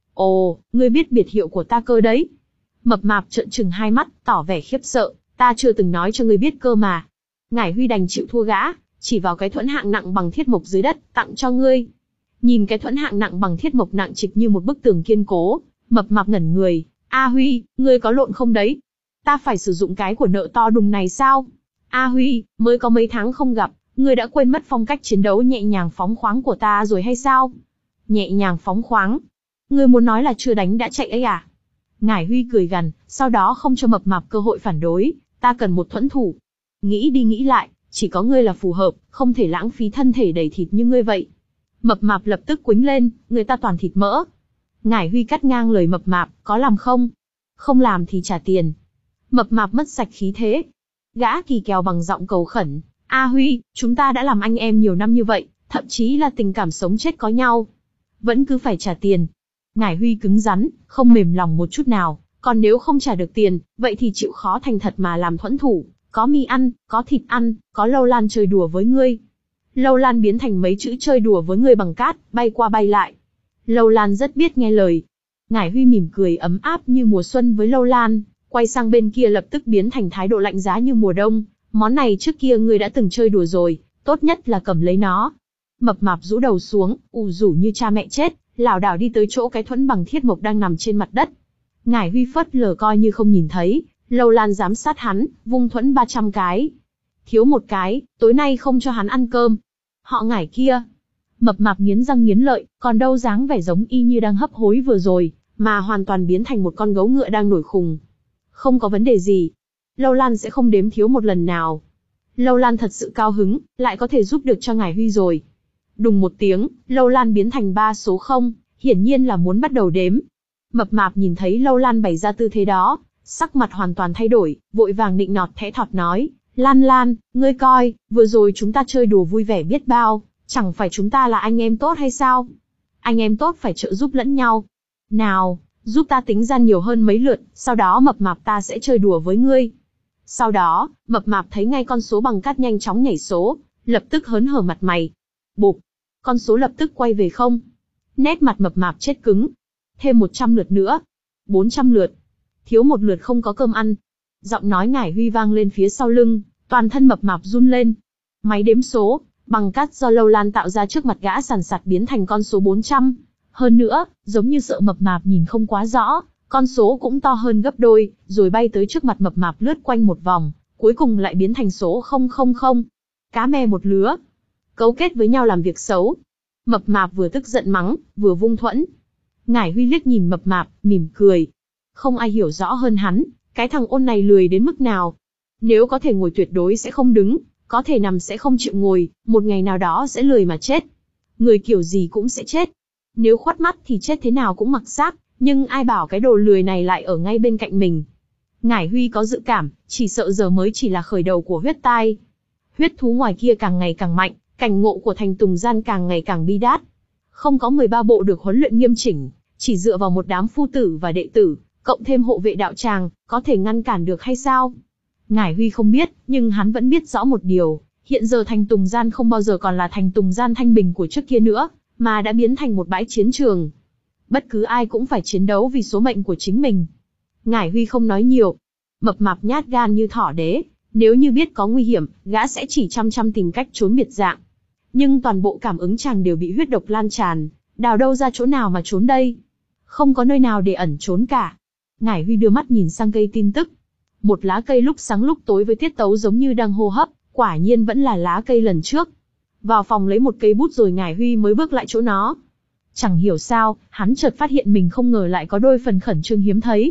Ồ, ngươi biết biệt hiệu của ta cơ đấy. Mập mạp trợn trừng hai mắt, tỏ vẻ khiếp sợ, ta chưa từng nói cho ngươi biết cơ mà. Ngải Huy đành chịu thua gã, chỉ vào cái thuẫn hạng nặng bằng thiết mộc dưới đất, tặng cho ngươi. Nhìn cái thuẫn hạng nặng bằng thiết mộc nặng trịch như một bức tường kiên cố, mập mạp ngẩn người. A Huy, ngươi có lộn không đấy? Ta phải sử dụng cái của nợ to đùng này sao? A Huy, mới có mấy tháng không gặp, ngươi đã quên mất phong cách chiến đấu nhẹ nhàng phóng khoáng của ta rồi hay sao? Nhẹ nhàng phóng khoáng? Ngươi muốn nói là chưa đánh đã chạy ấy à? Ngải Huy cười gằn, sau đó không cho mập mạp cơ hội phản đối, ta cần một thuẫn thủ. Nghĩ đi nghĩ lại, chỉ có ngươi là phù hợp, không thể lãng phí thân thể đầy thịt như ngươi vậy. Mập mạp lập tức quĩnh lên, người ta toàn thịt mỡ. Ngải Huy cắt ngang lời mập mạp, có làm không? Không làm thì trả tiền. Mập mạp mất sạch khí thế. Gã kỳ kèo bằng giọng cầu khẩn, A Huy, chúng ta đã làm anh em nhiều năm như vậy, thậm chí là tình cảm sống chết có nhau. Vẫn cứ phải trả tiền. Ngải Huy cứng rắn, không mềm lòng một chút nào, còn nếu không trả được tiền, vậy thì chịu khó thành thật mà làm thuẫn thủ, có mì ăn, có thịt ăn, có Lâu Lan chơi đùa với ngươi. Lâu Lan biến thành mấy chữ chơi đùa với ngươi bằng cát, bay qua bay lại. Lâu Lan rất biết nghe lời. Ngải Huy mỉm cười ấm áp như mùa xuân với Lâu Lan, quay sang bên kia lập tức biến thành thái độ lạnh giá như mùa đông. Món này trước kia ngươi đã từng chơi đùa rồi, tốt nhất là cầm lấy nó. Mập mạp rũ đầu xuống, ù rủ như cha mẹ chết, lảo đảo đi tới chỗ cái thuẫn bằng thiết mộc đang nằm trên mặt đất. Ngải Huy phớt lờ coi như không nhìn thấy, Lâu Lan giám sát hắn, vung thuẫn ba trăm cái. Thiếu một cái, tối nay không cho hắn ăn cơm. Họ Ngải kia. Mập mạp nghiến răng nghiến lợi, còn đâu dáng vẻ giống y như đang hấp hối vừa rồi, mà hoàn toàn biến thành một con gấu ngựa đang nổi khùng. Không có vấn đề gì. Lâu Lan sẽ không đếm thiếu một lần nào. Lâu Lan thật sự cao hứng, lại có thể giúp được cho Ngải Huy rồi. Đùng một tiếng, Lâu Lan biến thành ba số không, hiển nhiên là muốn bắt đầu đếm. Mập mạp nhìn thấy Lâu Lan bày ra tư thế đó, sắc mặt hoàn toàn thay đổi, vội vàng nịnh nọt thẽ thọt nói, Lan Lan, ngươi coi, vừa rồi chúng ta chơi đùa vui vẻ biết bao, chẳng phải chúng ta là anh em tốt hay sao? Anh em tốt phải trợ giúp lẫn nhau. Nào, giúp ta tính ra nhiều hơn mấy lượt, sau đó mập mạp ta sẽ chơi đùa với ngươi. Sau đó, mập mạp thấy ngay con số bằng cát nhanh chóng nhảy số, lập tức hớn hở mặt mày. Bụp, con số lập tức quay về không. Nét mặt mập mạp chết cứng. Thêm một trăm lượt nữa. bốn trăm lượt. Thiếu một lượt không có cơm ăn. Giọng nói Ngải Huy vang lên phía sau lưng, toàn thân mập mạp run lên. Máy đếm số, bằng cát do Lâu Lan tạo ra trước mặt gã sàn sạt biến thành con số bốn trăm. Hơn nữa, giống như sợ mập mạp nhìn không quá rõ, con số cũng to hơn gấp đôi, rồi bay tới trước mặt mập mạp lướt quanh một vòng, cuối cùng lại biến thành số không không không. Cá me một lứa. Cấu kết với nhau làm việc xấu. Mập mạp vừa tức giận mắng, vừa vung thuẫn. Ngải Huy liếc nhìn mập mạp, mỉm cười. Không ai hiểu rõ hơn hắn, cái thằng ôn này lười đến mức nào. Nếu có thể ngồi tuyệt đối sẽ không đứng, có thể nằm sẽ không chịu ngồi, một ngày nào đó sẽ lười mà chết. Người kiểu gì cũng sẽ chết. Nếu khuất mắt thì chết thế nào cũng mặc xác, nhưng ai bảo cái đồ lười này lại ở ngay bên cạnh mình. Ngải Huy có dự cảm, chỉ sợ giờ mới chỉ là khởi đầu của huyết tai. Huyết thú ngoài kia càng ngày càng mạnh, cảnh ngộ của Thành Tùng Gian càng ngày càng bi đát. Không có mười ba bộ được huấn luyện nghiêm chỉnh, chỉ dựa vào một đám phu tử và đệ tử, cộng thêm hộ vệ đạo tràng, có thể ngăn cản được hay sao? Ngải Huy không biết, nhưng hắn vẫn biết rõ một điều, hiện giờ Thành Tùng Gian không bao giờ còn là Thành Tùng Gian thanh bình của trước kia nữa, mà đã biến thành một bãi chiến trường. Bất cứ ai cũng phải chiến đấu vì số mệnh của chính mình. Ngải Huy không nói nhiều. Mập mạp nhát gan như thỏ đế, nếu như biết có nguy hiểm, gã sẽ chỉ chăm chăm tìm cách trốn biệt dạng. Nhưng toàn bộ cảm ứng chàng đều bị huyết độc lan tràn, đào đâu ra chỗ nào mà trốn đây? Không có nơi nào để ẩn trốn cả. Ngải Huy đưa mắt nhìn sang cây tin tức. Một lá cây lúc sáng lúc tối với tiết tấu giống như đang hô hấp, quả nhiên vẫn là lá cây lần trước. Vào phòng lấy một cây bút rồi Ngải Huy mới bước lại chỗ nó. Chẳng hiểu sao, hắn chợt phát hiện mình không ngờ lại có đôi phần khẩn trương hiếm thấy.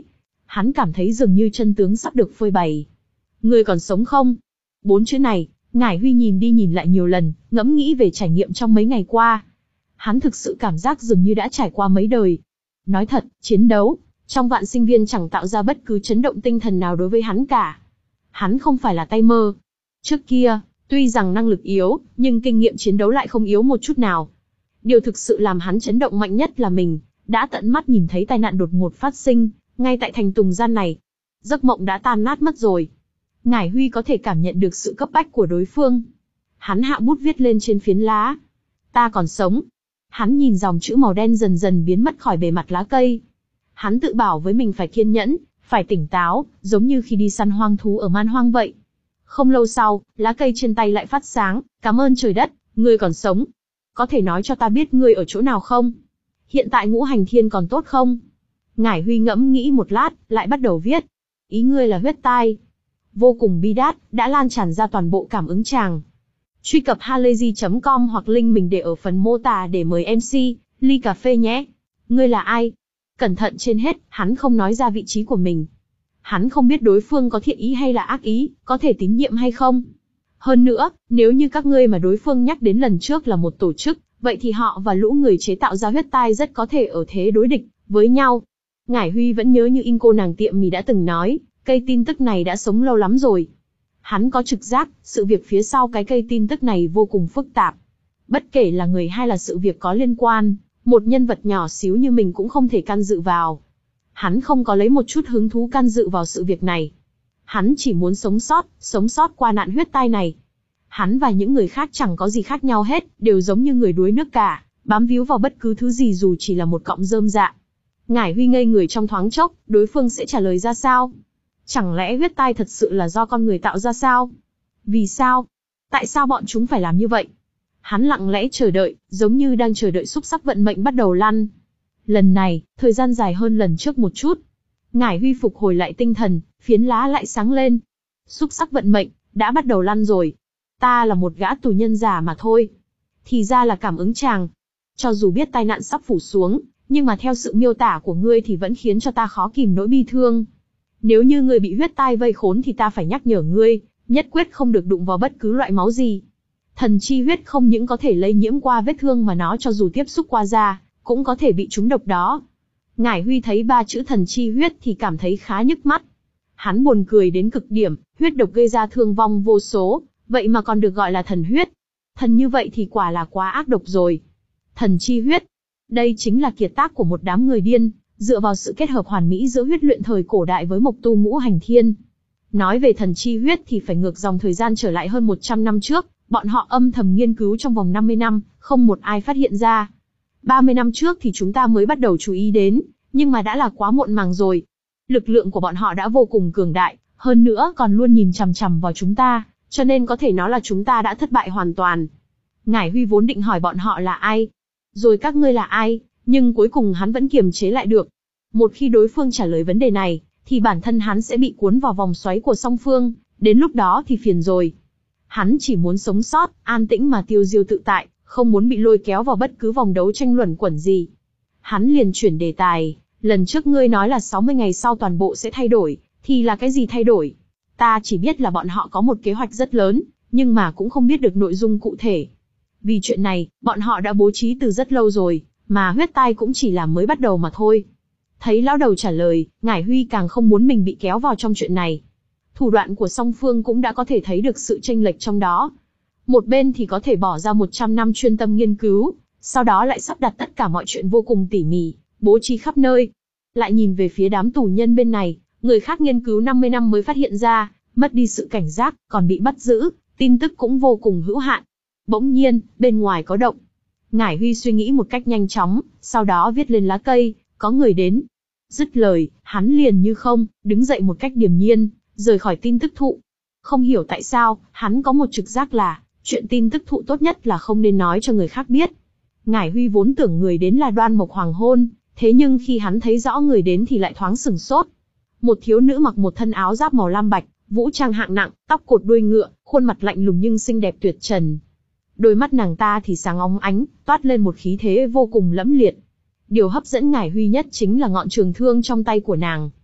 Hắn cảm thấy dường như chân tướng sắp được phơi bày. Ngươi còn sống không? Bốn chữ này, Ngải Huy nhìn đi nhìn lại nhiều lần, ngẫm nghĩ về trải nghiệm trong mấy ngày qua. Hắn thực sự cảm giác dường như đã trải qua mấy đời. Nói thật, chiến đấu trong vạn sinh viên chẳng tạo ra bất cứ chấn động tinh thần nào đối với hắn cả. Hắn không phải là tay mơ. Trước kia, tuy rằng năng lực yếu, nhưng kinh nghiệm chiến đấu lại không yếu một chút nào. Điều thực sự làm hắn chấn động mạnh nhất là mình đã tận mắt nhìn thấy tai nạn đột ngột phát sinh, ngay tại thành Tùng Gian này. Giấc mộng đã tan nát mất rồi. Ngải Huy có thể cảm nhận được sự cấp bách của đối phương. Hắn hạ bút viết lên trên phiến lá. Ta còn sống. Hắn nhìn dòng chữ màu đen dần dần biến mất khỏi bề mặt lá cây. Hắn tự bảo với mình phải kiên nhẫn, phải tỉnh táo, giống như khi đi săn hoang thú ở man hoang vậy. Không lâu sau, lá cây trên tay lại phát sáng. Cảm ơn trời đất, ngươi còn sống. Có thể nói cho ta biết ngươi ở chỗ nào không? Hiện tại Ngũ Hành Thiên còn tốt không? Ngải Huy ngẫm nghĩ một lát, lại bắt đầu viết. Ý ngươi là huyết tai. Vô cùng bi đát, đã lan tràn ra toàn bộ cảm ứng tràng. Truy cập halayzi chấm com hoặc link mình để ở phần mô tả để mời em xê, ly cà phê nhé. Ngươi là ai? Cẩn thận trên hết, hắn không nói ra vị trí của mình. Hắn không biết đối phương có thiện ý hay là ác ý, có thể tín nhiệm hay không. Hơn nữa, nếu như các ngươi mà đối phương nhắc đến lần trước là một tổ chức, vậy thì họ và lũ người chế tạo ra huyết tai rất có thể ở thế đối địch với nhau. Ngải Huy vẫn nhớ như in cô nàng tiệm mì đã từng nói, cây tin tức này đã sống lâu lắm rồi. Hắn có trực giác, sự việc phía sau cái cây tin tức này vô cùng phức tạp. Bất kể là người hay là sự việc có liên quan, một nhân vật nhỏ xíu như mình cũng không thể can dự vào. Hắn không có lấy một chút hứng thú can dự vào sự việc này. Hắn chỉ muốn sống sót, sống sót qua nạn huyết tai này. Hắn và những người khác chẳng có gì khác nhau hết, đều giống như người đuối nước cả, bám víu vào bất cứ thứ gì dù chỉ là một cọng rơm rạ. Ngải Huy ngây người trong thoáng chốc, đối phương sẽ trả lời ra sao? Chẳng lẽ huyết tai thật sự là do con người tạo ra sao? Vì sao? Tại sao bọn chúng phải làm như vậy? Hắn lặng lẽ chờ đợi, giống như đang chờ đợi xúc sắc vận mệnh bắt đầu lăn. Lần này, thời gian dài hơn lần trước một chút. Ngải Huy phục hồi lại tinh thần, phiến lá lại sáng lên. Xúc sắc vận mệnh, đã bắt đầu lăn rồi. Ta là một gã tù nhân giả mà thôi. Thì ra là cảm ứng tràng. Cho dù biết tai nạn sắp phủ xuống, nhưng mà theo sự miêu tả của ngươi thì vẫn khiến cho ta khó kìm nỗi bi thương. Nếu như ngươi bị huyết tai vây khốn thì ta phải nhắc nhở ngươi, nhất quyết không được đụng vào bất cứ loại máu gì. Thần chi huyết không những có thể lây nhiễm qua vết thương mà nó cho dù tiếp xúc qua da, cũng có thể bị trúng độc đó. Ngải Huy thấy ba chữ thần chi huyết thì cảm thấy khá nhức mắt. Hắn buồn cười đến cực điểm, huyết độc gây ra thương vong vô số, vậy mà còn được gọi là thần huyết. Thần như vậy thì quả là quá ác độc rồi. Thần chi huyết. Đây chính là kiệt tác của một đám người điên, dựa vào sự kết hợp hoàn mỹ giữa huyết luyện thời cổ đại với mộc tu ngũ hành thiên. Nói về thần chi huyết thì phải ngược dòng thời gian trở lại hơn một trăm năm trước, bọn họ âm thầm nghiên cứu trong vòng năm mươi năm, không một ai phát hiện ra. ba mươi năm trước thì chúng ta mới bắt đầu chú ý đến, nhưng mà đã là quá muộn màng rồi. Lực lượng của bọn họ đã vô cùng cường đại, hơn nữa còn luôn nhìn chằm chằm vào chúng ta, cho nên có thể nói là chúng ta đã thất bại hoàn toàn. Ngải Huy vốn định hỏi bọn họ là ai, rồi các ngươi là ai, nhưng cuối cùng hắn vẫn kiềm chế lại được. Một khi đối phương trả lời vấn đề này, thì bản thân hắn sẽ bị cuốn vào vòng xoáy của song phương, đến lúc đó thì phiền rồi. Hắn chỉ muốn sống sót, an tĩnh mà tiêu diêu tự tại, không muốn bị lôi kéo vào bất cứ vòng đấu tranh luẩn quẩn gì. Hắn liền chuyển đề tài, lần trước ngươi nói là sáu mươi ngày sau toàn bộ sẽ thay đổi, thì là cái gì thay đổi? Ta chỉ biết là bọn họ có một kế hoạch rất lớn, nhưng mà cũng không biết được nội dung cụ thể. Vì chuyện này, bọn họ đã bố trí từ rất lâu rồi, mà huyết tai cũng chỉ là mới bắt đầu mà thôi. Thấy lão đầu trả lời, Ngải Huy càng không muốn mình bị kéo vào trong chuyện này. Thủ đoạn của song phương cũng đã có thể thấy được sự chênh lệch trong đó. Một bên thì có thể bỏ ra một trăm năm chuyên tâm nghiên cứu, sau đó lại sắp đặt tất cả mọi chuyện vô cùng tỉ mỉ, bố trí khắp nơi. Lại nhìn về phía đám tù nhân bên này, người khác nghiên cứu năm mươi năm mới phát hiện ra, mất đi sự cảnh giác, còn bị bắt giữ, tin tức cũng vô cùng hữu hạn. Bỗng nhiên, bên ngoài có động. Ngải Huy suy nghĩ một cách nhanh chóng, sau đó viết lên lá cây, có người đến. Dứt lời, hắn liền như không, đứng dậy một cách điềm nhiên, rời khỏi tin tức thụ. Không hiểu tại sao, hắn có một trực giác là, chuyện tin tức thụ tốt nhất là không nên nói cho người khác biết. Ngải Huy vốn tưởng người đến là Đoan Mộc Hoàng Hôn, thế nhưng khi hắn thấy rõ người đến thì lại thoáng sửng sốt. Một thiếu nữ mặc một thân áo giáp màu lam bạch, vũ trang hạng nặng, tóc cột đuôi ngựa, khuôn mặt lạnh lùng nhưng xinh đẹp tuyệt trần. Đôi mắt nàng ta thì sáng óng ánh, toát lên một khí thế vô cùng lẫm liệt. Điều hấp dẫn Ngải Huy nhất chính là ngọn trường thương trong tay của nàng.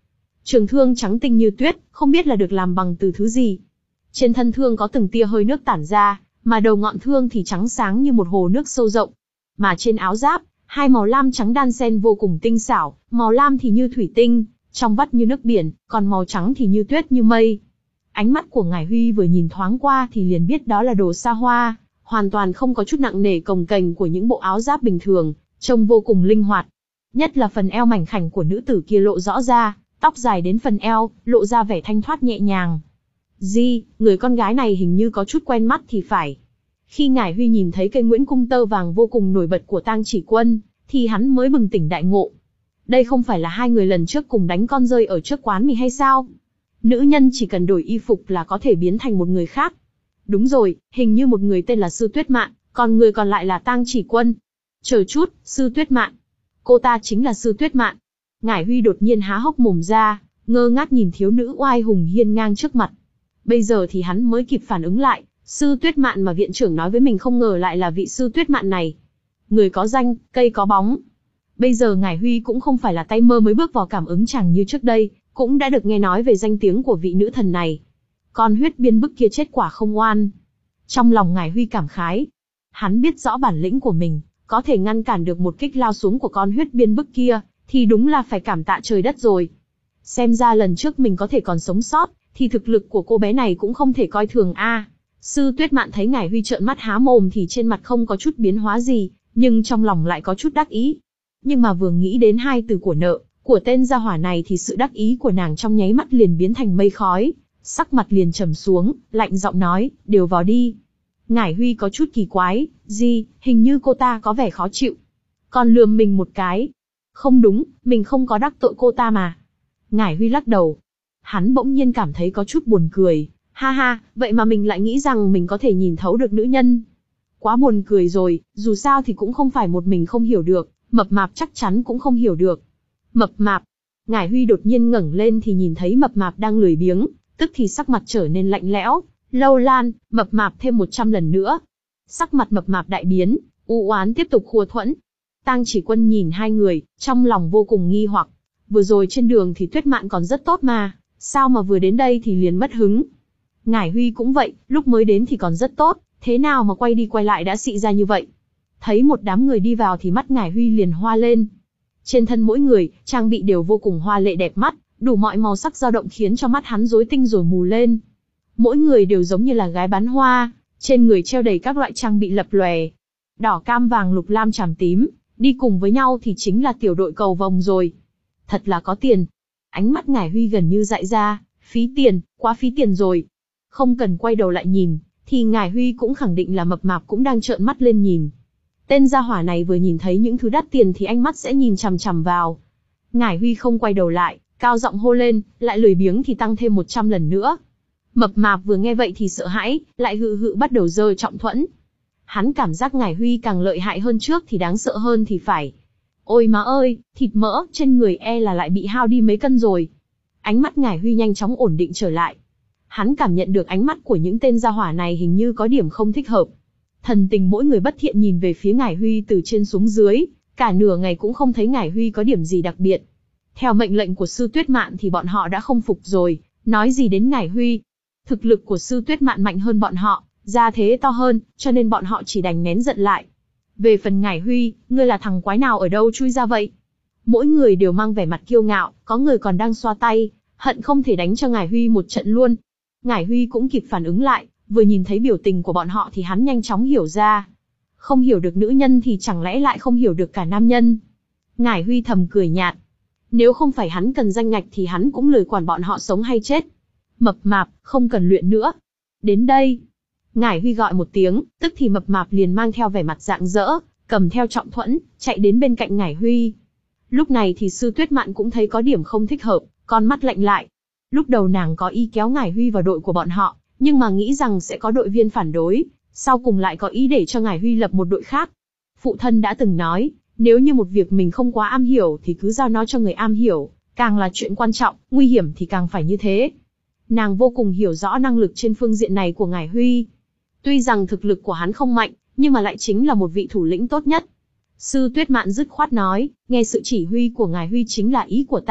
Trường thương trắng tinh như tuyết, không biết là được làm bằng từ thứ gì. Trên thân thương có từng tia hơi nước tản ra, mà đầu ngọn thương thì trắng sáng như một hồ nước sâu rộng. Mà trên áo giáp, hai màu lam trắng đan xen vô cùng tinh xảo, màu lam thì như thủy tinh, trong vắt như nước biển, còn màu trắng thì như tuyết như mây. Ánh mắt của Ngải Huy vừa nhìn thoáng qua thì liền biết đó là đồ xa hoa, hoàn toàn không có chút nặng nề cồng kềnh của những bộ áo giáp bình thường, trông vô cùng linh hoạt. Nhất là phần eo mảnh khảnh của nữ tử kia lộ rõ ra, tóc dài đến phần eo, lộ ra vẻ thanh thoát nhẹ nhàng. Di, người con gái này hình như có chút quen mắt thì phải. Khi Ngải Huy nhìn thấy cây Nguyễn Cung tơ vàng vô cùng nổi bật của Tang Chỉ Quân, thì hắn mới bừng tỉnh đại ngộ. Đây không phải là hai người lần trước cùng đánh con rơi ở trước quán mì hay sao? Nữ nhân chỉ cần đổi y phục là có thể biến thành một người khác. Đúng rồi, hình như một người tên là Sư Tuyết Mạn, còn người còn lại là Tang Chỉ Quân. Chờ chút, Sư Tuyết Mạn. Cô ta chính là Sư Tuyết Mạn. Ngải Huy đột nhiên há hốc mồm ra, ngơ ngác nhìn thiếu nữ oai hùng hiên ngang trước mặt. Bây giờ thì hắn mới kịp phản ứng lại, Sư Tuyết Mạn mà viện trưởng nói với mình không ngờ lại là vị Sư Tuyết Mạn này. Người có danh, cây có bóng. Bây giờ Ngải Huy cũng không phải là tay mơ mới bước vào cảm ứng chẳng như trước đây, cũng đã được nghe nói về danh tiếng của vị nữ thần này. Con huyết biên bức kia chết quả không oan. Trong lòng Ngải Huy cảm khái. Hắn biết rõ bản lĩnh của mình, có thể ngăn cản được một kích lao xuống của con huyết biên bức kia, thì đúng là phải cảm tạ trời đất rồi. Xem ra lần trước mình có thể còn sống sót, thì thực lực của cô bé này cũng không thể coi thường a. À, Sư Tuyết Mạn thấy Ngải Huy trợn mắt há mồm thì trên mặt không có chút biến hóa gì, nhưng trong lòng lại có chút đắc ý. Nhưng mà vừa nghĩ đến hai từ của nợ, của tên gia hỏa này thì sự đắc ý của nàng trong nháy mắt liền biến thành mây khói, sắc mặt liền trầm xuống, lạnh giọng nói, đều vào đi. Ngải Huy có chút kỳ quái, gì, hình như cô ta có vẻ khó chịu. Còn lườm mình một cái. Không đúng, mình không có đắc tội cô ta mà. Ngải Huy lắc đầu. Hắn bỗng nhiên cảm thấy có chút buồn cười. Ha ha, vậy mà mình lại nghĩ rằng mình có thể nhìn thấu được nữ nhân. Quá buồn cười rồi, dù sao thì cũng không phải một mình không hiểu được, Mập Mạp chắc chắn cũng không hiểu được. Mập Mạp. Ngải Huy đột nhiên ngẩng lên thì nhìn thấy Mập Mạp đang lười biếng, tức thì sắc mặt trở nên lạnh lẽo. Lâu Lan, Mập Mạp thêm một trăm lần nữa. Sắc mặt Mập Mạp đại biến, u oán tiếp tục khua thuẫn. Tang Chỉ Quân nhìn hai người, trong lòng vô cùng nghi hoặc. Vừa rồi trên đường thì Tuyết Mạn còn rất tốt mà, sao mà vừa đến đây thì liền mất hứng. Ngải Huy cũng vậy, lúc mới đến thì còn rất tốt, thế nào mà quay đi quay lại đã xị ra như vậy. Thấy một đám người đi vào thì mắt Ngải Huy liền hoa lên. Trên thân mỗi người, trang bị đều vô cùng hoa lệ đẹp mắt, đủ mọi màu sắc dao động khiến cho mắt hắn rối tinh rồi mù lên. Mỗi người đều giống như là gái bán hoa, trên người treo đầy các loại trang bị lập lòe. Đỏ cam vàng lục lam tràm tím, đi cùng với nhau thì chính là tiểu đội cầu vồng rồi. Thật là có tiền. Ánh mắt Ngải Huy gần như dại ra, phí tiền, quá phí tiền rồi. Không cần quay đầu lại nhìn, thì Ngải Huy cũng khẳng định là Mập Mạp cũng đang trợn mắt lên nhìn. Tên gia hỏa này vừa nhìn thấy những thứ đắt tiền thì ánh mắt sẽ nhìn chằm chằm vào. Ngải Huy không quay đầu lại, cao giọng hô lên, lại lười biếng thì tăng thêm một trăm lần nữa. Mập Mạp vừa nghe vậy thì sợ hãi, lại hự hự bắt đầu giơ trọng thuẫn. Hắn cảm giác Ngải Huy càng lợi hại hơn trước thì đáng sợ hơn thì phải. Ôi má ơi, thịt mỡ trên người e là lại bị hao đi mấy cân rồi. Ánh mắt Ngải Huy nhanh chóng ổn định trở lại. Hắn cảm nhận được ánh mắt của những tên gia hỏa này hình như có điểm không thích hợp. Thần tình mỗi người bất thiện nhìn về phía Ngải Huy từ trên xuống dưới, cả nửa ngày cũng không thấy Ngải Huy có điểm gì đặc biệt. Theo mệnh lệnh của Sư Tuyết Mạn thì bọn họ đã không phục rồi, nói gì đến Ngải Huy. Thực lực của Sư Tuyết Mạn mạnh hơn bọn họ, gia thế to hơn, cho nên bọn họ chỉ đành nén giận lại. Về phần Ngải Huy, ngươi là thằng quái nào ở đâu chui ra vậy? Mỗi người đều mang vẻ mặt kiêu ngạo, có người còn đang xoa tay, hận không thể đánh cho Ngải Huy một trận luôn. Ngải Huy cũng kịp phản ứng lại, vừa nhìn thấy biểu tình của bọn họ thì hắn nhanh chóng hiểu ra. Không hiểu được nữ nhân thì chẳng lẽ lại không hiểu được cả nam nhân. Ngải Huy thầm cười nhạt. Nếu không phải hắn cần danh ngạch thì hắn cũng lười quản bọn họ sống hay chết. Mập Mạp, không cần luyện nữa. Đến đây. Ngải Huy gọi một tiếng, tức thì Mập Mạp liền mang theo vẻ mặt rạng rỡ, cầm theo trọng thuẫn, chạy đến bên cạnh Ngải Huy. Lúc này thì Sư Tuyết Mạn cũng thấy có điểm không thích hợp, con mắt lạnh lại. Lúc đầu nàng có ý kéo Ngải Huy vào đội của bọn họ, nhưng mà nghĩ rằng sẽ có đội viên phản đối, sau cùng lại có ý để cho Ngải Huy lập một đội khác. Phụ thân đã từng nói, nếu như một việc mình không quá am hiểu thì cứ giao nó cho người am hiểu, càng là chuyện quan trọng, nguy hiểm thì càng phải như thế. Nàng vô cùng hiểu rõ năng lực trên phương diện này của Ngải Huy. Tuy rằng thực lực của hắn không mạnh, nhưng mà lại chính là một vị thủ lĩnh tốt nhất. Sư Tuyết Mạn dứt khoát nói, nghe sự chỉ huy của Ngải Huy chính là ý của ta,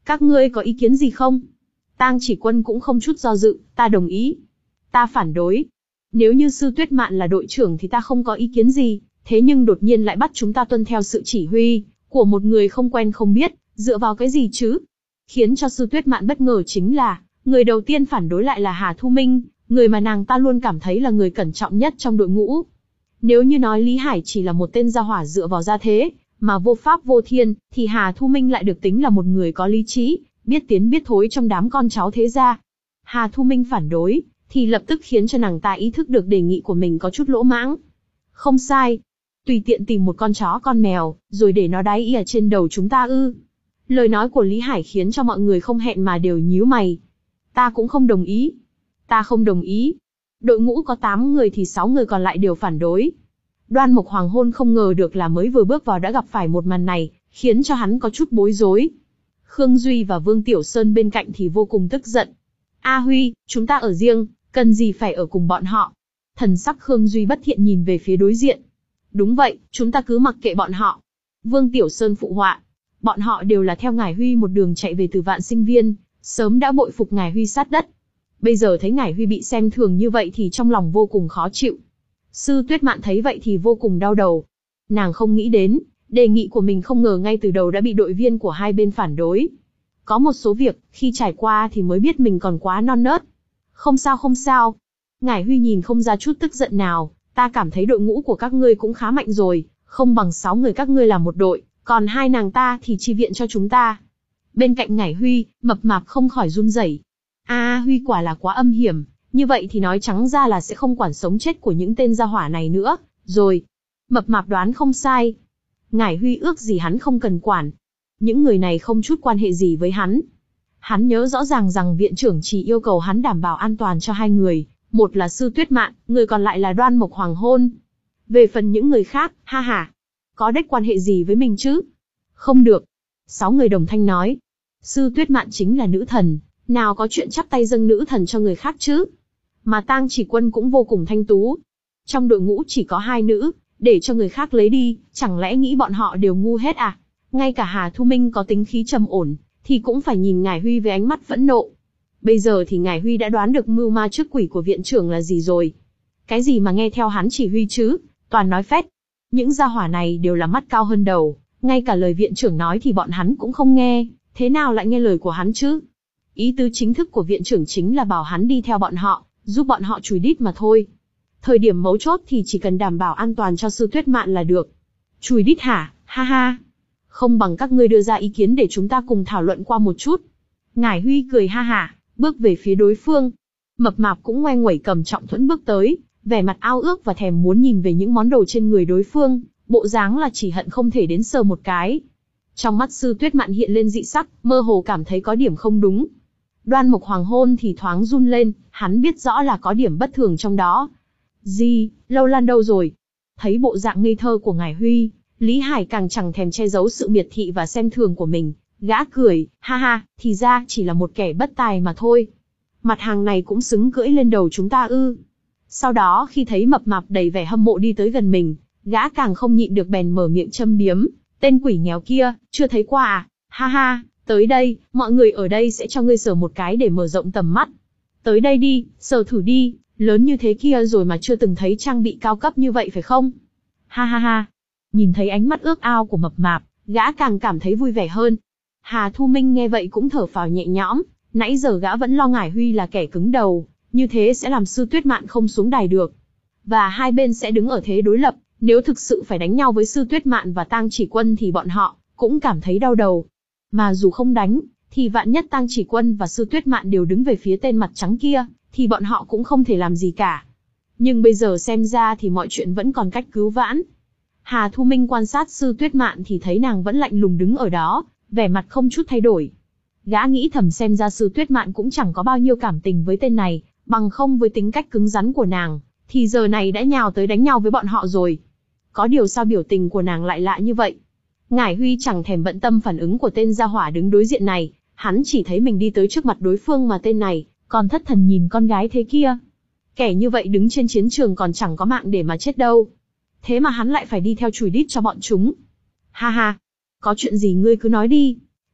Các ngươi có ý kiến gì không? Tang Chỉ Quân cũng không chút do dự, ta đồng ý. Ta phản đối. Nếu như Sư Tuyết Mạn là đội trưởng thì ta không có ý kiến gì, thế nhưng đột nhiên lại bắt chúng ta tuân theo sự chỉ huy của một người không quen không biết, dựa vào cái gì chứ? Khiến cho Sư Tuyết Mạn bất ngờ chính là, người đầu tiên phản đối lại là Hà Thu Minh, người mà nàng ta luôn cảm thấy là người cẩn trọng nhất trong đội ngũ. Nếu như nói Lý Hải chỉ là một tên gia hỏa dựa vào gia thế, mà vô pháp vô thiên, thì Hà Thu Minh lại được tính là một người có lý trí, biết tiến biết thối trong đám con cháu thế gia. Hà Thu Minh phản đối, thì lập tức khiến cho nàng ta ý thức được đề nghị của mình có chút lỗ mãng. Không sai. Tùy tiện tìm một con chó con mèo, rồi để nó đái y ở trên đầu chúng ta ư. Lời nói của Lý Hải khiến cho mọi người không hẹn mà đều nhíu mày. Ta cũng không đồng ý. Ta không đồng ý. Đội ngũ có tám người thì sáu người còn lại đều phản đối. Đoan Mộc Hoàng Hôn không ngờ được là mới vừa bước vào đã gặp phải một màn này, khiến cho hắn có chút bối rối. Khương Duy và Vương Tiểu Sơn bên cạnh thì vô cùng tức giận. A Huy, chúng ta ở riêng, cần gì phải ở cùng bọn họ? Thần sắc Khương Duy bất thiện nhìn về phía đối diện. Đúng vậy, chúng ta cứ mặc kệ bọn họ. Vương Tiểu Sơn phụ họa. Bọn họ đều là theo Ngải Huy một đường chạy về từ Vạn Sinh Viên, sớm đã bội phục Ngải Huy sát đất. Bây giờ thấy Ngải Huy bị xem thường như vậy thì trong lòng vô cùng khó chịu. Sư Tuyết Mạn thấy vậy thì vô cùng đau đầu. Nàng không nghĩ đến, đề nghị của mình không ngờ ngay từ đầu đã bị đội viên của hai bên phản đối. Có một số việc, khi trải qua thì mới biết mình còn quá non nớt. Không sao không sao. Ngải Huy nhìn không ra chút tức giận nào, ta cảm thấy đội ngũ của các ngươi cũng khá mạnh rồi, không bằng sáu người các ngươi làm một đội, còn hai nàng ta thì chi viện cho chúng ta. Bên cạnh Ngải Huy, Mập Mạp không khỏi run rẩy. A Huy quả là quá âm hiểm, như vậy thì nói trắng ra là sẽ không quản sống chết của những tên gia hỏa này nữa, rồi. Mập Mạp đoán không sai. Ngải Huy ước gì hắn không cần quản. Những người này không chút quan hệ gì với hắn. Hắn nhớ rõ ràng rằng viện trưởng chỉ yêu cầu hắn đảm bảo an toàn cho hai người, một là Sư Tuyết Mạn, người còn lại là Đoan Mộc Hoàng Hôn. Về phần những người khác, ha ha, có đếch quan hệ gì với mình chứ? Không được. Sáu người đồng thanh nói. Sư Tuyết Mạn chính là nữ thần, nào có chuyện chắp tay dâng nữ thần cho người khác chứ? Mà Tang Chỉ Quân cũng vô cùng thanh tú. Trong đội ngũ chỉ có hai nữ, để cho người khác lấy đi, chẳng lẽ nghĩ bọn họ đều ngu hết à? Ngay cả Hà Thu Minh có tính khí trầm ổn, thì cũng phải nhìn Ngải Huy với ánh mắt phẫn nộ. Bây giờ thì Ngải Huy đã đoán được mưu ma trước quỷ của viện trưởng là gì rồi. Cái gì mà nghe theo hắn chỉ huy chứ, toàn nói phét. Những gia hỏa này đều là mắt cao hơn đầu, ngay cả lời viện trưởng nói thì bọn hắn cũng không nghe, thế nào lại nghe lời của hắn chứ? Ý tứ chính thức của viện trưởng chính là bảo hắn đi theo bọn họ, giúp bọn họ chùi đít mà thôi. Thời điểm mấu chốt thì chỉ cần đảm bảo an toàn cho Sư Tuyết Mạn là được. Chùi đít hả? Ha ha. Không bằng các ngươi đưa ra ý kiến để chúng ta cùng thảo luận qua một chút. Ngải Huy cười ha hả, bước về phía đối phương. Mập Mạp cũng ngoe nguẩy cầm trọng thuẫn bước tới, vẻ mặt ao ước và thèm muốn nhìn về những món đồ trên người đối phương, bộ dáng là chỉ hận không thể đến sờ một cái. Trong mắt Sư Tuyết Mạn hiện lên dị sắc, mơ hồ cảm thấy có điểm không đúng. Đoan Mộc Hoàng Hôn thì thoáng run lên, hắn biết rõ là có điểm bất thường trong đó. Gì, Lâu Lan đâu rồi? Thấy bộ dạng ngây thơ của Ngải Huy, Lý Hải càng chẳng thèm che giấu sự miệt thị và xem thường của mình. Gã cười, ha ha, thì ra chỉ là một kẻ bất tài mà thôi. Mặt hàng này cũng xứng cưỡi lên đầu chúng ta ư? Sau đó khi thấy Mập Mạp đầy vẻ hâm mộ đi tới gần mình, gã càng không nhịn được bèn mở miệng châm biếm. Tên quỷ nghèo kia, chưa thấy qua à? Ha ha, tới đây, mọi người ở đây sẽ cho ngươi sờ một cái để mở rộng tầm mắt. Tới đây đi, sờ thử đi, lớn như thế kia rồi mà chưa từng thấy trang bị cao cấp như vậy phải không? Ha ha ha. Nhìn thấy ánh mắt ước ao của Mập Mạp, gã càng cảm thấy vui vẻ hơn. Hà Thu Minh nghe vậy cũng thở phào nhẹ nhõm, nãy giờ gã vẫn lo Ngải Huy là kẻ cứng đầu, như thế sẽ làm Sư Tuyết Mạn không xuống đài được. Và hai bên sẽ đứng ở thế đối lập, nếu thực sự phải đánh nhau với Sư Tuyết Mạn và Tang Chỉ Quân thì bọn họ cũng cảm thấy đau đầu. Mà dù không đánh, thì vạn nhất Tang Chỉ Quân và Sư Tuyết Mạn đều đứng về phía tên mặt trắng kia, thì bọn họ cũng không thể làm gì cả. Nhưng bây giờ xem ra thì mọi chuyện vẫn còn cách cứu vãn. Hà Thu Minh quan sát Sư Tuyết Mạn thì thấy nàng vẫn lạnh lùng đứng ở đó, vẻ mặt không chút thay đổi. Gã nghĩ thầm xem ra Sư Tuyết Mạn cũng chẳng có bao nhiêu cảm tình với tên này, bằng không với tính cách cứng rắn của nàng, thì giờ này đã nhào tới đánh nhau với bọn họ rồi. Có điều sao biểu tình của nàng lại lạ như vậy? Ngải Huy chẳng thèm bận tâm phản ứng của tên gia hỏa đứng đối diện này, hắn chỉ thấy mình đi tới trước mặt đối phương mà tên này còn thất thần nhìn con gái thế kia. Kẻ như vậy đứng trên chiến trường còn chẳng có mạng để mà chết đâu. Thế mà hắn lại phải đi theo chùi đít cho bọn chúng. Ha ha, có chuyện gì ngươi cứ nói đi.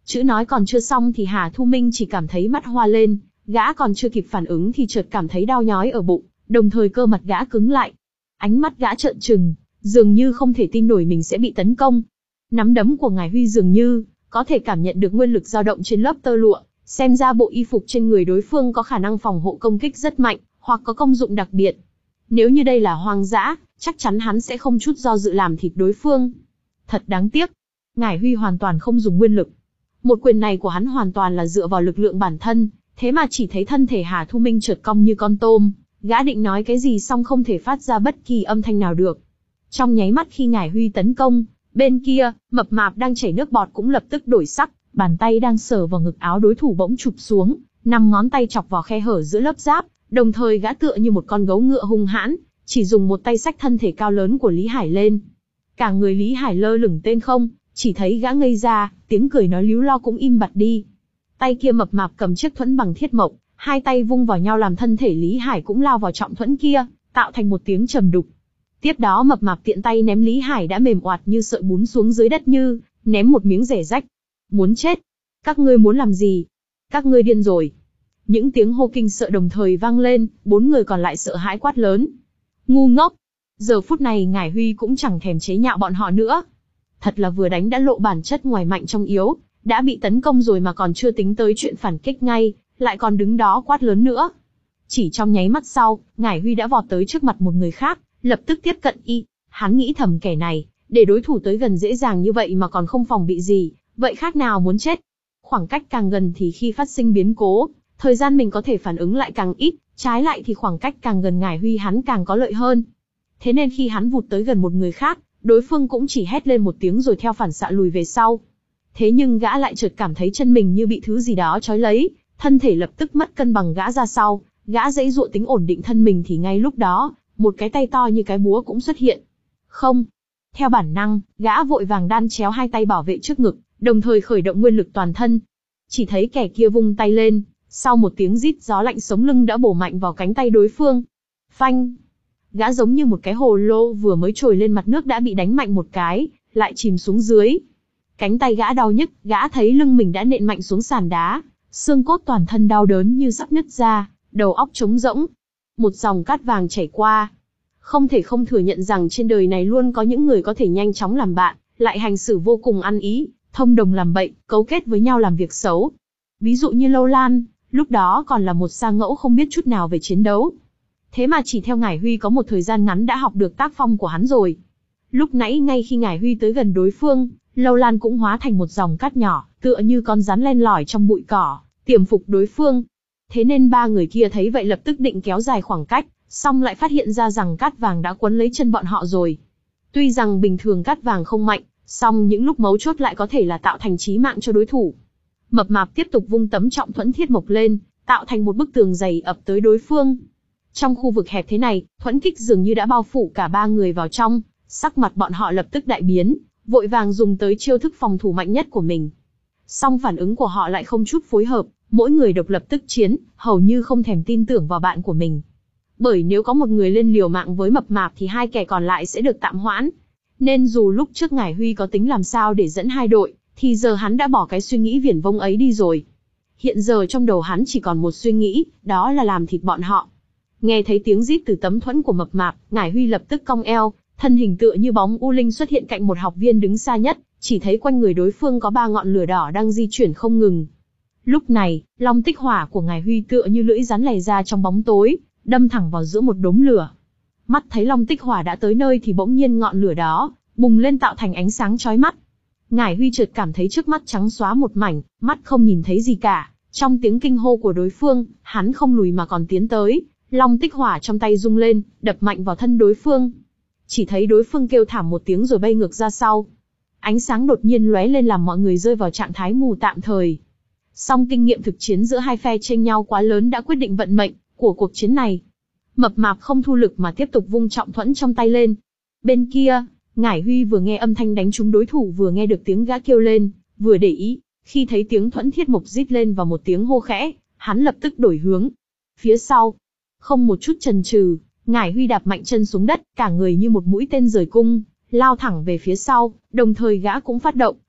Chữ nói còn chưa xong thì Hà Thu Minh chỉ cảm thấy mắt hoa lên, gã còn chưa kịp phản ứng thì chợt cảm thấy đau nhói ở bụng, đồng thời cơ mặt gã cứng lại. Ánh mắt gã trợn trừng, dường như không thể tin nổi mình sẽ bị tấn công. Nắm đấm của Ngải Huy dường như có thể cảm nhận được nguyên lực dao động trên lớp tơ lụa, xem ra bộ y phục trên người đối phương có khả năng phòng hộ công kích rất mạnh, hoặc có công dụng đặc biệt. Nếu như đây là hoang dã, chắc chắn hắn sẽ không chút do dự làm thịt đối phương. Thật đáng tiếc, Ngải Huy hoàn toàn không dùng nguyên lực. Một quyền này của hắn hoàn toàn là dựa vào lực lượng bản thân, thế mà chỉ thấy thân thể Hà Thu Minh chợt cong như con tôm, gã định nói cái gì xong không thể phát ra bất kỳ âm thanh nào được. Trong nháy mắt khi Ngải Huy tấn công, bên kia, mập mạp đang chảy nước bọt cũng lập tức đổi sắc, bàn tay đang sờ vào ngực áo đối thủ bỗng chụp xuống, năm ngón tay chọc vào khe hở giữa lớp giáp, đồng thời gã tựa như một con gấu ngựa hung hãn, chỉ dùng một tay xách thân thể cao lớn của Lý Hải lên. Cả người Lý Hải lơ lửng tên không, chỉ thấy gã ngây ra, tiếng cười nói líu lo cũng im bặt đi. Tay kia mập mạp cầm chiếc thuẫn bằng thiết mộc, hai tay vung vào nhau làm thân thể Lý Hải cũng lao vào trọng thuẫn kia, tạo thành một tiếng trầm đục. Tiếp đó mập mạp tiện tay ném Lý Hải đã mềm oạt như sợi bún xuống dưới đất như ném một miếng rẻ rách. Muốn chết? Các ngươi muốn làm gì? Các ngươi điên rồi? Những tiếng hô kinh sợ đồng thời vang lên, bốn người còn lại sợ hãi quát lớn. Ngu ngốc! Giờ phút này Ngải Huy cũng chẳng thèm chế nhạo bọn họ nữa. Thật là vừa đánh đã lộ bản chất ngoài mạnh trong yếu, đã bị tấn công rồi mà còn chưa tính tới chuyện phản kích ngay, lại còn đứng đó quát lớn nữa. Chỉ trong nháy mắt sau, Ngải Huy đã vọt tới trước mặt một người khác, lập tức tiếp cận y. Hắn nghĩ thầm kẻ này, để đối thủ tới gần dễ dàng như vậy mà còn không phòng bị gì, vậy khác nào muốn chết. Khoảng cách càng gần thì khi phát sinh biến cố, thời gian mình có thể phản ứng lại càng ít, trái lại thì khoảng cách càng gần Ngải Huy hắn càng có lợi hơn. Thế nên khi hắn vụt tới gần một người khác, đối phương cũng chỉ hét lên một tiếng rồi theo phản xạ lùi về sau. Thế nhưng gã lại chợt cảm thấy chân mình như bị thứ gì đó trói lấy, thân thể lập tức mất cân bằng gã ra sau, gã giãy giụa tính ổn định thân mình thì ngay lúc đó, một cái tay to như cái búa cũng xuất hiện. Không. Theo bản năng, gã vội vàng đan chéo hai tay bảo vệ trước ngực, đồng thời khởi động nguyên lực toàn thân. Chỉ thấy kẻ kia vung tay lên, sau một tiếng rít gió lạnh sống lưng đã bổ mạnh vào cánh tay đối phương. Phanh! Gã giống như một cái hồ lô vừa mới trồi lên mặt nước đã bị đánh mạnh một cái, lại chìm xuống dưới. Cánh tay gã đau nhức, gã thấy lưng mình đã nện mạnh xuống sàn đá, xương cốt toàn thân đau đớn như sắp nứt ra, đầu óc trống rỗng. Một dòng cát vàng chảy qua. Không thể không thừa nhận rằng trên đời này luôn có những người có thể nhanh chóng làm bạn, lại hành xử vô cùng ăn ý, thông đồng làm bậy, cấu kết với nhau làm việc xấu. Ví dụ như Lâu Lan, lúc đó còn là một sa ngẫu không biết chút nào về chiến đấu. Thế mà chỉ theo Ngải Huy có một thời gian ngắn đã học được tác phong của hắn rồi. Lúc nãy ngay khi Ngải Huy tới gần đối phương, Lâu Lan cũng hóa thành một dòng cát nhỏ, tựa như con rắn len lỏi trong bụi cỏ, tiềm phục đối phương. Thế nên ba người kia thấy vậy lập tức định kéo dài khoảng cách, song lại phát hiện ra rằng cát vàng đã quấn lấy chân bọn họ rồi. Tuy rằng bình thường cát vàng không mạnh, song những lúc mấu chốt lại có thể là tạo thành chí mạng cho đối thủ. Mập mạp tiếp tục vung tấm trọng thuẫn thiết mộc lên, tạo thành một bức tường dày ập tới đối phương. Trong khu vực hẹp thế này, thuẫn kích dường như đã bao phủ cả ba người vào trong, sắc mặt bọn họ lập tức đại biến, vội vàng dùng tới chiêu thức phòng thủ mạnh nhất của mình. Song phản ứng của họ lại không chút phối hợp, mỗi người độc lập tức chiến, hầu như không thèm tin tưởng vào bạn của mình. Bởi nếu có một người lên liều mạng với mập mạp thì hai kẻ còn lại sẽ được tạm hoãn. Nên dù lúc trước Ngải Huy có tính làm sao để dẫn hai đội, thì giờ hắn đã bỏ cái suy nghĩ viển vông ấy đi rồi. Hiện giờ trong đầu hắn chỉ còn một suy nghĩ, đó là làm thịt bọn họ. Nghe thấy tiếng rít từ tấm thuẫn của mập mạp, Ngải Huy lập tức cong eo, thân hình tựa như bóng u linh xuất hiện cạnh một học viên đứng xa nhất, chỉ thấy quanh người đối phương có ba ngọn lửa đỏ đang di chuyển không ngừng. Lúc này, long tích hỏa của Ngải Huy tựa như lưỡi rắn lè ra trong bóng tối, đâm thẳng vào giữa một đống lửa. Mắt thấy long tích hỏa đã tới nơi thì bỗng nhiên ngọn lửa đó bùng lên tạo thành ánh sáng chói mắt. Ngải Huy chợt cảm thấy trước mắt trắng xóa một mảnh, mắt không nhìn thấy gì cả. Trong tiếng kinh hô của đối phương, hắn không lùi mà còn tiến tới, long tích hỏa trong tay rung lên, đập mạnh vào thân đối phương. Chỉ thấy đối phương kêu thảm một tiếng rồi bay ngược ra sau. Ánh sáng đột nhiên lóe lên làm mọi người rơi vào trạng thái mù tạm thời. Song kinh nghiệm thực chiến giữa hai phe chênh nhau quá lớn đã quyết định vận mệnh của cuộc chiến này. Mập mạp không thu lực mà tiếp tục vung trọng thuẫn trong tay lên. Bên kia, Ngải Huy vừa nghe âm thanh đánh trúng đối thủ vừa nghe được tiếng gã kêu lên, vừa để ý, khi thấy tiếng thuẫn thiết mộc rít lên và một tiếng hô khẽ, hắn lập tức đổi hướng. Phía sau, không một chút chần chừ, Ngải Huy đạp mạnh chân xuống đất, cả người như một mũi tên rời cung, lao thẳng về phía sau, đồng thời gã cũng phát động,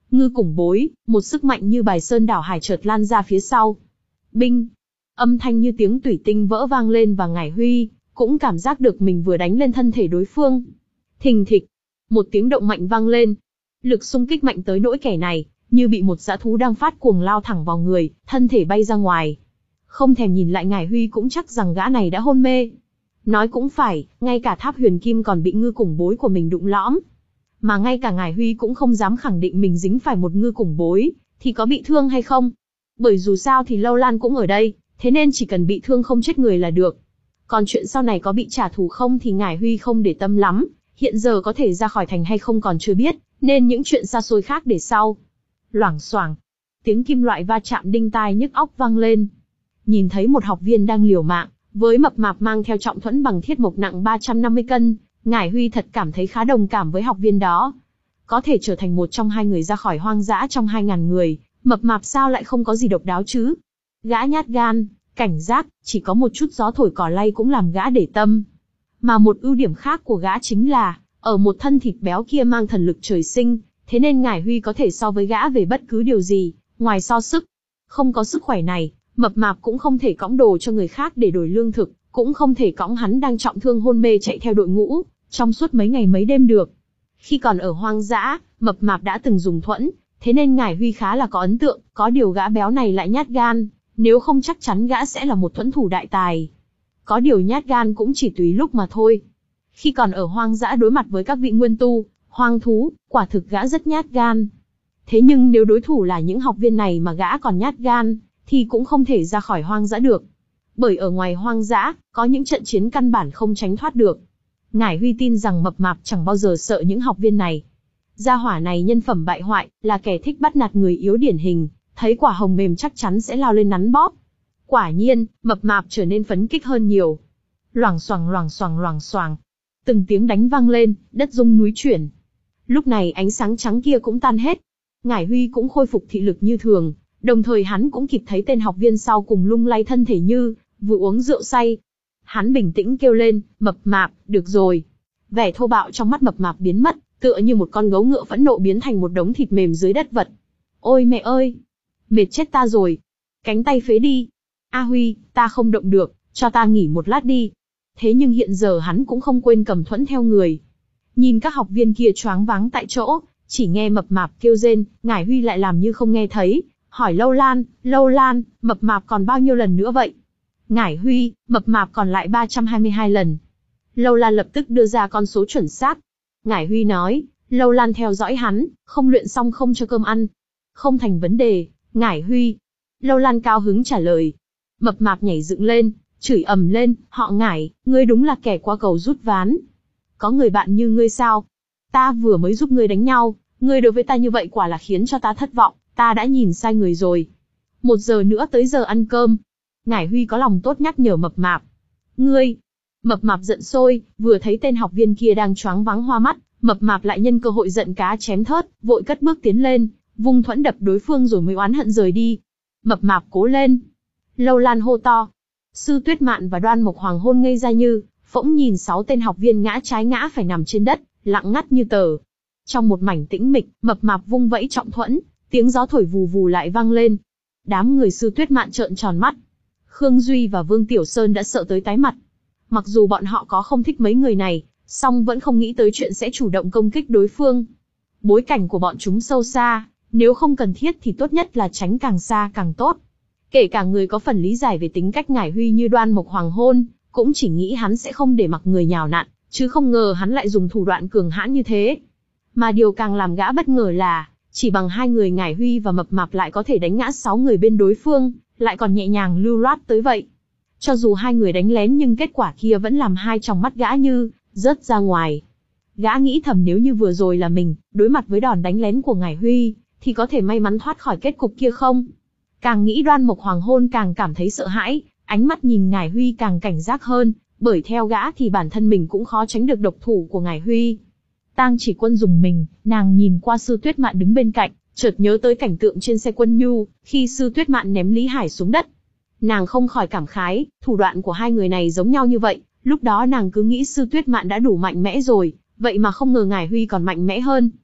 Ngư Củng Bối, một sức mạnh như bài sơn đảo hải chợt lan ra phía sau. Binh! Âm thanh như tiếng tủy tinh vỡ vang lên và Ngải Huy cũng cảm giác được mình vừa đánh lên thân thể đối phương. Thình thịch! Một tiếng động mạnh vang lên. Lực xung kích mạnh tới nỗi kẻ này, như bị một dã thú đang phát cuồng lao thẳng vào người, thân thể bay ra ngoài. Không thèm nhìn lại Ngải Huy cũng chắc rằng gã này đã hôn mê. Nói cũng phải, ngay cả tháp huyền kim còn bị ngư củng bối của mình đụng lõm. Mà ngay cả Ngải Huy cũng không dám khẳng định mình dính phải một ngư củng bối, thì có bị thương hay không. Bởi dù sao thì Lâu Lan cũng ở đây, thế nên chỉ cần bị thương không chết người là được. Còn chuyện sau này có bị trả thù không thì Ngải Huy không để tâm lắm, hiện giờ có thể ra khỏi thành hay không còn chưa biết, nên những chuyện xa xôi khác để sau. Loảng xoảng, tiếng kim loại va chạm đinh tai nhức óc vang lên. Nhìn thấy một học viên đang liều mạng, với mập mạp mang theo trọng thuẫn bằng thiết mộc nặng ba trăm năm mươi cân, Ngải Huy thật cảm thấy khá đồng cảm với học viên đó. Có thể trở thành một trong hai người ra khỏi hoang dã trong hai ngàn người, mập mạp sao lại không có gì độc đáo chứ? Gã nhát gan, cảnh giác, chỉ có một chút gió thổi cỏ lay cũng làm gã để tâm. Mà một ưu điểm khác của gã chính là, ở một thân thịt béo kia mang thần lực trời sinh, thế nên Ngải Huy có thể so với gã về bất cứ điều gì, ngoài so sức. Không có sức khỏe này, mập mạp cũng không thể cõng đồ cho người khác để đổi lương thực, cũng không thể cõng hắn đang trọng thương hôn mê chạy theo đội ngũ, trong suốt mấy ngày mấy đêm được. Khi còn ở hoang dã, mập mạp đã từng dùng thuẫn, thế nên Ngải Huy khá là có ấn tượng, có điều gã béo này lại nhát gan, nếu không chắc chắn gã sẽ là một thuẫn thủ đại tài. Có điều nhát gan cũng chỉ tùy lúc mà thôi. Khi còn ở hoang dã đối mặt với các vị nguyên tu, hoang thú, quả thực gã rất nhát gan. Thế nhưng nếu đối thủ là những học viên này mà gã còn nhát gan, thì cũng không thể ra khỏi hoang dã được. Bởi ở ngoài hoang dã, có những trận chiến căn bản không tránh thoát được. Ngải Huy tin rằng mập mạp chẳng bao giờ sợ những học viên này. Gia hỏa này nhân phẩm bại hoại, là kẻ thích bắt nạt người yếu điển hình, thấy quả hồng mềm chắc chắn sẽ lao lên nắn bóp. Quả nhiên, mập mạp trở nên phấn kích hơn nhiều. Loảng xoảng loảng xoảng loảng xoảng. Từng tiếng đánh vang lên, đất rung núi chuyển. Lúc này ánh sáng trắng kia cũng tan hết. Ngải Huy cũng khôi phục thị lực như thường, đồng thời hắn cũng kịp thấy tên học viên sau cùng lung lay thân thể như vừa uống rượu say. Hắn bình tĩnh kêu lên, mập mạp, được rồi. Vẻ thô bạo trong mắt mập mạp biến mất, tựa như một con gấu ngựa phẫn nộ biến thành một đống thịt mềm dưới đất vật. Ôi mẹ ơi! Mệt chết ta rồi! Cánh tay phế đi! A Huy, ta không động được, cho ta nghỉ một lát đi. Thế nhưng hiện giờ hắn cũng không quên cầm thuẫn theo người. Nhìn các học viên kia choáng váng tại chỗ, chỉ nghe mập mạp kêu rên, Ngải Huy lại làm như không nghe thấy, hỏi Lâu Lan, Lâu Lan, mập mạp còn bao nhiêu lần nữa vậy? Ngải Huy, mập mạp còn lại ba trăm hai mươi hai lần. Lâu Lan lập tức đưa ra con số chuẩn xác. Ngải Huy nói, Lâu Lan theo dõi hắn, không luyện xong không cho cơm ăn. Không thành vấn đề, Ngải Huy. Lâu Lan cao hứng trả lời. Mập mạp nhảy dựng lên, chửi ầm lên, họ Ngải, ngươi đúng là kẻ qua cầu rút ván. Có người bạn như ngươi sao? Ta vừa mới giúp ngươi đánh nhau, ngươi đối với ta như vậy quả là khiến cho ta thất vọng, ta đã nhìn sai người rồi. Một giờ nữa tới giờ ăn cơm. Ngải Huy có lòng tốt nhắc nhở mập mạp. Ngươi! Mập mạp giận sôi, vừa thấy tên học viên kia đang choáng váng hoa mắt, mập mạp lại nhân cơ hội giận cá chém thớt, vội cất bước tiến lên, vung thuẫn đập đối phương rồi mới oán hận rời đi. Mập mạp cố lên! Lâu Lan hô to. Sư Tuyết Mạn và Đoan Mộc Hoàng hôn ngây ra như, phỗng nhìn sáu tên học viên ngã trái ngã phải nằm trên đất, lặng ngắt như tờ. Trong một mảnh tĩnh mịch, mập mạp vung vẫy trọng thuẫn, tiếng gió thổi vù vù lại vang lên. Đám người Sư Tuyết Mạn trợn tròn mắt. Khương Duy và Vương Tiểu Sơn đã sợ tới tái mặt. Mặc dù bọn họ có không thích mấy người này, song vẫn không nghĩ tới chuyện sẽ chủ động công kích đối phương. Bối cảnh của bọn chúng sâu xa, nếu không cần thiết thì tốt nhất là tránh càng xa càng tốt. Kể cả người có phần lý giải về tính cách Ngải Huy như Đoan Mộc Hoàng hôn, cũng chỉ nghĩ hắn sẽ không để mặc người nhào nặn, chứ không ngờ hắn lại dùng thủ đoạn cường hãn như thế. Mà điều càng làm gã bất ngờ là, chỉ bằng hai người Ngải Huy và mập mạp lại có thể đánh ngã sáu người bên đối phương, lại còn nhẹ nhàng lưu loát tới vậy. Cho dù hai người đánh lén nhưng kết quả kia vẫn làm hai tròng mắt gã như rớt ra ngoài. Gã nghĩ thầm nếu như vừa rồi là mình, đối mặt với đòn đánh lén của Ngải Huy, thì có thể may mắn thoát khỏi kết cục kia không? Càng nghĩ Đoan Mộc Hoàng hôn càng cảm thấy sợ hãi, ánh mắt nhìn Ngải Huy càng cảnh giác hơn, bởi theo gã thì bản thân mình cũng khó tránh được độc thủ của Ngải Huy. Tang Chỉ Quân dùng mình, nàng nhìn qua Sư Tuyết Mạn đứng bên cạnh, chợt nhớ tới cảnh tượng trên xe quân nhu, khi Sư Tuyết Mạn ném Lý Hải xuống đất. Nàng không khỏi cảm khái, thủ đoạn của hai người này giống nhau như vậy, lúc đó nàng cứ nghĩ Sư Tuyết Mạn đã đủ mạnh mẽ rồi, vậy mà không ngờ Ngải Huy còn mạnh mẽ hơn.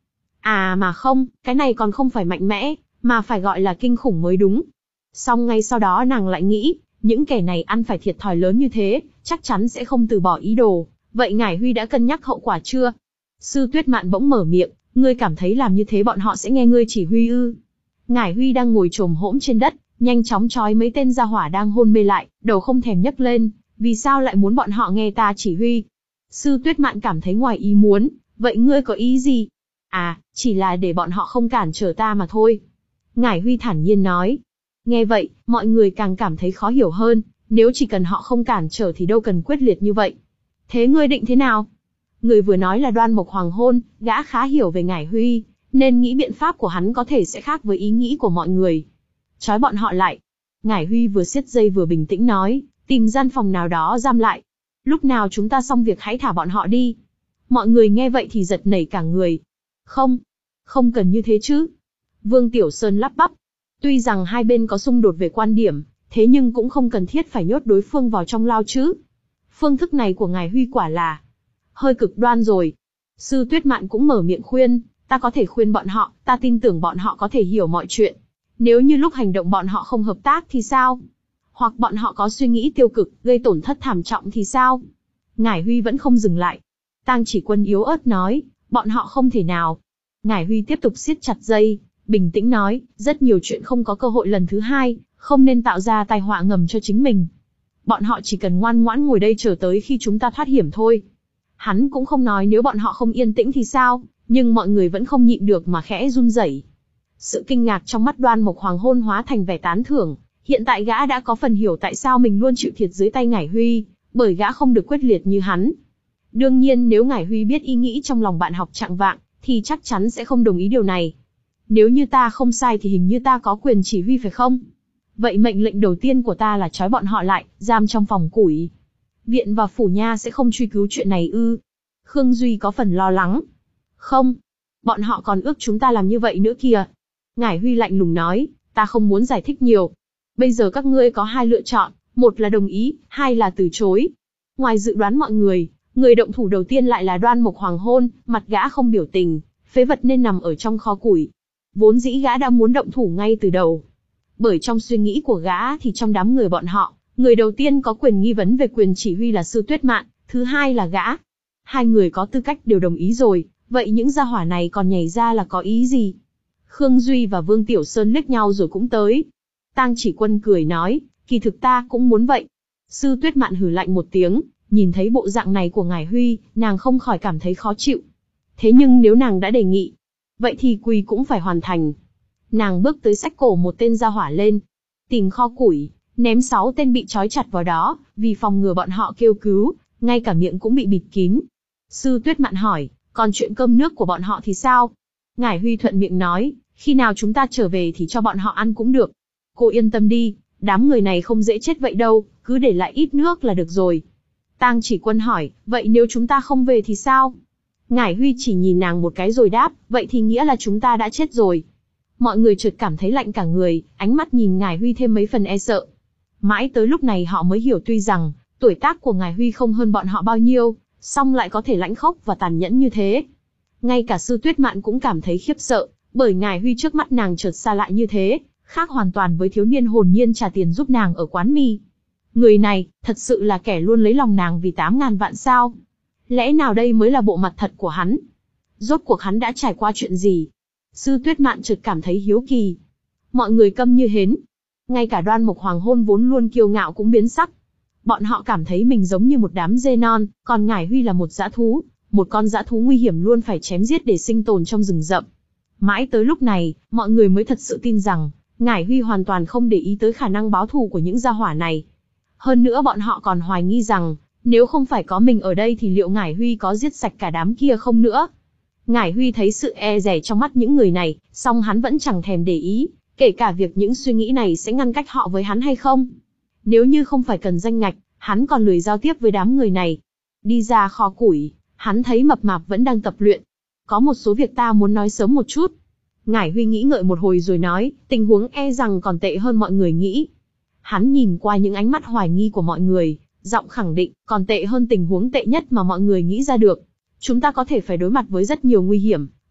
À mà không, cái này còn không phải mạnh mẽ, mà phải gọi là kinh khủng mới đúng. Xong ngay sau đó nàng lại nghĩ, những kẻ này ăn phải thiệt thòi lớn như thế, chắc chắn sẽ không từ bỏ ý đồ. Vậy Ngải Huy đã cân nhắc hậu quả chưa? Sư Tuyết Mạn bỗng mở miệng, ngươi cảm thấy làm như thế bọn họ sẽ nghe ngươi chỉ huy ư? Ngải Huy đang ngồi chồm hỗn trên đất, nhanh chóng trói mấy tên gia hỏa đang hôn mê lại, đầu không thèm nhấc lên, vì sao lại muốn bọn họ nghe ta chỉ huy? Sư Tuyết Mạn cảm thấy ngoài ý muốn, vậy ngươi có ý gì? À, chỉ là để bọn họ không cản trở ta mà thôi. Ngải Huy thản nhiên nói. Nghe vậy, mọi người càng cảm thấy khó hiểu hơn, nếu chỉ cần họ không cản trở thì đâu cần quyết liệt như vậy. Thế ngươi định thế nào? Người vừa nói là Đoan Mộc Hoàng Hôn, gã khá hiểu về Ngải Huy, nên nghĩ biện pháp của hắn có thể sẽ khác với ý nghĩ của mọi người. Trói bọn họ lại. Ngải Huy vừa siết dây vừa bình tĩnh nói, tìm gian phòng nào đó giam lại. Lúc nào chúng ta xong việc hãy thả bọn họ đi. Mọi người nghe vậy thì giật nảy cả người. Không, không cần như thế chứ. Vương Tiểu Sơn lắp bắp. Tuy rằng hai bên có xung đột về quan điểm, thế nhưng cũng không cần thiết phải nhốt đối phương vào trong lao chứ. Phương thức này của Ngải Huy quả là hơi cực đoan rồi. Sư Tuyết Mạn cũng mở miệng khuyên, ta có thể khuyên bọn họ, ta tin tưởng bọn họ có thể hiểu mọi chuyện. Nếu như lúc hành động bọn họ không hợp tác thì sao? Hoặc bọn họ có suy nghĩ tiêu cực, gây tổn thất thảm trọng thì sao? Ngải Huy vẫn không dừng lại. Tang Chỉ Quân yếu ớt nói, bọn họ không thể nào. Ngải Huy tiếp tục siết chặt dây, bình tĩnh nói, rất nhiều chuyện không có cơ hội lần thứ hai, không nên tạo ra tai họa ngầm cho chính mình. Bọn họ chỉ cần ngoan ngoãn ngồi đây chờ tới khi chúng ta thoát hiểm thôi. Hắn cũng không nói nếu bọn họ không yên tĩnh thì sao, nhưng mọi người vẫn không nhịn được mà khẽ run rẩy. Sự kinh ngạc trong mắt Đoan Mộc Hoàng Hôn hóa thành vẻ tán thưởng, hiện tại gã đã có phần hiểu tại sao mình luôn chịu thiệt dưới tay Ngải Huy, bởi gã không được quyết liệt như hắn. Đương nhiên nếu Ngải Huy biết ý nghĩ trong lòng bạn học trạng vạng, thì chắc chắn sẽ không đồng ý điều này. Nếu như ta không sai thì hình như ta có quyền chỉ huy phải không? Vậy mệnh lệnh đầu tiên của ta là trói bọn họ lại, giam trong phòng củi. Viện và phủ nha sẽ không truy cứu chuyện này ư? Khương Duy có phần lo lắng. Không, bọn họ còn ước chúng ta làm như vậy nữa kìa. Ngải Huy lạnh lùng nói, ta không muốn giải thích nhiều. Bây giờ các ngươi có hai lựa chọn, một là đồng ý, hai là từ chối. Ngoài dự đoán mọi người, người động thủ đầu tiên lại là Đoan Mộc Hoàng Hôn, mặt gã không biểu tình, phế vật nên nằm ở trong kho củi. Vốn dĩ gã đã muốn động thủ ngay từ đầu. Bởi trong suy nghĩ của gã thì trong đám người bọn họ, người đầu tiên có quyền nghi vấn về quyền chỉ huy là Sư Tuyết Mạn, thứ hai là gã. Hai người có tư cách đều đồng ý rồi, vậy những gia hỏa này còn nhảy ra là có ý gì? Khương Duy và Vương Tiểu Sơn liếc nhau rồi cũng tới. Tang Chỉ Quân cười nói, kỳ thực ta cũng muốn vậy. Sư Tuyết Mạn hừ lạnh một tiếng, nhìn thấy bộ dạng này của Ngải Huy, nàng không khỏi cảm thấy khó chịu. Thế nhưng nếu nàng đã đề nghị, vậy thì quỳ cũng phải hoàn thành. Nàng bước tới xách cổ một tên gia hỏa lên, tìm kho củi, ném sáu tên bị trói chặt vào đó, vì phòng ngừa bọn họ kêu cứu, ngay cả miệng cũng bị bịt kín. Sư Tuyết Mạn hỏi, còn chuyện cơm nước của bọn họ thì sao? Ngải Huy thuận miệng nói, khi nào chúng ta trở về thì cho bọn họ ăn cũng được. Cô yên tâm đi, đám người này không dễ chết vậy đâu, cứ để lại ít nước là được rồi. Tang Chỉ Quân hỏi, vậy nếu chúng ta không về thì sao? Ngải Huy chỉ nhìn nàng một cái rồi đáp, vậy thì nghĩa là chúng ta đã chết rồi. Mọi người chợt cảm thấy lạnh cả người, ánh mắt nhìn Ngải Huy thêm mấy phần e sợ. Mãi tới lúc này họ mới hiểu tuy rằng, tuổi tác của Ngải Huy không hơn bọn họ bao nhiêu, song lại có thể lãnh khốc và tàn nhẫn như thế. Ngay cả Sư Tuyết Mạn cũng cảm thấy khiếp sợ, bởi Ngải Huy trước mắt nàng chợt xa lạ như thế, khác hoàn toàn với thiếu niên hồn nhiên trả tiền giúp nàng ở quán mì. Người này, thật sự là kẻ luôn lấy lòng nàng vì tám ngàn vạn sao? Lẽ nào đây mới là bộ mặt thật của hắn? Rốt cuộc hắn đã trải qua chuyện gì? Sư Tuyết Mạn chợt cảm thấy hiếu kỳ. Mọi người câm như hến. Ngay cả Đoan Mộc Hoàng Hôn vốn luôn kiêu ngạo cũng biến sắc. Bọn họ cảm thấy mình giống như một đám dê non, còn Ngải Huy là một dã thú, một con dã thú nguy hiểm luôn phải chém giết để sinh tồn trong rừng rậm. Mãi tới lúc này, mọi người mới thật sự tin rằng, Ngải Huy hoàn toàn không để ý tới khả năng báo thù của những gia hỏa này. Hơn nữa bọn họ còn hoài nghi rằng, nếu không phải có mình ở đây thì liệu Ngải Huy có giết sạch cả đám kia không nữa. Ngải Huy thấy sự e dè trong mắt những người này, song hắn vẫn chẳng thèm để ý, kể cả việc những suy nghĩ này sẽ ngăn cách họ với hắn hay không. Nếu như không phải cần danh ngạch, hắn còn lười giao tiếp với đám người này. Đi ra kho củi, hắn thấy Mập Mạp vẫn đang tập luyện. Có một số việc ta muốn nói sớm một chút. Ngải Huy nghĩ ngợi một hồi rồi nói, tình huống e rằng còn tệ hơn mọi người nghĩ. Hắn nhìn qua những ánh mắt hoài nghi của mọi người, giọng khẳng định, còn tệ hơn tình huống tệ nhất mà mọi người nghĩ ra được. Chúng ta có thể phải đối mặt với rất nhiều nguy hiểm,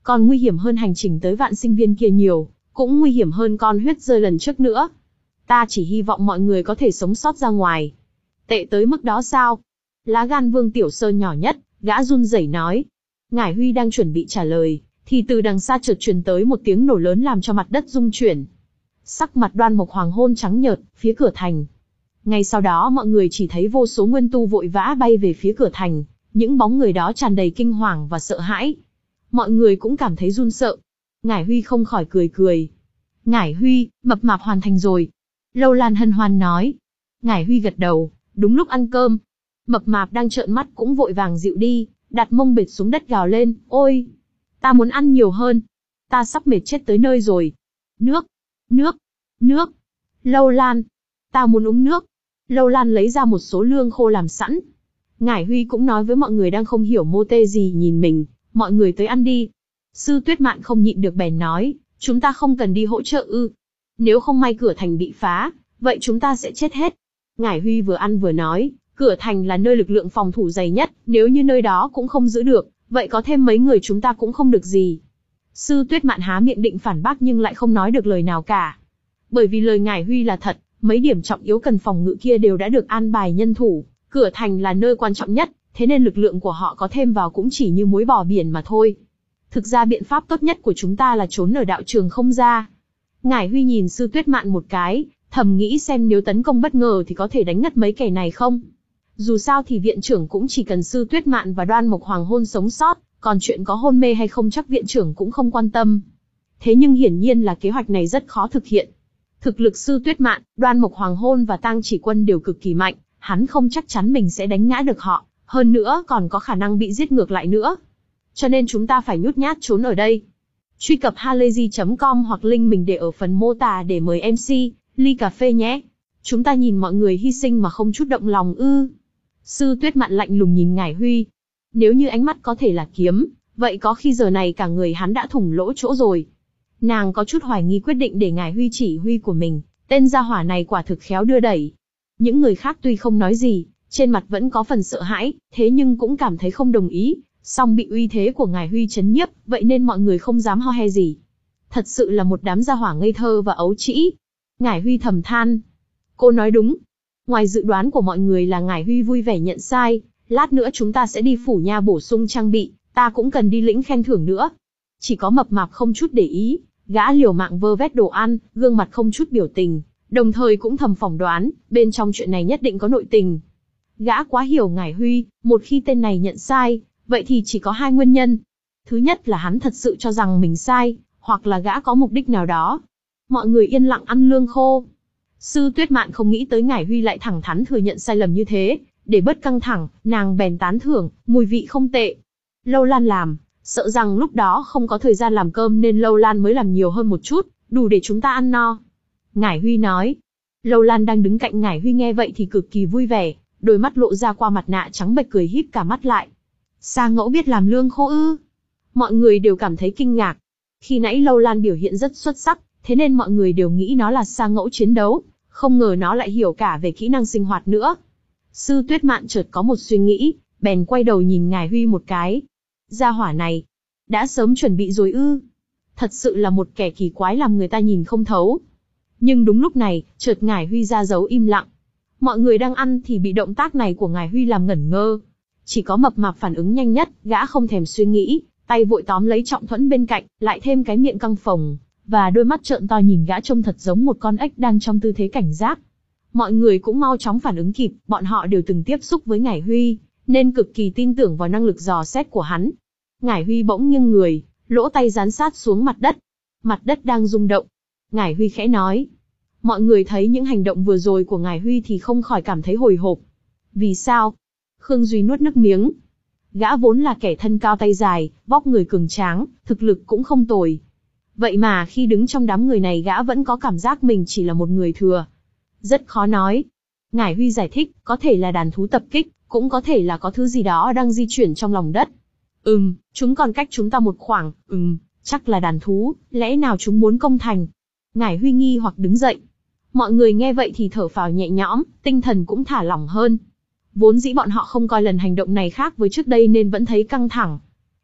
còn nguy hiểm hơn hành trình tới vạn sinh viên kia nhiều, cũng nguy hiểm hơn con huyết rơi lần trước nữa. Ta chỉ hy vọng mọi người có thể sống sót ra ngoài. Tệ tới mức đó sao? Lá gan Vương Tiểu Sơn nhỏ nhất, gã run rẩy nói. Ngải Huy đang chuẩn bị trả lời, thì từ đằng xa chợt truyền tới một tiếng nổ lớn làm cho mặt đất rung chuyển. Sắc mặt Đoan Mộc Hoàng Hôn trắng nhợt, phía cửa thành. Ngay sau đó mọi người chỉ thấy vô số nguyên tu vội vã bay về phía cửa thành, những bóng người đó tràn đầy kinh hoàng và sợ hãi. Mọi người cũng cảm thấy run sợ. Ngải Huy không khỏi cười cười. Ngải Huy, mập mạp hoàn thành rồi. Lâu Lan hân hoan nói. Ngải Huy gật đầu, đúng lúc ăn cơm. Mập mạp đang trợn mắt cũng vội vàng dịu đi, đặt mông bệt xuống đất gào lên, ôi! Ta muốn ăn nhiều hơn. Ta sắp mệt chết tới nơi rồi. Nước! Nước! Nước! Lâu Lan! Ta muốn uống nước. Lâu Lan lấy ra một số lương khô làm sẵn. Ngải Huy cũng nói với mọi người đang không hiểu mô tê gì nhìn mình, mọi người tới ăn đi. Sư Tuyết Mạn không nhịn được bèn nói, chúng ta không cần đi hỗ trợ ư. Nếu không may cửa thành bị phá, vậy chúng ta sẽ chết hết. Ngải Huy vừa ăn vừa nói, cửa thành là nơi lực lượng phòng thủ dày nhất, nếu như nơi đó cũng không giữ được, vậy có thêm mấy người chúng ta cũng không được gì. Sư Tuyết Mạn há miệng định phản bác nhưng lại không nói được lời nào cả. Bởi vì lời Ngải Huy là thật, mấy điểm trọng yếu cần phòng ngự kia đều đã được an bài nhân thủ, cửa thành là nơi quan trọng nhất, thế nên lực lượng của họ có thêm vào cũng chỉ như muối bỏ biển mà thôi. Thực ra biện pháp tốt nhất của chúng ta là trốn ở đạo trường không ra. Ngải Huy nhìn Sư Tuyết Mạn một cái, thầm nghĩ xem nếu tấn công bất ngờ thì có thể đánh ngất mấy kẻ này không. Dù sao thì viện trưởng cũng chỉ cần Sư Tuyết Mạn và Đoan Mộc Hoàng Hôn sống sót, còn chuyện có hôn mê hay không chắc viện trưởng cũng không quan tâm. Thế nhưng hiển nhiên là kế hoạch này rất khó thực hiện. Thực lực Sư Tuyết Mạn, Đoan Mộc Hoàng Hôn và Tang Chỉ Quân đều cực kỳ mạnh, hắn không chắc chắn mình sẽ đánh ngã được họ, hơn nữa còn có khả năng bị giết ngược lại nữa. Cho nên chúng ta phải nhút nhát trốn ở đây. Truy cập halayzi chấm com hoặc link mình để ở phần mô tả để mời em xê, ly cà phê nhé. Chúng ta nhìn mọi người hy sinh mà không chút động lòng ư. Sư Tuyết Mạn lạnh lùng nhìn Ngải Huy. Nếu như ánh mắt có thể là kiếm, vậy có khi giờ này cả người hắn đã thủng lỗ chỗ rồi. Nàng có chút hoài nghi quyết định để Ngải Huy chỉ huy của mình, tên gia hỏa này quả thực khéo đưa đẩy. Những người khác tuy không nói gì, trên mặt vẫn có phần sợ hãi, thế nhưng cũng cảm thấy không đồng ý, song bị uy thế của Ngải Huy chấn nhiếp, vậy nên mọi người không dám ho he gì. Thật sự là một đám gia hỏa ngây thơ và ấu trĩ. Ngải Huy thầm than. Cô nói đúng. Ngoài dự đoán của mọi người là Ngải Huy vui vẻ nhận sai, lát nữa chúng ta sẽ đi phủ nha bổ sung trang bị, ta cũng cần đi lĩnh khen thưởng nữa. Chỉ có mập mạp không chút để ý, gã liều mạng vơ vét đồ ăn, gương mặt không chút biểu tình, đồng thời cũng thầm phỏng đoán, bên trong chuyện này nhất định có nội tình. Gã quá hiểu Ngải Huy, một khi tên này nhận sai, vậy thì chỉ có hai nguyên nhân. Thứ nhất là hắn thật sự cho rằng mình sai, hoặc là gã có mục đích nào đó. Mọi người yên lặng ăn lương khô. Sư Tuyết Mạn không nghĩ tới Ngải Huy lại thẳng thắn thừa nhận sai lầm như thế, để bớt căng thẳng, nàng bèn tán thưởng, mùi vị không tệ. Lâu Lan làm, sợ rằng lúc đó không có thời gian làm cơm nên Lâu Lan mới làm nhiều hơn một chút, đủ để chúng ta ăn no. Ngải Huy nói. Lâu Lan đang đứng cạnh Ngải Huy nghe vậy thì cực kỳ vui vẻ, đôi mắt lộ ra qua mặt nạ trắng bệch cười híp cả mắt lại. Sa Ngẫu biết làm lương khô ư? Mọi người đều cảm thấy kinh ngạc. Khi nãy Lâu Lan biểu hiện rất xuất sắc, thế nên mọi người đều nghĩ nó là Sa Ngẫu chiến đấu, không ngờ nó lại hiểu cả về kỹ năng sinh hoạt nữa. Sư Tuyết Mạn chợt có một suy nghĩ, bèn quay đầu nhìn Ngải Huy một cái. Gia hỏa này, đã sớm chuẩn bị rồi ư? Thật sự là một kẻ kỳ quái làm người ta nhìn không thấu. Nhưng đúng lúc này, chợt Ngải Huy ra dấu im lặng. Mọi người đang ăn thì bị động tác này của Ngải Huy làm ngẩn ngơ. Chỉ có mập mạp phản ứng nhanh nhất, gã không thèm suy nghĩ, tay vội tóm lấy Trọng Thuẫn bên cạnh, lại thêm cái miệng căng phồng, và đôi mắt trợn to nhìn gã trông thật giống một con ếch đang trong tư thế cảnh giác. Mọi người cũng mau chóng phản ứng kịp, bọn họ đều từng tiếp xúc với Ngải Huy, nên cực kỳ tin tưởng vào năng lực dò xét của hắn. Ngải Huy bỗng nghiêng người, lỗ tay dán sát xuống mặt đất. Mặt đất đang rung động. Ngải Huy khẽ nói. Mọi người thấy những hành động vừa rồi của Ngải Huy thì không khỏi cảm thấy hồi hộp. Vì sao? Khương Duy nuốt nước miếng. Gã vốn là kẻ thân cao tay dài, vóc người cường tráng, thực lực cũng không tồi. Vậy mà khi đứng trong đám người này gã vẫn có cảm giác mình chỉ là một người thừa. Rất khó nói. Ngải Huy giải thích, có thể là đàn thú tập kích, cũng có thể là có thứ gì đó đang di chuyển trong lòng đất. Ừm, chúng còn cách chúng ta một khoảng, ừm, chắc là đàn thú, lẽ nào chúng muốn công thành? Ngải Huy nghi hoặc đứng dậy. Mọi người nghe vậy thì thở phào nhẹ nhõm, tinh thần cũng thả lỏng hơn. Vốn dĩ bọn họ không coi lần hành động này khác với trước đây nên vẫn thấy căng thẳng.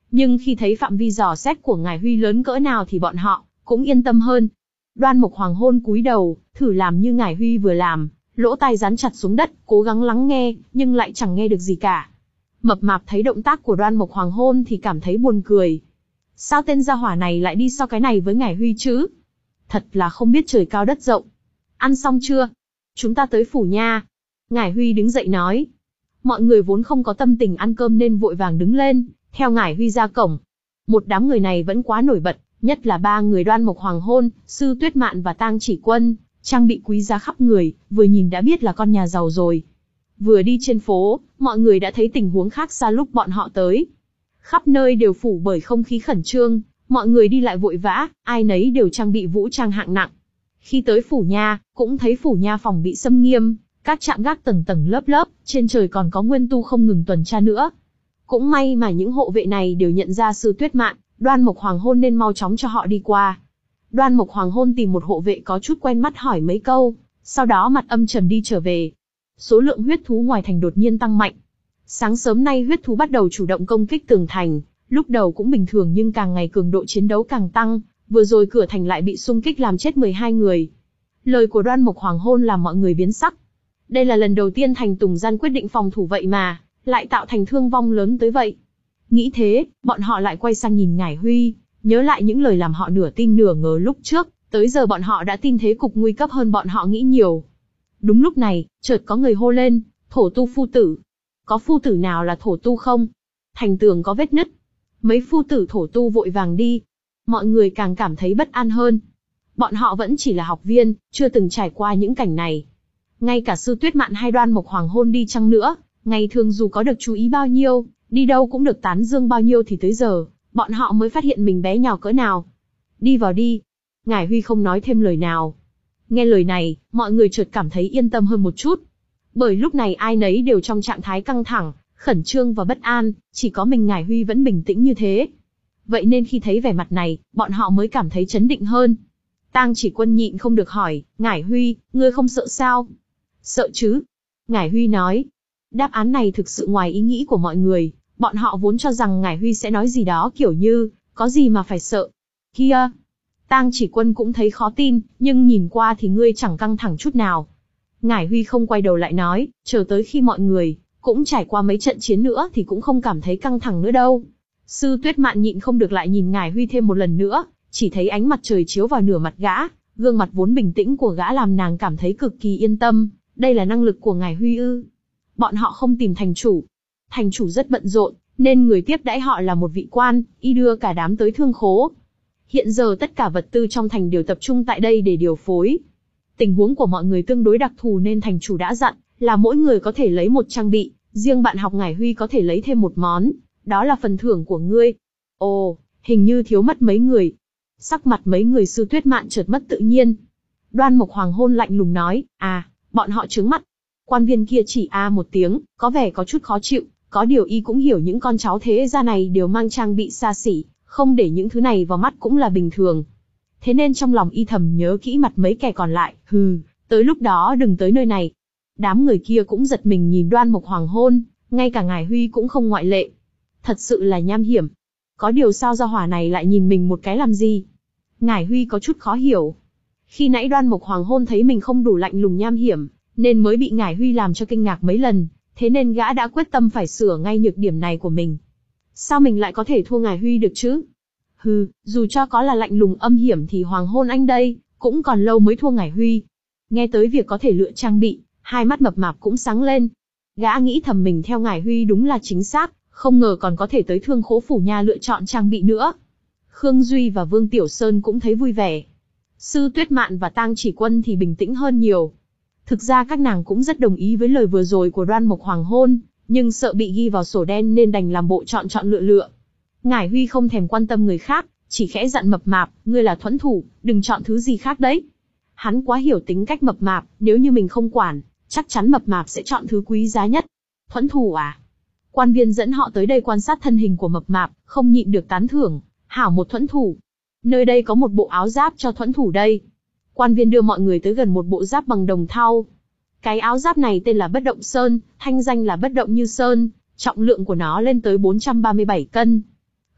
Nhưng khi thấy phạm vi dò xét của Ngải Huy lớn cỡ nào thì bọn họ cũng yên tâm hơn. Đoan Mộc Hoàng Hôn cúi đầu, thử làm như Ngải Huy vừa làm, lỗ tai dán chặt xuống đất, cố gắng lắng nghe, nhưng lại chẳng nghe được gì cả. Mập Mạp thấy động tác của Đoan Mộc Hoàng Hôn thì cảm thấy buồn cười. Sao tên gia hỏa này lại đi so cái này với Ngải Huy chứ? Thật là không biết trời cao đất rộng. Ăn xong chưa? Chúng ta tới phủ nha. Ngải Huy đứng dậy nói. Mọi người vốn không có tâm tình ăn cơm nên vội vàng đứng lên, theo Ngải Huy ra cổng. Một đám người này vẫn quá nổi bật, nhất là ba người Đoan Mộc Hoàng Hôn, Sư Tuyết Mạn và Tang Chỉ Quân, trang bị quý giá khắp người, vừa nhìn đã biết là con nhà giàu rồi. Vừa đi trên phố, mọi người đã thấy tình huống khác xa lúc bọn họ tới. Khắp nơi đều phủ bởi không khí khẩn trương, mọi người đi lại vội vã, ai nấy đều trang bị vũ trang hạng nặng. Khi tới phủ nha, cũng thấy phủ nha phòng bị xâm nghiêm, các trạm gác tầng tầng lớp lớp, trên trời còn có nguyên tu không ngừng tuần tra nữa. Cũng may mà những hộ vệ này đều nhận ra Sư Tuyết Mạn, Đoan Mộc Hoàng Hôn nên mau chóng cho họ đi qua. Đoan Mộc Hoàng Hôn tìm một hộ vệ có chút quen mắt hỏi mấy câu, sau đó mặt âm trầm đi trở về. Số lượng huyết thú ngoài thành đột nhiên tăng mạnh. Sáng sớm nay huyết thú bắt đầu chủ động công kích tường thành, lúc đầu cũng bình thường nhưng càng ngày cường độ chiến đấu càng tăng, vừa rồi cửa thành lại bị xung kích làm chết mười hai người. Lời của Đoan Mộc Hoàng Hôn làm mọi người biến sắc. Đây là lần đầu tiên thành Tùng Gian quyết định phòng thủ vậy mà, lại tạo thành thương vong lớn tới vậy. Nghĩ thế, bọn họ lại quay sang nhìn Ngải Huy, nhớ lại những lời làm họ nửa tin nửa ngờ lúc trước, tới giờ bọn họ đã tin thế cục nguy cấp hơn bọn họ nghĩ nhiều. Đúng lúc này, chợt có người hô lên, thổ tu phu tử. Có phu tử nào là thổ tu không? Thành tường có vết nứt. Mấy phu tử thổ tu vội vàng đi. Mọi người càng cảm thấy bất an hơn. Bọn họ vẫn chỉ là học viên, chưa từng trải qua những cảnh này. Ngay cả Sư Tuyết Mạn hay Đoan Mộc Hoàng Hôn đi chăng nữa, ngày thường dù có được chú ý bao nhiêu, đi đâu cũng được tán dương bao nhiêu thì tới giờ, bọn họ mới phát hiện mình bé nhỏ cỡ nào. Đi vào đi. Ngải Huy không nói thêm lời nào. Nghe lời này, mọi người chợt cảm thấy yên tâm hơn một chút. Bởi lúc này ai nấy đều trong trạng thái căng thẳng, khẩn trương và bất an, chỉ có mình Ngải Huy vẫn bình tĩnh như thế. Vậy nên khi thấy vẻ mặt này, bọn họ mới cảm thấy chấn định hơn. Tang Chỉ Quân nhịn không được hỏi, Ngải Huy, ngươi không sợ sao? Sợ chứ? Ngải Huy nói. Đáp án này thực sự ngoài ý nghĩ của mọi người, bọn họ vốn cho rằng Ngải Huy sẽ nói gì đó kiểu như, có gì mà phải sợ. Kia! Tang Chỉ Quân cũng thấy khó tin, nhưng nhìn qua thì ngươi chẳng căng thẳng chút nào. Ngải Huy không quay đầu lại nói, chờ tới khi mọi người cũng trải qua mấy trận chiến nữa thì cũng không cảm thấy căng thẳng nữa đâu. Sư Tuyết Mạn nhịn không được lại nhìn Ngải Huy thêm một lần nữa, chỉ thấy ánh mặt trời chiếu vào nửa mặt gã, gương mặt vốn bình tĩnh của gã làm nàng cảm thấy cực kỳ yên tâm. Đây là năng lực của Ngải Huy ư? Bọn họ không tìm thành chủ. Thành chủ rất bận rộn, nên người tiếp đãi họ là một vị quan, y đưa cả đám tới thương khố. Hiện giờ tất cả vật tư trong thành đều tập trung tại đây để điều phối. Tình huống của mọi người tương đối đặc thù nên thành chủ đã dặn là mỗi người có thể lấy một trang bị, riêng bạn học Ngải Huy có thể lấy thêm một món, đó là phần thưởng của ngươi. Ồ, hình như thiếu mất mấy người. Sắc mặt mấy người Sư Tuyết Mạn chợt mất tự nhiên. Đoan Mộc Hoàng Hôn lạnh lùng nói, à, bọn họ trướng mắt. Quan viên kia chỉ a à một tiếng, có vẻ có chút khó chịu, có điều y cũng hiểu những con cháu thế gia này đều mang trang bị xa xỉ, không để những thứ này vào mắt cũng là bình thường. Thế nên trong lòng y thầm nhớ kỹ mặt mấy kẻ còn lại, hừ, tới lúc đó đừng tới nơi này. Đám người kia cũng giật mình nhìn Đoan Mộc Hoàng Hôn, ngay cả Ngải Huy cũng không ngoại lệ. Thật sự là nham hiểm. Có điều sao gia hỏa này lại nhìn mình một cái làm gì? Ngải Huy có chút khó hiểu. Khi nãy Đoan Mộc Hoàng Hôn thấy mình không đủ lạnh lùng nham hiểm, nên mới bị Ngải Huy làm cho kinh ngạc mấy lần, thế nên gã đã quyết tâm phải sửa ngay nhược điểm này của mình. Sao mình lại có thể thua Ngải Huy được chứ? Hừ, dù cho có là lạnh lùng âm hiểm thì Hoàng Hôn anh đây, cũng còn lâu mới thua Ngải Huy. Nghe tới việc có thể lựa trang bị, hai mắt Mập Mạp cũng sáng lên. Gã nghĩ thầm mình theo Ngải Huy đúng là chính xác, không ngờ còn có thể tới thương khố phủ nha lựa chọn trang bị nữa. Khương Duy và Vương Tiểu Sơn cũng thấy vui vẻ. Sư Tuyết Mạn và Tang Chỉ Quân thì bình tĩnh hơn nhiều. Thực ra các nàng cũng rất đồng ý với lời vừa rồi của Đoan Mộc Hoàng Hôn, nhưng sợ bị ghi vào sổ đen nên đành làm bộ chọn chọn lựa lựa. Ngải Huy không thèm quan tâm người khác, chỉ khẽ dặn Mập Mạp, ngươi là thuẫn thủ, đừng chọn thứ gì khác đấy. Hắn quá hiểu tính cách Mập Mạp, nếu như mình không quản, chắc chắn Mập Mạp sẽ chọn thứ quý giá nhất. Thuẫn thủ à? Quan viên dẫn họ tới đây quan sát thân hình của Mập Mạp, không nhịn được tán thưởng, hảo một thuẫn thủ. Nơi đây có một bộ áo giáp cho thuẫn thủ đây. Quan viên đưa mọi người tới gần một bộ giáp bằng đồng thau. Cái áo giáp này tên là Bất Động Sơn, thanh danh là Bất Động Như Sơn, trọng lượng của nó lên tới bốn trăm ba mươi bảy cân.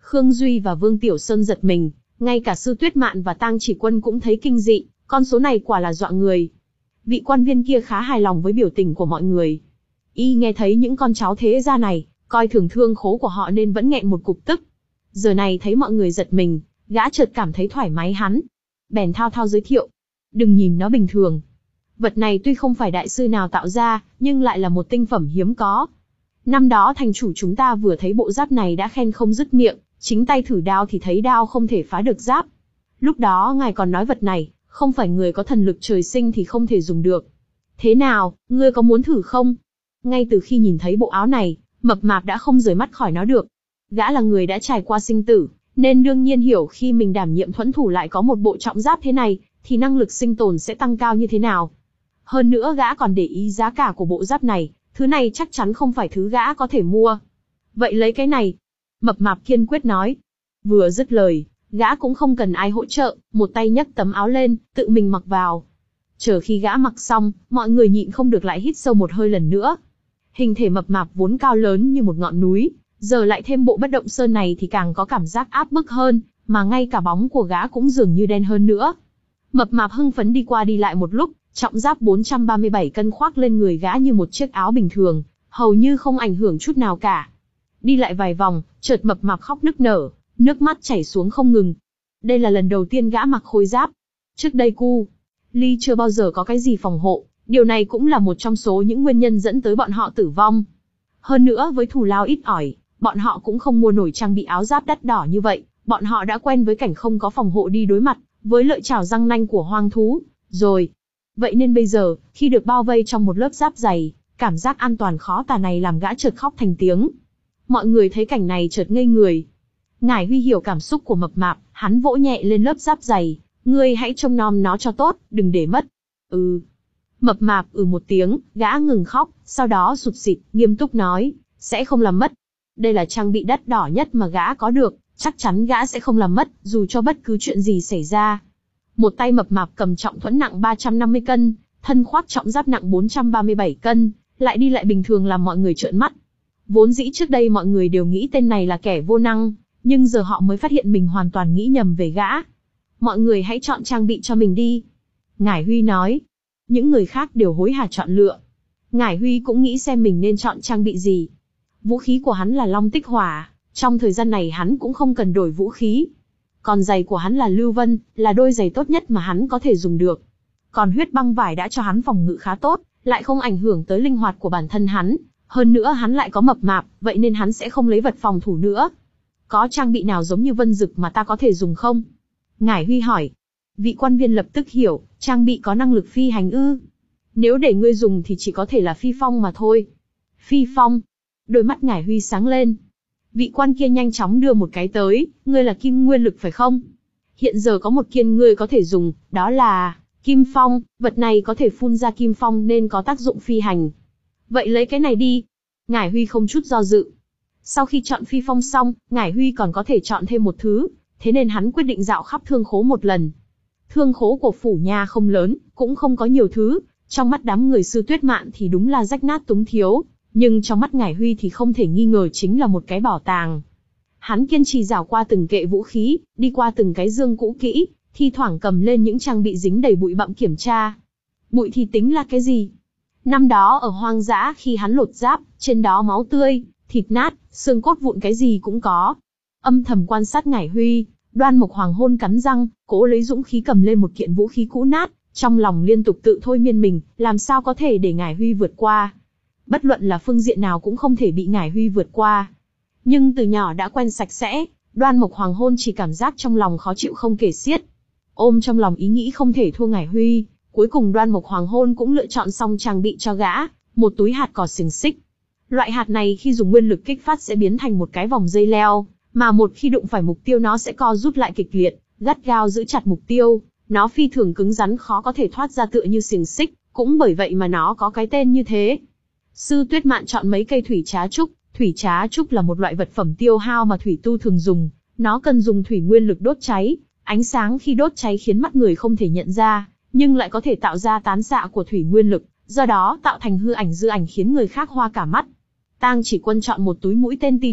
Khương Duy và Vương Tiểu Sơn giật mình, ngay cả Sư Tuyết Mạn và Tang Chỉ Quân cũng thấy kinh dị, con số này quả là dọa người. Vị quan viên kia khá hài lòng với biểu tình của mọi người. Y nghe thấy những con cháu thế gia này, coi thường thương khố của họ nên vẫn nghẹn một cục tức. Giờ này thấy mọi người giật mình, gã chợt cảm thấy thoải mái hắn. Bèn thao thao giới thiệu. Đừng nhìn nó bình thường. Vật này tuy không phải đại sư nào tạo ra, nhưng lại là một tinh phẩm hiếm có. Năm đó thành chủ chúng ta vừa thấy bộ giáp này đã khen không dứt miệng, chính tay thử đao thì thấy đao không thể phá được giáp. Lúc đó ngài còn nói vật này, không phải người có thần lực trời sinh thì không thể dùng được. Thế nào, ngươi có muốn thử không? Ngay từ khi nhìn thấy bộ áo này, Mập Mạp đã không rời mắt khỏi nó được. Gã là người đã trải qua sinh tử, nên đương nhiên hiểu khi mình đảm nhiệm thuẫn thủ lại có một bộ trọng giáp thế này, thì năng lực sinh tồn sẽ tăng cao như thế nào. Hơn nữa gã còn để ý giá cả của bộ giáp này, thứ này chắc chắn không phải thứ gã có thể mua. Vậy lấy cái này. Mập Mạp kiên quyết nói. Vừa dứt lời, gã cũng không cần ai hỗ trợ, một tay nhấc tấm áo lên, tự mình mặc vào. Chờ khi gã mặc xong, mọi người nhịn không được lại hít sâu một hơi lần nữa. Hình thể Mập Mạp vốn cao lớn như một ngọn núi, giờ lại thêm bộ bất động sơn này thì càng có cảm giác áp bức hơn, mà ngay cả bóng của gã cũng dường như đen hơn nữa. Mập Mạp hưng phấn đi qua đi lại một lúc, trọng giáp bốn trăm ba mươi bảy cân khoác lên người gã như một chiếc áo bình thường, hầu như không ảnh hưởng chút nào cả. Đi lại vài vòng, chợt Mập Mạp khóc nức nở, nước mắt chảy xuống không ngừng. Đây là lần đầu tiên gã mặc khôi giáp. Trước đây Cu Ly chưa bao giờ có cái gì phòng hộ, điều này cũng là một trong số những nguyên nhân dẫn tới bọn họ tử vong. Hơn nữa với thù lao ít ỏi, bọn họ cũng không mua nổi trang bị áo giáp đắt đỏ như vậy, bọn họ đã quen với cảnh không có phòng hộ đi đối mặt với lợi chảo răng nanh của hoang thú, rồi. Vậy nên bây giờ, khi được bao vây trong một lớp giáp dày, cảm giác an toàn khó tả này làm gã chợt khóc thành tiếng. Mọi người thấy cảnh này chợt ngây người. Ngải Huy hiểu cảm xúc của Mập Mạp, hắn vỗ nhẹ lên lớp giáp dày, ngươi hãy trông nom nó cho tốt, đừng để mất. Ừ. Mập Mạp ừ một tiếng, gã ngừng khóc, sau đó sụt sịt, nghiêm túc nói, sẽ không làm mất. Đây là trang bị đắt đỏ nhất mà gã có được, chắc chắn gã sẽ không làm mất, dù cho bất cứ chuyện gì xảy ra. Một tay Mập Mạp cầm trọng thuẫn nặng ba trăm năm mươi cân, thân khoác trọng giáp nặng bốn trăm ba mươi bảy cân, lại đi lại bình thường làm mọi người trợn mắt. Vốn dĩ trước đây mọi người đều nghĩ tên này là kẻ vô năng, nhưng giờ họ mới phát hiện mình hoàn toàn nghĩ nhầm về gã. Mọi người hãy chọn trang bị cho mình đi. Ngải Huy nói. Những người khác đều hối hả chọn lựa. Ngải Huy cũng nghĩ xem mình nên chọn trang bị gì. Vũ khí của hắn là Long Tích Hỏa, trong thời gian này hắn cũng không cần đổi vũ khí. Còn giày của hắn là Lưu Vân, là đôi giày tốt nhất mà hắn có thể dùng được. Còn huyết băng vải đã cho hắn phòng ngự khá tốt, lại không ảnh hưởng tới linh hoạt của bản thân hắn. Hơn nữa hắn lại có Mập Mạp, vậy nên hắn sẽ không lấy vật phòng thủ nữa. Có trang bị nào giống như Vân Dực mà ta có thể dùng không? Ngải Huy hỏi. Vị quan viên lập tức hiểu, trang bị có năng lực phi hành ư? Nếu để ngươi dùng thì chỉ có thể là phi phong mà thôi. Phi phong? Đôi mắt Ngải Huy sáng lên. Vị quan kia nhanh chóng đưa một cái tới, ngươi là kim nguyên lực phải không? Hiện giờ có một kiên ngươi có thể dùng, đó là kim phong, vật này có thể phun ra kim phong nên có tác dụng phi hành. Vậy lấy cái này đi. Ngải Huy không chút do dự. Sau khi chọn phi phong xong, Ngải Huy còn có thể chọn thêm một thứ, thế nên hắn quyết định dạo khắp thương khố một lần. Thương khố của phủ nha không lớn, cũng không có nhiều thứ, trong mắt đám người Sư Tuyết Mạn thì đúng là rách nát túng thiếu, nhưng trong mắt Ngải Huy thì không thể nghi ngờ chính là một cái bảo tàng. Hắn kiên trì dạo qua từng kệ vũ khí, đi qua từng cái dương cũ kỹ, thi thoảng cầm lên những trang bị dính đầy bụi bặm kiểm tra. Bụi thì tính là cái gì? Năm đó ở hoang dã khi hắn lột giáp, trên đó máu tươi, thịt nát, xương cốt vụn cái gì cũng có. Âm thầm quan sát Ngải Huy, Đoan Mộc Hoàng Hôn cắn răng, cố lấy dũng khí cầm lên một kiện vũ khí cũ nát, trong lòng liên tục tự thôi miên mình, làm sao có thể để Ngải Huy vượt qua. Bất luận là phương diện nào cũng không thể bị Ngải Huy vượt qua. Nhưng từ nhỏ đã quen sạch sẽ, Đoan Mộc Hoàng Hôn chỉ cảm giác trong lòng khó chịu không kể xiết. Ôm trong lòng ý nghĩ không thể thua Ngải Huy, cuối cùng Đoan Mộc Hoàng Hôn cũng lựa chọn xong trang bị cho gã, một túi hạt cỏ xiềng xích. Loại hạt này khi dùng nguyên lực kích phát sẽ biến thành một cái vòng dây leo, mà một khi đụng phải mục tiêu nó sẽ co rút lại kịch liệt, gắt gao giữ chặt mục tiêu. Nó phi thường cứng rắn khó có thể thoát ra tựa như xiềng xích, cũng bởi vậy mà nó có cái tên như thế. Sư Tuyết Mạn chọn mấy cây thủy trá trúc. Thủy trá trúc là một loại vật phẩm tiêu hao mà thủy tu thường dùng, nó cần dùng thủy nguyên lực đốt cháy, ánh sáng khi đốt cháy khiến mắt người không thể nhận ra, nhưng lại có thể tạo ra tán xạ của thủy nguyên lực, do đó tạo thành hư ảnh dư ảnh khiến người khác hoa cả mắt. Tang Chỉ Quân chọn một túi mũi tên ti trúc,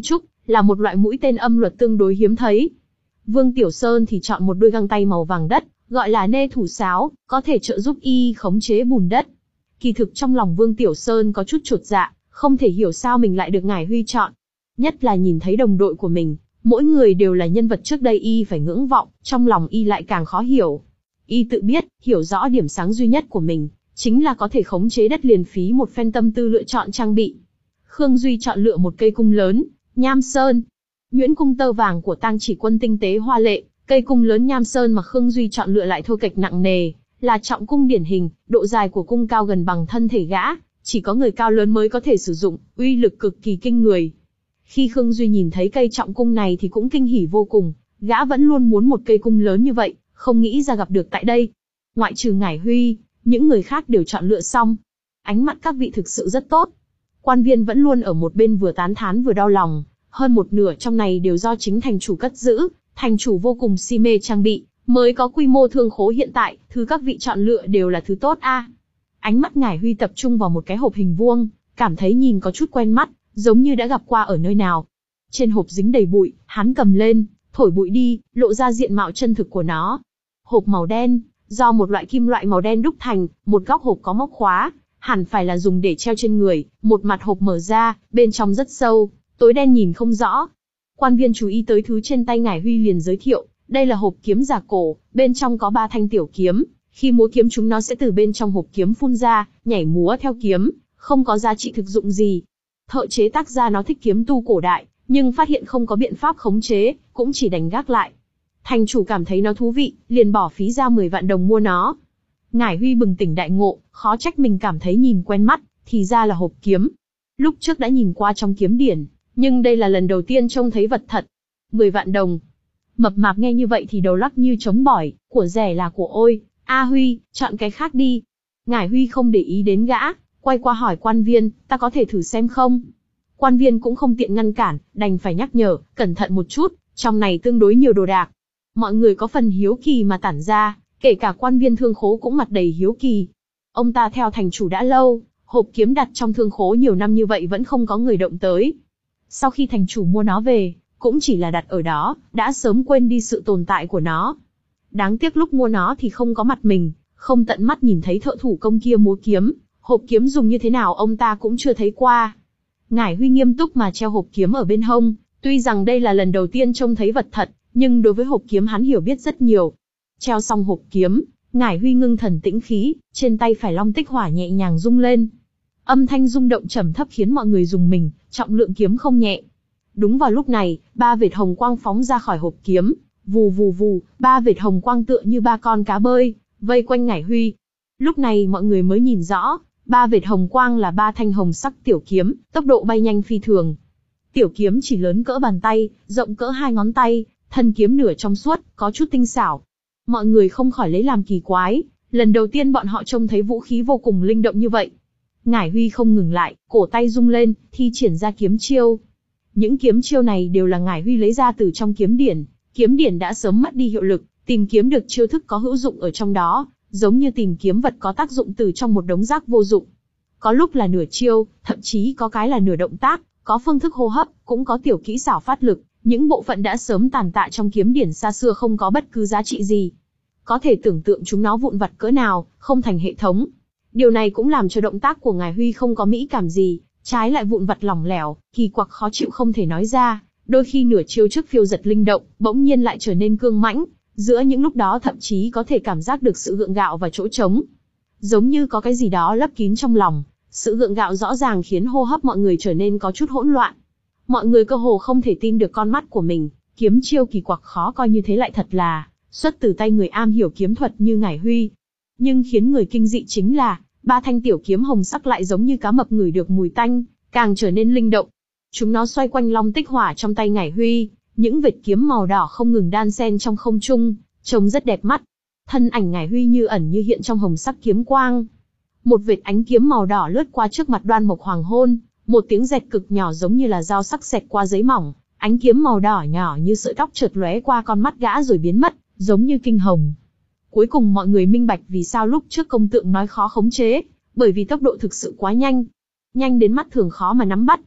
là một loại mũi tên âm luật tương đối hiếm thấy. Vương Tiểu Sơn thì chọn một đôi găng tay màu vàng đất, gọi là nê thủ sáo, có thể trợ giúp y khống chế bùn đất. Kỳ thực trong lòng Vương Tiểu Sơn có chút chột dạ, không thể hiểu sao mình lại được Ngải Huy chọn. Nhất là nhìn thấy đồng đội của mình, mỗi người đều là nhân vật trước đây y phải ngưỡng vọng, trong lòng y lại càng khó hiểu. Y tự biết, hiểu rõ điểm sáng duy nhất của mình, chính là có thể khống chế đất liền phí một phen tâm tư lựa chọn trang bị. Khương Duy chọn lựa một cây cung lớn, nham sơn. Nhuyễn cung tơ vàng của Tang Chỉ Quân tinh tế hoa lệ, cây cung lớn nham sơn mà Khương Duy chọn lựa lại thô kệch nặng nề, là trọng cung điển hình, độ dài của cung cao gần bằng thân thể gã, chỉ có người cao lớn mới có thể sử dụng, uy lực cực kỳ kinh người. Khi Khương Duy nhìn thấy cây trọng cung này thì cũng kinh hỉ vô cùng, gã vẫn luôn muốn một cây cung lớn như vậy, không nghĩ ra gặp được tại đây. Ngoại trừ Ngải Huy, những người khác đều chọn lựa xong. Ánh mắt các vị thực sự rất tốt. Quan viên vẫn luôn ở một bên vừa tán thán vừa đau lòng, hơn một nửa trong này đều do chính thành chủ cất giữ, thành chủ vô cùng si mê trang bị, mới có quy mô thương khố hiện tại, thứ các vị chọn lựa đều là thứ tốt a. À. Ánh mắt Ngải Huy tập trung vào một cái hộp hình vuông, cảm thấy nhìn có chút quen mắt, giống như đã gặp qua ở nơi nào. Trên hộp dính đầy bụi, hắn cầm lên, thổi bụi đi, lộ ra diện mạo chân thực của nó. Hộp màu đen, do một loại kim loại màu đen đúc thành, một góc hộp có móc khóa, hẳn phải là dùng để treo trên người, một mặt hộp mở ra, bên trong rất sâu, tối đen nhìn không rõ. Quan viên chú ý tới thứ trên tay Ngải Huy liền giới thiệu, đây là hộp kiếm giả cổ, bên trong có ba thanh tiểu kiếm, khi múa kiếm chúng nó sẽ từ bên trong hộp kiếm phun ra, nhảy múa theo kiếm, không có giá trị thực dụng gì. Thợ chế tác ra nó thích kiếm tu cổ đại, nhưng phát hiện không có biện pháp khống chế, cũng chỉ đành gác lại. Thành chủ cảm thấy nó thú vị, liền bỏ phí ra mười vạn đồng mua nó. Ngải Huy bừng tỉnh đại ngộ, khó trách mình cảm thấy nhìn quen mắt, thì ra là hộp kiếm. Lúc trước đã nhìn qua trong kiếm điển, nhưng đây là lần đầu tiên trông thấy vật thật. mười vạn đồng. Mập mạp nghe như vậy thì đầu lắc như trống bỏi, của rẻ là của ôi, A Huy, chọn cái khác đi. Ngải Huy không để ý đến gã, quay qua hỏi quan viên, ta có thể thử xem không? Quan viên cũng không tiện ngăn cản, đành phải nhắc nhở, cẩn thận một chút, trong này tương đối nhiều đồ đạc. Mọi người có phần hiếu kỳ mà tản ra, kể cả quan viên thương khố cũng mặt đầy hiếu kỳ. Ông ta theo thành chủ đã lâu, hộp kiếm đặt trong thương khố nhiều năm như vậy vẫn không có người động tới. Sau khi thành chủ mua nó về, cũng chỉ là đặt ở đó, đã sớm quên đi sự tồn tại của nó. Đáng tiếc lúc mua nó thì không có mặt mình, không tận mắt nhìn thấy thợ thủ công kia múa kiếm, hộp kiếm dùng như thế nào ông ta cũng chưa thấy qua. Ngải Huy nghiêm túc mà treo hộp kiếm ở bên hông, tuy rằng đây là lần đầu tiên trông thấy vật thật, nhưng đối với hộp kiếm hắn hiểu biết rất nhiều. Treo xong hộp kiếm, Ngải Huy ngưng thần tĩnh khí, trên tay phải long tích hỏa nhẹ nhàng rung lên. Âm thanh rung động trầm thấp khiến mọi người rùng mình, trọng lượng kiếm không nhẹ. Đúng vào lúc này, ba vệt hồng quang phóng ra khỏi hộp kiếm, vù vù vù, ba vệt hồng quang tựa như ba con cá bơi, vây quanh Ngải Huy. Lúc này mọi người mới nhìn rõ, ba vệt hồng quang là ba thanh hồng sắc tiểu kiếm, tốc độ bay nhanh phi thường. Tiểu kiếm chỉ lớn cỡ bàn tay, rộng cỡ hai ngón tay, thân kiếm nửa trong suốt, có chút tinh xảo. Mọi người không khỏi lấy làm kỳ quái, lần đầu tiên bọn họ trông thấy vũ khí vô cùng linh động như vậy. Ngải Huy không ngừng lại, cổ tay rung lên, thi triển ra kiếm chiêu. Những kiếm chiêu này đều là Ngải Huy lấy ra từ trong kiếm điển, kiếm điển đã sớm mất đi hiệu lực, tìm kiếm được chiêu thức có hữu dụng ở trong đó, giống như tìm kiếm vật có tác dụng từ trong một đống rác vô dụng. Có lúc là nửa chiêu, thậm chí có cái là nửa động tác, có phương thức hô hấp, cũng có tiểu kỹ xảo phát lực, những bộ phận đã sớm tàn tạ trong kiếm điển xa xưa không có bất cứ giá trị gì. Có thể tưởng tượng chúng nó vụn vặt cỡ nào, không thành hệ thống. Điều này cũng làm cho động tác của Ngải Huy không có mỹ cảm gì, trái lại vụn vặt lỏng lẻo, kỳ quặc khó chịu không thể nói ra, đôi khi nửa chiêu trước phiêu giật linh động, bỗng nhiên lại trở nên cương mãnh, giữa những lúc đó thậm chí có thể cảm giác được sự gượng gạo và chỗ trống. Giống như có cái gì đó lấp kín trong lòng, sự gượng gạo rõ ràng khiến hô hấp mọi người trở nên có chút hỗn loạn. Mọi người cơ hồ không thể tin được con mắt của mình, kiếm chiêu kỳ quặc khó coi như thế lại thật là xuất từ tay người am hiểu kiếm thuật như Ngải Huy. Nhưng khiến người kinh dị chính là, ba thanh tiểu kiếm hồng sắc lại giống như cá mập ngửi được mùi tanh, càng trở nên linh động. Chúng nó xoay quanh long tích hỏa trong tay Ngải Huy, những vệt kiếm màu đỏ không ngừng đan xen trong không trung, trông rất đẹp mắt. Thân ảnh Ngải Huy như ẩn như hiện trong hồng sắc kiếm quang. Một vệt ánh kiếm màu đỏ lướt qua trước mặt Đoan Mộc Hoàng Hôn, một tiếng rẹt cực nhỏ giống như là dao sắc xẹt qua giấy mỏng, ánh kiếm màu đỏ nhỏ như sợi tóc chợt lóe qua con mắt gã rồi biến mất, giống như kinh hồng. Cuối cùng mọi người minh bạch vì sao lúc trước công tượng nói khó khống chế, bởi vì tốc độ thực sự quá nhanh. Nhanh đến mắt thường khó mà nắm bắt.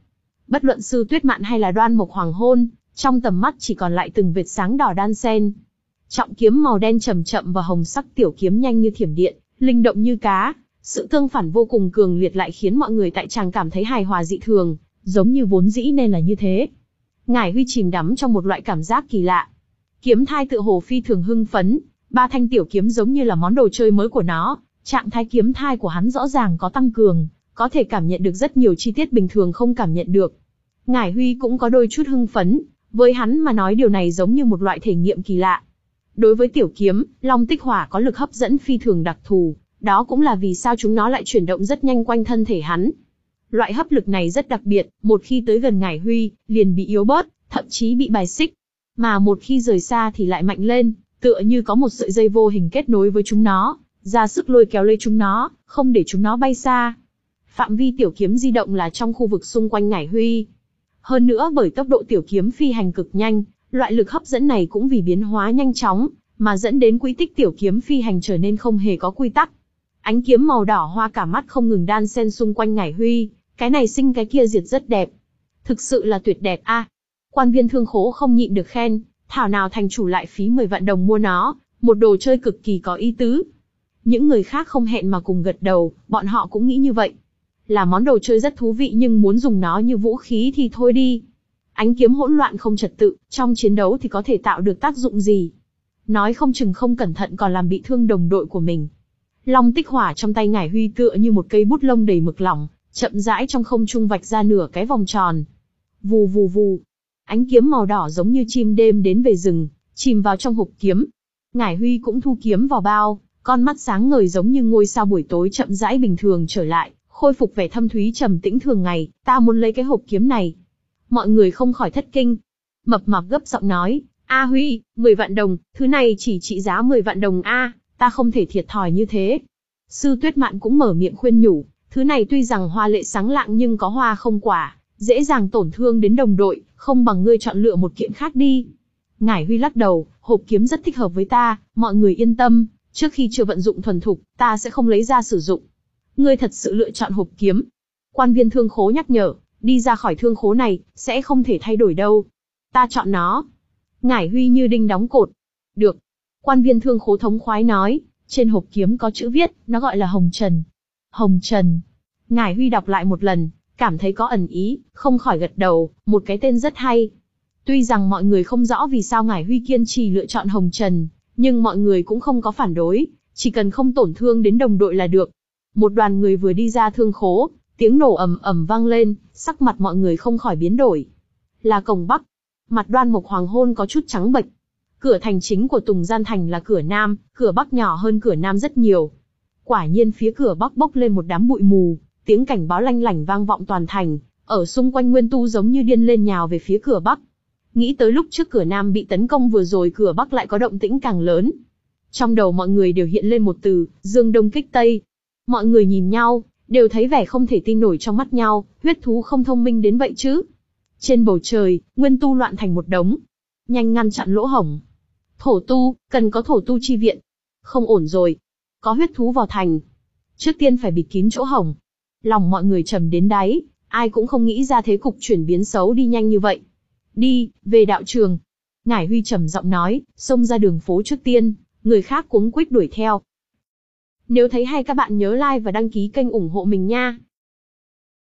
Bất luận Sư Tuyết Mạn hay là Đoan Mộc Hoàng Hôn, trong tầm mắt chỉ còn lại từng vệt sáng đỏ đan xen. Trọng kiếm màu đen chậm chậm và hồng sắc tiểu kiếm nhanh như thiểm điện, linh động như cá. Sự tương phản vô cùng cường liệt lại khiến mọi người tại tràng cảm thấy hài hòa dị thường, giống như vốn dĩ nên là như thế. Ngải Huy chìm đắm trong một loại cảm giác kỳ lạ. Kiếm thai tựa hồ phi thường hưng phấn, ba thanh tiểu kiếm giống như là món đồ chơi mới của nó, trạng thái kiếm thai của hắn rõ ràng có tăng cường, có thể cảm nhận được rất nhiều chi tiết bình thường không cảm nhận được. Ngải Huy cũng có đôi chút hưng phấn, với hắn mà nói điều này giống như một loại thể nghiệm kỳ lạ. Đối với tiểu kiếm, Long Tích Hỏa có lực hấp dẫn phi thường đặc thù, đó cũng là vì sao chúng nó lại chuyển động rất nhanh quanh thân thể hắn. Loại hấp lực này rất đặc biệt, một khi tới gần Ngải Huy, liền bị yếu bớt, thậm chí bị bài xích. Mà một khi rời xa thì lại mạnh lên, tựa như có một sợi dây vô hình kết nối với chúng nó, ra sức lôi kéo lấy chúng nó, không để chúng nó bay xa. Phạm vi tiểu kiếm di động là trong khu vực xung quanh Ngải Huy. Hơn nữa bởi tốc độ tiểu kiếm phi hành cực nhanh, loại lực hấp dẫn này cũng vì biến hóa nhanh chóng, mà dẫn đến quỹ tích tiểu kiếm phi hành trở nên không hề có quy tắc. Ánh kiếm màu đỏ hoa cả mắt không ngừng đan xen xung quanh Ngải Huy, cái này sinh cái kia diệt rất đẹp. Thực sự là tuyệt đẹp a. À, quan viên thương khố không nhịn được khen, thảo nào thành chủ lại phí mười vạn đồng mua nó, một đồ chơi cực kỳ có ý tứ. Những người khác không hẹn mà cùng gật đầu, bọn họ cũng nghĩ như vậy. Là món đồ chơi rất thú vị nhưng muốn dùng nó như vũ khí thì thôi đi. Ánh kiếm hỗn loạn không trật tự, trong chiến đấu thì có thể tạo được tác dụng gì? Nói không chừng không cẩn thận còn làm bị thương đồng đội của mình. Long Tích Hỏa trong tay Ngải Huy tựa như một cây bút lông đầy mực lỏng, chậm rãi trong không trung vạch ra nửa cái vòng tròn. Vù vù vù. Ánh kiếm màu đỏ giống như chim đêm đến về rừng, chìm vào trong hộp kiếm. Ngải Huy cũng thu kiếm vào bao, con mắt sáng ngời giống như ngôi sao buổi tối chậm rãi bình thường trở lại, khôi phục vẻ thâm thúy trầm tĩnh thường ngày. Ta muốn lấy cái hộp kiếm này. Mọi người không khỏi thất kinh. Mập mạp gấp giọng nói, A Huy, mười vạn đồng, thứ này chỉ trị giá mười vạn đồng a, ta không thể thiệt thòi như thế. Sư Tuyết Mạn cũng mở miệng khuyên nhủ, thứ này tuy rằng hoa lệ sáng lạng nhưng có hoa không quả, dễ dàng tổn thương đến đồng đội, không bằng ngươi chọn lựa một kiện khác đi. Ngải Huy lắc đầu, hộp kiếm rất thích hợp với ta, mọi người yên tâm, trước khi chưa vận dụng thuần thục, ta sẽ không lấy ra sử dụng. Ngươi thật sự lựa chọn hộp kiếm. Quan viên thương khố nhắc nhở, đi ra khỏi thương khố này, sẽ không thể thay đổi đâu. Ta chọn nó. Ngải Huy như đinh đóng cột. Được. Quan viên thương khố thống khoái nói, trên hộp kiếm có chữ viết, nó gọi là Hồng Trần. Hồng Trần. Ngải Huy đọc lại một lần, cảm thấy có ẩn ý, không khỏi gật đầu, một cái tên rất hay. Tuy rằng mọi người không rõ vì sao Ngải Huy kiên trì lựa chọn Hồng Trần, nhưng mọi người cũng không có phản đối, chỉ cần không tổn thương đến đồng đội là được. Một đoàn người vừa đi ra thương khố, tiếng nổ ầm ầm vang lên, sắc mặt mọi người không khỏi biến đổi. Là cổng Bắc. Mặt Đoan Mộc Hoàng Hôn có chút trắng bệch. Cửa thành chính của Tùng Gian Thành là cửa Nam, cửa Bắc nhỏ hơn cửa Nam rất nhiều. Quả nhiên phía cửa Bắc bốc lên một đám bụi mù, tiếng cảnh báo lanh lảnh vang vọng toàn thành, ở xung quanh Nguyên Tu giống như điên lên nhào về phía cửa Bắc. Nghĩ tới lúc trước cửa Nam bị tấn công vừa rồi cửa Bắc lại có động tĩnh càng lớn. Trong đầu mọi người đều hiện lên một từ, dương đông kích tây. Mọi người nhìn nhau, đều thấy vẻ không thể tin nổi trong mắt nhau, huyết thú không thông minh đến vậy chứ. Trên bầu trời, Nguyên Tu loạn thành một đống. Nhanh ngăn chặn lỗ hổng. Thổ tu, cần có thổ tu chi viện. Không ổn rồi. Có huyết thú vào thành. Trước tiên phải bịt kín chỗ hổng. Lòng mọi người trầm đến đáy, ai cũng không nghĩ ra thế cục chuyển biến xấu đi nhanh như vậy. Đi, về đạo trường. Ngải Huy trầm giọng nói, xông ra đường phố trước tiên, người khác cuống quýt đuổi theo. Nếu thấy hay các bạn nhớ like và đăng ký kênh ủng hộ mình nha.